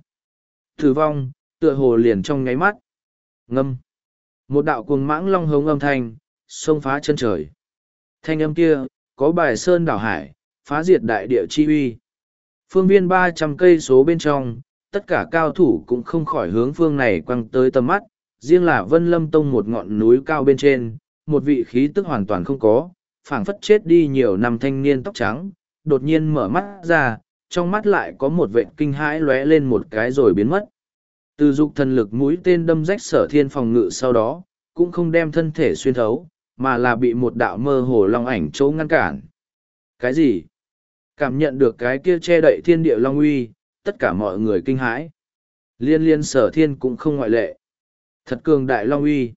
Tử vong, tựa hồ liền trong nháy mắt. Ngâm. Một đạo cuồng mãng long hống âm thanh, xông phá chân trời. Thanh âm kia, có bài sơn đảo hải, phá diệt đại địa chi uy. Phương viên ba trăm cây số bên trong, tất cả cao thủ cũng không khỏi hướng phương này quăng tới tầm mắt, riêng là Vân Lâm Tông một ngọn núi cao bên trên, một vị khí tức hoàn toàn không có, phảng phất chết đi nhiều năm thanh niên tóc trắng, đột nhiên mở mắt ra, trong mắt lại có một vệt kinh hãi lóe lên một cái rồi biến mất. Từ Dục thần lực mũi tên đâm rách Sở Thiên phòng ngự sau đó, cũng không đem thân thể xuyên thấu, mà là bị một đạo mơ hồ long ảnh chỗ ngăn cản. Cái gì? Cảm nhận được cái kia che đậy thiên địa long uy, tất cả mọi người kinh hãi. Liên liên Sở Thiên cũng không ngoại lệ. Thật cường đại long uy.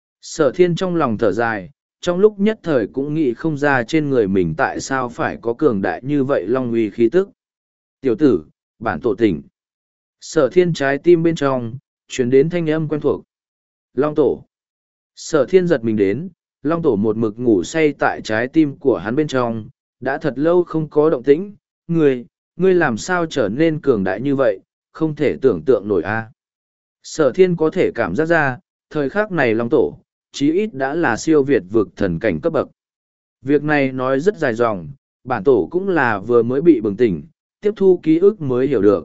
Sở Thiên trong lòng thở dài, trong lúc nhất thời cũng nghĩ không ra trên người mình tại sao phải có cường đại như vậy long uy khí tức. Tiểu tử, bản tổ tỉnh. Sở Thiên trái tim bên trong, chuyển đến thanh âm quen thuộc. Long tổ. Sở Thiên giật mình đến, Long tổ một mực ngủ say tại trái tim của hắn bên trong, đã thật lâu không có động tĩnh. Ngươi, ngươi làm sao trở nên cường đại như vậy, không thể tưởng tượng nổi a. Sở Thiên có thể cảm giác ra, thời khắc này Long tổ, chí ít đã là siêu việt vực thần cảnh cấp bậc. Việc này nói rất dài dòng, bản tổ cũng là vừa mới bị bừng tỉnh, tiếp thu ký ức mới hiểu được.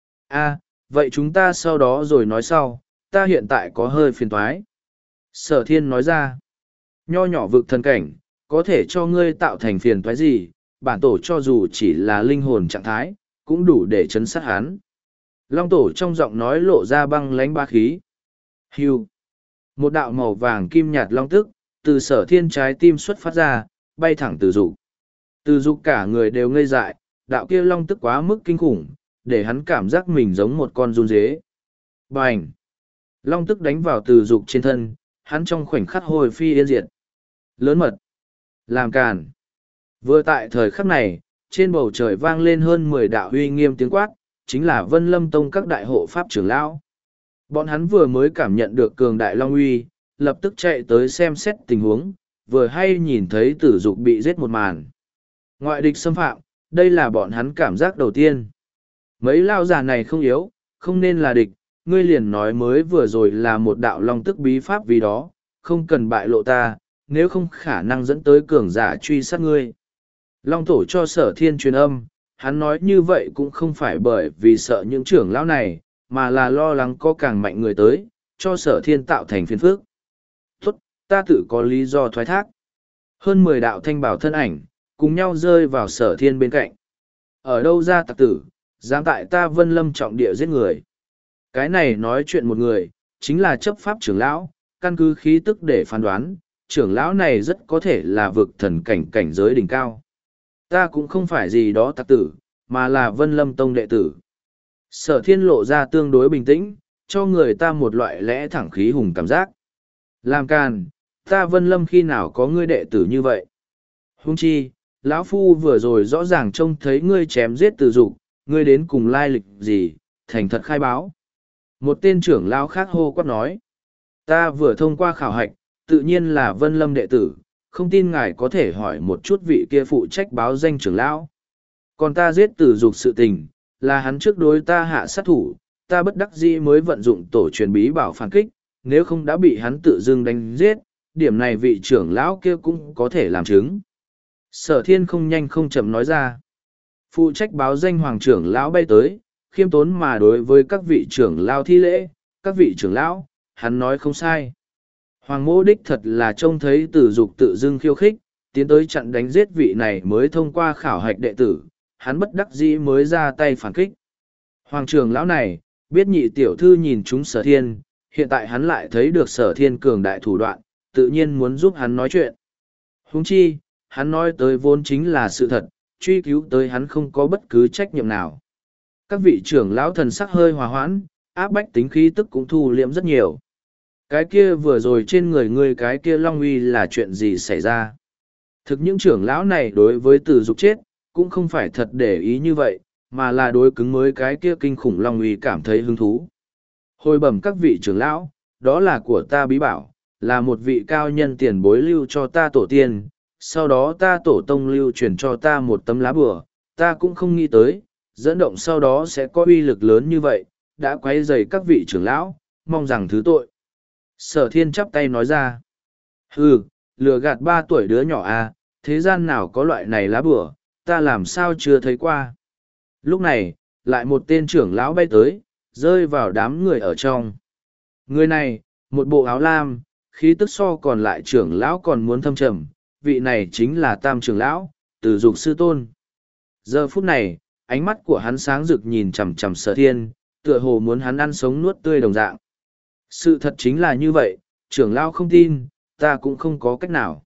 A, vậy chúng ta sau đó rồi nói sau, ta hiện tại có hơi phiền toái. Sở Thiên nói ra, nho nhỏ vực thần cảnh, có thể cho ngươi tạo thành phiền toái gì, bản tổ cho dù chỉ là linh hồn trạng thái, cũng đủ để chấn sát hắn. Long tổ trong giọng nói lộ ra băng lãnh ba khí. Hưu. Một đạo màu vàng kim nhạt long tức, từ Sở Thiên trái tim xuất phát ra, bay thẳng Từ Dục. Từ Dục cả người đều ngây dại, đạo kia long tức quá mức kinh khủng, để hắn cảm giác mình giống một con run dế. Bành! Long tức đánh vào Từ Dục trên thân, hắn trong khoảnh khắc hồi phi yên diệt. Lớn mật! Làm càn! Vừa tại thời khắc này, trên bầu trời vang lên hơn mười đạo uy nghiêm tiếng quát, chính là Vân Lâm Tông các đại hộ pháp trưởng lão. Bọn hắn vừa mới cảm nhận được cường đại long uy, lập tức chạy tới xem xét tình huống, vừa hay nhìn thấy Tử Dục bị giết một màn. Ngoại địch xâm phạm, đây là bọn hắn cảm giác đầu tiên. Mấy lao già này không yếu, không nên là địch, ngươi liền nói mới vừa rồi là một đạo long tức bí pháp vì đó, không cần bại lộ ta, nếu không khả năng dẫn tới cường giả truy sát ngươi. Long tổ cho Sở Thiên truyền âm, hắn nói như vậy cũng không phải bởi vì sợ những trưởng lão này, mà là lo lắng có càng mạnh người tới, cho Sở Thiên tạo thành phiền phức. Tốt, ta tự có lý do thoái thác. Hơn mười đạo thanh bảo thân ảnh, cùng nhau rơi vào Sở Thiên bên cạnh. Ở đâu ra tặc tử, dám tại ta Vân Lâm trọng địa giết người. Cái này nói chuyện một người, chính là chấp pháp trưởng lão, căn cứ khí tức để phán đoán, trưởng lão này rất có thể là vực thần cảnh cảnh giới đỉnh cao. Ta cũng không phải gì đó tặc tử, mà là Vân Lâm Tông đệ tử. Sở thiên lộ ra tương đối bình tĩnh, cho người ta một loại lẽ thẳng khí hùng cảm giác. Làm càn, ta Vân Lâm khi nào có ngươi đệ tử như vậy? Huống chi, lão phu vừa rồi rõ ràng trông thấy ngươi chém giết Từ Dục, ngươi đến cùng lai lịch gì, thành thật khai báo. Một tên trưởng lão khác hô quát nói, ta vừa thông qua khảo hạch, tự nhiên là Vân Lâm đệ tử, không tin ngài có thể hỏi một chút vị kia phụ trách báo danh trưởng lão. Còn ta giết Từ Dục sự tình, là hắn trước đối ta hạ sát thủ, ta bất đắc dĩ mới vận dụng tổ truyền bí bảo phản kích, nếu không đã bị hắn tự dưng đánh giết, điểm này vị trưởng lão kia cũng có thể làm chứng. Sở thiên không nhanh không chậm nói ra. Phụ trách báo danh hoàng trưởng lão bay tới, khiêm tốn mà đối với các vị trưởng lão thi lễ, các vị trưởng lão, hắn nói không sai. Hoàng mô đích thật là trông thấy Từ Dục tự dưng khiêu khích, tiến tới chặn đánh giết vị này mới thông qua khảo hạch đệ tử, hắn bất đắc dĩ mới ra tay phản kích. Hoàng trưởng lão này, biết nhị tiểu thư nhìn chúng sở thiên, hiện tại hắn lại thấy được sở thiên cường đại thủ đoạn, tự nhiên muốn giúp hắn nói chuyện. Huống chi, hắn nói tới vốn chính là sự thật, truy cứu tới hắn không có bất cứ trách nhiệm nào. Các vị trưởng lão thần sắc hơi hòa hoãn, áp bách tính khí tức cũng thu liễm rất nhiều. Cái kia vừa rồi trên người ngươi cái kia long uy là chuyện gì xảy ra? Thực những trưởng lão này đối với Từ Dục chết, cũng không phải thật để ý như vậy, mà là đối cứng mới cái kia kinh khủng long uy cảm thấy hứng thú. Hồi bẩm các vị trưởng lão, đó là của ta bí bảo, là một vị cao nhân tiền bối lưu cho ta tổ tiên, sau đó ta tổ tông lưu truyền cho ta một tấm lá bùa, ta cũng không nghĩ tới, dẫn động sau đó sẽ có uy lực lớn như vậy, đã quấy rầy các vị trưởng lão, mong rằng thứ tội. Sở thiên chắp tay nói ra, hừ, lừa gạt ba tuổi đứa nhỏ à, thế gian nào có loại này lá bùa, ta làm sao chưa thấy qua. Lúc này, lại một tên trưởng lão bay tới, rơi vào đám người ở trong. Người này, một bộ áo lam, khí tức so còn lại trưởng lão còn muốn thâm trầm, vị này chính là tam trưởng lão, Từ Dục sư tôn. Giờ phút này, ánh mắt của hắn sáng rực nhìn chằm chằm sở thiên, tựa hồ muốn hắn ăn sống nuốt tươi đồng dạng. Sự thật chính là như vậy, trưởng lão không tin, ta cũng không có cách nào.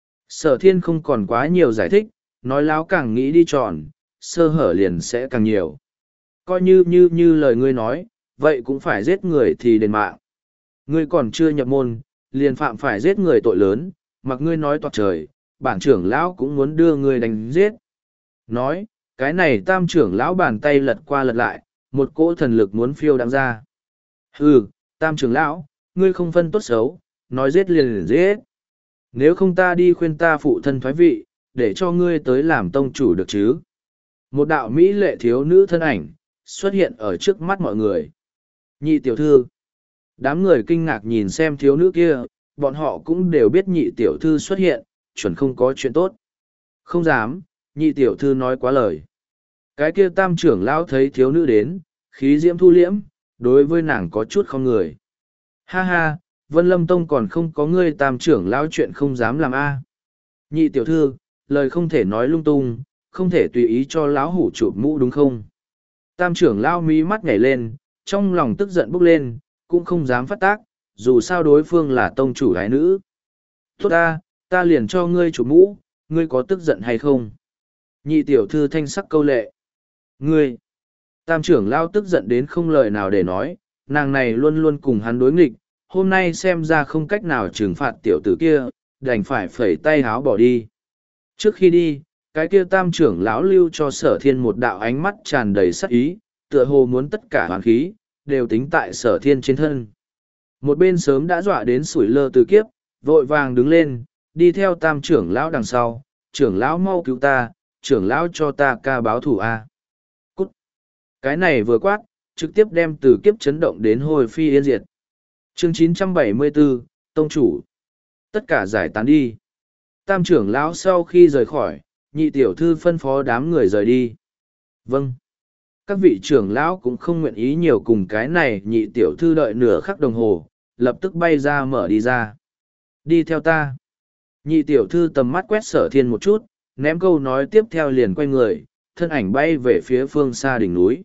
Sở thiên không còn quá nhiều giải thích, nói láo càng nghĩ đi tròn, sơ hở liền sẽ càng nhiều. Coi như như như lời ngươi nói, vậy cũng phải giết người thì đền mạng. Ngươi còn chưa nhập môn, liền phạm phải giết người tội lớn, mặc ngươi nói toạc trời, bản trưởng lão cũng muốn đưa ngươi đánh giết. Nói, cái này tam trưởng lão bàn tay lật qua lật lại, một cỗ thần lực muốn phiêu đắng ra. Hừ, tam trưởng lão, ngươi không phân tốt xấu, nói giết liền liền giết. Nếu không ta đi khuyên ta phụ thân thoái vị, để cho ngươi tới làm tông chủ được chứ. Một đạo mỹ lệ thiếu nữ thân ảnh, xuất hiện ở trước mắt mọi người. Nhị tiểu thư. Đám người kinh ngạc nhìn xem thiếu nữ kia, bọn họ cũng đều biết nhị tiểu thư xuất hiện, chuẩn không có chuyện tốt. Không dám, nhị tiểu thư nói quá lời. Cái kia tam trưởng lão thấy thiếu nữ đến, khí diễm thu liễm, đối với nàng có chút không người. Ha ha, Vân Lâm Tông còn không có ngươi tam trưởng lão chuyện không dám làm a. Nhị tiểu thư, lời không thể nói lung tung, không thể tùy ý cho lão hủ chụp mũ đúng không? Tam trưởng lão mí mắt nhảy lên, trong lòng tức giận bốc lên, cũng không dám phát tác, dù sao đối phương là tông chủ gái nữ. Tốt ta, ta liền cho ngươi chụp mũ, ngươi có tức giận hay không? Nhị tiểu thư thanh sắc câu lệ. Ngươi! Tam trưởng lão tức giận đến không lời nào để nói, nàng này luôn luôn cùng hắn đối nghịch, hôm nay xem ra không cách nào trừng phạt tiểu tử kia, đành phải phẩy tay háo bỏ đi. Trước khi đi, cái kia tam trưởng lão lưu cho sở thiên một đạo ánh mắt tràn đầy sắc ý, tựa hồ muốn tất cả hoàn khí, đều tính tại sở thiên trên thân. Một bên sớm đã dọa đến sủi lơ từ kiếp, vội vàng đứng lên, đi theo tam trưởng lão đằng sau, trưởng lão mau cứu ta, trưởng lão cho ta ca báo thủ a. Cút! Cái này vừa quát, trực tiếp đem từ kiếp chấn động đến hồi phi yên diệt. Chương chín trăm bảy mươi bốn, Tông chủ. Tất cả giải tán đi. Tam trưởng lão sau khi rời khỏi, nhị tiểu thư phân phó đám người rời đi. Vâng. Các vị trưởng lão cũng không nguyện ý nhiều cùng cái này nhị tiểu thư đợi nửa khắc đồng hồ, lập tức bay ra mở đi ra. Đi theo ta. Nhị tiểu thư tầm mắt quét sở thiên một chút, ném câu nói tiếp theo liền quay người, thân ảnh bay về phía phương xa đỉnh núi.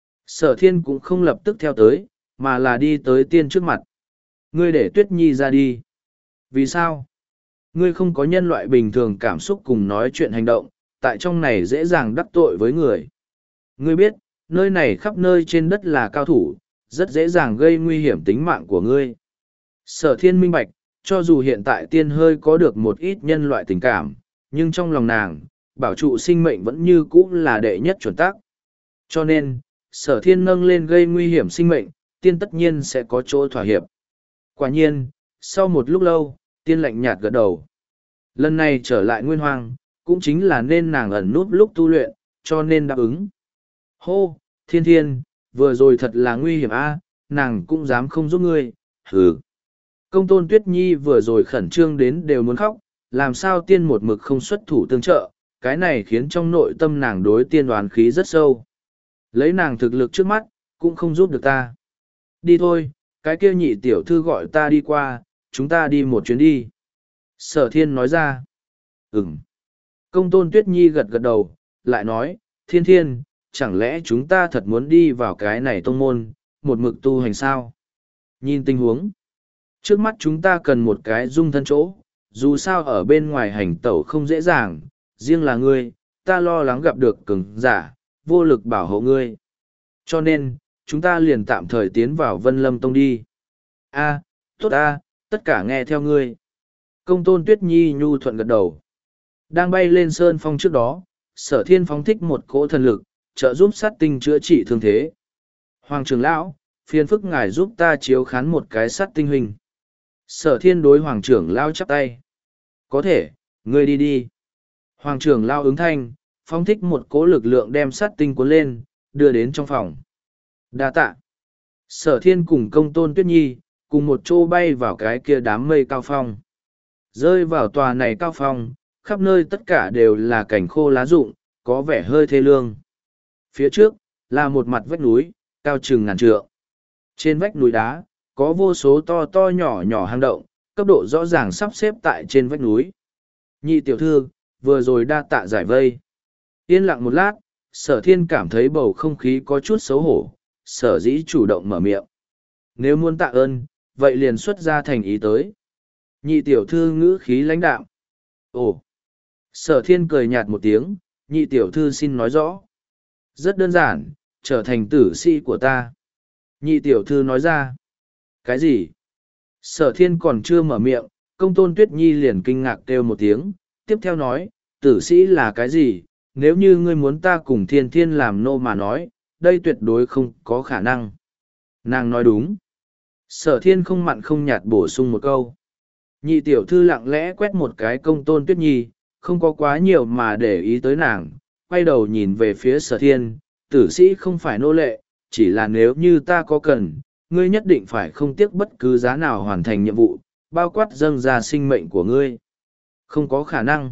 Sở thiên cũng không lập tức theo tới, mà là đi tới tiên trước mặt. Ngươi để Tuyết Nhi ra đi. Vì sao? Ngươi không có nhân loại bình thường cảm xúc cùng nói chuyện hành động, tại trong này dễ dàng đắc tội với người. Ngươi biết, nơi này khắp nơi trên đất là cao thủ, rất dễ dàng gây nguy hiểm tính mạng của ngươi. Sở thiên minh bạch, cho dù hiện tại tiên hơi có được một ít nhân loại tình cảm, nhưng trong lòng nàng, bảo trụ sinh mệnh vẫn như cũ là đệ nhất chuẩn tắc. Cho nên, sở thiên nâng lên gây nguy hiểm sinh mệnh, tiên tất nhiên sẽ có chỗ thỏa hiệp. Quả nhiên, sau một lúc lâu, tiên lạnh nhạt gật đầu. Lần này trở lại nguyên hoang, cũng chính là nên nàng ẩn nút lúc tu luyện, cho nên đáp ứng. Hô, thiên thiên, vừa rồi thật là nguy hiểm a, nàng cũng dám không giúp ngươi, hừ. Công tôn Tuyết Nhi vừa rồi khẩn trương đến đều muốn khóc, làm sao tiên một mực không xuất thủ tương trợ, cái này khiến trong nội tâm nàng đối tiên đoán khí rất sâu. Lấy nàng thực lực trước mắt, cũng không giúp được ta. Đi thôi, cái kia nhị tiểu thư gọi ta đi qua, chúng ta đi một chuyến đi. Sở thiên nói ra. Ừm. Công tôn Tuyết Nhi gật gật đầu, lại nói, thiên thiên, chẳng lẽ chúng ta thật muốn đi vào cái này tông môn, một mực tu hành sao? Nhìn tình huống. Trước mắt chúng ta cần một cái dung thân chỗ, dù sao ở bên ngoài hành tẩu không dễ dàng, riêng là ngươi, ta lo lắng gặp được cường giả, vô lực bảo hộ ngươi. Cho nên, chúng ta liền tạm thời tiến vào Vân Lâm Tông đi. A, tốt a, tất cả nghe theo ngươi. Công tôn Tuyết Nhi nhu thuận gật đầu. Đang bay lên sơn phong trước đó, sở thiên phóng thích một cỗ thần lực, trợ giúp sát tinh chữa trị thương thế. Hoàng trưởng lão, phiền phức ngài giúp ta chiếu khán một cái sát tinh huynh. Sở thiên đối hoàng trưởng lão chắp tay. Có thể, ngươi đi đi. Hoàng trưởng lão ứng thanh, phóng thích một cỗ lực lượng đem sát tinh cuốn lên, đưa đến trong phòng. Đa tạ. Sở thiên cùng công tôn Tuyết Nhi, cùng một chỗ bay vào cái kia đám mây cao phong. Rơi vào tòa này cao phong, khắp nơi tất cả đều là cảnh khô lá rụng, có vẻ hơi thê lương. Phía trước, là một mặt vách núi, cao chừng ngàn trượng. Trên vách núi đá, có vô số to to nhỏ nhỏ hang động, cấp độ rõ ràng sắp xếp tại trên vách núi. Nhị tiểu thư, vừa rồi đa tạ giải vây. Yên lặng một lát, sở thiên cảm thấy bầu không khí có chút xấu hổ, sở dĩ chủ động mở miệng. Nếu muốn tạ ơn, vậy liền xuất ra thành ý tới. Nhị tiểu thư ngữ khí lãnh đạm. Ồ! Sở thiên cười nhạt một tiếng, nhị tiểu thư xin nói rõ. Rất đơn giản, trở thành tử sĩ của ta. Nhị tiểu thư nói ra. Cái gì? Sở thiên còn chưa mở miệng, công tôn Tuyết Nhi liền kinh ngạc kêu một tiếng, tiếp theo nói, tử sĩ là cái gì? Nếu như ngươi muốn ta cùng thiên thiên làm nô mà nói, đây tuyệt đối không có khả năng. Nàng nói đúng. Sở thiên không mặn không nhạt bổ sung một câu. Nhị tiểu thư lặng lẽ quét một cái công tôn Tuyết Nhi, không có quá nhiều mà để ý tới nàng, quay đầu nhìn về phía sở thiên, tử sĩ không phải nô lệ, chỉ là nếu như ta có cần, ngươi nhất định phải không tiếc bất cứ giá nào hoàn thành nhiệm vụ, bao quát dâng ra sinh mệnh của ngươi. Không có khả năng.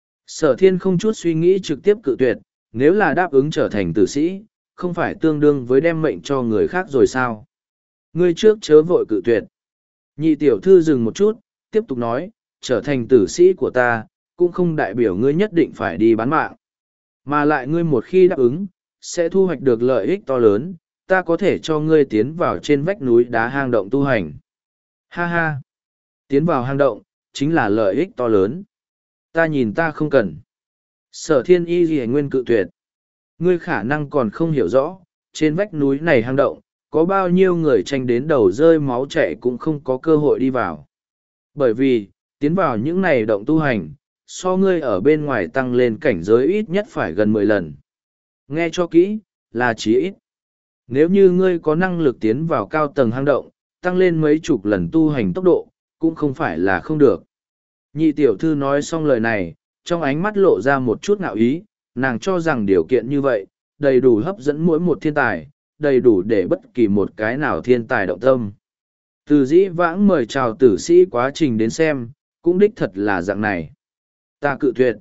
Sở thiên không chút suy nghĩ trực tiếp cự tuyệt, nếu là đáp ứng trở thành tử sĩ, không phải tương đương với đem mệnh cho người khác rồi sao? Ngươi trước chớ vội cự tuyệt. Nhị tiểu thư dừng một chút, tiếp tục nói, trở thành tử sĩ của ta, cũng không đại biểu ngươi nhất định phải đi bán mạng. Mà lại ngươi một khi đáp ứng, sẽ thu hoạch được lợi ích to lớn, ta có thể cho ngươi tiến vào trên vách núi đá hang động tu hành. Ha ha! Tiến vào hang động, chính là lợi ích to lớn. Ta nhìn ta không cần. Sở thiên y gì nguyên cự tuyệt. Ngươi khả năng còn không hiểu rõ, trên vách núi này hang động, có bao nhiêu người tranh đến đầu rơi máu chảy cũng không có cơ hội đi vào. Bởi vì, tiến vào những này động tu hành, so ngươi ở bên ngoài tăng lên cảnh giới ít nhất phải gần mười lần. Nghe cho kỹ, là chí ít. Nếu như ngươi có năng lực tiến vào cao tầng hang động, tăng lên mấy chục lần tu hành tốc độ, cũng không phải là không được. Nhị tiểu thư nói xong lời này, trong ánh mắt lộ ra một chút ngạo ý, nàng cho rằng điều kiện như vậy, đầy đủ hấp dẫn mỗi một thiên tài, đầy đủ để bất kỳ một cái nào thiên tài động tâm. Từ dĩ vãng mời chào tử sĩ quá trình đến xem, cũng đích thật là dạng này. Ta cự tuyệt.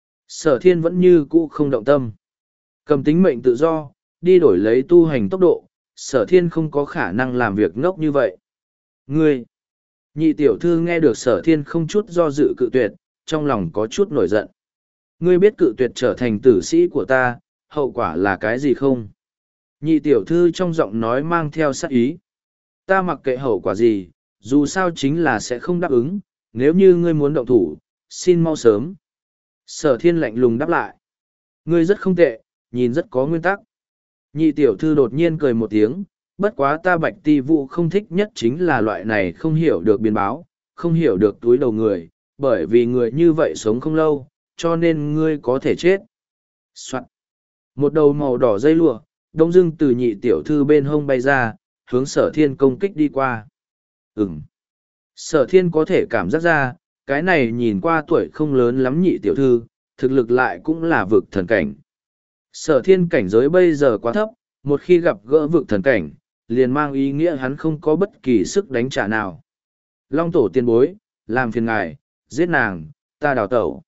Sở thiên vẫn như cũ không động tâm. Cầm tính mệnh tự do, đi đổi lấy tu hành tốc độ, sở thiên không có khả năng làm việc ngốc như vậy. Ngươi! Nhị tiểu thư nghe được sở thiên không chút do dự cự tuyệt, trong lòng có chút nổi giận. Ngươi biết cự tuyệt trở thành tử sĩ của ta, hậu quả là cái gì không? Nhị tiểu thư trong giọng nói mang theo sát ý. Ta mặc kệ hậu quả gì, dù sao chính là sẽ không đáp ứng, nếu như ngươi muốn động thủ, xin mau sớm. Sở thiên lạnh lùng đáp lại. Ngươi rất không tệ, nhìn rất có nguyên tắc. Nhị tiểu thư đột nhiên cười một tiếng, bất quá ta Bạch Ti Vũ không thích nhất chính là loại này không hiểu được biến báo, không hiểu được túi đầu người, bởi vì người như vậy sống không lâu, cho nên ngươi có thể chết. Soạn. Một đầu màu đỏ dây lụa, đông dưng từ nhị tiểu thư bên hông bay ra, hướng sở thiên công kích đi qua. Ừm. Sở thiên có thể cảm giác ra, cái này nhìn qua tuổi không lớn lắm nhị tiểu thư, thực lực lại cũng là vực thần cảnh. Sở thiên cảnh giới bây giờ quá thấp, một khi gặp gỡ vực thần cảnh, liền mang ý nghĩa hắn không có bất kỳ sức đánh trả nào. Long tổ tiên bối, làm phiền ngài, giết nàng, ta đào tẩu.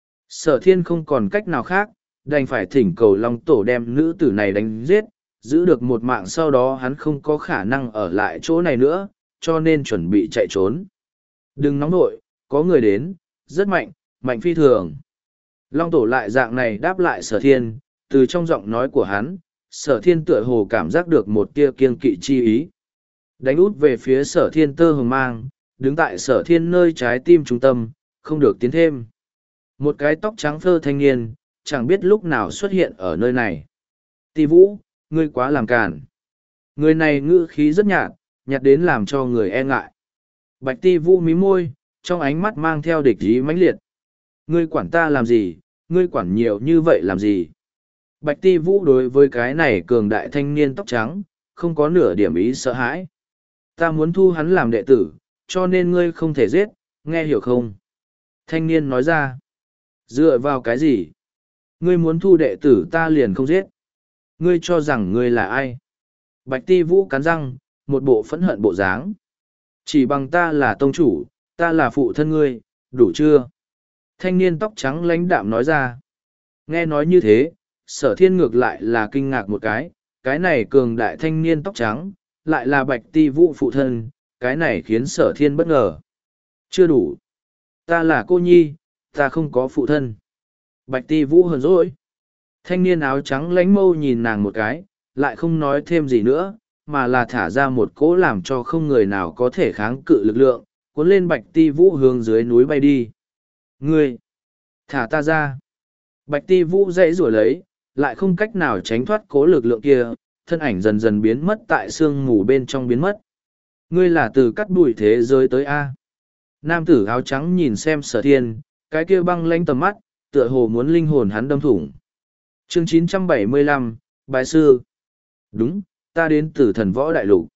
Sở thiên không còn cách nào khác, đành phải thỉnh cầu Long tổ đem nữ tử này đánh giết, giữ được một mạng sau đó hắn không có khả năng ở lại chỗ này nữa, cho nên chuẩn bị chạy trốn. Đừng nóng nội, có người đến, rất mạnh, mạnh phi thường. Long tổ lại dạng này đáp lại sở thiên, từ trong giọng nói của hắn, sở thiên tựa hồ cảm giác được một tia kiêng kỵ chi ý. Đánh út về phía sở thiên tơ hồng mang, đứng tại sở thiên nơi trái tim trung tâm, không được tiến thêm. Một cái tóc trắng phơ thanh niên, chẳng biết lúc nào xuất hiện ở nơi này. Ti Vũ, ngươi quá làm càn. Người này ngữ khí rất nhạt, nhạt đến làm cho người e ngại. Bạch Ti Vũ mí môi, trong ánh mắt mang theo địch ý mãnh liệt. Ngươi quản ta làm gì, ngươi quản nhiều như vậy làm gì? Bạch Ti Vũ đối với cái này cường đại thanh niên tóc trắng, không có nửa điểm ý sợ hãi. Ta muốn thu hắn làm đệ tử, cho nên ngươi không thể giết, nghe hiểu không? Thanh niên nói ra. Dựa vào cái gì? Ngươi muốn thu đệ tử ta liền không giết. Ngươi cho rằng ngươi là ai? Bạch Ti Vũ cắn răng, một bộ phẫn hận bộ dáng. Chỉ bằng ta là tông chủ, ta là phụ thân ngươi, đủ chưa? Thanh niên tóc trắng lãnh đạm nói ra. Nghe nói như thế, sở thiên ngược lại là kinh ngạc một cái, cái này cường đại thanh niên tóc trắng, lại là Bạch Ti Vũ phụ thân, cái này khiến sở thiên bất ngờ. Chưa đủ. Ta là cô nhi, ta không có phụ thân. Bạch Ti Vũ hờn dỗi. Thanh niên áo trắng lánh mâu nhìn nàng một cái, lại không nói thêm gì nữa, mà là thả ra một cỗ làm cho không người nào có thể kháng cự lực lượng, cuốn lên Bạch Ti Vũ hướng dưới núi bay đi. Ngươi! Thả ta ra! Bạch Ti Vũ dãy rủa lấy, lại không cách nào tránh thoát cố lực lượng kia, thân ảnh dần dần biến mất tại sương mù bên trong biến mất. Ngươi là từ cắt bụi thế giới tới A. Nam tử áo trắng nhìn xem sở thiên, cái kia băng lanh tầm mắt, tựa hồ muốn linh hồn hắn đâm thủng. Chương chín trăm bảy mươi lăm, Bài Sư. Đúng, ta đến từ thần võ đại lục.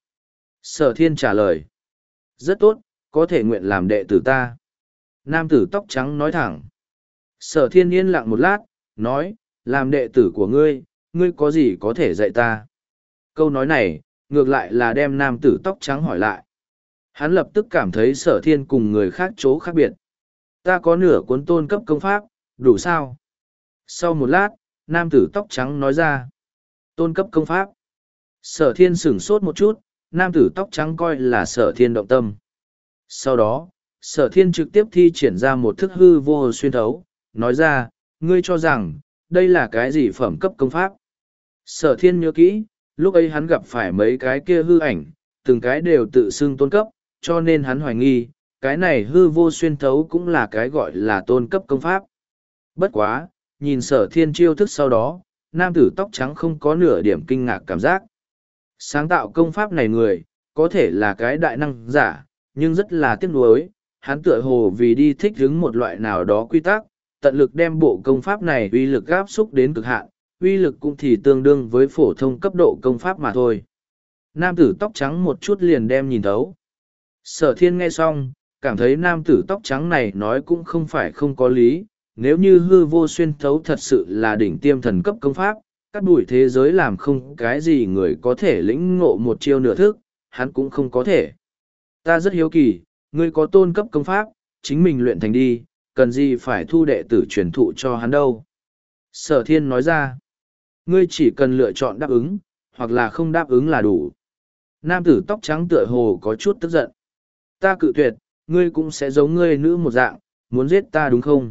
Sở thiên trả lời. Rất tốt, có thể nguyện làm đệ tử ta. Nam tử tóc trắng nói thẳng. Sở thiên yên lặng một lát, nói, làm đệ tử của ngươi, ngươi có gì có thể dạy ta? Câu nói này, ngược lại là đem nam tử tóc trắng hỏi lại. Hắn lập tức cảm thấy sở thiên cùng người khác chỗ khác biệt. Ta có nửa cuốn tôn cấp công pháp, đủ sao? Sau một lát, nam tử tóc trắng nói ra. Tôn cấp công pháp. Sở thiên sửng sốt một chút, nam tử tóc trắng coi là sở thiên động tâm. Sau đó, sở thiên trực tiếp thi triển ra một thức hư vô xuyên thấu, nói ra, ngươi cho rằng, đây là cái gì phẩm cấp công pháp. Sở thiên nhớ kỹ, lúc ấy hắn gặp phải mấy cái kia hư ảnh, từng cái đều tự xưng tôn cấp, cho nên hắn hoài nghi, cái này hư vô xuyên thấu cũng là cái gọi là tôn cấp công pháp. Bất quá, nhìn sở thiên chiêu thức sau đó, nam tử tóc trắng không có nửa điểm kinh ngạc cảm giác. Sáng tạo công pháp này người, có thể là cái đại năng giả, nhưng rất là tiếc nuối, hắn tựa hồ vì đi thích ứng một loại nào đó quy tắc, tận lực đem bộ công pháp này uy lực áp xúc đến cực hạn, uy lực cũng thì tương đương với phổ thông cấp độ công pháp mà thôi. Nam tử tóc trắng một chút liền đem nhìn thấu. Sở thiên nghe xong, cảm thấy nam tử tóc trắng này nói cũng không phải không có lý, nếu như hư vô xuyên thấu thật sự là đỉnh tiêm thần cấp công pháp, các bụi thế giới làm không cái gì người có thể lĩnh ngộ một chiêu nửa thức, hắn cũng không có thể. Ta rất hiếu kỳ, ngươi có tôn cấp công pháp, chính mình luyện thành đi, cần gì phải thu đệ tử truyền thụ cho hắn đâu. Sở thiên nói ra, ngươi chỉ cần lựa chọn đáp ứng, hoặc là không đáp ứng là đủ. Nam tử tóc trắng tựa hồ có chút tức giận. Ta cự tuyệt, ngươi cũng sẽ giống ngươi nữ một dạng, muốn giết ta đúng không?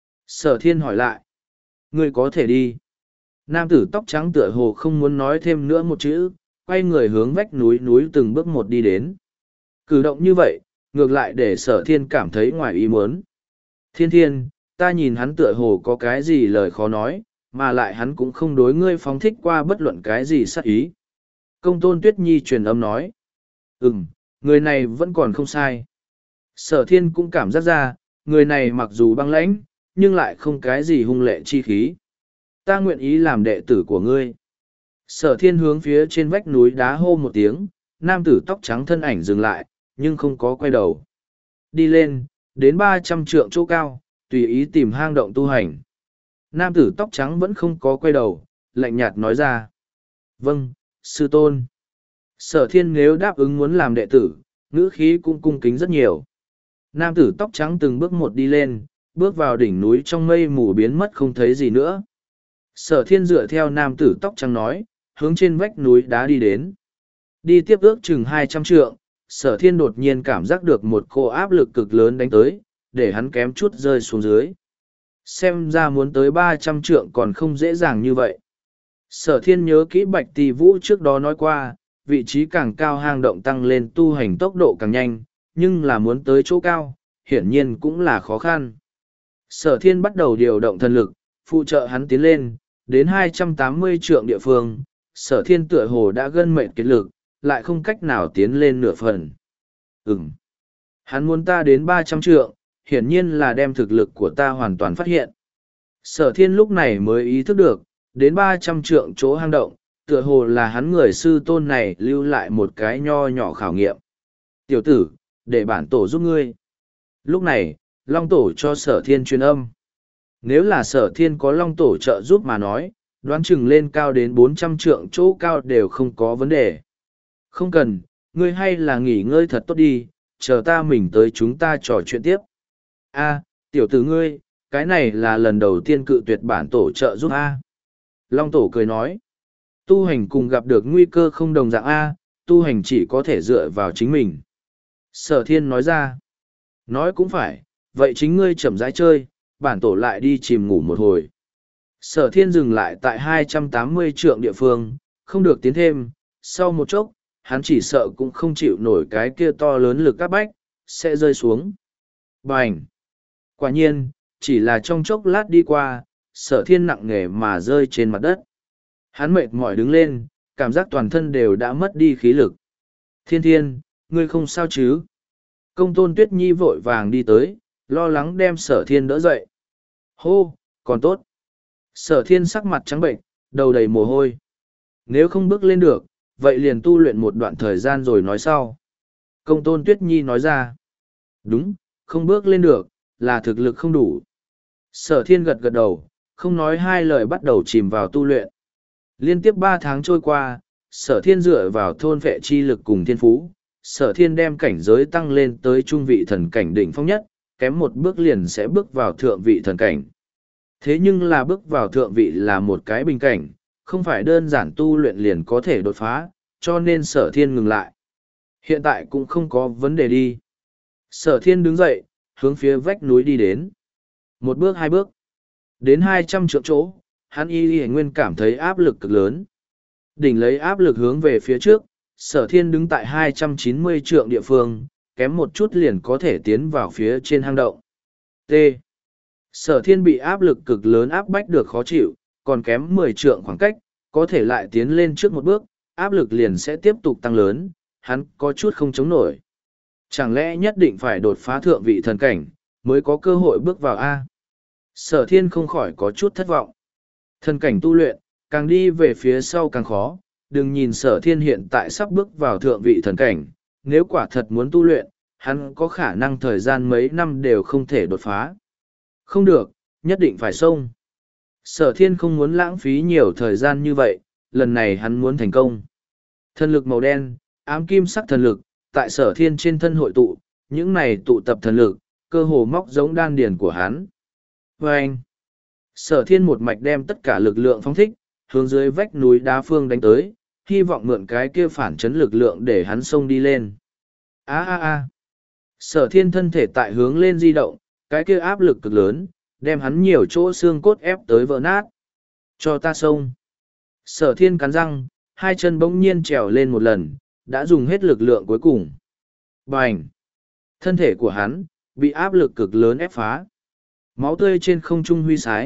Sở thiên hỏi lại. Ngươi có thể đi. Nam tử tóc trắng tựa hồ không muốn nói thêm nữa một chữ, quay người hướng vách núi núi từng bước một đi đến. Cử động như vậy, ngược lại để sở thiên cảm thấy ngoài ý muốn. Thiên thiên, ta nhìn hắn tựa hồ có cái gì lời khó nói, mà lại hắn cũng không đối ngươi phóng thích qua bất luận cái gì sát ý. Công tôn Tuyết Nhi truyền âm nói. Ừm, người này vẫn còn không sai. Sở thiên cũng cảm giác ra, người này mặc dù băng lãnh, nhưng lại không cái gì hung lệ chi khí. Ta nguyện ý làm đệ tử của ngươi. Sở thiên hướng phía trên vách núi đá hô một tiếng, nam tử tóc trắng thân ảnh dừng lại, nhưng không có quay đầu. Đi lên, đến ba trăm trượng chỗ cao, tùy ý tìm hang động tu hành. Nam tử tóc trắng vẫn không có quay đầu, lạnh nhạt nói ra. Vâng, sư tôn. Sở thiên nếu đáp ứng muốn làm đệ tử, ngữ khí cũng cung kính rất nhiều. Nam tử tóc trắng từng bước một đi lên, bước vào đỉnh núi trong mây mù biến mất không thấy gì nữa. Sở thiên dựa theo nam tử tóc trắng nói, hướng trên vách núi đá đi đến. Đi tiếp ước chừng hai trăm trượng, sở thiên đột nhiên cảm giác được một cô áp lực cực lớn đánh tới, để hắn kém chút rơi xuống dưới. Xem ra muốn tới ba trăm trượng còn không dễ dàng như vậy. Sở thiên nhớ kỹ Bạch Tì Vũ trước đó nói qua, vị trí càng cao hang động tăng lên tu hành tốc độ càng nhanh, nhưng là muốn tới chỗ cao, hiển nhiên cũng là khó khăn. Sở thiên bắt đầu điều động thần lực, phụ trợ hắn tiến lên, đến hai trăm tám mươi trượng địa phương, sở thiên tựa hồ đã gân mệnh kết lực, lại không cách nào tiến lên nửa phần. Ừm. Hắn muốn ta đến ba trăm trượng, hiển nhiên là đem thực lực của ta hoàn toàn phát hiện. Sở thiên lúc này mới ý thức được, đến ba trăm trượng chỗ hang động, tựa hồ là hắn người sư tôn này lưu lại một cái nho nhỏ khảo nghiệm. Tiểu tử, để bản tổ giúp ngươi. Lúc này, Long Tổ cho sở thiên truyền âm. Nếu là sở thiên có Long Tổ trợ giúp mà nói, đoán chừng lên cao đến bốn trăm trượng chỗ cao đều không có vấn đề. Không cần, ngươi hay là nghỉ ngơi thật tốt đi, chờ ta mình tới chúng ta trò chuyện tiếp. A, tiểu tử ngươi, cái này là lần đầu tiên cự tuyệt bản tổ trợ giúp A. Long Tổ cười nói, tu hành cùng gặp được nguy cơ không đồng dạng A, tu hành chỉ có thể dựa vào chính mình. Sở thiên nói ra, nói cũng phải, vậy chính ngươi chậm rãi chơi, bản tổ lại đi chìm ngủ một hồi. Sở thiên dừng lại tại hai trăm tám mươi trượng địa phương, không được tiến thêm, sau một chốc, hắn chỉ sợ cũng không chịu nổi cái kia to lớn lực áp bách, sẽ rơi xuống. Bành! Quả nhiên, chỉ là trong chốc lát đi qua, sở thiên nặng nề mà rơi trên mặt đất. Hắn mệt mỏi đứng lên, cảm giác toàn thân đều đã mất đi khí lực. Thiên thiên, ngươi không sao chứ? Công tôn Tuyết Nhi vội vàng đi tới, lo lắng đem sở thiên đỡ dậy. Hô, còn tốt. Sở thiên sắc mặt trắng bệnh, đầu đầy mồ hôi. Nếu không bước lên được, vậy liền tu luyện một đoạn thời gian rồi nói sau. Công tôn Tuyết Nhi nói ra. Đúng, không bước lên được, là thực lực không đủ. Sở thiên gật gật đầu, không nói hai lời bắt đầu chìm vào tu luyện. Liên tiếp ba tháng trôi qua, sở thiên dựa vào thôn vệ chi lực cùng thiên phú. Sở thiên đem cảnh giới tăng lên tới trung vị thần cảnh đỉnh phong nhất, kém một bước liền sẽ bước vào thượng vị thần cảnh. Thế nhưng là bước vào thượng vị là một cái bình cảnh, không phải đơn giản tu luyện liền có thể đột phá, cho nên sở thiên ngừng lại. Hiện tại cũng không có vấn đề đi. Sở thiên đứng dậy, hướng phía vách núi đi đến. Một bước hai bước. Đến hai trăm trượng chỗ, hắn y y nguyên cảm thấy áp lực cực lớn. Đỉnh lấy áp lực hướng về phía trước, sở thiên đứng tại hai trăm chín mươi trượng địa phương, kém một chút liền có thể tiến vào phía trên hang động. T. Sở thiên bị áp lực cực lớn áp bách được khó chịu, còn kém mười trượng khoảng cách, có thể lại tiến lên trước một bước, áp lực liền sẽ tiếp tục tăng lớn, hắn có chút không chống nổi. Chẳng lẽ nhất định phải đột phá thượng vị thần cảnh, mới có cơ hội bước vào A? Sở thiên không khỏi có chút thất vọng. Thần cảnh tu luyện, càng đi về phía sau càng khó, đừng nhìn sở thiên hiện tại sắp bước vào thượng vị thần cảnh, nếu quả thật muốn tu luyện, hắn có khả năng thời gian mấy năm đều không thể đột phá. Không được, nhất định phải xông. Sở thiên không muốn lãng phí nhiều thời gian như vậy, lần này hắn muốn thành công. Thần lực màu đen, ám kim sắc thần lực, tại sở thiên trên thân hội tụ, những này tụ tập thần lực, cơ hồ móc giống đan điền của hắn. Và anh, sở thiên một mạch đem tất cả lực lượng phóng thích, hướng dưới vách núi đá phương đánh tới, hy vọng mượn cái kia phản chấn lực lượng để hắn xông đi lên. Á á á, sở thiên thân thể tại hướng lên di động, cái kia áp lực cực lớn, đem hắn nhiều chỗ xương cốt ép tới vỡ nát. Cho ta xông. Sở thiên cắn răng, hai chân bỗng nhiên trèo lên một lần, đã dùng hết lực lượng cuối cùng. Bành! Thân thể của hắn, bị áp lực cực lớn ép phá. Máu tươi trên không trung huy sái,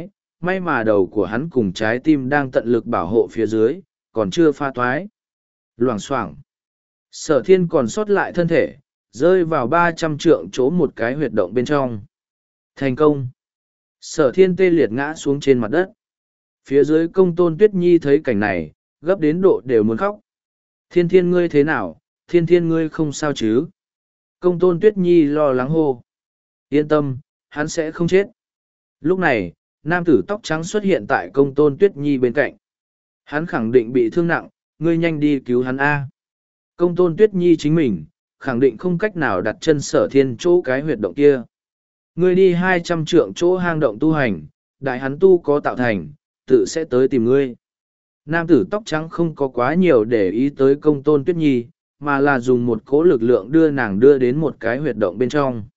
may mà đầu của hắn cùng trái tim đang tận lực bảo hộ phía dưới, còn chưa pha toái. Loảng xoảng. Sở thiên còn sót lại thân thể, rơi vào ba trăm trượng chỗ một cái huyệt động bên trong. Thành công. Sở thiên tê liệt ngã xuống trên mặt đất. Phía dưới công tôn tuyết nhi thấy cảnh này, gấp đến độ đều muốn khóc. Thiên thiên ngươi thế nào, thiên thiên ngươi không sao chứ? Công tôn tuyết nhi lo lắng hô. Yên tâm, hắn sẽ không chết. Lúc này, nam tử tóc trắng xuất hiện tại công tôn tuyết nhi bên cạnh. Hắn khẳng định bị thương nặng, ngươi nhanh đi cứu hắn A. Công tôn tuyết nhi chính mình, khẳng định không cách nào đặt chân sở thiên chỗ cái huyệt động kia. Ngươi đi hai trăm trượng chỗ hang động tu hành, đại hắn tu có tạo thành, tự sẽ tới tìm ngươi. Nam tử tóc trắng không có quá nhiều để ý tới công tôn tuyết nhi, mà là dùng một cỗ lực lượng đưa nàng đưa đến một cái huyệt động bên trong.